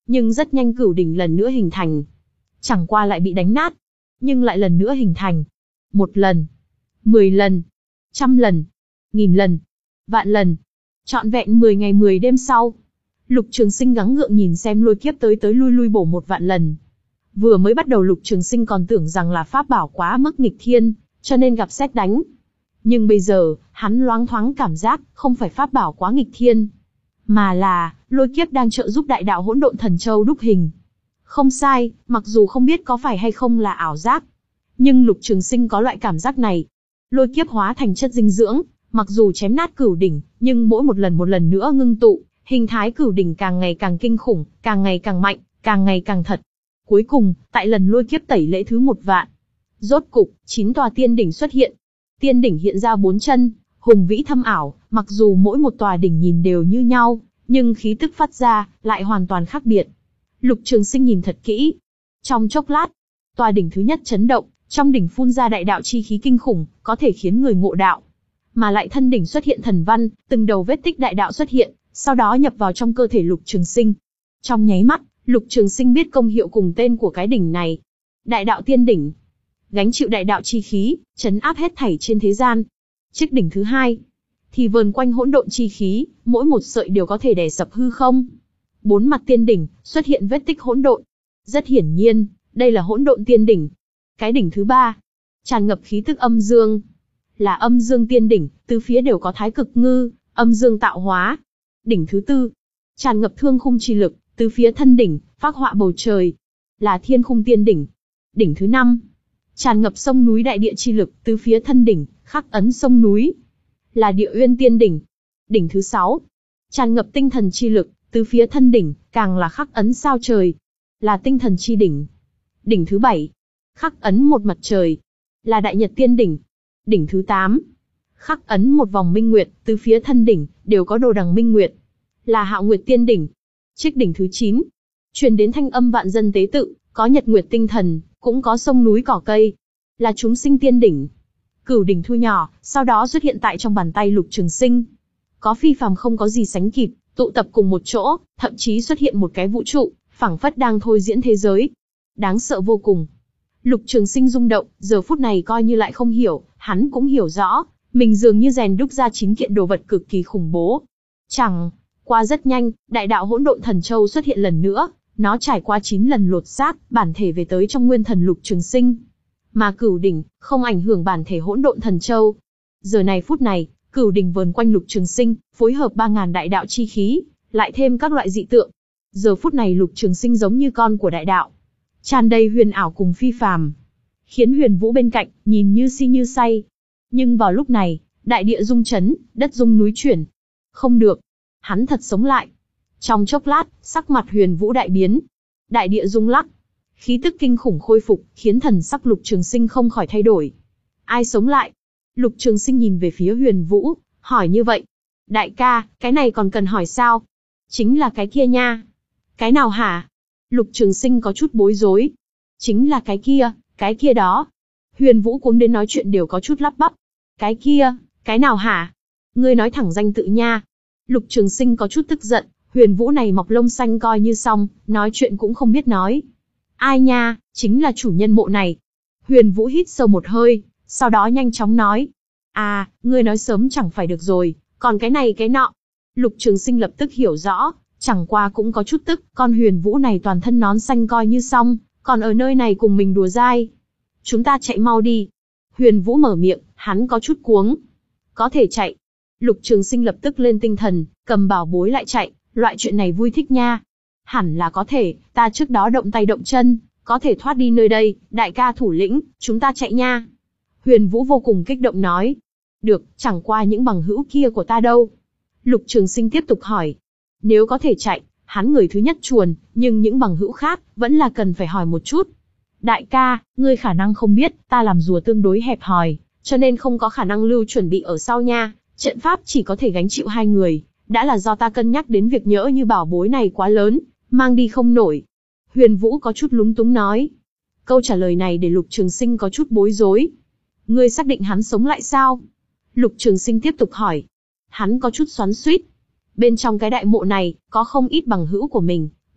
Nhưng rất nhanh cửu đỉnh lần nữa hình thành. Chẳng qua lại bị đánh nát, nhưng lại lần nữa hình thành. Một lần, mười lần, trăm lần, nghìn lần, vạn lần. Trọn vẹn mười ngày mười đêm sau, Lục Trường Sinh gắng gượng nhìn xem lôi kiếp tới tới lui lui bổ một vạn lần. Vừa mới bắt đầu Lục Trường Sinh còn tưởng rằng là pháp bảo quá mức nghịch thiên, cho nên gặp sét đánh. Nhưng bây giờ, hắn loáng thoáng cảm giác, không phải pháp bảo quá nghịch thiên, mà là, lôi kiếp đang trợ giúp đại đạo hỗn độn thần châu đúc hình. Không sai, mặc dù không biết có phải hay không là ảo giác, nhưng Lục Trường Sinh có loại cảm giác này. Lôi kiếp hóa thành chất dinh dưỡng, mặc dù chém nát cửu đỉnh, nhưng mỗi một lần một lần nữa ngưng tụ, hình thái cửu đỉnh càng ngày càng kinh khủng, càng ngày càng mạnh, càng ngày càng thật. Cuối cùng, tại lần lôi kiếp tẩy lễ thứ một vạn, rốt cục, chín tòa tiên đỉnh xuất hiện. Tiên đỉnh hiện ra bốn chân, hùng vĩ thâm ảo, mặc dù mỗi một tòa đỉnh nhìn đều như nhau, nhưng khí tức phát ra, lại hoàn toàn khác biệt. Lục Trường Sinh nhìn thật kỹ. Trong chốc lát, tòa đỉnh thứ nhất chấn động, trong đỉnh phun ra đại đạo chi khí kinh khủng, có thể khiến người ngộ đạo. Mà lại thân đỉnh xuất hiện thần văn, từng đầu vết tích đại đạo xuất hiện, sau đó nhập vào trong cơ thể Lục Trường Sinh. Trong nháy mắt, Lục Trường Sinh biết công hiệu cùng tên của cái đỉnh này. Đại đạo tiên đỉnh. Gánh chịu đại đạo chi khí, trấn áp hết thảy trên thế gian. Chiếc đỉnh thứ hai, thì vờn quanh hỗn độn chi khí, mỗi một sợi đều có thể đè sập hư không. Bốn mặt tiên đỉnh, xuất hiện vết tích hỗn độn. Rất hiển nhiên, đây là hỗn độn tiên đỉnh. Cái đỉnh thứ ba, tràn ngập khí tức âm dương. Là âm dương tiên đỉnh, tứ phía đều có thái cực ngư, âm dương tạo hóa. Đỉnh thứ tư, tràn ngập thương khung chi lực, tứ phía thân đỉnh, phác họa bầu trời. Là thiên khung tiên đỉnh. Đỉnh thứ năm, tràn ngập sông núi đại địa chi lực, tứ phía thân đỉnh, khắc ấn sông núi. Là địa uyên tiên đỉnh. Đỉnh thứ sáu, tràn ngập tinh thần chi lực, tứ phía thân đỉnh, càng là khắc ấn sao trời. Là tinh thần chi đỉnh. Đỉnh thứ bảy, khắc ấn một mặt trời. Là đại nhật tiên đỉnh. Đỉnh thứ tám, khắc ấn một vòng minh nguyệt, tứ phía thân đỉnh, đều có đồ đằng minh nguyệt. Là hạo nguyệt tiên đỉnh. Chiếc đỉnh thứ chín, truyền đến thanh âm vạn dân tế tự, có nhật nguyệt tinh thần, cũng có sông núi cỏ cây. Là chúng sinh tiên đỉnh. Cửu đỉnh thu nhỏ, sau đó xuất hiện tại trong bàn tay Lục Trường Sinh. Có phi phàm không có gì sánh kịp, tụ tập cùng một chỗ, thậm chí xuất hiện một cái vũ trụ, phảng phất đang thôi diễn thế giới. Đáng sợ vô cùng. Lục Trường Sinh rung động, giờ phút này coi như lại không hiểu, hắn cũng hiểu rõ, mình dường như rèn đúc ra chín kiện đồ vật cực kỳ khủng bố. Chẳng qua rất nhanh, đại đạo hỗn độn thần châu xuất hiện lần nữa, nó trải qua chín lần lột xác, bản thể về tới trong nguyên thần Lục Trường Sinh. Mà cửu đỉnh, không ảnh hưởng bản thể hỗn độn thần châu. Giờ này phút này, cửu đỉnh vờn quanh Lục Trường Sinh, phối hợp ba ngàn đại đạo chi khí, lại thêm các loại dị tượng. Giờ phút này Lục Trường Sinh giống như con của đại đạo, tràn đầy huyền ảo cùng phi phàm, khiến Huyền Vũ bên cạnh nhìn như si như say. Nhưng vào lúc này, đại địa rung chấn, đất rung núi chuyển. Không được, hắn thật sống lại. Trong chốc lát, sắc mặt Huyền Vũ đại biến, đại địa rung lắc, khí tức kinh khủng khôi phục, khiến thần sắc Lục Trường Sinh không khỏi thay đổi. Ai sống lại? Lục Trường Sinh nhìn về phía Huyền Vũ, hỏi như vậy. Đại ca, cái này còn cần hỏi sao? Chính là cái kia nha. Cái nào hả? Lục Trường Sinh có chút bối rối. Chính là cái kia, cái kia đó. Huyền Vũ cuống đến nói chuyện đều có chút lắp bắp. Cái kia, cái nào hả? Ngươi nói thẳng danh tự nha. Lục Trường Sinh có chút tức giận, Huyền Vũ này mọc lông xanh coi như xong, nói chuyện cũng không biết nói. Ai nha, chính là chủ nhân mộ này. Huyền Vũ hít sâu một hơi, sau đó nhanh chóng nói. À, ngươi nói sớm chẳng phải được rồi, còn cái này cái nọ. Lục Trường Sinh lập tức hiểu rõ, chẳng qua cũng có chút tức, con Huyền Vũ này toàn thân nón xanh coi như xong, còn ở nơi này cùng mình đùa dai. Chúng ta chạy mau đi. Huyền Vũ mở miệng, hắn có chút cuống. Có thể chạy. Lục Trường Sinh lập tức lên tinh thần, cầm bảo bối lại chạy, loại chuyện này vui thích nha. Hẳn là có thể, ta trước đó động tay động chân, có thể thoát đi nơi đây, đại ca thủ lĩnh, chúng ta chạy nha. Huyền Vũ vô cùng kích động nói. Được, chẳng qua những bằng hữu kia của ta đâu? Lục Trường Sinh tiếp tục hỏi. Nếu có thể chạy, hắn người thứ nhất chuồn, nhưng những bằng hữu khác, vẫn là cần phải hỏi một chút. Đại ca, ngươi khả năng không biết, ta làm rùa tương đối hẹp hòi, cho nên không có khả năng lưu chuẩn bị ở sau nha, trận pháp chỉ có thể gánh chịu hai người, đã là do ta cân nhắc đến việc nhỡ như bảo bối này quá lớn, mang đi không nổi. Huyền Vũ có chút lúng túng nói. Câu trả lời này để Lục Trường Sinh có chút bối rối. Ngươi xác định hắn sống lại sao? Lục Trường Sinh tiếp tục hỏi. Hắn có chút xoắn xuýt. Bên trong cái đại mộ này, có không ít bằng hữu của mình,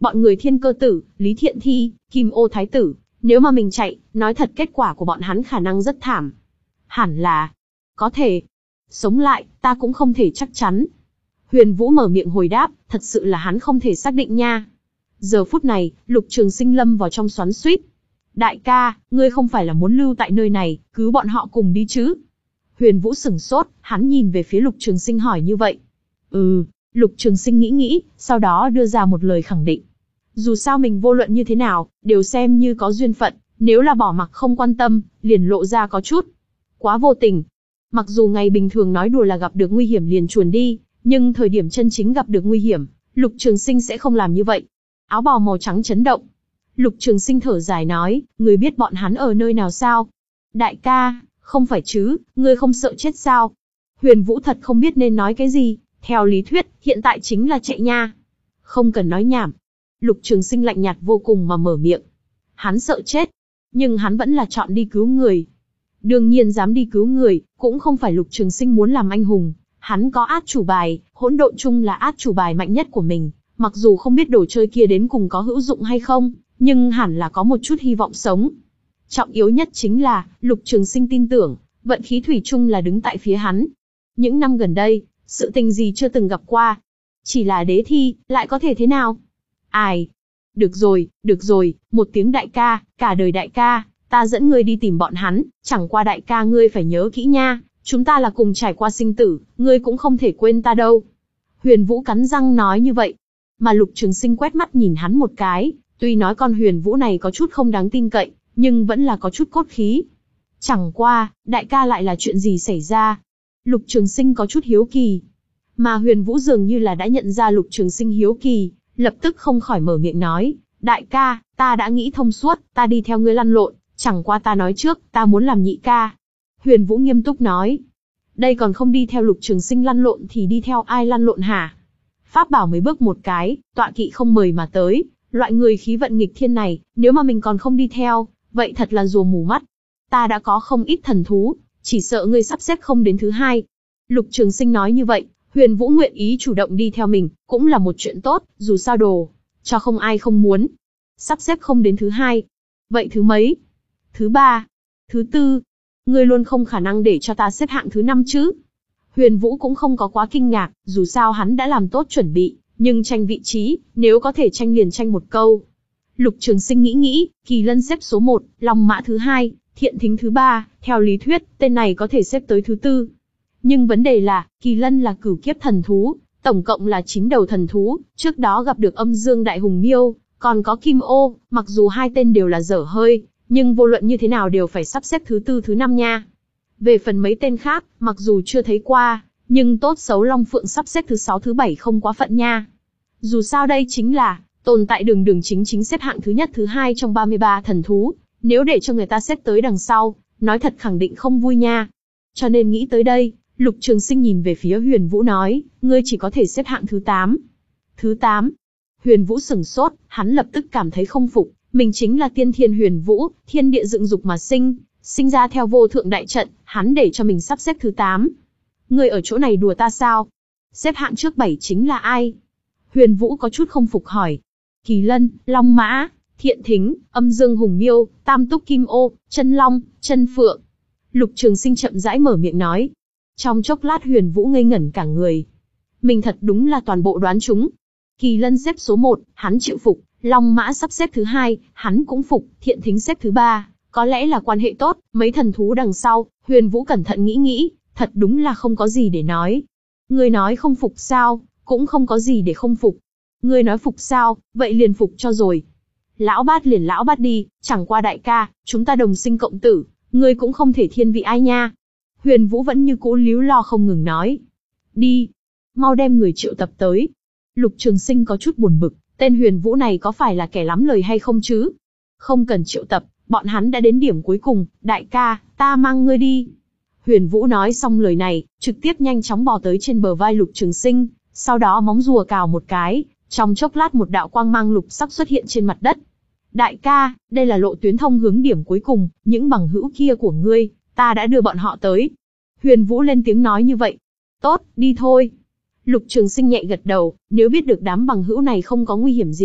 bọn người Thiên Cơ Tử, Lý Thiện Thi, Kim Ô Thái Tử, nếu mà mình chạy, nói thật kết quả của bọn hắn khả năng rất thảm. Hẳn là, có thể, sống lại, ta cũng không thể chắc chắn. Huyền Vũ mở miệng hồi đáp, thật sự là hắn không thể xác định nha. Giờ phút này, Lục Trường Sinh lâm vào trong xoắn xuýt. Đại ca, ngươi không phải là muốn lưu tại nơi này, cứ bọn họ cùng đi chứ? Huyền Vũ sửng sốt, hắn nhìn về phía Lục Trường Sinh hỏi như vậy. Ừ, Lục Trường Sinh nghĩ nghĩ, sau đó đưa ra một lời khẳng định. Dù sao mình vô luận như thế nào, đều xem như có duyên phận, nếu là bỏ mặc không quan tâm, liền lộ ra có chút quá vô tình. Mặc dù ngày bình thường nói đùa là gặp được nguy hiểm liền chuồn đi, nhưng thời điểm chân chính gặp được nguy hiểm, Lục Trường Sinh sẽ không làm như vậy. Áo bào màu trắng chấn động. Lục Trường Sinh thở dài nói, ngươi biết bọn hắn ở nơi nào sao? Đại ca, không phải chứ, ngươi không sợ chết sao? Huyền Vũ thật không biết nên nói cái gì, theo lý thuyết, hiện tại chính là chạy nha. Không cần nói nhảm. Lục Trường Sinh lạnh nhạt vô cùng mà mở miệng. Hắn sợ chết, nhưng hắn vẫn là chọn đi cứu người. Đương nhiên dám đi cứu người, cũng không phải Lục Trường Sinh muốn làm anh hùng. Hắn có át chủ bài, hỗn độn chung là át chủ bài mạnh nhất của mình. Mặc dù không biết đồ chơi kia đến cùng có hữu dụng hay không, nhưng hẳn là có một chút hy vọng sống. Trọng yếu nhất chính là, Lục Trường Sinh tin tưởng, vận khí thủy chung là đứng tại phía hắn. Những năm gần đây, sự tình gì chưa từng gặp qua. Chỉ là đế thi, lại có thể thế nào? Ai? Được rồi, được rồi, một tiếng đại ca, cả đời đại ca, ta dẫn ngươi đi tìm bọn hắn, chẳng qua đại ca ngươi phải nhớ kỹ nha, chúng ta là cùng trải qua sinh tử, ngươi cũng không thể quên ta đâu. Huyền Vũ cắn răng nói như vậy, mà Lục Trường Sinh quét mắt nhìn hắn một cái, tuy nói con Huyền Vũ này có chút không đáng tin cậy, nhưng vẫn là có chút cốt khí. Chẳng qua, đại ca lại là chuyện gì xảy ra? Lục Trường Sinh có chút hiếu kỳ. Mà Huyền Vũ dường như là đã nhận ra Lục Trường Sinh hiếu kỳ, lập tức không khỏi mở miệng nói, đại ca, ta đã nghĩ thông suốt, ta đi theo ngươi lăn lộn, chẳng qua ta nói trước, ta muốn làm nhị ca. Huyền Vũ nghiêm túc nói, đây còn không đi theo Lục Trường Sinh lăn lộn thì đi theo ai lăn lộn hả? Pháp bảo mới bước một cái, tọa kỵ không mời mà tới, loại người khí vận nghịch thiên này, nếu mà mình còn không đi theo, vậy thật là rùa mù mắt. Ta đã có không ít thần thú, chỉ sợ ngươi sắp xếp không đến thứ hai. Lục Trường Sinh nói như vậy, Huyền Vũ nguyện ý chủ động đi theo mình, cũng là một chuyện tốt, dù sao đồ cho không ai không muốn. Sắp xếp không đến thứ hai. Vậy thứ mấy? Thứ ba? Thứ tư? Ngươi luôn không khả năng để cho ta xếp hạng thứ năm chứ? Huyền Vũ cũng không có quá kinh ngạc, dù sao hắn đã làm tốt chuẩn bị, nhưng tranh vị trí, nếu có thể tranh liền tranh một câu. Lục Trường Sinh nghĩ nghĩ, Kỳ Lân xếp số một, Long Mã thứ hai, Thiện Thính thứ ba, theo lý thuyết, tên này có thể xếp tới thứ tư. Nhưng vấn đề là, Kỳ Lân là cửu kiếp thần thú, tổng cộng là chín đầu thần thú, trước đó gặp được Âm Dương Đại Hùng Miêu, còn có Kim Ô, mặc dù hai tên đều là dở hơi, nhưng vô luận như thế nào đều phải sắp xếp thứ tư thứ năm nha. Về phần mấy tên khác, mặc dù chưa thấy qua, nhưng tốt xấu Long Phượng sắp xếp thứ sáu thứ bảy không quá phận nha. Dù sao đây chính là tồn tại đường đường chính chính xếp hạng thứ nhất thứ hai trong ba mươi ba thần thú, nếu để cho người ta xếp tới đằng sau, nói thật khẳng định không vui nha. Cho nên nghĩ tới đây, Lục Trường Sinh nhìn về phía Huyền Vũ nói, ngươi chỉ có thể xếp hạng thứ tám. Thứ tám? Huyền Vũ sửng sốt, hắn lập tức cảm thấy không phục, mình chính là tiên thiên Huyền Vũ, thiên địa dựng dục mà sinh, sinh ra theo vô thượng đại trận, hắn để cho mình sắp xếp thứ tám. Ngươi ở chỗ này đùa ta sao? Xếp hạng trước bảy chính là ai? Huyền Vũ có chút không phục hỏi. Kỳ Lân, Long Mã, Thiện Thính, Âm Dương Hùng Miêu, Tam Túc Kim Ô, Chân Long, Chân Phượng. Lục Trường Sinh chậm rãi mở miệng nói. Trong chốc lát Huyền Vũ ngây ngẩn cả người. Mình thật đúng là toàn bộ đoán trúng. Kỳ Lân xếp số một, hắn chịu phục, Long Mã sắp xếp thứ hai, hắn cũng phục, Thiện Thính xếp thứ ba, có lẽ là quan hệ tốt, mấy thần thú đằng sau, Huyền Vũ cẩn thận nghĩ nghĩ, thật đúng là không có gì để nói. Ngươi nói không phục sao, cũng không có gì để không phục. Ngươi nói phục sao, vậy liền phục cho rồi. Lão bát liền lão bát đi, chẳng qua đại ca, chúng ta đồng sinh cộng tử, ngươi cũng không thể thiên vị ai nha. Huyền Vũ vẫn như cũ líu lo không ngừng nói. Đi, mau đem người triệu tập tới. Lục Trường Sinh có chút buồn bực, tên Huyền Vũ này có phải là kẻ lắm lời hay không chứ? Không cần triệu tập, bọn hắn đã đến điểm cuối cùng, đại ca, ta mang ngươi đi. Huyền Vũ nói xong lời này, trực tiếp nhanh chóng bò tới trên bờ vai Lục Trường Sinh, sau đó móng rùa cào một cái, trong chốc lát một đạo quang mang lục sắc xuất hiện trên mặt đất. Đại ca, đây là lộ tuyến thông hướng điểm cuối cùng, những bằng hữu kia của ngươi, ta đã đưa bọn họ tới. Huyền Vũ lên tiếng nói như vậy. Tốt, đi thôi. Lục Trường Sinh nhẹ gật đầu, nếu biết được đám bằng hữu này không có nguy hiểm gì,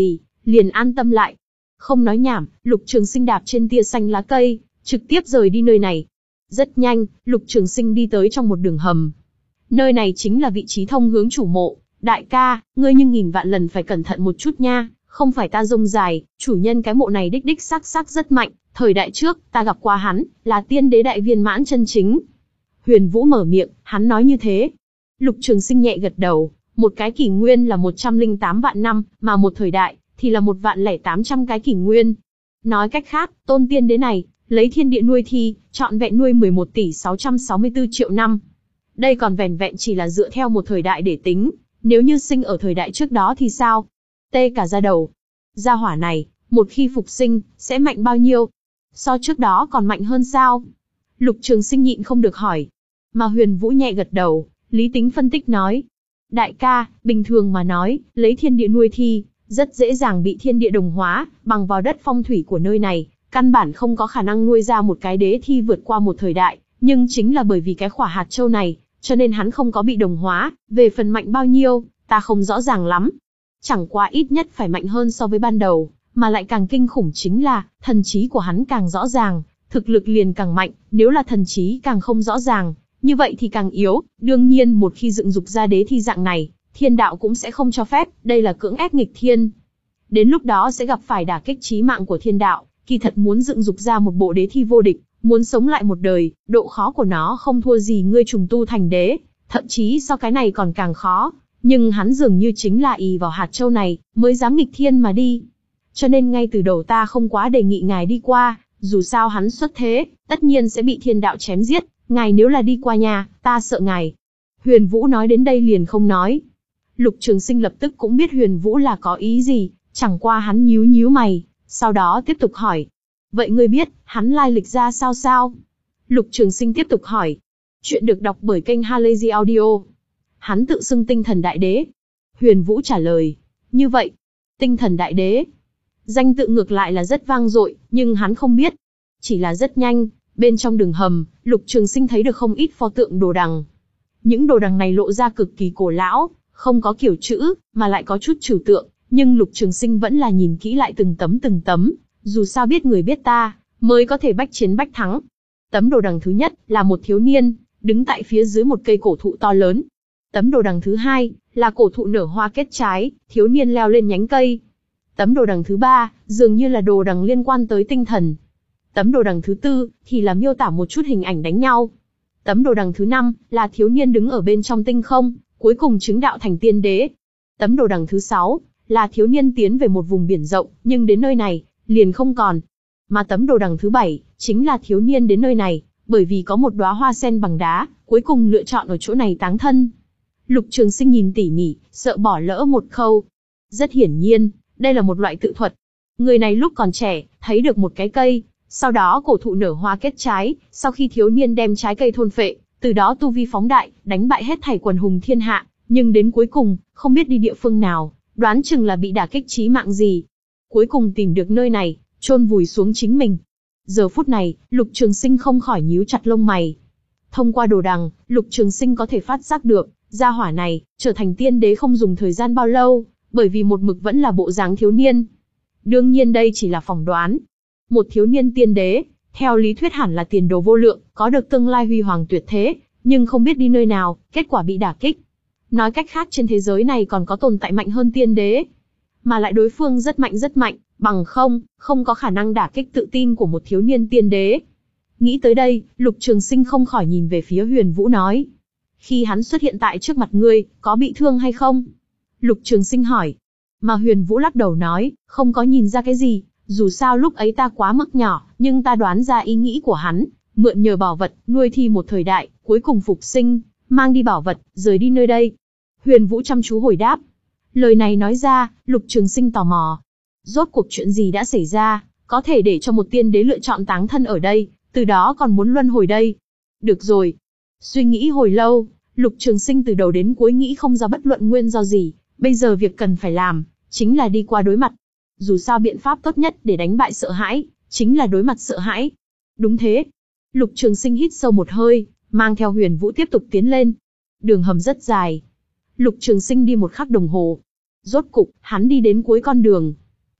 liền an tâm lại. Không nói nhảm, Lục Trường Sinh đạp trên tia xanh lá cây, trực tiếp rời đi nơi này. Rất nhanh, Lục Trường Sinh đi tới trong một đường hầm. Nơi này chính là vị trí thông hướng chủ mộ. Đại ca, ngươi nhưng nghìn vạn lần phải cẩn thận một chút nha, không phải ta rông dài, chủ nhân cái mộ này đích đích xác xác rất mạnh, thời đại trước, ta gặp qua hắn, là tiên đế đại viên mãn chân chính. Huyền Vũ mở miệng, hắn nói như thế. Lục Trường Sinh nhẹ gật đầu, một cái kỷ nguyên là một trăm lẻ tám vạn năm, mà một thời đại, thì là một vạn lẻ tám trăm cái kỷ nguyên. Nói cách khác, tôn tiên đế này, lấy thiên địa nuôi thi, trọn vẹn nuôi mười một tỷ sáu trăm sáu mươi tư triệu năm. Đây còn vẻn vẹn chỉ là dựa theo một thời đại để tính, nếu như sinh ở thời đại trước đó thì sao? Tê cả da đầu. Gia hỏa này, một khi phục sinh, sẽ mạnh bao nhiêu? So trước đó còn mạnh hơn sao? Lục Trường Sinh nhịn không được hỏi. Mà Huyền Vũ nhẹ gật đầu, lý tính phân tích nói. Đại ca, bình thường mà nói, lấy thiên địa nuôi thi, rất dễ dàng bị thiên địa đồng hóa, bằng vào đất phong thủy của nơi này, căn bản không có khả năng nuôi ra một cái đế thi vượt qua một thời đại, nhưng chính là bởi vì cái khỏa hạt châu này, cho nên hắn không có bị đồng hóa, về phần mạnh bao nhiêu, ta không rõ ràng lắm. Chẳng qua ít nhất phải mạnh hơn so với ban đầu, mà lại càng kinh khủng chính là, thần trí của hắn càng rõ ràng, thực lực liền càng mạnh, nếu là thần trí càng không rõ ràng, như vậy thì càng yếu, đương nhiên một khi dựng dục ra đế thi dạng này, thiên đạo cũng sẽ không cho phép, đây là cưỡng ép nghịch thiên. Đến lúc đó sẽ gặp phải đả kích chí mạng của thiên đạo, kỳ thật muốn dựng dục ra một bộ đế thi vô địch, muốn sống lại một đời, độ khó của nó không thua gì ngươi trùng tu thành đế, thậm chí so cái này còn càng khó, nhưng hắn dường như chính là ỷ vào hạt châu này, mới dám nghịch thiên mà đi. Cho nên ngay từ đầu ta không quá đề nghị ngài đi qua, dù sao hắn xuất thế, tất nhiên sẽ bị thiên đạo chém giết, ngài nếu là đi qua nhà, ta sợ ngài. Huyền Vũ nói đến đây liền không nói. Lục Trường Sinh lập tức cũng biết Huyền Vũ là có ý gì, chẳng qua hắn nhíu nhíu mày, sau đó tiếp tục hỏi. Vậy ngươi biết, hắn lai lịch ra sao sao? Lục Trường Sinh tiếp tục hỏi. Chuyện được đọc bởi kênh Halazy Audio. Hắn tự xưng Tinh Thần Đại Đế. Huyền Vũ trả lời. Như vậy, Tinh Thần Đại Đế. Danh tự ngược lại là rất vang dội, nhưng hắn không biết. Chỉ là rất nhanh, bên trong đường hầm, Lục Trường Sinh thấy được không ít pho tượng đồ đằng. Những đồ đằng này lộ ra cực kỳ cổ lão, không có kiểu chữ, mà lại có chút trừu tượng, nhưng Lục Trường Sinh vẫn là nhìn kỹ lại từng tấm từng tấm, dù sao biết người biết ta, mới có thể bách chiến bách thắng. Tấm đồ đằng thứ nhất là một thiếu niên, đứng tại phía dưới một cây cổ thụ to lớn. Tấm đồ đằng thứ hai là cổ thụ nở hoa kết trái, thiếu niên leo lên nhánh cây. Tấm đồ đằng thứ ba dường như là đồ đằng liên quan tới tinh thần. Tấm đồ đằng thứ tư thì là miêu tả một chút hình ảnh đánh nhau. Tấm đồ đằng thứ năm là thiếu niên đứng ở bên trong tinh không, cuối cùng chứng đạo thành tiên đế. Tấm đồ đằng thứ sáu là thiếu niên tiến về một vùng biển rộng, nhưng đến nơi này liền không còn. Mà tấm đồ đằng thứ bảy chính là thiếu niên đến nơi này, bởi vì có một đóa hoa sen bằng đá, cuối cùng lựa chọn ở chỗ này táng thân. Lục Trường Sinh nhìn tỉ mỉ, sợ bỏ lỡ một khâu. Rất hiển nhiên, đây là một loại tự thuật. Người này lúc còn trẻ, thấy được một cái cây, sau đó cổ thụ nở hoa kết trái, sau khi thiếu niên đem trái cây thôn phệ, từ đó tu vi phóng đại, đánh bại hết thảy quần hùng thiên hạ, nhưng đến cuối cùng, không biết đi địa phương nào, đoán chừng là bị đả kích chí mạng gì. Cuối cùng tìm được nơi này, chôn vùi xuống chính mình. Giờ phút này, Lục Trường Sinh không khỏi nhíu chặt lông mày. Thông qua đồ đằng, Lục Trường Sinh có thể phát giác được, gia hỏa này, trở thành tiên đế không dùng thời gian bao lâu, bởi vì một mực vẫn là bộ dáng thiếu niên. Đương nhiên đây chỉ là phỏng đoán. Một thiếu niên tiên đế, theo lý thuyết hẳn là tiền đồ vô lượng, có được tương lai huy hoàng tuyệt thế, nhưng không biết đi nơi nào, kết quả bị đả kích. Nói cách khác trên thế giới này còn có tồn tại mạnh hơn tiên đế. Mà lại đối phương rất mạnh rất mạnh, bằng không, không có khả năng đả kích tự tin của một thiếu niên tiên đế. Nghĩ tới đây, Lục Trường Sinh không khỏi nhìn về phía Huyền Vũ nói. Khi hắn xuất hiện tại trước mặt ngươi, có bị thương hay không? Lục Trường Sinh hỏi. Mà Huyền Vũ lắc đầu nói, không có nhìn ra cái gì, dù sao lúc ấy ta quá mức nhỏ, nhưng ta đoán ra ý nghĩ của hắn, mượn nhờ bảo vật, nuôi thi một thời đại, cuối cùng phục sinh, mang đi bảo vật, rời đi nơi đây. Huyền Vũ chăm chú hồi đáp. Lời này nói ra, Lục Trường Sinh tò mò. Rốt cuộc chuyện gì đã xảy ra, có thể để cho một tiên đế lựa chọn táng thân ở đây, từ đó còn muốn luân hồi đây. Được rồi. Suy nghĩ hồi lâu, Lục Trường Sinh từ đầu đến cuối nghĩ không ra bất luận nguyên do gì, bây giờ việc cần phải làm, chính là đi qua đối mặt. Dù sao biện pháp tốt nhất để đánh bại sợ hãi, chính là đối mặt sợ hãi. Đúng thế. Lục Trường Sinh hít sâu một hơi, mang theo Huyền Vũ tiếp tục tiến lên. Đường hầm rất dài. Lục Trường Sinh đi một khắc đồng hồ. Rốt cục, hắn đi đến cuối con đường.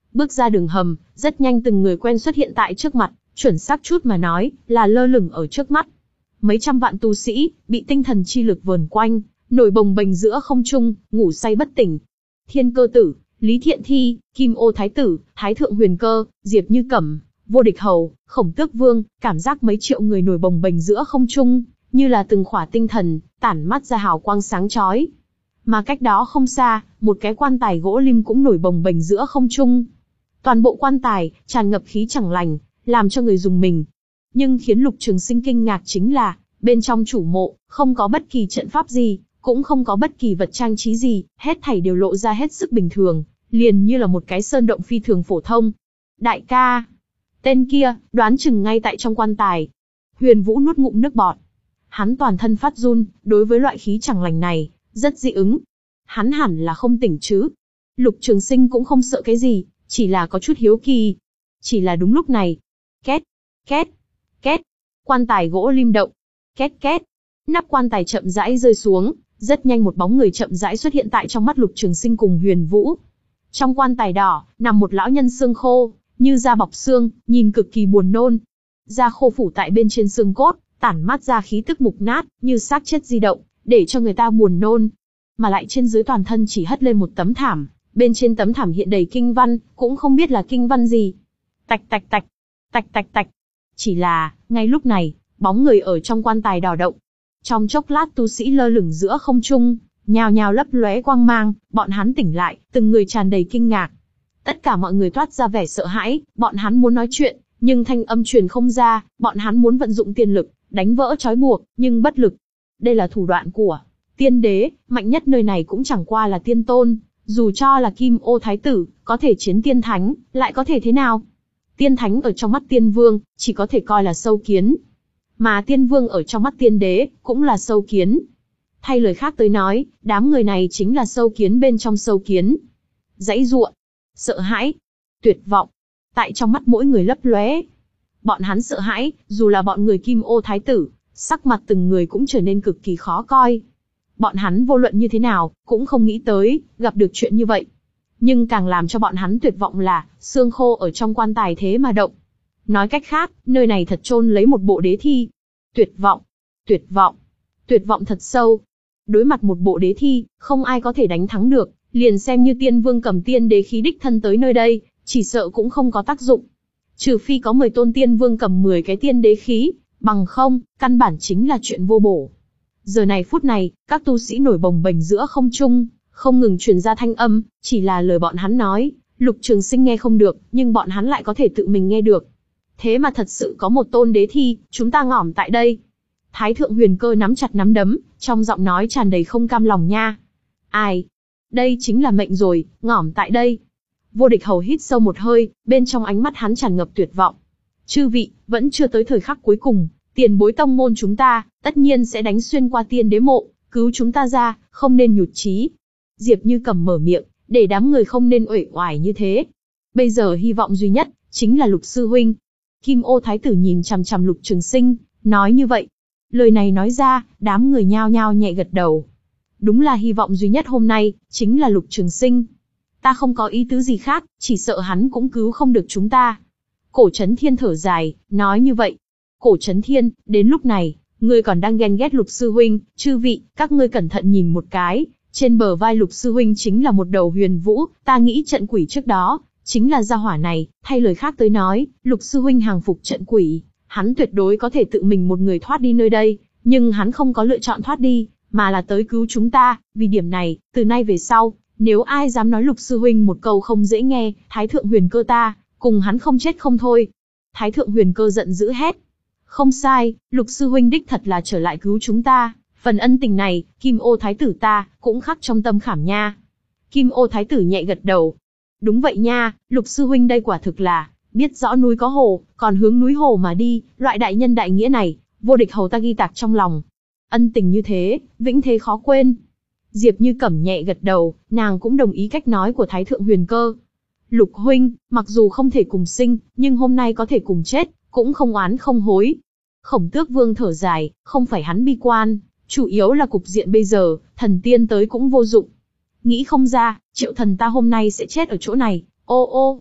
bước ra đường hầm, rất nhanh từng người quen xuất hiện tại trước mặt, chuẩn xác chút mà nói, là lơ lửng ở trước mắt. Mấy trăm vạn tu sĩ, bị tinh thần chi lực vờn quanh, nổi bồng bềnh giữa không trung, ngủ say bất tỉnh. Thiên Cơ Tử, Lý Thiện Thi, Kim Ô Thái Tử, Thái Thượng Huyền Cơ, Diệp Như Cẩm, Vô Địch Hầu, Khổng Tước Vương, cảm giác mấy triệu người nổi bồng bềnh giữa không trung, như là từng khỏa tinh thần, tản mắt ra hào quang sáng chói. Mà cách đó không xa, một cái quan tài gỗ lim cũng nổi bồng bềnh giữa không trung. Toàn bộ quan tài, tràn ngập khí chẳng lành, làm cho người rùng mình. Nhưng khiến Lục Trường Sinh kinh ngạc chính là, bên trong chủ mộ, không có bất kỳ trận pháp gì, cũng không có bất kỳ vật trang trí gì, hết thảy đều lộ ra hết sức bình thường, liền như là một cái sơn động phi thường phổ thông. Đại ca, tên kia, đoán chừng ngay tại trong quan tài. Huyền Vũ nuốt ngụm nước bọt. Hắn toàn thân phát run, đối với loại khí chẳng lành này, rất dị ứng. Hắn hẳn là không tỉnh chứ. Lục Trường Sinh cũng không sợ cái gì, chỉ là có chút hiếu kỳ. Chỉ là đúng lúc này. Két, két, két. Quan tài gỗ lim động. Két két. Nắp quan tài chậm rãi rơi xuống, rất nhanh một bóng người chậm rãi xuất hiện tại trong mắt Lục Trường Sinh cùng Huyền Vũ. Trong quan tài đỏ, nằm một lão nhân xương khô, như da bọc xương, nhìn cực kỳ buồn nôn. Da khô phủ tại bên trên xương cốt, tản mát ra khí tức mục nát, như xác chết di động, để cho người ta buồn nôn. Mà lại trên dưới toàn thân chỉ hất lên một tấm thảm, bên trên tấm thảm hiện đầy kinh văn, cũng không biết là kinh văn gì. Tạch tạch tạch, tạch tạch tạch. Chỉ là, ngay lúc này, bóng người ở trong quan tài đỏ động. Trong chốc lát tu sĩ lơ lửng giữa không trung, nhào nhào lấp lóe quang mang, bọn hắn tỉnh lại, từng người tràn đầy kinh ngạc. Tất cả mọi người toát ra vẻ sợ hãi, bọn hắn muốn nói chuyện, nhưng thanh âm truyền không ra, bọn hắn muốn vận dụng tiên lực, đánh vỡ trói buộc, nhưng bất lực. Đây là thủ đoạn của tiên đế, mạnh nhất nơi này cũng chẳng qua là tiên tôn, dù cho là Kim Ô Thái Tử, có thể chiến tiên thánh, lại có thể thế nào? Tiên thánh ở trong mắt tiên vương, chỉ có thể coi là sâu kiến. Mà tiên vương ở trong mắt tiên đế, cũng là sâu kiến. Thay lời khác tới nói, đám người này chính là sâu kiến bên trong sâu kiến. Dãy giụa, sợ hãi, tuyệt vọng, tại trong mắt mỗi người lấp lóe. Bọn hắn sợ hãi, dù là bọn người Kim Ô Thái Tử, sắc mặt từng người cũng trở nên cực kỳ khó coi. Bọn hắn vô luận như thế nào, cũng không nghĩ tới, gặp được chuyện như vậy. Nhưng càng làm cho bọn hắn tuyệt vọng là, xương khô ở trong quan tài thế mà động. Nói cách khác, nơi này thật chôn lấy một bộ đế thi. Tuyệt vọng, tuyệt vọng, tuyệt vọng thật sâu. Đối mặt một bộ đế thi, không ai có thể đánh thắng được, liền xem như tiên vương cầm tiên đế khí đích thân tới nơi đây, chỉ sợ cũng không có tác dụng. Trừ phi có mười tôn tiên vương cầm mười cái tiên đế khí, bằng không, căn bản chính là chuyện vô bổ. Giờ này phút này, các tu sĩ nổi bồng bềnh giữa không trung, không ngừng truyền ra thanh âm, chỉ là lời bọn hắn nói, Lục Trường Sinh nghe không được, nhưng bọn hắn lại có thể tự mình nghe được. Thế mà thật sự có một tôn đế thi, chúng ta ngỏm tại đây. Thái Thượng Huyền Cơ nắm chặt nắm đấm, trong giọng nói tràn đầy không cam lòng nha. Ai? Đây chính là mệnh rồi, ngỏm tại đây. Vô Địch Hầu hít sâu một hơi, bên trong ánh mắt hắn tràn ngập tuyệt vọng. Chư vị, vẫn chưa tới thời khắc cuối cùng, tiền bối tông môn chúng ta, tất nhiên sẽ đánh xuyên qua tiên đế mộ, cứu chúng ta ra, không nên nhụt chí. Diệp Như Cẩm mở miệng, để đám người không nên uể oải như thế. Bây giờ hy vọng duy nhất, chính là Lục Sư Huynh. Kim Ô Thái Tử nhìn chằm chằm Lục Trường Sinh, nói như vậy. Lời này nói ra, đám người nhao nhao nhẹ gật đầu. Đúng là hy vọng duy nhất hôm nay, chính là Lục Trường Sinh. Ta không có ý tứ gì khác, chỉ sợ hắn cũng cứu không được chúng ta. Cổ Chấn Thiên thở dài, nói như vậy. Cổ Chấn Thiên, đến lúc này, ngươi còn đang ghen ghét Lục Sư Huynh, chư vị, các ngươi cẩn thận nhìn một cái, trên bờ vai Lục Sư Huynh chính là một đầu huyền vũ, ta nghĩ trận quỷ trước đó, chính là gia hỏa này, thay lời khác tới nói, Lục Sư Huynh hàng phục trận quỷ, hắn tuyệt đối có thể tự mình một người thoát đi nơi đây, nhưng hắn không có lựa chọn thoát đi, mà là tới cứu chúng ta, vì điểm này, từ nay về sau, nếu ai dám nói Lục Sư Huynh một câu không dễ nghe, Thái Thượng Huyền Cơ ta, cùng hắn không chết không thôi. Thái Thượng Huyền Cơ giận dữ hét. Không sai, Lục Sư Huynh đích thật là trở lại cứu chúng ta, phần ân tình này, Kim Ô Thái Tử ta, cũng khắc trong tâm khảm nha. Kim Ô Thái Tử nhẹ gật đầu. Đúng vậy nha, Lục Sư Huynh đây quả thực là, biết rõ núi có hồ, còn hướng núi hồ mà đi, loại đại nhân đại nghĩa này, Vô Địch Hầu ta ghi tạc trong lòng. Ân tình như thế, vĩnh thế khó quên. Diệp Như Cẩm nhẹ gật đầu, nàng cũng đồng ý cách nói của Thái Thượng Huyền Cơ. Lục Huynh, mặc dù không thể cùng sinh, nhưng hôm nay có thể cùng chết, cũng không oán không hối. Khổng Tước Vương thở dài, không phải hắn bi quan, chủ yếu là cục diện bây giờ, thần tiên tới cũng vô dụng. Nghĩ không ra, Triệu Thần ta hôm nay sẽ chết ở chỗ này, ô ô.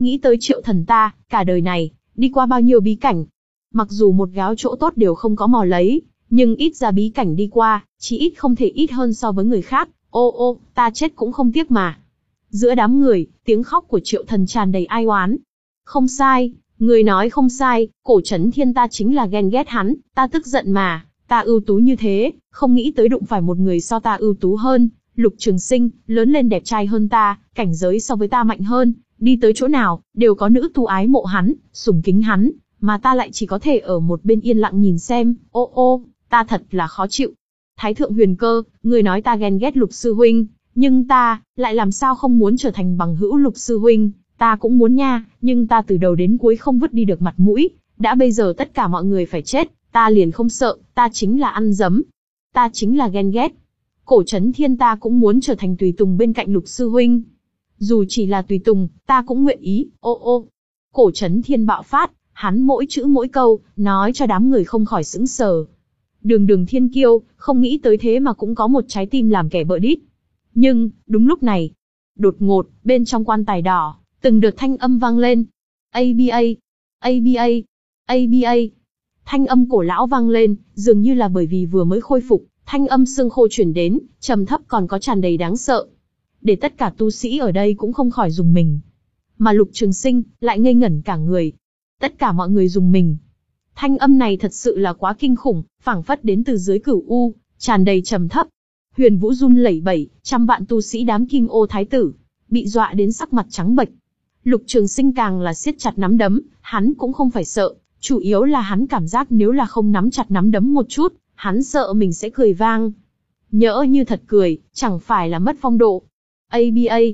nghĩ tới Triệu Thần ta, cả đời này, đi qua bao nhiêu bí cảnh. Mặc dù một gáo chỗ tốt đều không có mò lấy, nhưng ít ra bí cảnh đi qua, chỉ ít không thể ít hơn so với người khác. Ô ô, ta chết cũng không tiếc mà. Giữa đám người, tiếng khóc của Triệu Thần tràn đầy ai oán. Không sai, người nói không sai, Cổ Chấn Thiên ta chính là ghen ghét hắn, ta tức giận mà, ta ưu tú như thế, không nghĩ tới đụng phải một người so ta ưu tú hơn. Lục Trường Sinh, lớn lên đẹp trai hơn ta, cảnh giới so với ta mạnh hơn, đi tới chỗ nào, đều có nữ tu ái mộ hắn, sùng kính hắn, mà ta lại chỉ có thể ở một bên yên lặng nhìn xem, ô ô, ta thật là khó chịu. Thái thượng Huyền Cơ, người nói ta ghen ghét Lục sư huynh, nhưng ta, lại làm sao không muốn trở thành bằng hữu Lục sư huynh, ta cũng muốn nha, nhưng ta từ đầu đến cuối không vứt đi được mặt mũi, đã bây giờ tất cả mọi người phải chết, ta liền không sợ, ta chính là ăn dấm, ta chính là ghen ghét. Cổ Chấn Thiên ta cũng muốn trở thành tùy tùng bên cạnh Lục sư huynh. Dù chỉ là tùy tùng, ta cũng nguyện ý, ô ô. Cổ Chấn Thiên bạo phát, hắn mỗi chữ mỗi câu, nói cho đám người không khỏi sững sờ. Đường đường thiên kiêu, không nghĩ tới thế mà cũng có một trái tim làm kẻ bợ đít. Nhưng, đúng lúc này, đột ngột, bên trong quan tài đỏ, từng đợt thanh âm vang lên. a bê a, a bê a, a bê a. Thanh âm cổ lão vang lên, dường như là bởi vì vừa mới khôi phục, thanh âm xương khô chuyển đến, trầm thấp còn có tràn đầy đáng sợ. Để tất cả tu sĩ ở đây cũng không khỏi dùng mình. Mà Lục Trường Sinh, lại ngây ngẩn cả người. Tất cả mọi người dùng mình. Thanh âm này thật sự là quá kinh khủng, phảng phất đến từ dưới cửu u, tràn đầy trầm thấp. Huyền Vũ run lẩy bẩy, trăm vạn tu sĩ đám Kim Ô Thái tử, bị dọa đến sắc mặt trắng bệch. Lục Trường Sinh càng là siết chặt nắm đấm, hắn cũng không phải sợ, chủ yếu là hắn cảm giác nếu là không nắm chặt nắm đấm một chút, hắn sợ mình sẽ cười vang. Nhỡ như thật cười, chẳng phải là mất phong độ. a bê a,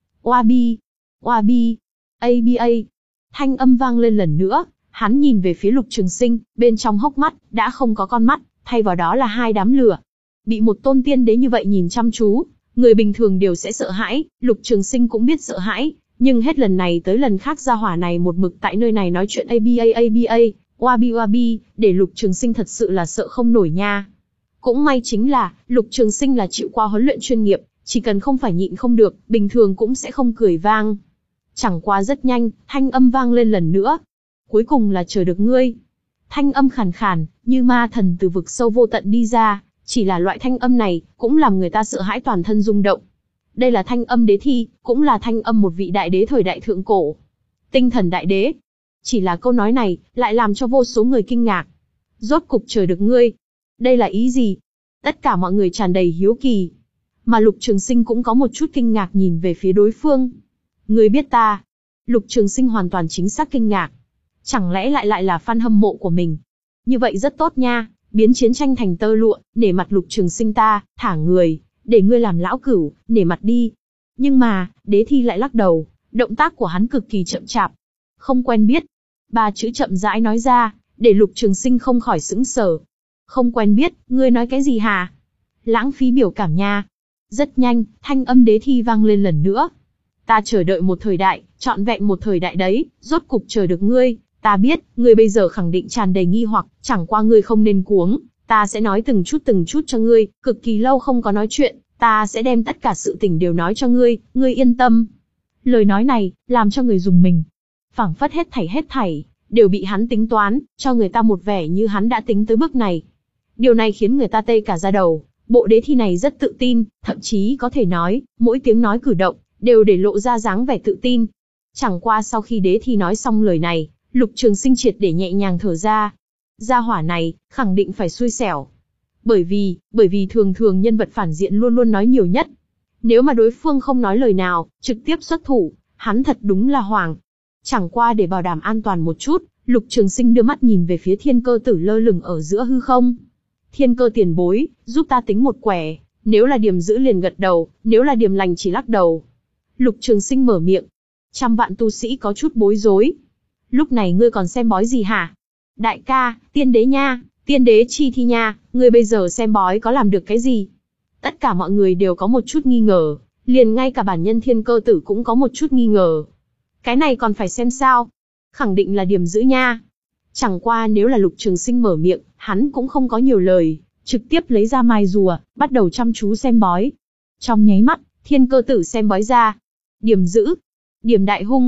Oabi, Oabi, a bê a. Thanh âm vang lên lần nữa, hắn nhìn về phía Lục Trường Sinh, bên trong hốc mắt, đã không có con mắt, thay vào đó là hai đám lửa. Bị một tôn tiên đế như vậy nhìn chăm chú, người bình thường đều sẽ sợ hãi, Lục Trường Sinh cũng biết sợ hãi, nhưng hết lần này tới lần khác gia hỏa này một mực tại nơi này nói chuyện a bê a a bê a, Oabi Oabi, để Lục Trường Sinh thật sự là sợ không nổi nha. Cũng may chính là, Lục Trường Sinh là chịu qua huấn luyện chuyên nghiệp, chỉ cần không phải nhịn không được, bình thường cũng sẽ không cười vang. Chẳng qua rất nhanh, thanh âm vang lên lần nữa. Cuối cùng là chờ được ngươi. Thanh âm khàn khàn, như ma thần từ vực sâu vô tận đi ra, chỉ là loại thanh âm này, cũng làm người ta sợ hãi toàn thân rung động. Đây là thanh âm đế thi, cũng là thanh âm một vị đại đế thời đại thượng cổ. Tinh thần đại đế. Chỉ là câu nói này, lại làm cho vô số người kinh ngạc. Rốt cục chờ được ngươi. Đây là ý gì? Tất cả mọi người tràn đầy hiếu kỳ. Mà Lục Trường Sinh cũng có một chút kinh ngạc nhìn về phía đối phương. Ngươi biết ta? Lục Trường Sinh hoàn toàn chính xác kinh ngạc. Chẳng lẽ lại lại là fan hâm mộ của mình? Như vậy rất tốt nha, biến chiến tranh thành tơ lụa, nể mặt Lục Trường Sinh ta, thả người, để ngươi làm lão cửu, nể mặt đi. Nhưng mà, đế thi lại lắc đầu, động tác của hắn cực kỳ chậm chạp. Không quen biết. Ba chữ chậm rãi nói ra, để Lục Trường Sinh không khỏi sững sờ. Không quen biết, ngươi nói cái gì hả? Lãng phí biểu cảm nha. Rất nhanh, thanh âm đế thi vang lên lần nữa. Ta chờ đợi một thời đại, trọn vẹn một thời đại đấy, rốt cục chờ được ngươi. Ta biết, ngươi bây giờ khẳng định tràn đầy nghi hoặc, chẳng qua ngươi không nên cuống. Ta sẽ nói từng chút từng chút cho ngươi, cực kỳ lâu không có nói chuyện, ta sẽ đem tất cả sự tình đều nói cho ngươi, ngươi yên tâm. Lời nói này, làm cho người dùng mình. Phảng phất hết thảy hết thảy, đều bị hắn tính toán, cho người ta một vẻ như hắn đã tính tới bước này. Điều này khiến người ta tê cả da đầu, bộ đế thi này rất tự tin, thậm chí có thể nói, mỗi tiếng nói cử động, đều để lộ ra dáng vẻ tự tin. Chẳng qua sau khi đế thi nói xong lời này, Lục Trường Sinh triệt để nhẹ nhàng thở ra. Gia hỏa này, khẳng định phải xui xẻo. Bởi vì, bởi vì thường thường nhân vật phản diện luôn luôn nói nhiều nhất. Nếu mà đối phương không nói lời nào, trực tiếp xuất thủ, hắn thật đúng là hoảng. Chẳng qua để bảo đảm an toàn một chút, Lục Trường Sinh đưa mắt nhìn về phía Thiên Cơ Tử lơ lửng ở giữa hư không. Thiên Cơ tiền bối, giúp ta tính một quẻ, nếu là điểm giữ liền gật đầu, nếu là điểm lành chỉ lắc đầu. Lục Trường Sinh mở miệng. Trăm vạn tu sĩ có chút bối rối. Lúc này ngươi còn xem bói gì hả? Đại ca, tiên đế nha, tiên đế chi thi nha, ngươi bây giờ xem bói có làm được cái gì? Tất cả mọi người đều có một chút nghi ngờ, liền ngay cả bản nhân Thiên Cơ Tử cũng có một chút nghi ngờ. Cái này còn phải xem sao? Khẳng định là điểm giữ nha. Chẳng qua nếu là Lục Trường Sinh mở miệng, hắn cũng không có nhiều lời, trực tiếp lấy ra mai rùa, bắt đầu chăm chú xem bói. Trong nháy mắt, Thiên Cơ Tử xem bói ra. Điểm giữ, điểm đại hung,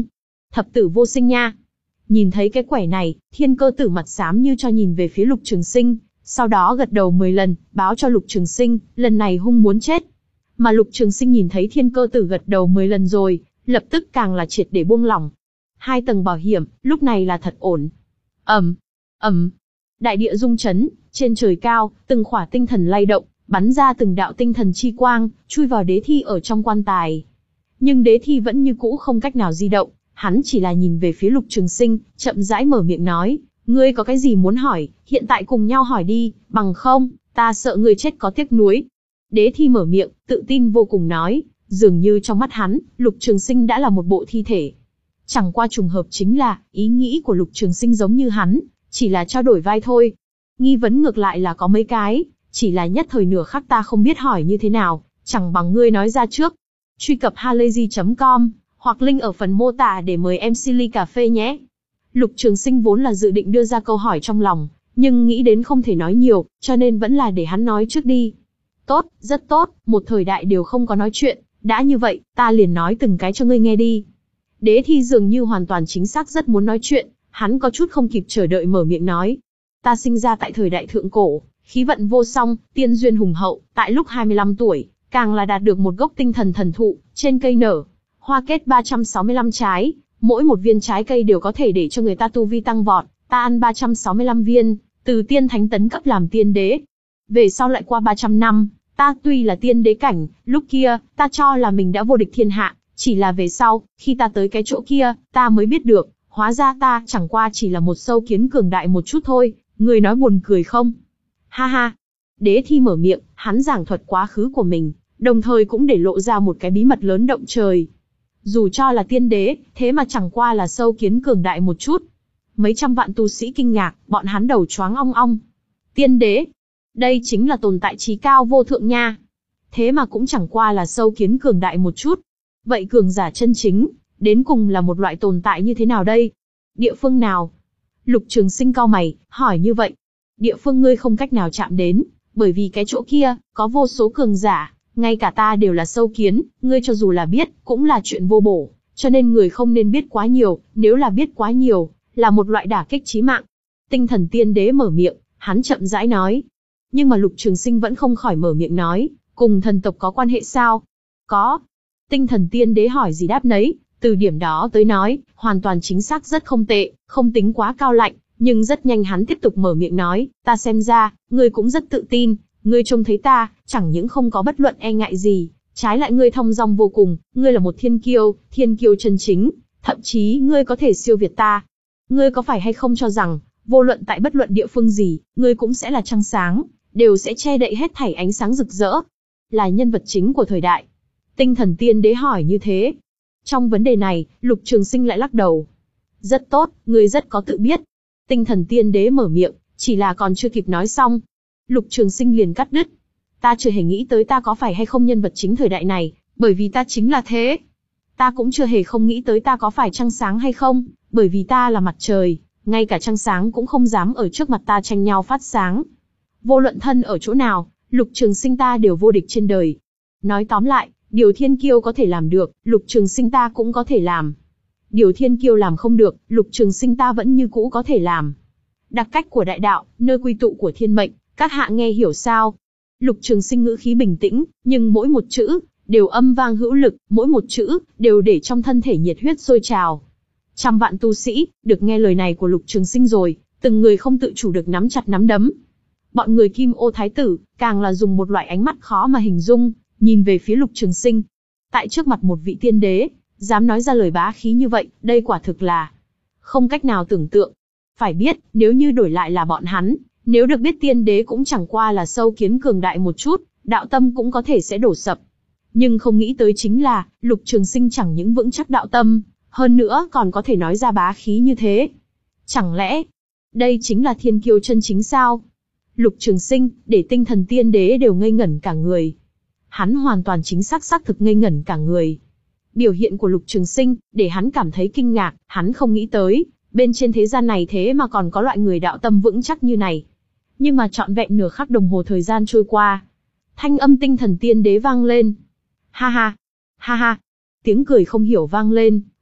Thập tử vô sinh nha. Nhìn thấy cái quẻ này, Thiên Cơ Tử mặt xám như cho nhìn về phía Lục Trường Sinh, sau đó gật đầu mười lần, báo cho Lục Trường Sinh, lần này hung muốn chết. Mà Lục Trường Sinh nhìn thấy Thiên Cơ Tử gật đầu mười lần rồi, lập tức càng là triệt để buông lỏng. Hai tầng bảo hiểm, lúc này là thật ổn. ầm, ầm, đại địa rung chấn, trên trời cao, từng khỏa tinh thần lay động, bắn ra từng đạo tinh thần chi quang, chui vào đế thi ở trong quan tài. Nhưng đế thi vẫn như cũ không cách nào di động, hắn chỉ là nhìn về phía Lục Trường Sinh, chậm rãi mở miệng nói, ngươi có cái gì muốn hỏi, hiện tại cùng nhau hỏi đi, bằng không, ta sợ ngươi chết có tiếc nuối. Đế thi mở miệng, tự tin vô cùng nói, dường như trong mắt hắn, Lục Trường Sinh đã là một bộ thi thể. Chẳng qua trùng hợp chính là, ý nghĩ của Lục Trường Sinh giống như hắn, chỉ là trao đổi vai thôi. Nghi vấn ngược lại là có mấy cái, chỉ là nhất thời nửa khắc ta không biết hỏi như thế nào, chẳng bằng ngươi nói ra trước. Truy cập halayzi chấm com, hoặc link ở phần mô tả để mời em xê ly cà phê nhé. Lục Trường Sinh vốn là dự định đưa ra câu hỏi trong lòng, nhưng nghĩ đến không thể nói nhiều, cho nên vẫn là để hắn nói trước đi. Tốt, rất tốt, một thời đại đều không có nói chuyện, đã như vậy, ta liền nói từng cái cho ngươi nghe đi. Đế thi dường như hoàn toàn chính xác rất muốn nói chuyện, hắn có chút không kịp chờ đợi mở miệng nói. Ta sinh ra tại thời đại thượng cổ, khí vận vô song, tiên duyên hùng hậu, tại lúc hai mươi lăm tuổi, càng là đạt được một gốc tinh thần thần thụ, trên cây nở hoa kết ba trăm sáu mươi lăm trái, mỗi một viên trái cây đều có thể để cho người ta tu vi tăng vọt, ta ăn ba trăm sáu mươi lăm viên, từ tiên thánh tấn cấp làm tiên đế. Về sau lại qua ba trăm năm, ta tuy là tiên đế cảnh, lúc kia, ta cho là mình đã vô địch thiên hạ, chỉ là về sau, khi ta tới cái chỗ kia, ta mới biết được, hóa ra ta chẳng qua chỉ là một sâu kiến cường đại một chút thôi, người nói buồn cười không? Ha ha! Đế thi mở miệng, hắn giảng thuật quá khứ của mình, đồng thời cũng để lộ ra một cái bí mật lớn động trời. Dù cho là tiên đế, thế mà chẳng qua là sâu kiến cường đại một chút. Mấy trăm vạn tu sĩ kinh ngạc, bọn hắn đầu choáng ong ong. Tiên đế? Đây chính là tồn tại trí cao vô thượng nha. Thế mà cũng chẳng qua là sâu kiến cường đại một chút. Vậy cường giả chân chính, đến cùng là một loại tồn tại như thế nào đây? Địa phương nào? Lục Trường Sinh cau mày, hỏi như vậy. Địa phương ngươi không cách nào chạm đến, bởi vì cái chỗ kia, có vô số cường giả, ngay cả ta đều là sâu kiến, ngươi cho dù là biết, cũng là chuyện vô bổ, cho nên người không nên biết quá nhiều, nếu là biết quá nhiều, là một loại đả kích chí mạng. Tinh thần tiên đế mở miệng, hắn chậm rãi nói. Nhưng mà Lục Trường Sinh vẫn không khỏi mở miệng nói, cùng thần tộc có quan hệ sao? Có. Tinh thần tiên đế hỏi gì đáp nấy, từ điểm đó tới nói, hoàn toàn chính xác rất không tệ, không tính quá cao lạnh, nhưng rất nhanh hắn tiếp tục mở miệng nói, ta xem ra, ngươi cũng rất tự tin, ngươi trông thấy ta, chẳng những không có bất luận e ngại gì, trái lại ngươi thong dong vô cùng, ngươi là một thiên kiêu, thiên kiêu chân chính, thậm chí ngươi có thể siêu việt ta. Ngươi có phải hay không cho rằng, vô luận tại bất luận địa phương gì, ngươi cũng sẽ là trăng sáng, đều sẽ che đậy hết thảy ánh sáng rực rỡ, là nhân vật chính của thời đại. Tinh thần tiên đế hỏi như thế. Trong vấn đề này, Lục Trường Sinh lại lắc đầu. Rất tốt, ngươi rất có tự biết. Tinh thần tiên đế mở miệng, chỉ là còn chưa kịp nói xong. Lục Trường Sinh liền cắt đứt. Ta chưa hề nghĩ tới ta có phải hay không nhân vật chính thời đại này, bởi vì ta chính là thế. Ta cũng chưa hề không nghĩ tới ta có phải trăng sáng hay không, bởi vì ta là mặt trời, ngay cả trăng sáng cũng không dám ở trước mặt ta tranh nhau phát sáng. Vô luận thân ở chỗ nào, Lục Trường Sinh ta đều vô địch trên đời. Nói tóm lại, điều thiên kiêu có thể làm được, Lục Trường Sinh ta cũng có thể làm. Điều thiên kiêu làm không được, Lục Trường Sinh ta vẫn như cũ có thể làm. Đặc cách của đại đạo, nơi quy tụ của thiên mệnh, các hạ nghe hiểu sao? Lục Trường Sinh ngữ khí bình tĩnh, nhưng mỗi một chữ đều âm vang hữu lực, mỗi một chữ đều để trong thân thể nhiệt huyết sôi trào. Trăm vạn tu sĩ được nghe lời này của Lục Trường Sinh rồi, từng người không tự chủ được nắm chặt nắm đấm. Bọn người Kim Ô Thái tử càng là dùng một loại ánh mắt khó mà hình dung, nhìn về phía Lục Trường Sinh. Tại trước mặt một vị tiên đế, dám nói ra lời bá khí như vậy, đây quả thực là không cách nào tưởng tượng. Phải biết, nếu như đổi lại là bọn hắn, nếu được biết tiên đế cũng chẳng qua là sâu kiến cường đại một chút, đạo tâm cũng có thể sẽ đổ sập. Nhưng không nghĩ tới chính là, Lục Trường Sinh chẳng những vững chắc đạo tâm, hơn nữa còn có thể nói ra bá khí như thế. Chẳng lẽ, đây chính là thiên kiêu chân chính sao? Lục Trường Sinh, để tinh thần tiên đế đều ngây ngẩn cả người. Hắn hoàn toàn chính xác xác thực ngây ngẩn cả người. Biểu hiện của Lục Trường Sinh, để hắn cảm thấy kinh ngạc, hắn không nghĩ tới, bên trên thế gian này thế mà còn có loại người đạo tâm vững chắc như này. Nhưng mà trọn vẹn nửa khắc đồng hồ thời gian trôi qua. Thanh âm tinh thần tiên đế vang lên. Ha ha, ha ha, tiếng cười không hiểu vang lên,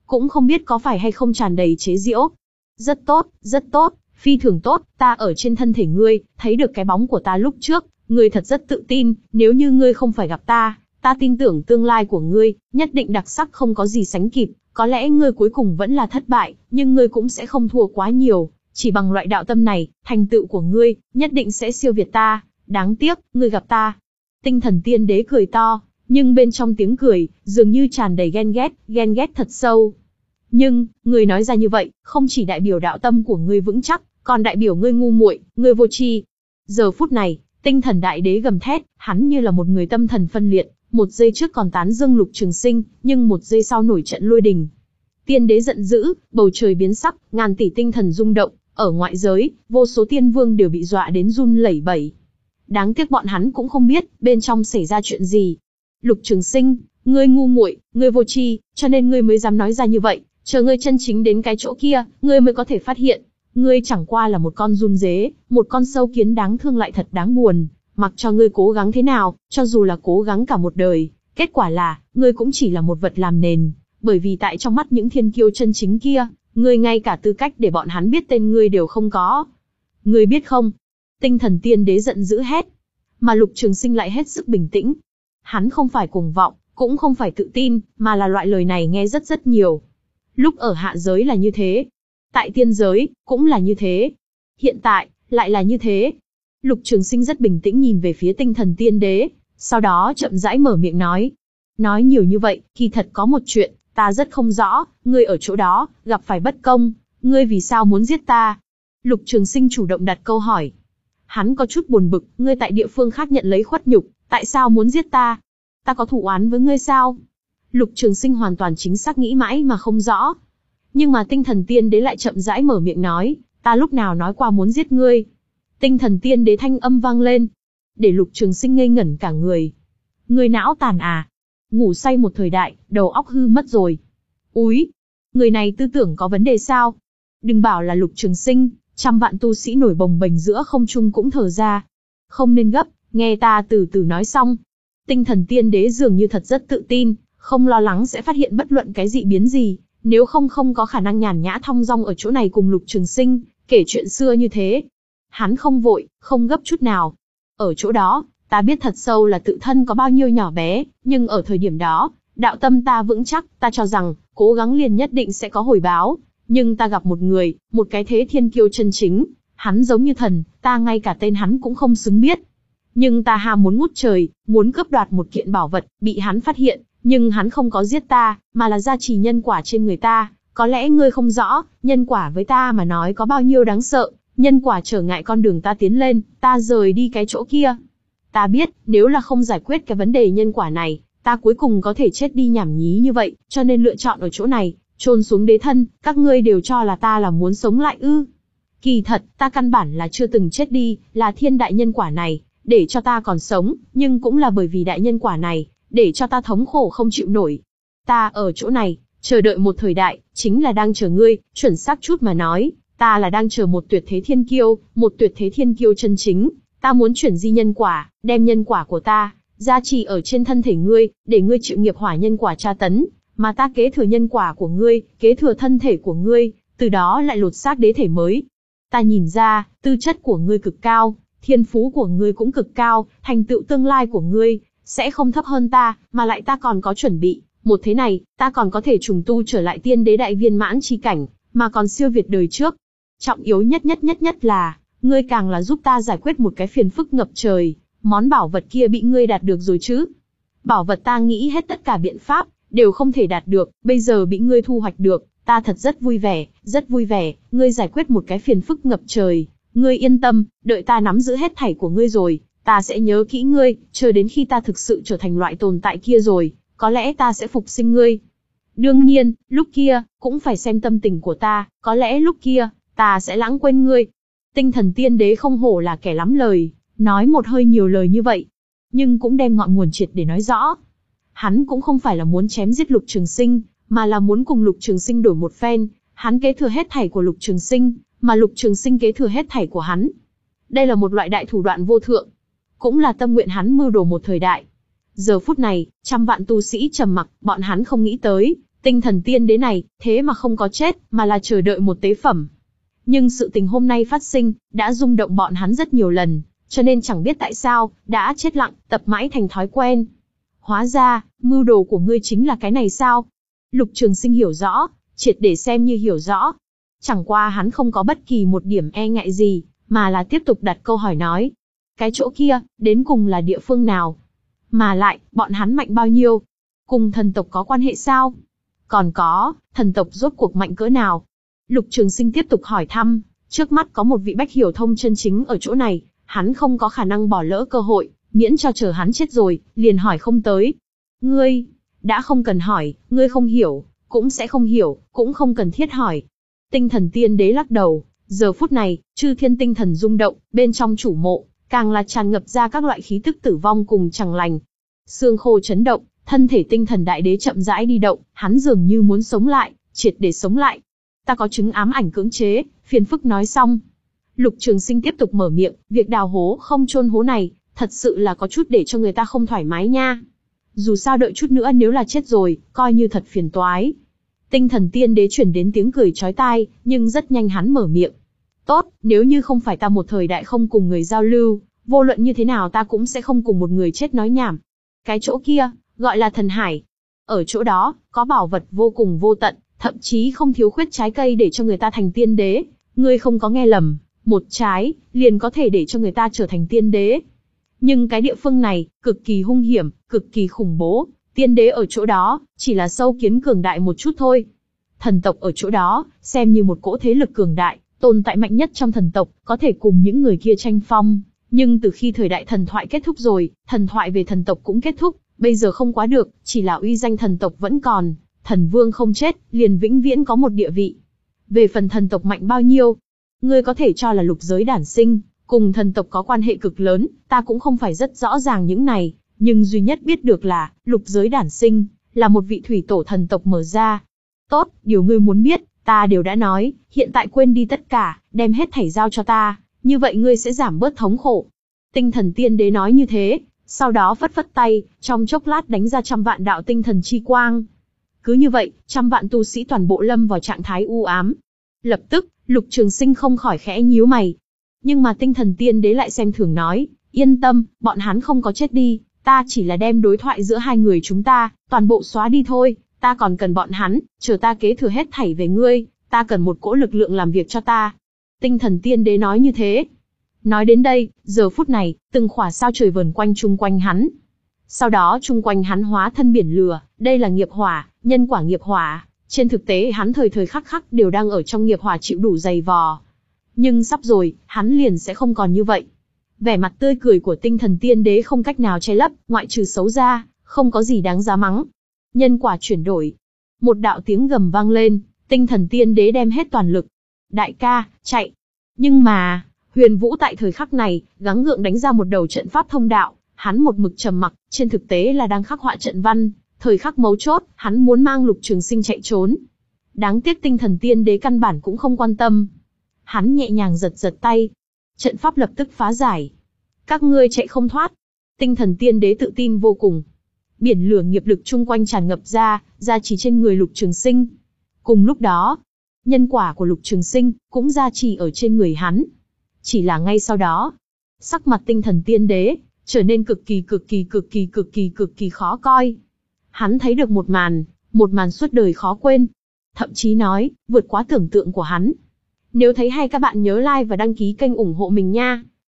cũng không biết có phải hay không tràn đầy chế giễu. Rất tốt, rất tốt, phi thường tốt, ta ở trên thân thể ngươi, thấy được cái bóng của ta lúc trước, ngươi thật rất tự tin, nếu như ngươi không phải gặp ta, ta tin tưởng tương lai của ngươi, nhất định đặc sắc không có gì sánh kịp, có lẽ ngươi cuối cùng vẫn là thất bại, nhưng ngươi cũng sẽ không thua quá nhiều, chỉ bằng loại đạo tâm này, thành tựu của ngươi, nhất định sẽ siêu việt ta, đáng tiếc, ngươi gặp ta. Tinh Thần Tiên Đế cười to, nhưng bên trong tiếng cười, dường như tràn đầy ghen ghét, ghen ghét thật sâu. Nhưng, ngươi nói ra như vậy, không chỉ đại biểu đạo tâm của ngươi vững chắc, còn đại biểu ngươi ngu muội, ngươi vô tri. Giờ phút này, Tinh Thần Đại Đế gầm thét, hắn như là một người tâm thần phân liệt, một giây trước còn tán dương Lục Trường Sinh, nhưng một giây sau nổi trận lôi đình. Tiên Đế giận dữ, bầu trời biến sắc, ngàn tỷ tinh thần rung động, ở ngoại giới, vô số tiên vương đều bị dọa đến run lẩy bẩy. Đáng tiếc bọn hắn cũng không biết, bên trong xảy ra chuyện gì. Lục Trường Sinh, ngươi ngu muội, ngươi vô tri, cho nên ngươi mới dám nói ra như vậy, chờ ngươi chân chính đến cái chỗ kia, ngươi mới có thể phát hiện, ngươi chẳng qua là một con giun dế, một con sâu kiến đáng thương lại thật đáng buồn, mặc cho ngươi cố gắng thế nào, cho dù là cố gắng cả một đời, kết quả là, ngươi cũng chỉ là một vật làm nền, bởi vì tại trong mắt những thiên kiêu chân chính kia, ngươi ngay cả tư cách để bọn hắn biết tên ngươi đều không có. Ngươi biết không? Tinh Thần Tiên Đế giận dữ hét, mà Lục Trường Sinh lại hết sức bình tĩnh. Hắn không phải cuồng vọng, cũng không phải tự tin, mà là loại lời này nghe rất rất nhiều. Lúc ở hạ giới là như thế, tại tiên giới, cũng là như thế. Hiện tại, lại là như thế. Lục Trường Sinh rất bình tĩnh nhìn về phía Tinh Thần Tiên Đế, sau đó chậm rãi mở miệng nói. Nói nhiều như vậy, kỳ thật có một chuyện, ta rất không rõ, ngươi ở chỗ đó, gặp phải bất công, ngươi vì sao muốn giết ta? Lục Trường Sinh chủ động đặt câu hỏi. Hắn có chút buồn bực, ngươi tại địa phương khác nhận lấy khuất nhục, tại sao muốn giết ta? Ta có thù oán với ngươi sao? Lục Trường Sinh hoàn toàn chính xác nghĩ mãi mà không rõ. Nhưng mà Tinh Thần Tiên Đế lại chậm rãi mở miệng nói, ta lúc nào nói qua muốn giết ngươi? Tinh Thần Tiên Đế thanh âm vang lên, để Lục Trường Sinh ngây ngẩn cả người. Ngươi não tàn à? Ngủ say một thời đại, đầu óc hư mất rồi. Úi, người này tư tưởng có vấn đề sao? Đừng bảo là Lục Trường Sinh, trăm vạn tu sĩ nổi bồng bềnh giữa không trung cũng thở ra. Không nên gấp, nghe ta từ từ nói xong. Tinh Thần Tiên Đế dường như thật rất tự tin, không lo lắng sẽ phát hiện bất luận cái dị biến gì, nếu không không có khả năng nhàn nhã thong dong ở chỗ này cùng Lục Trường Sinh, kể chuyện xưa như thế. Hắn không vội, không gấp chút nào. Ở chỗ đó, ta biết thật sâu là tự thân có bao nhiêu nhỏ bé, nhưng ở thời điểm đó, đạo tâm ta vững chắc, ta cho rằng, cố gắng liền nhất định sẽ có hồi báo. Nhưng ta gặp một người, một cái thế thiên kiêu chân chính, hắn giống như thần, ta ngay cả tên hắn cũng không xứng biết. Nhưng ta ham muốn ngút trời, muốn cướp đoạt một kiện bảo vật, bị hắn phát hiện, nhưng hắn không có giết ta, mà là gia trì nhân quả trên người ta. Có lẽ ngươi không rõ, nhân quả với ta mà nói có bao nhiêu đáng sợ, nhân quả trở ngại con đường ta tiến lên, ta rời đi cái chỗ kia. Ta biết, nếu là không giải quyết cái vấn đề nhân quả này, ta cuối cùng có thể chết đi nhảm nhí như vậy, cho nên lựa chọn ở chỗ này, chôn xuống đế thân, các ngươi đều cho là ta là muốn sống lại ư. Kỳ thật, ta căn bản là chưa từng chết đi, là thiên đại nhân quả này, để cho ta còn sống, nhưng cũng là bởi vì đại nhân quả này, để cho ta thống khổ không chịu nổi. Ta ở chỗ này, chờ đợi một thời đại, chính là đang chờ ngươi, chuẩn xác chút mà nói, ta là đang chờ một tuyệt thế thiên kiêu, một tuyệt thế thiên kiêu chân chính. Ta muốn chuyển di nhân quả, đem nhân quả của ta, gia trì ở trên thân thể ngươi, để ngươi chịu nghiệp hỏa nhân quả tra tấn, mà ta kế thừa nhân quả của ngươi, kế thừa thân thể của ngươi, từ đó lại lột xác đế thể mới. Ta nhìn ra, tư chất của ngươi cực cao, thiên phú của ngươi cũng cực cao, thành tựu tương lai của ngươi, sẽ không thấp hơn ta, mà lại ta còn có chuẩn bị, một thế này, ta còn có thể trùng tu trở lại tiên đế đại viên mãn chi cảnh, mà còn siêu việt đời trước. Trọng yếu nhất nhất nhất nhất là, ngươi càng là giúp ta giải quyết một cái phiền phức ngập trời, món bảo vật kia bị ngươi đạt được rồi chứ. Bảo vật ta nghĩ hết tất cả biện pháp, đều không thể đạt được, bây giờ bị ngươi thu hoạch được, ta thật rất vui vẻ, rất vui vẻ, ngươi giải quyết một cái phiền phức ngập trời, ngươi yên tâm, đợi ta nắm giữ hết thảy của ngươi rồi, ta sẽ nhớ kỹ ngươi, chờ đến khi ta thực sự trở thành loại tồn tại kia rồi, có lẽ ta sẽ phục sinh ngươi. Đương nhiên, lúc kia, cũng phải xem tâm tình của ta, có lẽ lúc kia, ta sẽ lãng quên ngươi. Tinh Thần Tiên Đế không hổ là kẻ lắm lời, nói một hơi nhiều lời như vậy, nhưng cũng đem ngọn nguồn triệt để nói rõ. Hắn cũng không phải là muốn chém giết Lục Trường Sinh, mà là muốn cùng Lục Trường Sinh đổi một phen, hắn kế thừa hết thảy của Lục Trường Sinh, mà Lục Trường Sinh kế thừa hết thảy của hắn. Đây là một loại đại thủ đoạn vô thượng, cũng là tâm nguyện hắn mưu đồ một thời đại. Giờ phút này, trăm vạn tu sĩ trầm mặc, bọn hắn không nghĩ tới, Tinh thần tiên đế này, thế mà không có chết, mà là chờ đợi một tế phẩm. Nhưng sự tình hôm nay phát sinh, đã rung động bọn hắn rất nhiều lần, cho nên chẳng biết tại sao, đã chết lặng, tập mãi thành thói quen. Hóa ra, mưu đồ của ngươi chính là cái này sao? Lục Trường Sinh hiểu rõ, triệt để xem như hiểu rõ. Chẳng qua hắn không có bất kỳ một điểm e ngại gì, mà là tiếp tục đặt câu hỏi nói. Cái chỗ kia, đến cùng là địa phương nào? Mà lại, bọn hắn mạnh bao nhiêu? Cùng thần tộc có quan hệ sao? Còn có, thần tộc rốt cuộc mạnh cỡ nào? Lục Trường Sinh tiếp tục hỏi thăm, trước mắt có một vị bách hiểu thông chân chính ở chỗ này, hắn không có khả năng bỏ lỡ cơ hội, miễn cho chờ hắn chết rồi, liền hỏi không tới. Ngươi, đã không cần hỏi, ngươi không hiểu, cũng sẽ không hiểu, cũng không cần thiết hỏi. Tinh thần tiên đế lắc đầu, giờ phút này, chư thiên tinh thần rung động, bên trong chủ mộ, càng là tràn ngập ra các loại khí tức tử vong cùng chẳng lành. Xương khô chấn động, thân thể tinh thần đại đế chậm rãi đi động, hắn dường như muốn sống lại, triệt để sống lại. Ta có chứng ám ảnh cưỡng chế, phiền phức nói xong. Lục Trường Sinh tiếp tục mở miệng, việc đào hố không chôn hố này, thật sự là có chút để cho người ta không thoải mái nha. Dù sao đợi chút nữa nếu là chết rồi, coi như thật phiền toái. Tinh thần tiên đế chuyển đến tiếng cười chói tai, nhưng rất nhanh hắn mở miệng. Tốt, nếu như không phải ta một thời đại không cùng người giao lưu, vô luận như thế nào ta cũng sẽ không cùng một người chết nói nhảm. Cái chỗ kia, gọi là thần hải. Ở chỗ đó, có bảo vật vô cùng vô tận, thậm chí không thiếu khuyết trái cây để cho người ta thành tiên đế. Ngươi không có nghe lầm, một trái, liền có thể để cho người ta trở thành tiên đế. Nhưng cái địa phương này, cực kỳ hung hiểm, cực kỳ khủng bố, tiên đế ở chỗ đó, chỉ là sâu kiến cường đại một chút thôi. Thần tộc ở chỗ đó, xem như một cỗ thế lực cường đại, tồn tại mạnh nhất trong thần tộc, có thể cùng những người kia tranh phong. Nhưng từ khi thời đại thần thoại kết thúc rồi, thần thoại về thần tộc cũng kết thúc, bây giờ không quá được, chỉ là uy danh thần tộc vẫn còn, thần vương không chết, liền vĩnh viễn có một địa vị. Về phần thần tộc mạnh bao nhiêu, ngươi có thể cho là lục giới đản sinh, cùng thần tộc có quan hệ cực lớn, ta cũng không phải rất rõ ràng những này, nhưng duy nhất biết được là, lục giới đản sinh, là một vị thủy tổ thần tộc mở ra. Tốt, điều ngươi muốn biết, ta đều đã nói, hiện tại quên đi tất cả, đem hết thảy giao cho ta, như vậy ngươi sẽ giảm bớt thống khổ. Tinh thần tiên đế nói như thế, sau đó phất phất tay, trong chốc lát đánh ra trăm vạn đạo tinh thần chi quang. Cứ như vậy, trăm vạn tu sĩ toàn bộ lâm vào trạng thái u ám. Lập tức, Lục Trường Sinh không khỏi khẽ nhíu mày. Nhưng mà tinh thần tiên đế lại xem thường nói, yên tâm, bọn hắn không có chết đi, ta chỉ là đem đối thoại giữa hai người chúng ta, toàn bộ xóa đi thôi, ta còn cần bọn hắn, chờ ta kế thừa hết thảy về ngươi, ta cần một cỗ lực lượng làm việc cho ta. Tinh thần tiên đế nói như thế. Nói đến đây, giờ phút này, từng khỏa sao trời vờn quanh chung quanh hắn. Sau đó chung quanh hắn hóa thân biển lửa, đây là nghiệp hỏa, nhân quả nghiệp hỏa. Trên thực tế hắn thời thời khắc khắc đều đang ở trong nghiệp hỏa chịu đủ dày vò. Nhưng sắp rồi, hắn liền sẽ không còn như vậy. Vẻ mặt tươi cười của tinh thần tiên đế không cách nào che lấp, ngoại trừ xấu ra, không có gì đáng giá mắng. Nhân quả chuyển đổi. Một đạo tiếng gầm vang lên, tinh thần tiên đế đem hết toàn lực. Đại ca, chạy. Nhưng mà, Huyền Vũ tại thời khắc này, gắng gượng đánh ra một đầu trận pháp thông đạo, hắn một mực trầm mặc, trên thực tế là đang khắc họa trận văn, thời khắc mấu chốt, hắn muốn mang Lục Trường Sinh chạy trốn. Đáng tiếc tinh thần tiên đế căn bản cũng không quan tâm. Hắn nhẹ nhàng giật giật tay, trận pháp lập tức phá giải. Các ngươi chạy không thoát. Tinh thần tiên đế tự tin vô cùng. Biển lửa nghiệp lực chung quanh tràn ngập ra, gia trì trên người Lục Trường Sinh. Cùng lúc đó, nhân quả của Lục Trường Sinh cũng gia trì ở trên người hắn. Chỉ là ngay sau đó, sắc mặt tinh thần tiên đế trở nên cực kỳ cực kỳ cực kỳ cực kỳ cực kỳ khó coi. Hắn thấy được một màn, một màn suốt đời khó quên. Thậm chí nói, vượt quá tưởng tượng của hắn. Nếu thấy hay các bạn nhớ like và đăng ký kênh ủng hộ mình nha.